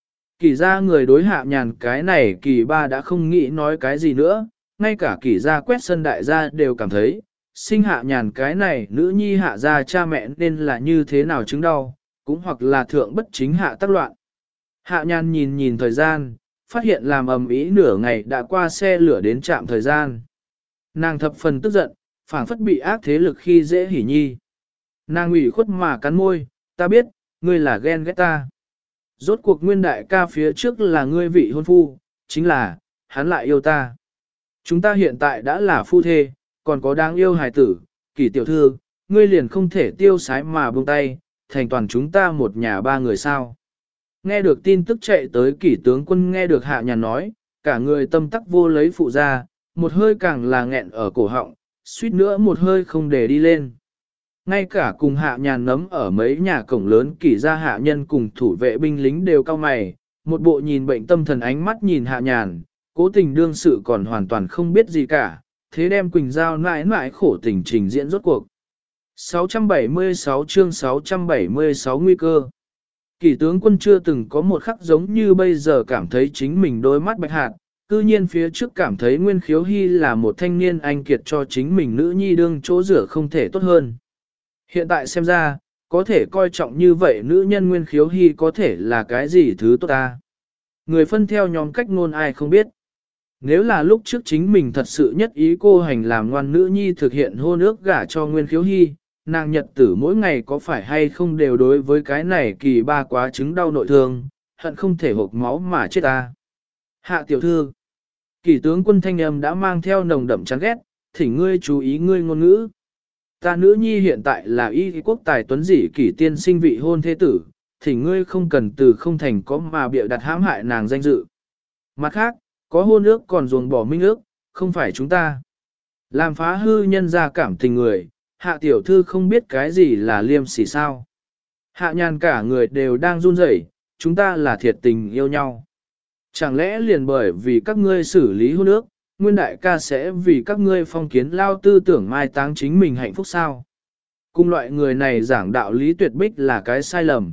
Kỷ gia người đối Hạ Nhàn cái này Kỷ ba đã không nghĩ nói cái gì nữa, ngay cả Kỷ gia quét sân đại gia đều cảm thấy, sinh Hạ Nhàn cái này nữ nhi Hạ gia cha mẹ nên là như thế nào chứng đau, cũng hoặc là thượng bất chính hạ tác loạn. Hạ Nhàn nhìn thời gian, phát hiện làm ầm ĩ nửa ngày đã qua xe lửa đến trạm thời gian. Nàng thập phần tức giận, phảng phất bị ác thế lực khi dễ hỉ nhi. Nàng ủy khuất mà cắn môi, ta biết, ngươi là ghen ghét ta. Rốt cuộc Nguyên đại ca phía trước là ngươi vị hôn phu, chính là, hắn lại yêu ta. Chúng ta hiện tại đã là phu thê, còn có đáng yêu hài tử, Kỷ tiểu thư, ngươi liền không thể tiêu sái mà buông tay, thành toàn chúng ta một nhà ba người sao. Nghe được tin tức chạy tới Kỷ tướng quân nghe được Hạ Nhàn nói, cả người tâm tắc vô lấy phụ ra, một hơi càng là nghẹn ở cổ họng, suýt nữa một hơi không để đi lên. Ngay cả cùng Hạ Nhàn nấm ở mấy nhà cổng lớn Kỷ gia hạ nhân cùng thủ vệ binh lính đều cau mày, một bộ nhìn bệnh tâm thần ánh mắt nhìn Hạ Nhàn, cố tình đương sự còn hoàn toàn không biết gì cả, thế đem Quỳnh Giao mãi mãi khổ tình trình diễn rốt cuộc. 676 chương 676 nguy cơ. Kỷ tướng quân chưa từng có một khắc giống như bây giờ cảm thấy chính mình đôi mắt bạch hạt, cư nhiên phía trước cảm thấy Nguyên Khiếu Hi là một thanh niên anh kiệt cho chính mình nữ nhi đương chỗ rửa không thể tốt hơn. Hiện tại xem ra, có thể coi trọng như vậy nữ nhân Nguyên Khiếu Hi có thể là cái gì thứ tốt ta. Người phân theo nhóm cách ngôn ai không biết. Nếu là lúc trước chính mình thật sự nhất ý cô hành làm ngoan nữ nhi thực hiện hôn ước gả cho Nguyên Khiếu Hi, nàng nhật tử mỗi ngày có phải hay không đều đối với cái này Kỳ ba quá chứng đau nội thương, hận không thể hộp máu mà chết ta. Hạ tiểu thư, Kỷ tướng quân thanh âm đã mang theo nồng đậm chán ghét, thỉnh ngươi chú ý ngươi ngôn ngữ. Ta nữ nhi hiện tại là y quốc tài tuấn dĩ Kỷ tiên sinh vị hôn thế tử, thỉnh ngươi không cần từ không thành có mà bịa đặt hãm hại nàng danh dự. Mặt khác, có hôn ước còn ruồng bỏ minh ước, không phải chúng ta. Làm phá hư nhân ra cảm tình người, Hạ tiểu thư không biết cái gì là liêm sỉ sao. Hạ Nhàn cả người đều đang run rẩy, chúng ta là thiệt tình yêu nhau. Chẳng lẽ liền bởi vì các ngươi xử lý hôn ước, Nguyên đại ca sẽ vì các ngươi phong kiến lao tư tưởng mai táng chính mình hạnh phúc sao? Cùng loại người này giảng đạo lý tuyệt bích là cái sai lầm.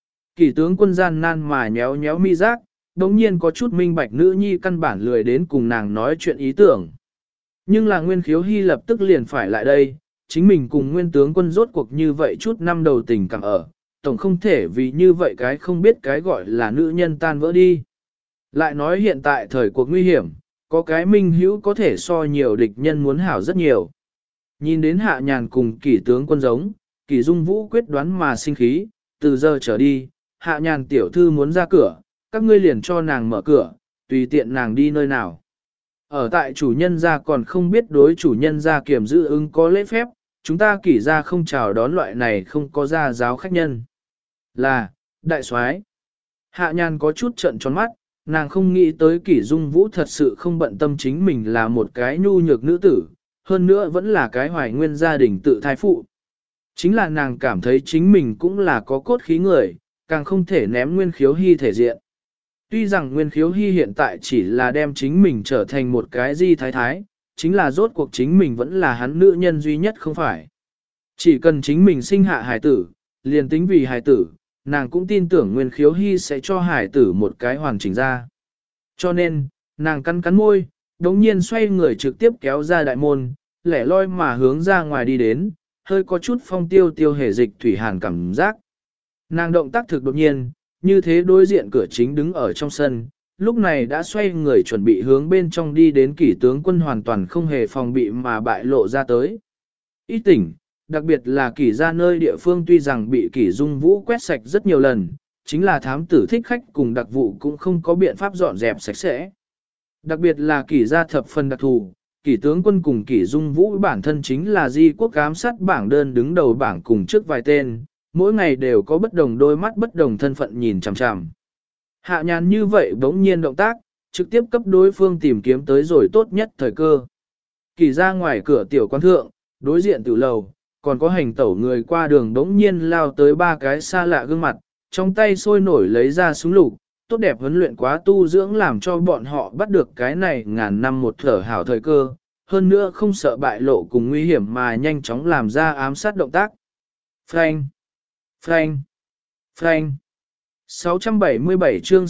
Kỷ tướng quân gian nan mà nhéo nhéo mi giác, đống nhiên có chút minh bạch nữ nhi căn bản lười đến cùng nàng nói chuyện ý tưởng. Nhưng là Nguyên Khiếu Hy lập tức liền phải lại đây, chính mình cùng Nguyên tướng quân rốt cuộc như vậy chút năm đầu tình cảm ở, tổng không thể vì như vậy cái không biết cái gọi là nữ nhân tan vỡ đi. Lại nói hiện tại thời cuộc nguy hiểm, có cái minh hữu có thể so nhiều địch nhân muốn hảo rất nhiều. Nhìn đến Hạ Nhàn cùng Kỷ tướng quân giống, Kỷ Dung Vũ quyết đoán mà sinh khí, từ giờ trở đi, Hạ Nhàn tiểu thư muốn ra cửa, các ngươi liền cho nàng mở cửa, tùy tiện nàng đi nơi nào. Ở tại chủ nhân gia còn không biết đối chủ nhân gia kiểm giữ ứng có lễ phép, chúng ta Kỷ gia không chào đón loại này không có gia giáo khách nhân. Là, đại soái. Hạ Nhàn có chút trợn tròn mắt, nàng không nghĩ tới Kỷ Dung Vũ thật sự không bận tâm chính mình là một cái nhu nhược nữ tử, hơn nữa vẫn là cái hoài nguyên gia đình tự thai phụ. Chính là nàng cảm thấy chính mình cũng là có cốt khí người, càng không thể ném Nguyên Khiếu Hy thể diện. Tuy rằng Nguyên Khiếu Hy hiện tại chỉ là đem chính mình trở thành một cái di thái thái, chính là rốt cuộc chính mình vẫn là hắn nữ nhân duy nhất không phải. Chỉ cần chính mình sinh hạ hài tử, liền tính vì hài tử, nàng cũng tin tưởng Nguyên Khiếu Hy sẽ cho hài tử một cái hoàn chỉnh ra. Cho nên, nàng cắn cắn môi, đống nhiên xoay người trực tiếp kéo ra đại môn, lẻ loi mà hướng ra ngoài đi đến, hơi có chút phong tiêu tiêu hề dịch thủy hàn cảm giác. Nàng động tác thực đột nhiên, như thế đối diện cửa chính đứng ở trong sân, lúc này đã xoay người chuẩn bị hướng bên trong đi đến Kỷ tướng quân hoàn toàn không hề phòng bị mà bại lộ ra tới. Ít tỉnh, đặc biệt là Kỷ gia nơi địa phương tuy rằng bị Kỷ Dung Vũ quét sạch rất nhiều lần, chính là thám tử thích khách cùng đặc vụ cũng không có biện pháp dọn dẹp sạch sẽ. Đặc biệt là Kỷ gia thập phần đặc thù, Kỷ tướng quân cùng Kỷ Dung Vũ bản thân chính là di quốc ám sát bảng đơn đứng đầu bảng cùng trước vài tên, mỗi ngày đều có bất đồng đôi mắt bất đồng thân phận nhìn chằm chằm. Hạ Nhàn như vậy bỗng nhiên động tác, trực tiếp cấp đối phương tìm kiếm tới rồi tốt nhất thời cơ. Kỷ ra ngoài cửa tiểu quan thượng, đối diện tử lầu, còn có hành tẩu người qua đường bỗng nhiên lao tới ba cái xa lạ gương mặt, trong tay sôi nổi lấy ra súng lục, tốt đẹp huấn luyện quá tu dưỡng làm cho bọn họ bắt được cái này ngàn năm một thở hảo thời cơ, hơn nữa không sợ bại lộ cùng nguy hiểm mà nhanh chóng làm ra ám sát động tác. Frank! Frank! Frank! 677 chương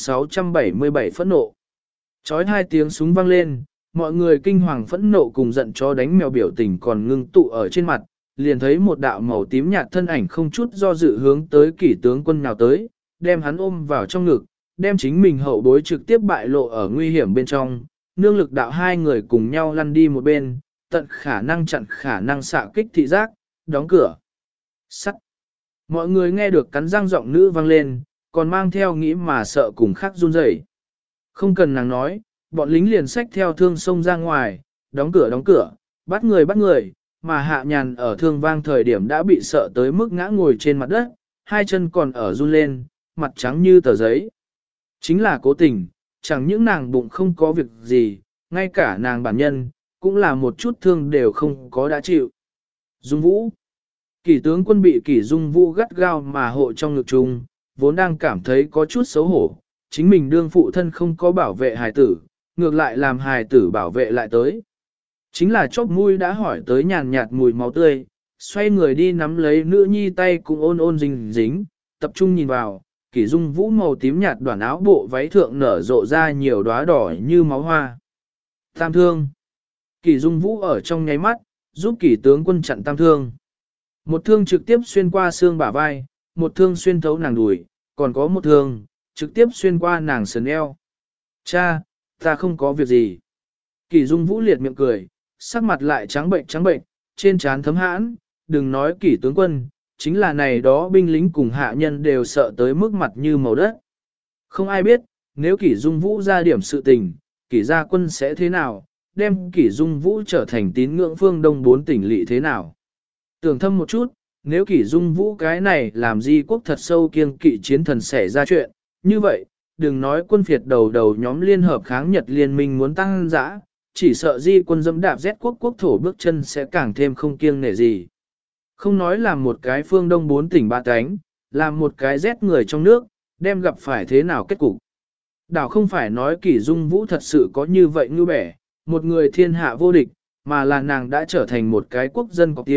677 phẫn nộ. Chói hai tiếng súng vang lên, mọi người kinh hoàng phẫn nộ cùng giận chó đánh mèo biểu tình còn ngưng tụ ở trên mặt, liền thấy một đạo màu tím nhạt thân ảnh không chút do dự hướng tới Kỷ tướng quân nào tới, đem hắn ôm vào trong ngực, đem chính mình hậu bối trực tiếp bại lộ ở nguy hiểm bên trong, nương lực đạo hai người cùng nhau lăn đi một bên, tận khả năng chặn khả năng xạ kích thị giác, đóng cửa. Sắt. Mọi người nghe được cắn răng giọng nữ vang lên, còn mang theo nghĩ mà sợ cùng khác run rẩy. Không cần nàng nói, bọn lính liền xách theo thương xông ra ngoài, đóng cửa, bắt người, mà Hạ Nhàn ở thương vang thời điểm đã bị sợ tới mức ngã ngồi trên mặt đất, hai chân còn ở run lên, mặt trắng như tờ giấy. Chính là cố tình, chẳng những nàng bụng không có việc gì, ngay cả nàng bản nhân, cũng là một chút thương đều không có đã chịu. Dung Vũ. Kỷ tướng quân bị Kỷ Dung Vũ gắt gao mà hộ trong ngực chung, vốn đang cảm thấy có chút xấu hổ, chính mình đương phụ thân không có bảo vệ hài tử, ngược lại làm hài tử bảo vệ lại tới. Chính là chóp mũi đã hỏi tới nhàn nhạt mùi máu tươi, xoay người đi nắm lấy nữ nhi tay cũng ôn ôn dính dính, tập trung nhìn vào, Kỷ Dung Vũ màu tím nhạt đoàn áo bộ váy thượng nở rộ ra nhiều đóa đỏ như máu hoa. Tam thương. Kỷ Dung Vũ ở trong nháy mắt, giúp Kỷ tướng quân chặn tam thương. Một thương trực tiếp xuyên qua xương bả vai, một thương xuyên thấu nàng đùi, còn có một thương, trực tiếp xuyên qua nàng sườn eo. Cha, ta không có việc gì. Kỷ Dung Vũ liệt miệng cười, sắc mặt lại trắng bệnh, trên trán thấm hãn, đừng nói Kỷ tướng quân, chính là này đó binh lính cùng hạ nhân đều sợ tới mức mặt như màu đất. Không ai biết, nếu Kỷ Dung Vũ ra điểm sự tình, Kỷ gia quân sẽ thế nào, đem Kỷ Dung Vũ trở thành tín ngưỡng phương Đông 4 tỉnh lỵ thế nào. Tưởng thâm một chút, nếu Kỷ Dung Vũ cái này làm di quốc thật sâu kiêng kỵ chiến thần xảy ra chuyện, như vậy, đừng nói quân phiệt đầu nhóm liên hợp kháng Nhật liên minh muốn tăng dã, chỉ sợ di quân dẫm đạp rét quốc thổ bước chân sẽ càng thêm không kiêng nể gì. Không nói làm một cái phương Đông 4 tỉnh ba cánh, làm một cái rét người trong nước, đem gặp phải thế nào kết cục. Đảo không phải nói Kỷ Dung Vũ thật sự có như vậy như bẻ, một người thiên hạ vô địch, mà là nàng đã trở thành một cái quốc dân cọc tiêu,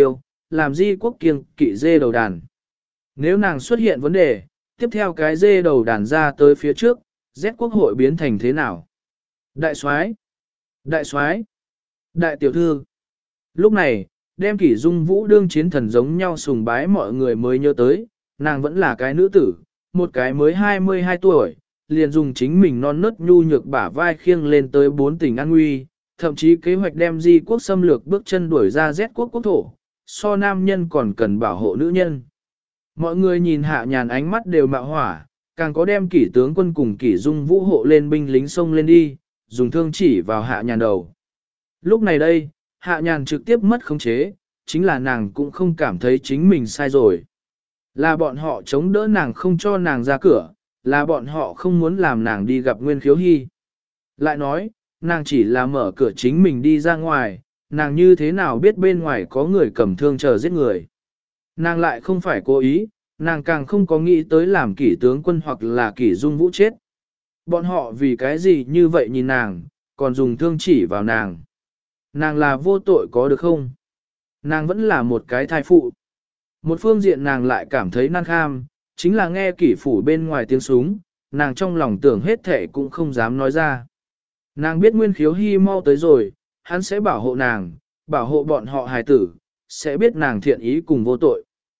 làm Di Quốc kiêng kỵ dê đầu đàn. Nếu nàng xuất hiện vấn đề, tiếp theo cái dê đầu đàn ra tới phía trước, Z Quốc hội biến thành thế nào? Đại soái, đại soái, đại tiểu thư. Lúc này, đem Kỷ Dung Vũ đương chiến thần giống nhau sùng bái mọi người mới nhớ tới, nàng vẫn là cái nữ tử, một cái mới 22 tuổi, liền dùng chính mình non nớt nhu nhược bả vai khiêng lên tới 4 tỉnh an nguy, thậm chí kế hoạch đem Di Quốc xâm lược bước chân đuổi ra Z Quốc quốc thổ, so nam nhân còn cần bảo hộ nữ nhân. Mọi người nhìn Hạ Nhàn ánh mắt đều mạo hỏa, càng có đem Kỷ tướng quân cùng Kỷ Dung Vũ hộ lên binh lính xông lên đi, dùng thương chỉ vào Hạ Nhàn đầu. Lúc này đây, Hạ Nhàn trực tiếp mất khống chế, chính là nàng cũng không cảm thấy chính mình sai rồi. Là bọn họ chống đỡ nàng không cho nàng ra cửa, là bọn họ không muốn làm nàng đi gặp Nguyên Khiếu Hy. Lại nói, nàng chỉ là mở cửa chính mình đi ra ngoài, nàng như thế nào biết bên ngoài có người cầm thương chờ giết người. Nàng lại không phải cố ý, nàng càng không có nghĩ tới làm Kỷ tướng quân hoặc là Kỷ Dung Vũ chết. Bọn họ vì cái gì như vậy nhìn nàng, còn dùng thương chỉ vào nàng. Nàng là vô tội có được không? Nàng vẫn là một cái thai phụ. Một phương diện nàng lại cảm thấy nan kham, chính là nghe Kỷ phủ bên ngoài tiếng súng, nàng trong lòng tưởng hết thể cũng không dám nói ra. Nàng biết Nguyên Khiếu Hy mau tới rồi, hắn sẽ bảo hộ nàng, bảo hộ bọn họ hài tử, sẽ biết nàng thiện ý cùng vô tội.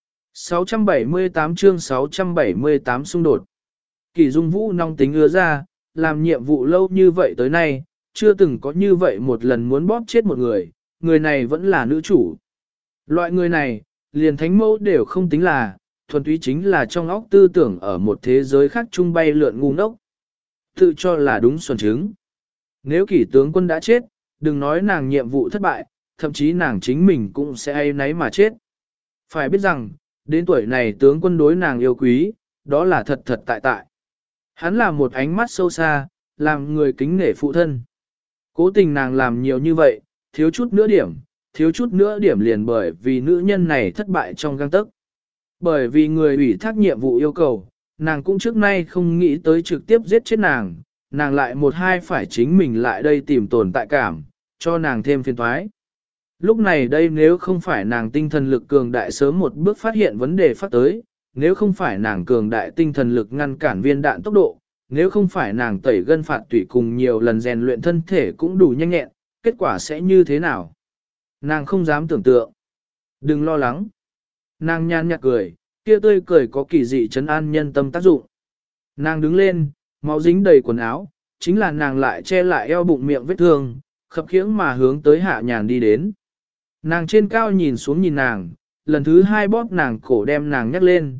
678 chương 678 xung đột. Kỷ Dung Vũ nóng tính ứa ra, làm nhiệm vụ lâu như vậy tới nay, chưa từng có như vậy một lần muốn bóp chết một người này vẫn là nữ chủ. Loại người này, liền thánh mẫu đều không tính là, thuần túy chính là trong óc tư tưởng ở một thế giới khác trung bay lượn ngu ngốc. Tự cho là đúng xuẩn trứng. Nếu Kỷ tướng quân đã chết, đừng nói nàng nhiệm vụ thất bại, thậm chí nàng chính mình cũng sẽ ai nấy mà chết. Phải biết rằng, đến tuổi này tướng quân đối nàng yêu quý, đó là thật thật tại tại. Hắn là một ánh mắt sâu xa, làm người kính nể phụ thân. Cố tình nàng làm nhiều như vậy, thiếu chút nữa điểm liền bởi vì nữ nhân này thất bại trong gang tấc. Bởi vì người ủy thác nhiệm vụ yêu cầu, nàng cũng trước nay không nghĩ tới trực tiếp giết chết nàng, nàng lại một hai phải chính mình lại đây tìm tồn tại cảm, cho nàng thêm phiền toái. Lúc này đây nếu không phải nàng tinh thần lực cường đại sớm một bước phát hiện vấn đề phát tới, nếu không phải nàng cường đại tinh thần lực ngăn cản viên đạn tốc độ, nếu không phải nàng tẩy gân phạt tủy cùng nhiều lần rèn luyện thân thể cũng đủ nhanh nhẹn, kết quả sẽ như thế nào? Nàng không dám tưởng tượng. Đừng lo lắng. Nàng nhàn nhạt cười, kia tươi cười có kỳ dị trấn an nhân tâm tác dụng. Nàng đứng lên, máu dính đầy quần áo, chính là nàng lại che lại eo bụng miệng vết thương, khập khiễng mà hướng tới Hạ Nhàn đi đến. Nàng trên cao nhìn xuống nhìn nàng, lần thứ hai bóp nàng cổ đem nàng nhắc lên,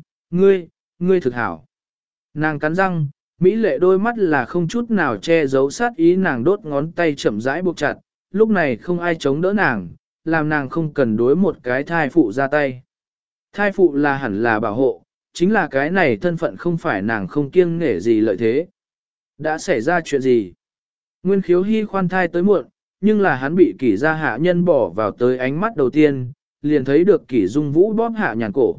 ngươi thực hảo. Nàng cắn răng, mỹ lệ đôi mắt là không chút nào che giấu sát ý, nàng đốt ngón tay chậm rãi buộc chặt, lúc này không ai chống đỡ nàng, làm nàng không cần đối một cái thai phụ ra tay. Thai phụ là hẳn là bảo hộ, chính là cái này thân phận không phải nàng không kiêng nể gì lợi thế. Đã xảy ra chuyện gì? Nguyên Khiếu Hy khoan thai tới muộn, nhưng là hắn bị Kỷ gia hạ nhân bỏ vào tới ánh mắt đầu tiên, liền thấy được Kỷ Dung Vũ bóp Hạ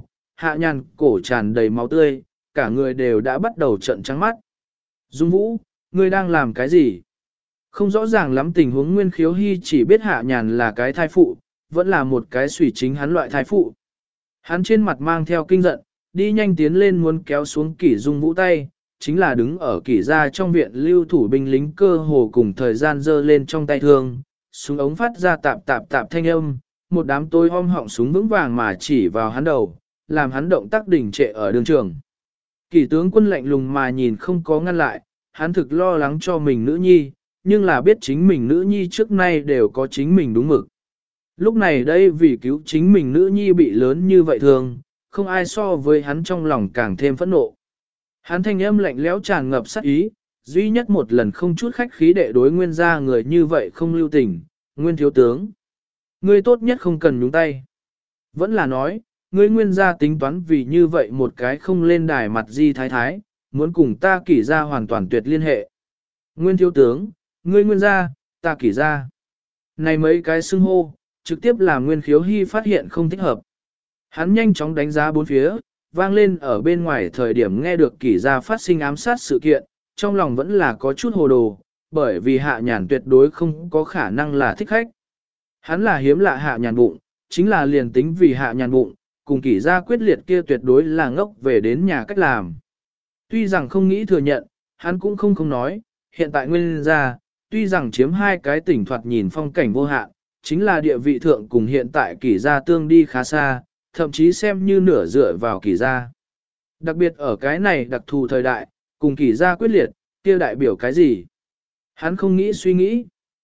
Nhàn cổ tràn đầy máu tươi, cả người đều đã bắt đầu trợn trắng mắt. Dung Vũ, ngươi đang làm cái gì? Không rõ ràng lắm tình huống, Nguyên Khiếu Hy chỉ biết Hạ Nhàn là cái thai phụ, vẫn là một cái suy chính hắn loại thai phụ. Hắn trên mặt mang theo kinh giận, đi nhanh tiến lên muốn kéo xuống Kỷ Dung Vũ tay, chính là đứng ở Kỷ gia trong viện lưu thủ binh lính cơ hồ cùng thời gian giơ lên trong tay thương, súng ống phát ra tạp tạp thanh âm, một đám tối om họng súng vững vàng mà chỉ vào hắn đầu, làm hắn động tác đình trệ ở đường trường. Kỷ tướng quân lạnh lùng mà nhìn không có ngăn lại, hắn thực lo lắng cho mình nữ nhi, nhưng là biết chính mình nữ nhi trước nay đều có chính mình đúng mực. Lúc này đây vì cứu chính mình nữ nhi bị lớn như vậy thường, không ai so với hắn trong lòng càng thêm phẫn nộ. Hắn thanh âm lạnh lẽo tràn ngập sát ý, duy nhất một lần không chút khách khí đệ đối Nguyên gia người như vậy không lưu tình, Nguyên thiếu tướng. Ngươi tốt nhất không cần nhúng tay. Vẫn là nói, ngươi Nguyên gia tính toán vì như vậy một cái không lên đài mặt di thái thái, muốn cùng ta Kỷ gia hoàn toàn tuyệt liên hệ. Nguyên thiếu tướng, ngươi Nguyên gia, ta Kỷ gia. Này mấy cái xưng hô, trực tiếp làm Nguyên Khiếu Hy phát hiện không thích hợp. Hắn nhanh chóng đánh giá bốn phía, vang lên ở bên ngoài thời điểm nghe được Kỷ gia phát sinh ám sát sự kiện, trong lòng vẫn là có chút hồ đồ, bởi vì Hạ Nhàn tuyệt đối không có khả năng là thích khách. Hắn là hiếm lạ Hạ Nhàn bụng, chính là liền tính vì hạ nhàn bụng, cùng kỷ gia quyết liệt kia tuyệt đối là ngốc về đến nhà cách làm. Tuy rằng không nghĩ thừa nhận, hắn cũng không nói, hiện tại nguyên gia, tuy rằng chiếm hai cái tỉnh thoạt nhìn phong cảnh vô hạn, chính là địa vị thượng cùng hiện tại kỷ gia tương đi khá xa, thậm chí xem như nửa dựa vào kỷ gia. Đặc biệt ở cái này đặc thù thời đại, cùng kỷ gia quyết liệt, kia đại biểu cái gì? Hắn không nghĩ suy nghĩ.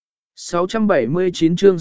679 chương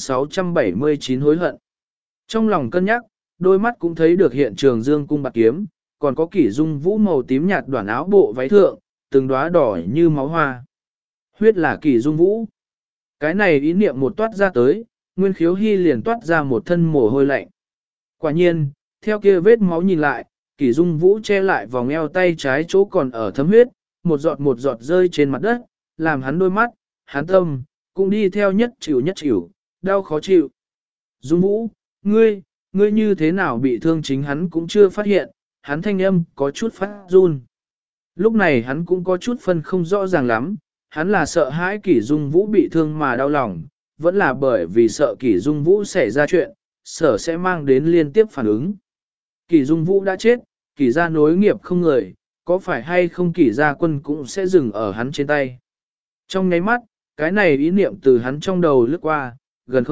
679 hối hận. Trong lòng cân nhắc, đôi mắt cũng thấy được hiện trường dương cung bạc kiếm, còn có kỷ dung vũ màu tím nhạt đoạn áo bộ váy thượng, từng đóa đỏ như máu hoa. Huyết là kỷ dung vũ. Cái này ý niệm một toát ra tới, Nguyên Khiếu Hy liền toát ra một thân mồ hôi lạnh. Quả nhiên, theo kia vết máu nhìn lại, kỷ dung vũ che lại vòng eo tay trái chỗ còn ở thấm huyết, một giọt rơi trên mặt đất, làm hắn đôi mắt, hắn tâm, cũng đi theo nhất chịu, đau khó chịu. Dung vũ, ngươi như thế nào bị thương chính hắn cũng chưa phát hiện, hắn thanh âm có chút phát run. Lúc này hắn cũng có chút phân không rõ ràng lắm, hắn là sợ hãi kỷ dung vũ bị thương mà đau lòng, vẫn là bởi vì sợ kỷ dung vũ xảy ra chuyện, sợ sẽ mang đến liên tiếp phản ứng. Kỷ dung vũ đã chết, kỷ gia nối nghiệp không người, có phải hay không kỷ gia quân cũng sẽ dừng ở hắn trên tay. Trong nháy mắt, cái này ý niệm từ hắn trong đầu lướt qua, gần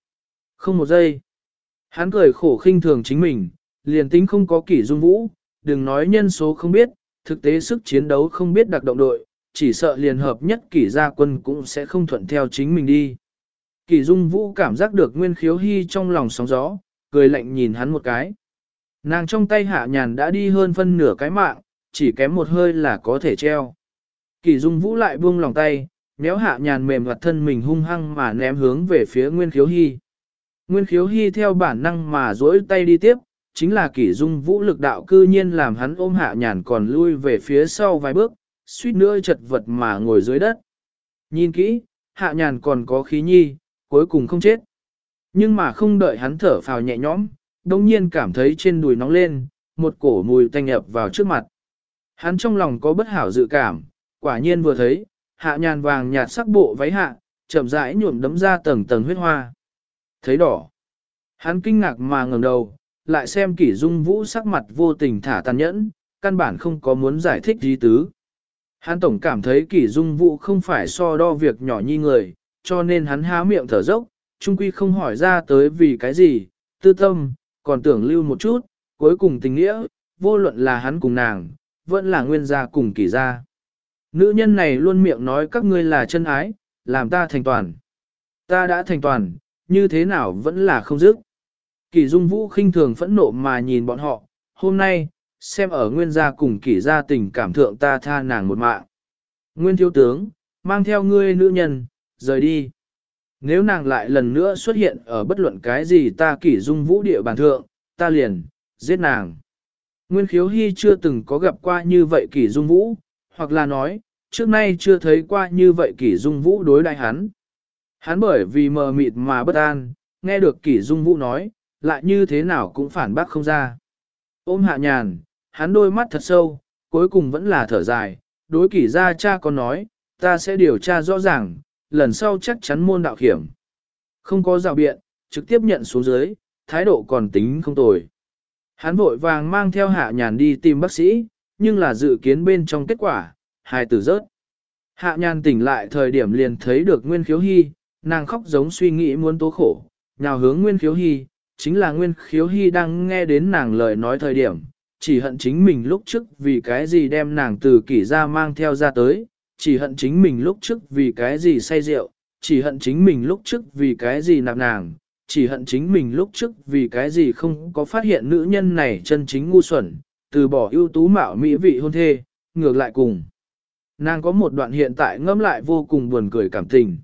không một giây. Hắn cười khổ khinh thường chính mình, liền tính không có kỷ dung vũ, đừng nói nhân số không biết, thực tế sức chiến đấu không biết đặc động đội, chỉ sợ liền hợp nhất kỷ gia quân cũng sẽ không thuận theo chính mình đi. Kỷ dung vũ cảm giác được Nguyên Khiếu Hy trong lòng sóng gió, cười lạnh nhìn hắn một cái. Nàng trong tay hạ nhàn đã đi hơn phân nửa cái mạng, chỉ kém một hơi là có thể treo. Kỷ dung vũ lại buông lòng tay, méo hạ nhàn mềm mặt thân mình hung hăng mà ném hướng về phía Nguyên Khiếu Hy. Nguyên Khiếu Hy theo bản năng mà duỗi tay đi tiếp, chính là kỷ dung vũ lực đạo cư nhiên làm hắn ôm hạ nhàn còn lui về phía sau vài bước, suýt nữa chật vật mà ngồi dưới đất. Nhìn kỹ, hạ nhàn còn có khí nhi, cuối cùng không chết. Nhưng mà không đợi hắn thở phào nhẹ nhõm, đồng nhiên cảm thấy trên đùi nóng lên, một cổ mùi tanh ập vào trước mặt. Hắn trong lòng có bất hảo dự cảm, quả nhiên vừa thấy, hạ nhàn vàng nhạt sắc bộ váy hạ, chậm rãi nhuộm đấm ra tầng tầng huyết hoa. Thấy đỏ. Hắn kinh ngạc mà ngẩng đầu, lại xem kỷ dung vũ sắc mặt vô tình thả tàn nhẫn, căn bản không có muốn giải thích gì tứ. Hắn tổng cảm thấy kỷ dung vũ không phải so đo việc nhỏ nhi người, cho nên hắn há miệng thở dốc, chung quy không hỏi ra tới vì cái gì, tư tâm, còn tưởng lưu một chút, cuối cùng tình nghĩa, vô luận là hắn cùng nàng, vẫn là nguyên gia cùng kỷ gia. Nữ nhân này luôn miệng nói các ngươi là chân ái, làm ta thành toàn. Ta đã thành toàn, như thế nào vẫn là không dứt. Kỷ dung vũ khinh thường phẫn nộ mà nhìn bọn họ, hôm nay, xem ở nguyên gia cùng kỷ gia tình cảm thượng ta tha nàng một mạng. Nguyên thiếu tướng, mang theo ngươi nữ nhân, rời đi. Nếu nàng lại lần nữa xuất hiện ở bất luận cái gì ta kỷ dung vũ địa bàn thượng, ta liền, giết nàng. Nguyên Khiếu Hy chưa từng có gặp qua như vậy kỷ dung vũ, hoặc là nói, trước nay chưa thấy qua như vậy kỷ dung vũ đối đại hắn. Hắn bởi vì mờ mịt mà bất an, nghe được kỷ dung vũ nói, lại như thế nào cũng phản bác không ra. Ôm hạ nhàn, hắn đôi mắt thật sâu, cuối cùng vẫn là thở dài, đối kỷ gia cha con nói, ta sẽ điều tra rõ ràng, lần sau chắc chắn môn đạo hiểm. Không có rào biện, trực tiếp nhận xuống dưới, thái độ còn tính không tồi. Hắn vội vàng mang theo hạ nhàn đi tìm bác sĩ, nhưng là dự kiến bên trong kết quả, hài tử rớt. Hạ nhàn tỉnh lại thời điểm liền thấy được Nguyên Khiếu Hy, nàng khóc giống suy nghĩ muốn tố khổ, nhào hướng Nguyên Khiếu Hy, chính là Nguyên Khiếu Hy đang nghe đến nàng lời nói thời điểm, chỉ hận chính mình lúc trước vì cái gì đem nàng từ kỷ ra mang theo ra tới, chỉ hận chính mình lúc trước vì cái gì say rượu, chỉ hận chính mình lúc trước vì cái gì nạp nàng, chỉ hận chính mình lúc trước vì cái gì không có phát hiện nữ nhân này chân chính ngu xuẩn, từ bỏ ưu tú mạo mỹ vị hôn thê, ngược lại cùng. Nàng có một đoạn hiện tại ngẫm lại vô cùng buồn cười cảm tình.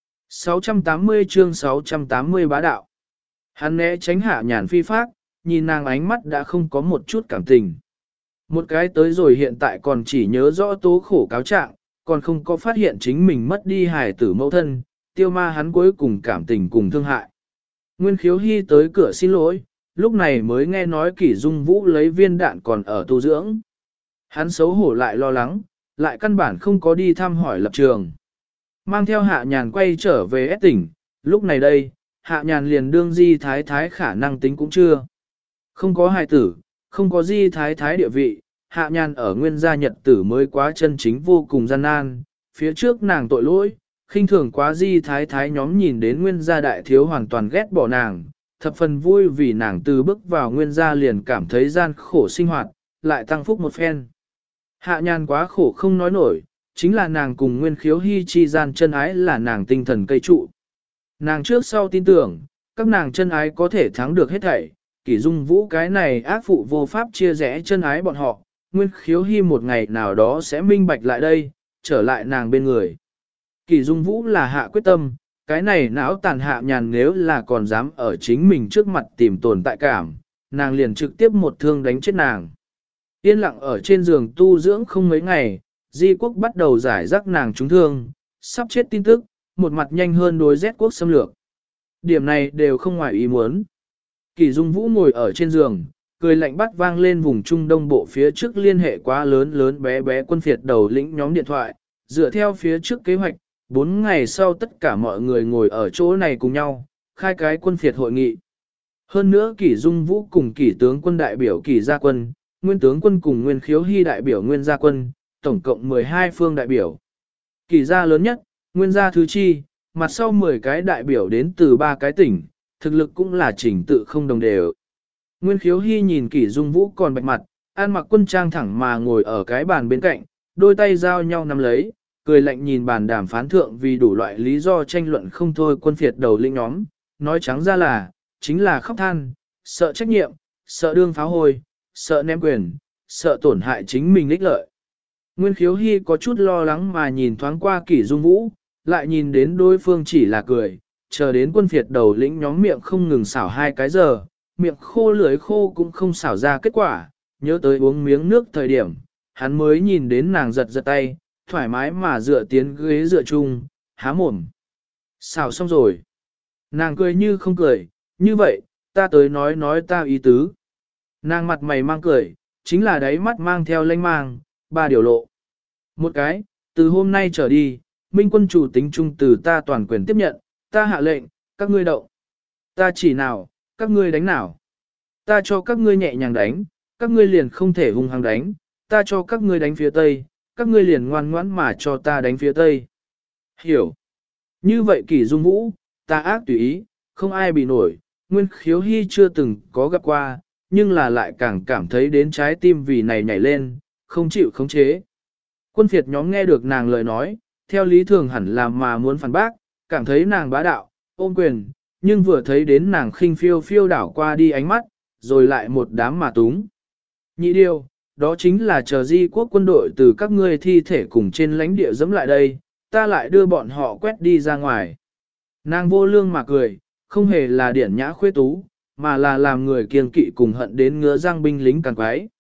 680 chương 680 bá đạo. Hắn né tránh hạ nhàn phi phác, nhìn nàng ánh mắt đã không có một chút cảm tình. Một cái tới rồi hiện tại còn chỉ nhớ rõ tố khổ cáo trạng, còn không có phát hiện chính mình mất đi hài tử mẫu thân, tiêu ma hắn cuối cùng cảm tình cùng thương hại. Nguyên Khiếu Hy tới cửa xin lỗi, lúc này mới nghe nói kỷ dung vũ lấy viên đạn còn ở tu dưỡng. Hắn xấu hổ lại lo lắng, lại căn bản không có đi thăm hỏi lập trường. Mang theo hạ nhàn quay trở về S tỉnh, lúc này đây, Hạ Nhàn liền đương Di Thái Thái khả năng tính cũng chưa. Không có hài tử, không có Di Thái Thái địa vị, Hạ Nhàn ở nguyên gia nhật tử mới quá chân chính vô cùng gian nan, phía trước nàng tội lỗi, khinh thường quá Di Thái Thái nhóm nhìn đến nguyên gia đại thiếu hoàn toàn ghét bỏ nàng, thập phần vui vì nàng từ bước vào nguyên gia liền cảm thấy gian khổ sinh hoạt, lại tăng phúc một phen. Hạ Nhàn quá khổ không nói nổi, chính là nàng cùng Nguyên Khiếu Hy chi gian chân ái là nàng tinh thần cây trụ. Nàng trước sau tin tưởng, các nàng chân ái có thể thắng được hết thảy, Kỷ Dung Vũ cái này ác phụ vô pháp chia rẽ chân ái bọn họ, Nguyên Khiếu Hy một ngày nào đó sẽ minh bạch lại đây, trở lại nàng bên người. Kỷ Dung Vũ là hạ quyết tâm, cái này não tàn Hạ Nhàn nếu là còn dám ở chính mình trước mặt tìm tồn tại cảm, nàng liền trực tiếp một thương đánh chết nàng. Yên lặng ở trên giường tu dưỡng không mấy ngày, Di quốc bắt đầu giải rác nàng trúng thương, sắp chết tin tức, một mặt nhanh hơn đối Z quốc xâm lược. Điểm này đều không ngoài ý muốn. Kỷ Dung Vũ ngồi ở trên giường, cười lạnh bắt vang lên vùng Trung Đông bộ phía trước liên hệ quá lớn bé bé quân phiệt đầu lĩnh nhóm điện thoại, dựa theo phía trước kế hoạch, 4 ngày sau tất cả mọi người ngồi ở chỗ này cùng nhau, khai cái quân phiệt hội nghị. Hơn nữa Kỷ Dung Vũ cùng Kỷ tướng quân đại biểu Kỷ gia quân, Nguyên tướng quân cùng Nguyên Khiếu Hy đại biểu Nguyên gia quân, tổng cộng 12 phương đại biểu. Kỷ gia lớn nhất, Nguyên gia thứ chi, mặt sau 10 cái đại biểu đến từ 3 cái tỉnh, thực lực cũng là chỉnh tự không đồng đều. Nguyên Khiếu Hy nhìn Kỷ Dung Vũ còn bạch mặt, ăn mặc quân trang thẳng mà ngồi ở cái bàn bên cạnh, đôi tay giao nhau nắm lấy, cười lạnh nhìn bàn đàm phán thượng vì đủ loại lý do tranh luận không thôi quân phiệt đầu lĩnh nhóm, nói trắng ra là, chính là khóc than, sợ trách nhiệm, sợ đương pháo hôi, sợ ném quyền, sợ tổn hại chính mình ích lợi. Nguyên Khiếu Hy có chút lo lắng mà nhìn thoáng qua Kỷ Dung Vũ, lại nhìn đến đối phương chỉ là cười, chờ đến quân phiệt đầu lĩnh nhóm miệng không ngừng xảo 2 cái giờ, miệng khô lưỡi khô cũng không xảo ra kết quả, nhớ tới uống miếng nước thời điểm, hắn mới nhìn đến nàng giật giật tay, thoải mái mà dựa tiến ghế dựa chung, há mồm. Xảo xong rồi. Nàng cười như không cười, như vậy, ta tới nói ta ý tứ. Nàng mặt mày mang cười, chính là đáy mắt mang theo lanh mang, 3 điều lộ. Một cái, từ hôm nay trở đi, Minh quân chủ tính trung từ ta toàn quyền tiếp nhận, ta hạ lệnh, các ngươi động. Ta chỉ nào, các ngươi đánh nào. Ta cho các ngươi nhẹ nhàng đánh, các ngươi liền không thể hung hăng đánh, ta cho các ngươi đánh phía tây, các ngươi liền ngoan ngoãn mà cho ta đánh phía tây. Hiểu. Như vậy Kỷ Dung Vũ, ta ác tùy ý, không ai bị nổi, Nguyên Khiếu Hy chưa từng có gặp qua, nhưng là lại càng cảm thấy đến trái tim vì này nhảy lên, không chịu khống chế. Quân phiệt nhóm nghe được nàng lời nói, theo lý thường hẳn là mà muốn phản bác, cảm thấy nàng bá đạo, ôm quyền, nhưng vừa thấy đến nàng khinh phiêu phiêu đảo qua đi ánh mắt, rồi lại một đám mà túng. Nhị điều, đó chính là chờ Di quốc quân đội từ các ngươi thi thể cùng trên lãnh địa dẫm lại đây, ta lại đưa bọn họ quét đi ra ngoài. Nàng vô lương mà cười, không hề là điển nhã khuê tú, mà là làm người kiêng kỵ cùng hận đến ngứa răng binh lính càng quái.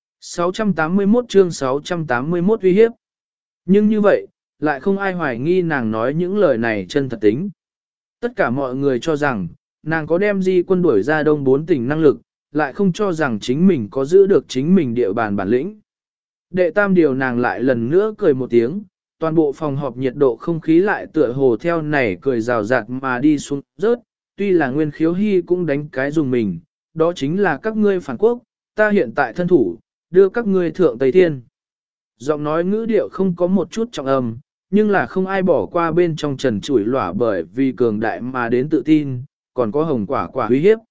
681 chương 681 uy hiếp. Nhưng như vậy, lại không ai hoài nghi nàng nói những lời này chân thật tính. Tất cả mọi người cho rằng, nàng có đem Di quân đuổi ra đông 4 tỉnh năng lực, lại không cho rằng chính mình có giữ được chính mình địa bàn bản lĩnh. Đệ tam điều nàng lại lần nữa cười một tiếng, toàn bộ phòng họp nhiệt độ không khí lại tựa hồ theo này cười rào rạt mà đi xuống rớt, tuy là Nguyên Khiếu Hy cũng đánh cái dùng mình, đó chính là các ngươi phản quốc, ta hiện tại thân thủ, đưa các ngươi thượng Tây Thiên. Giọng nói ngữ điệu không có một chút trọng âm, nhưng là không ai bỏ qua bên trong trần chủi lỏa bởi vì cường đại mà đến tự tin, còn có hồng quả uy hiếp.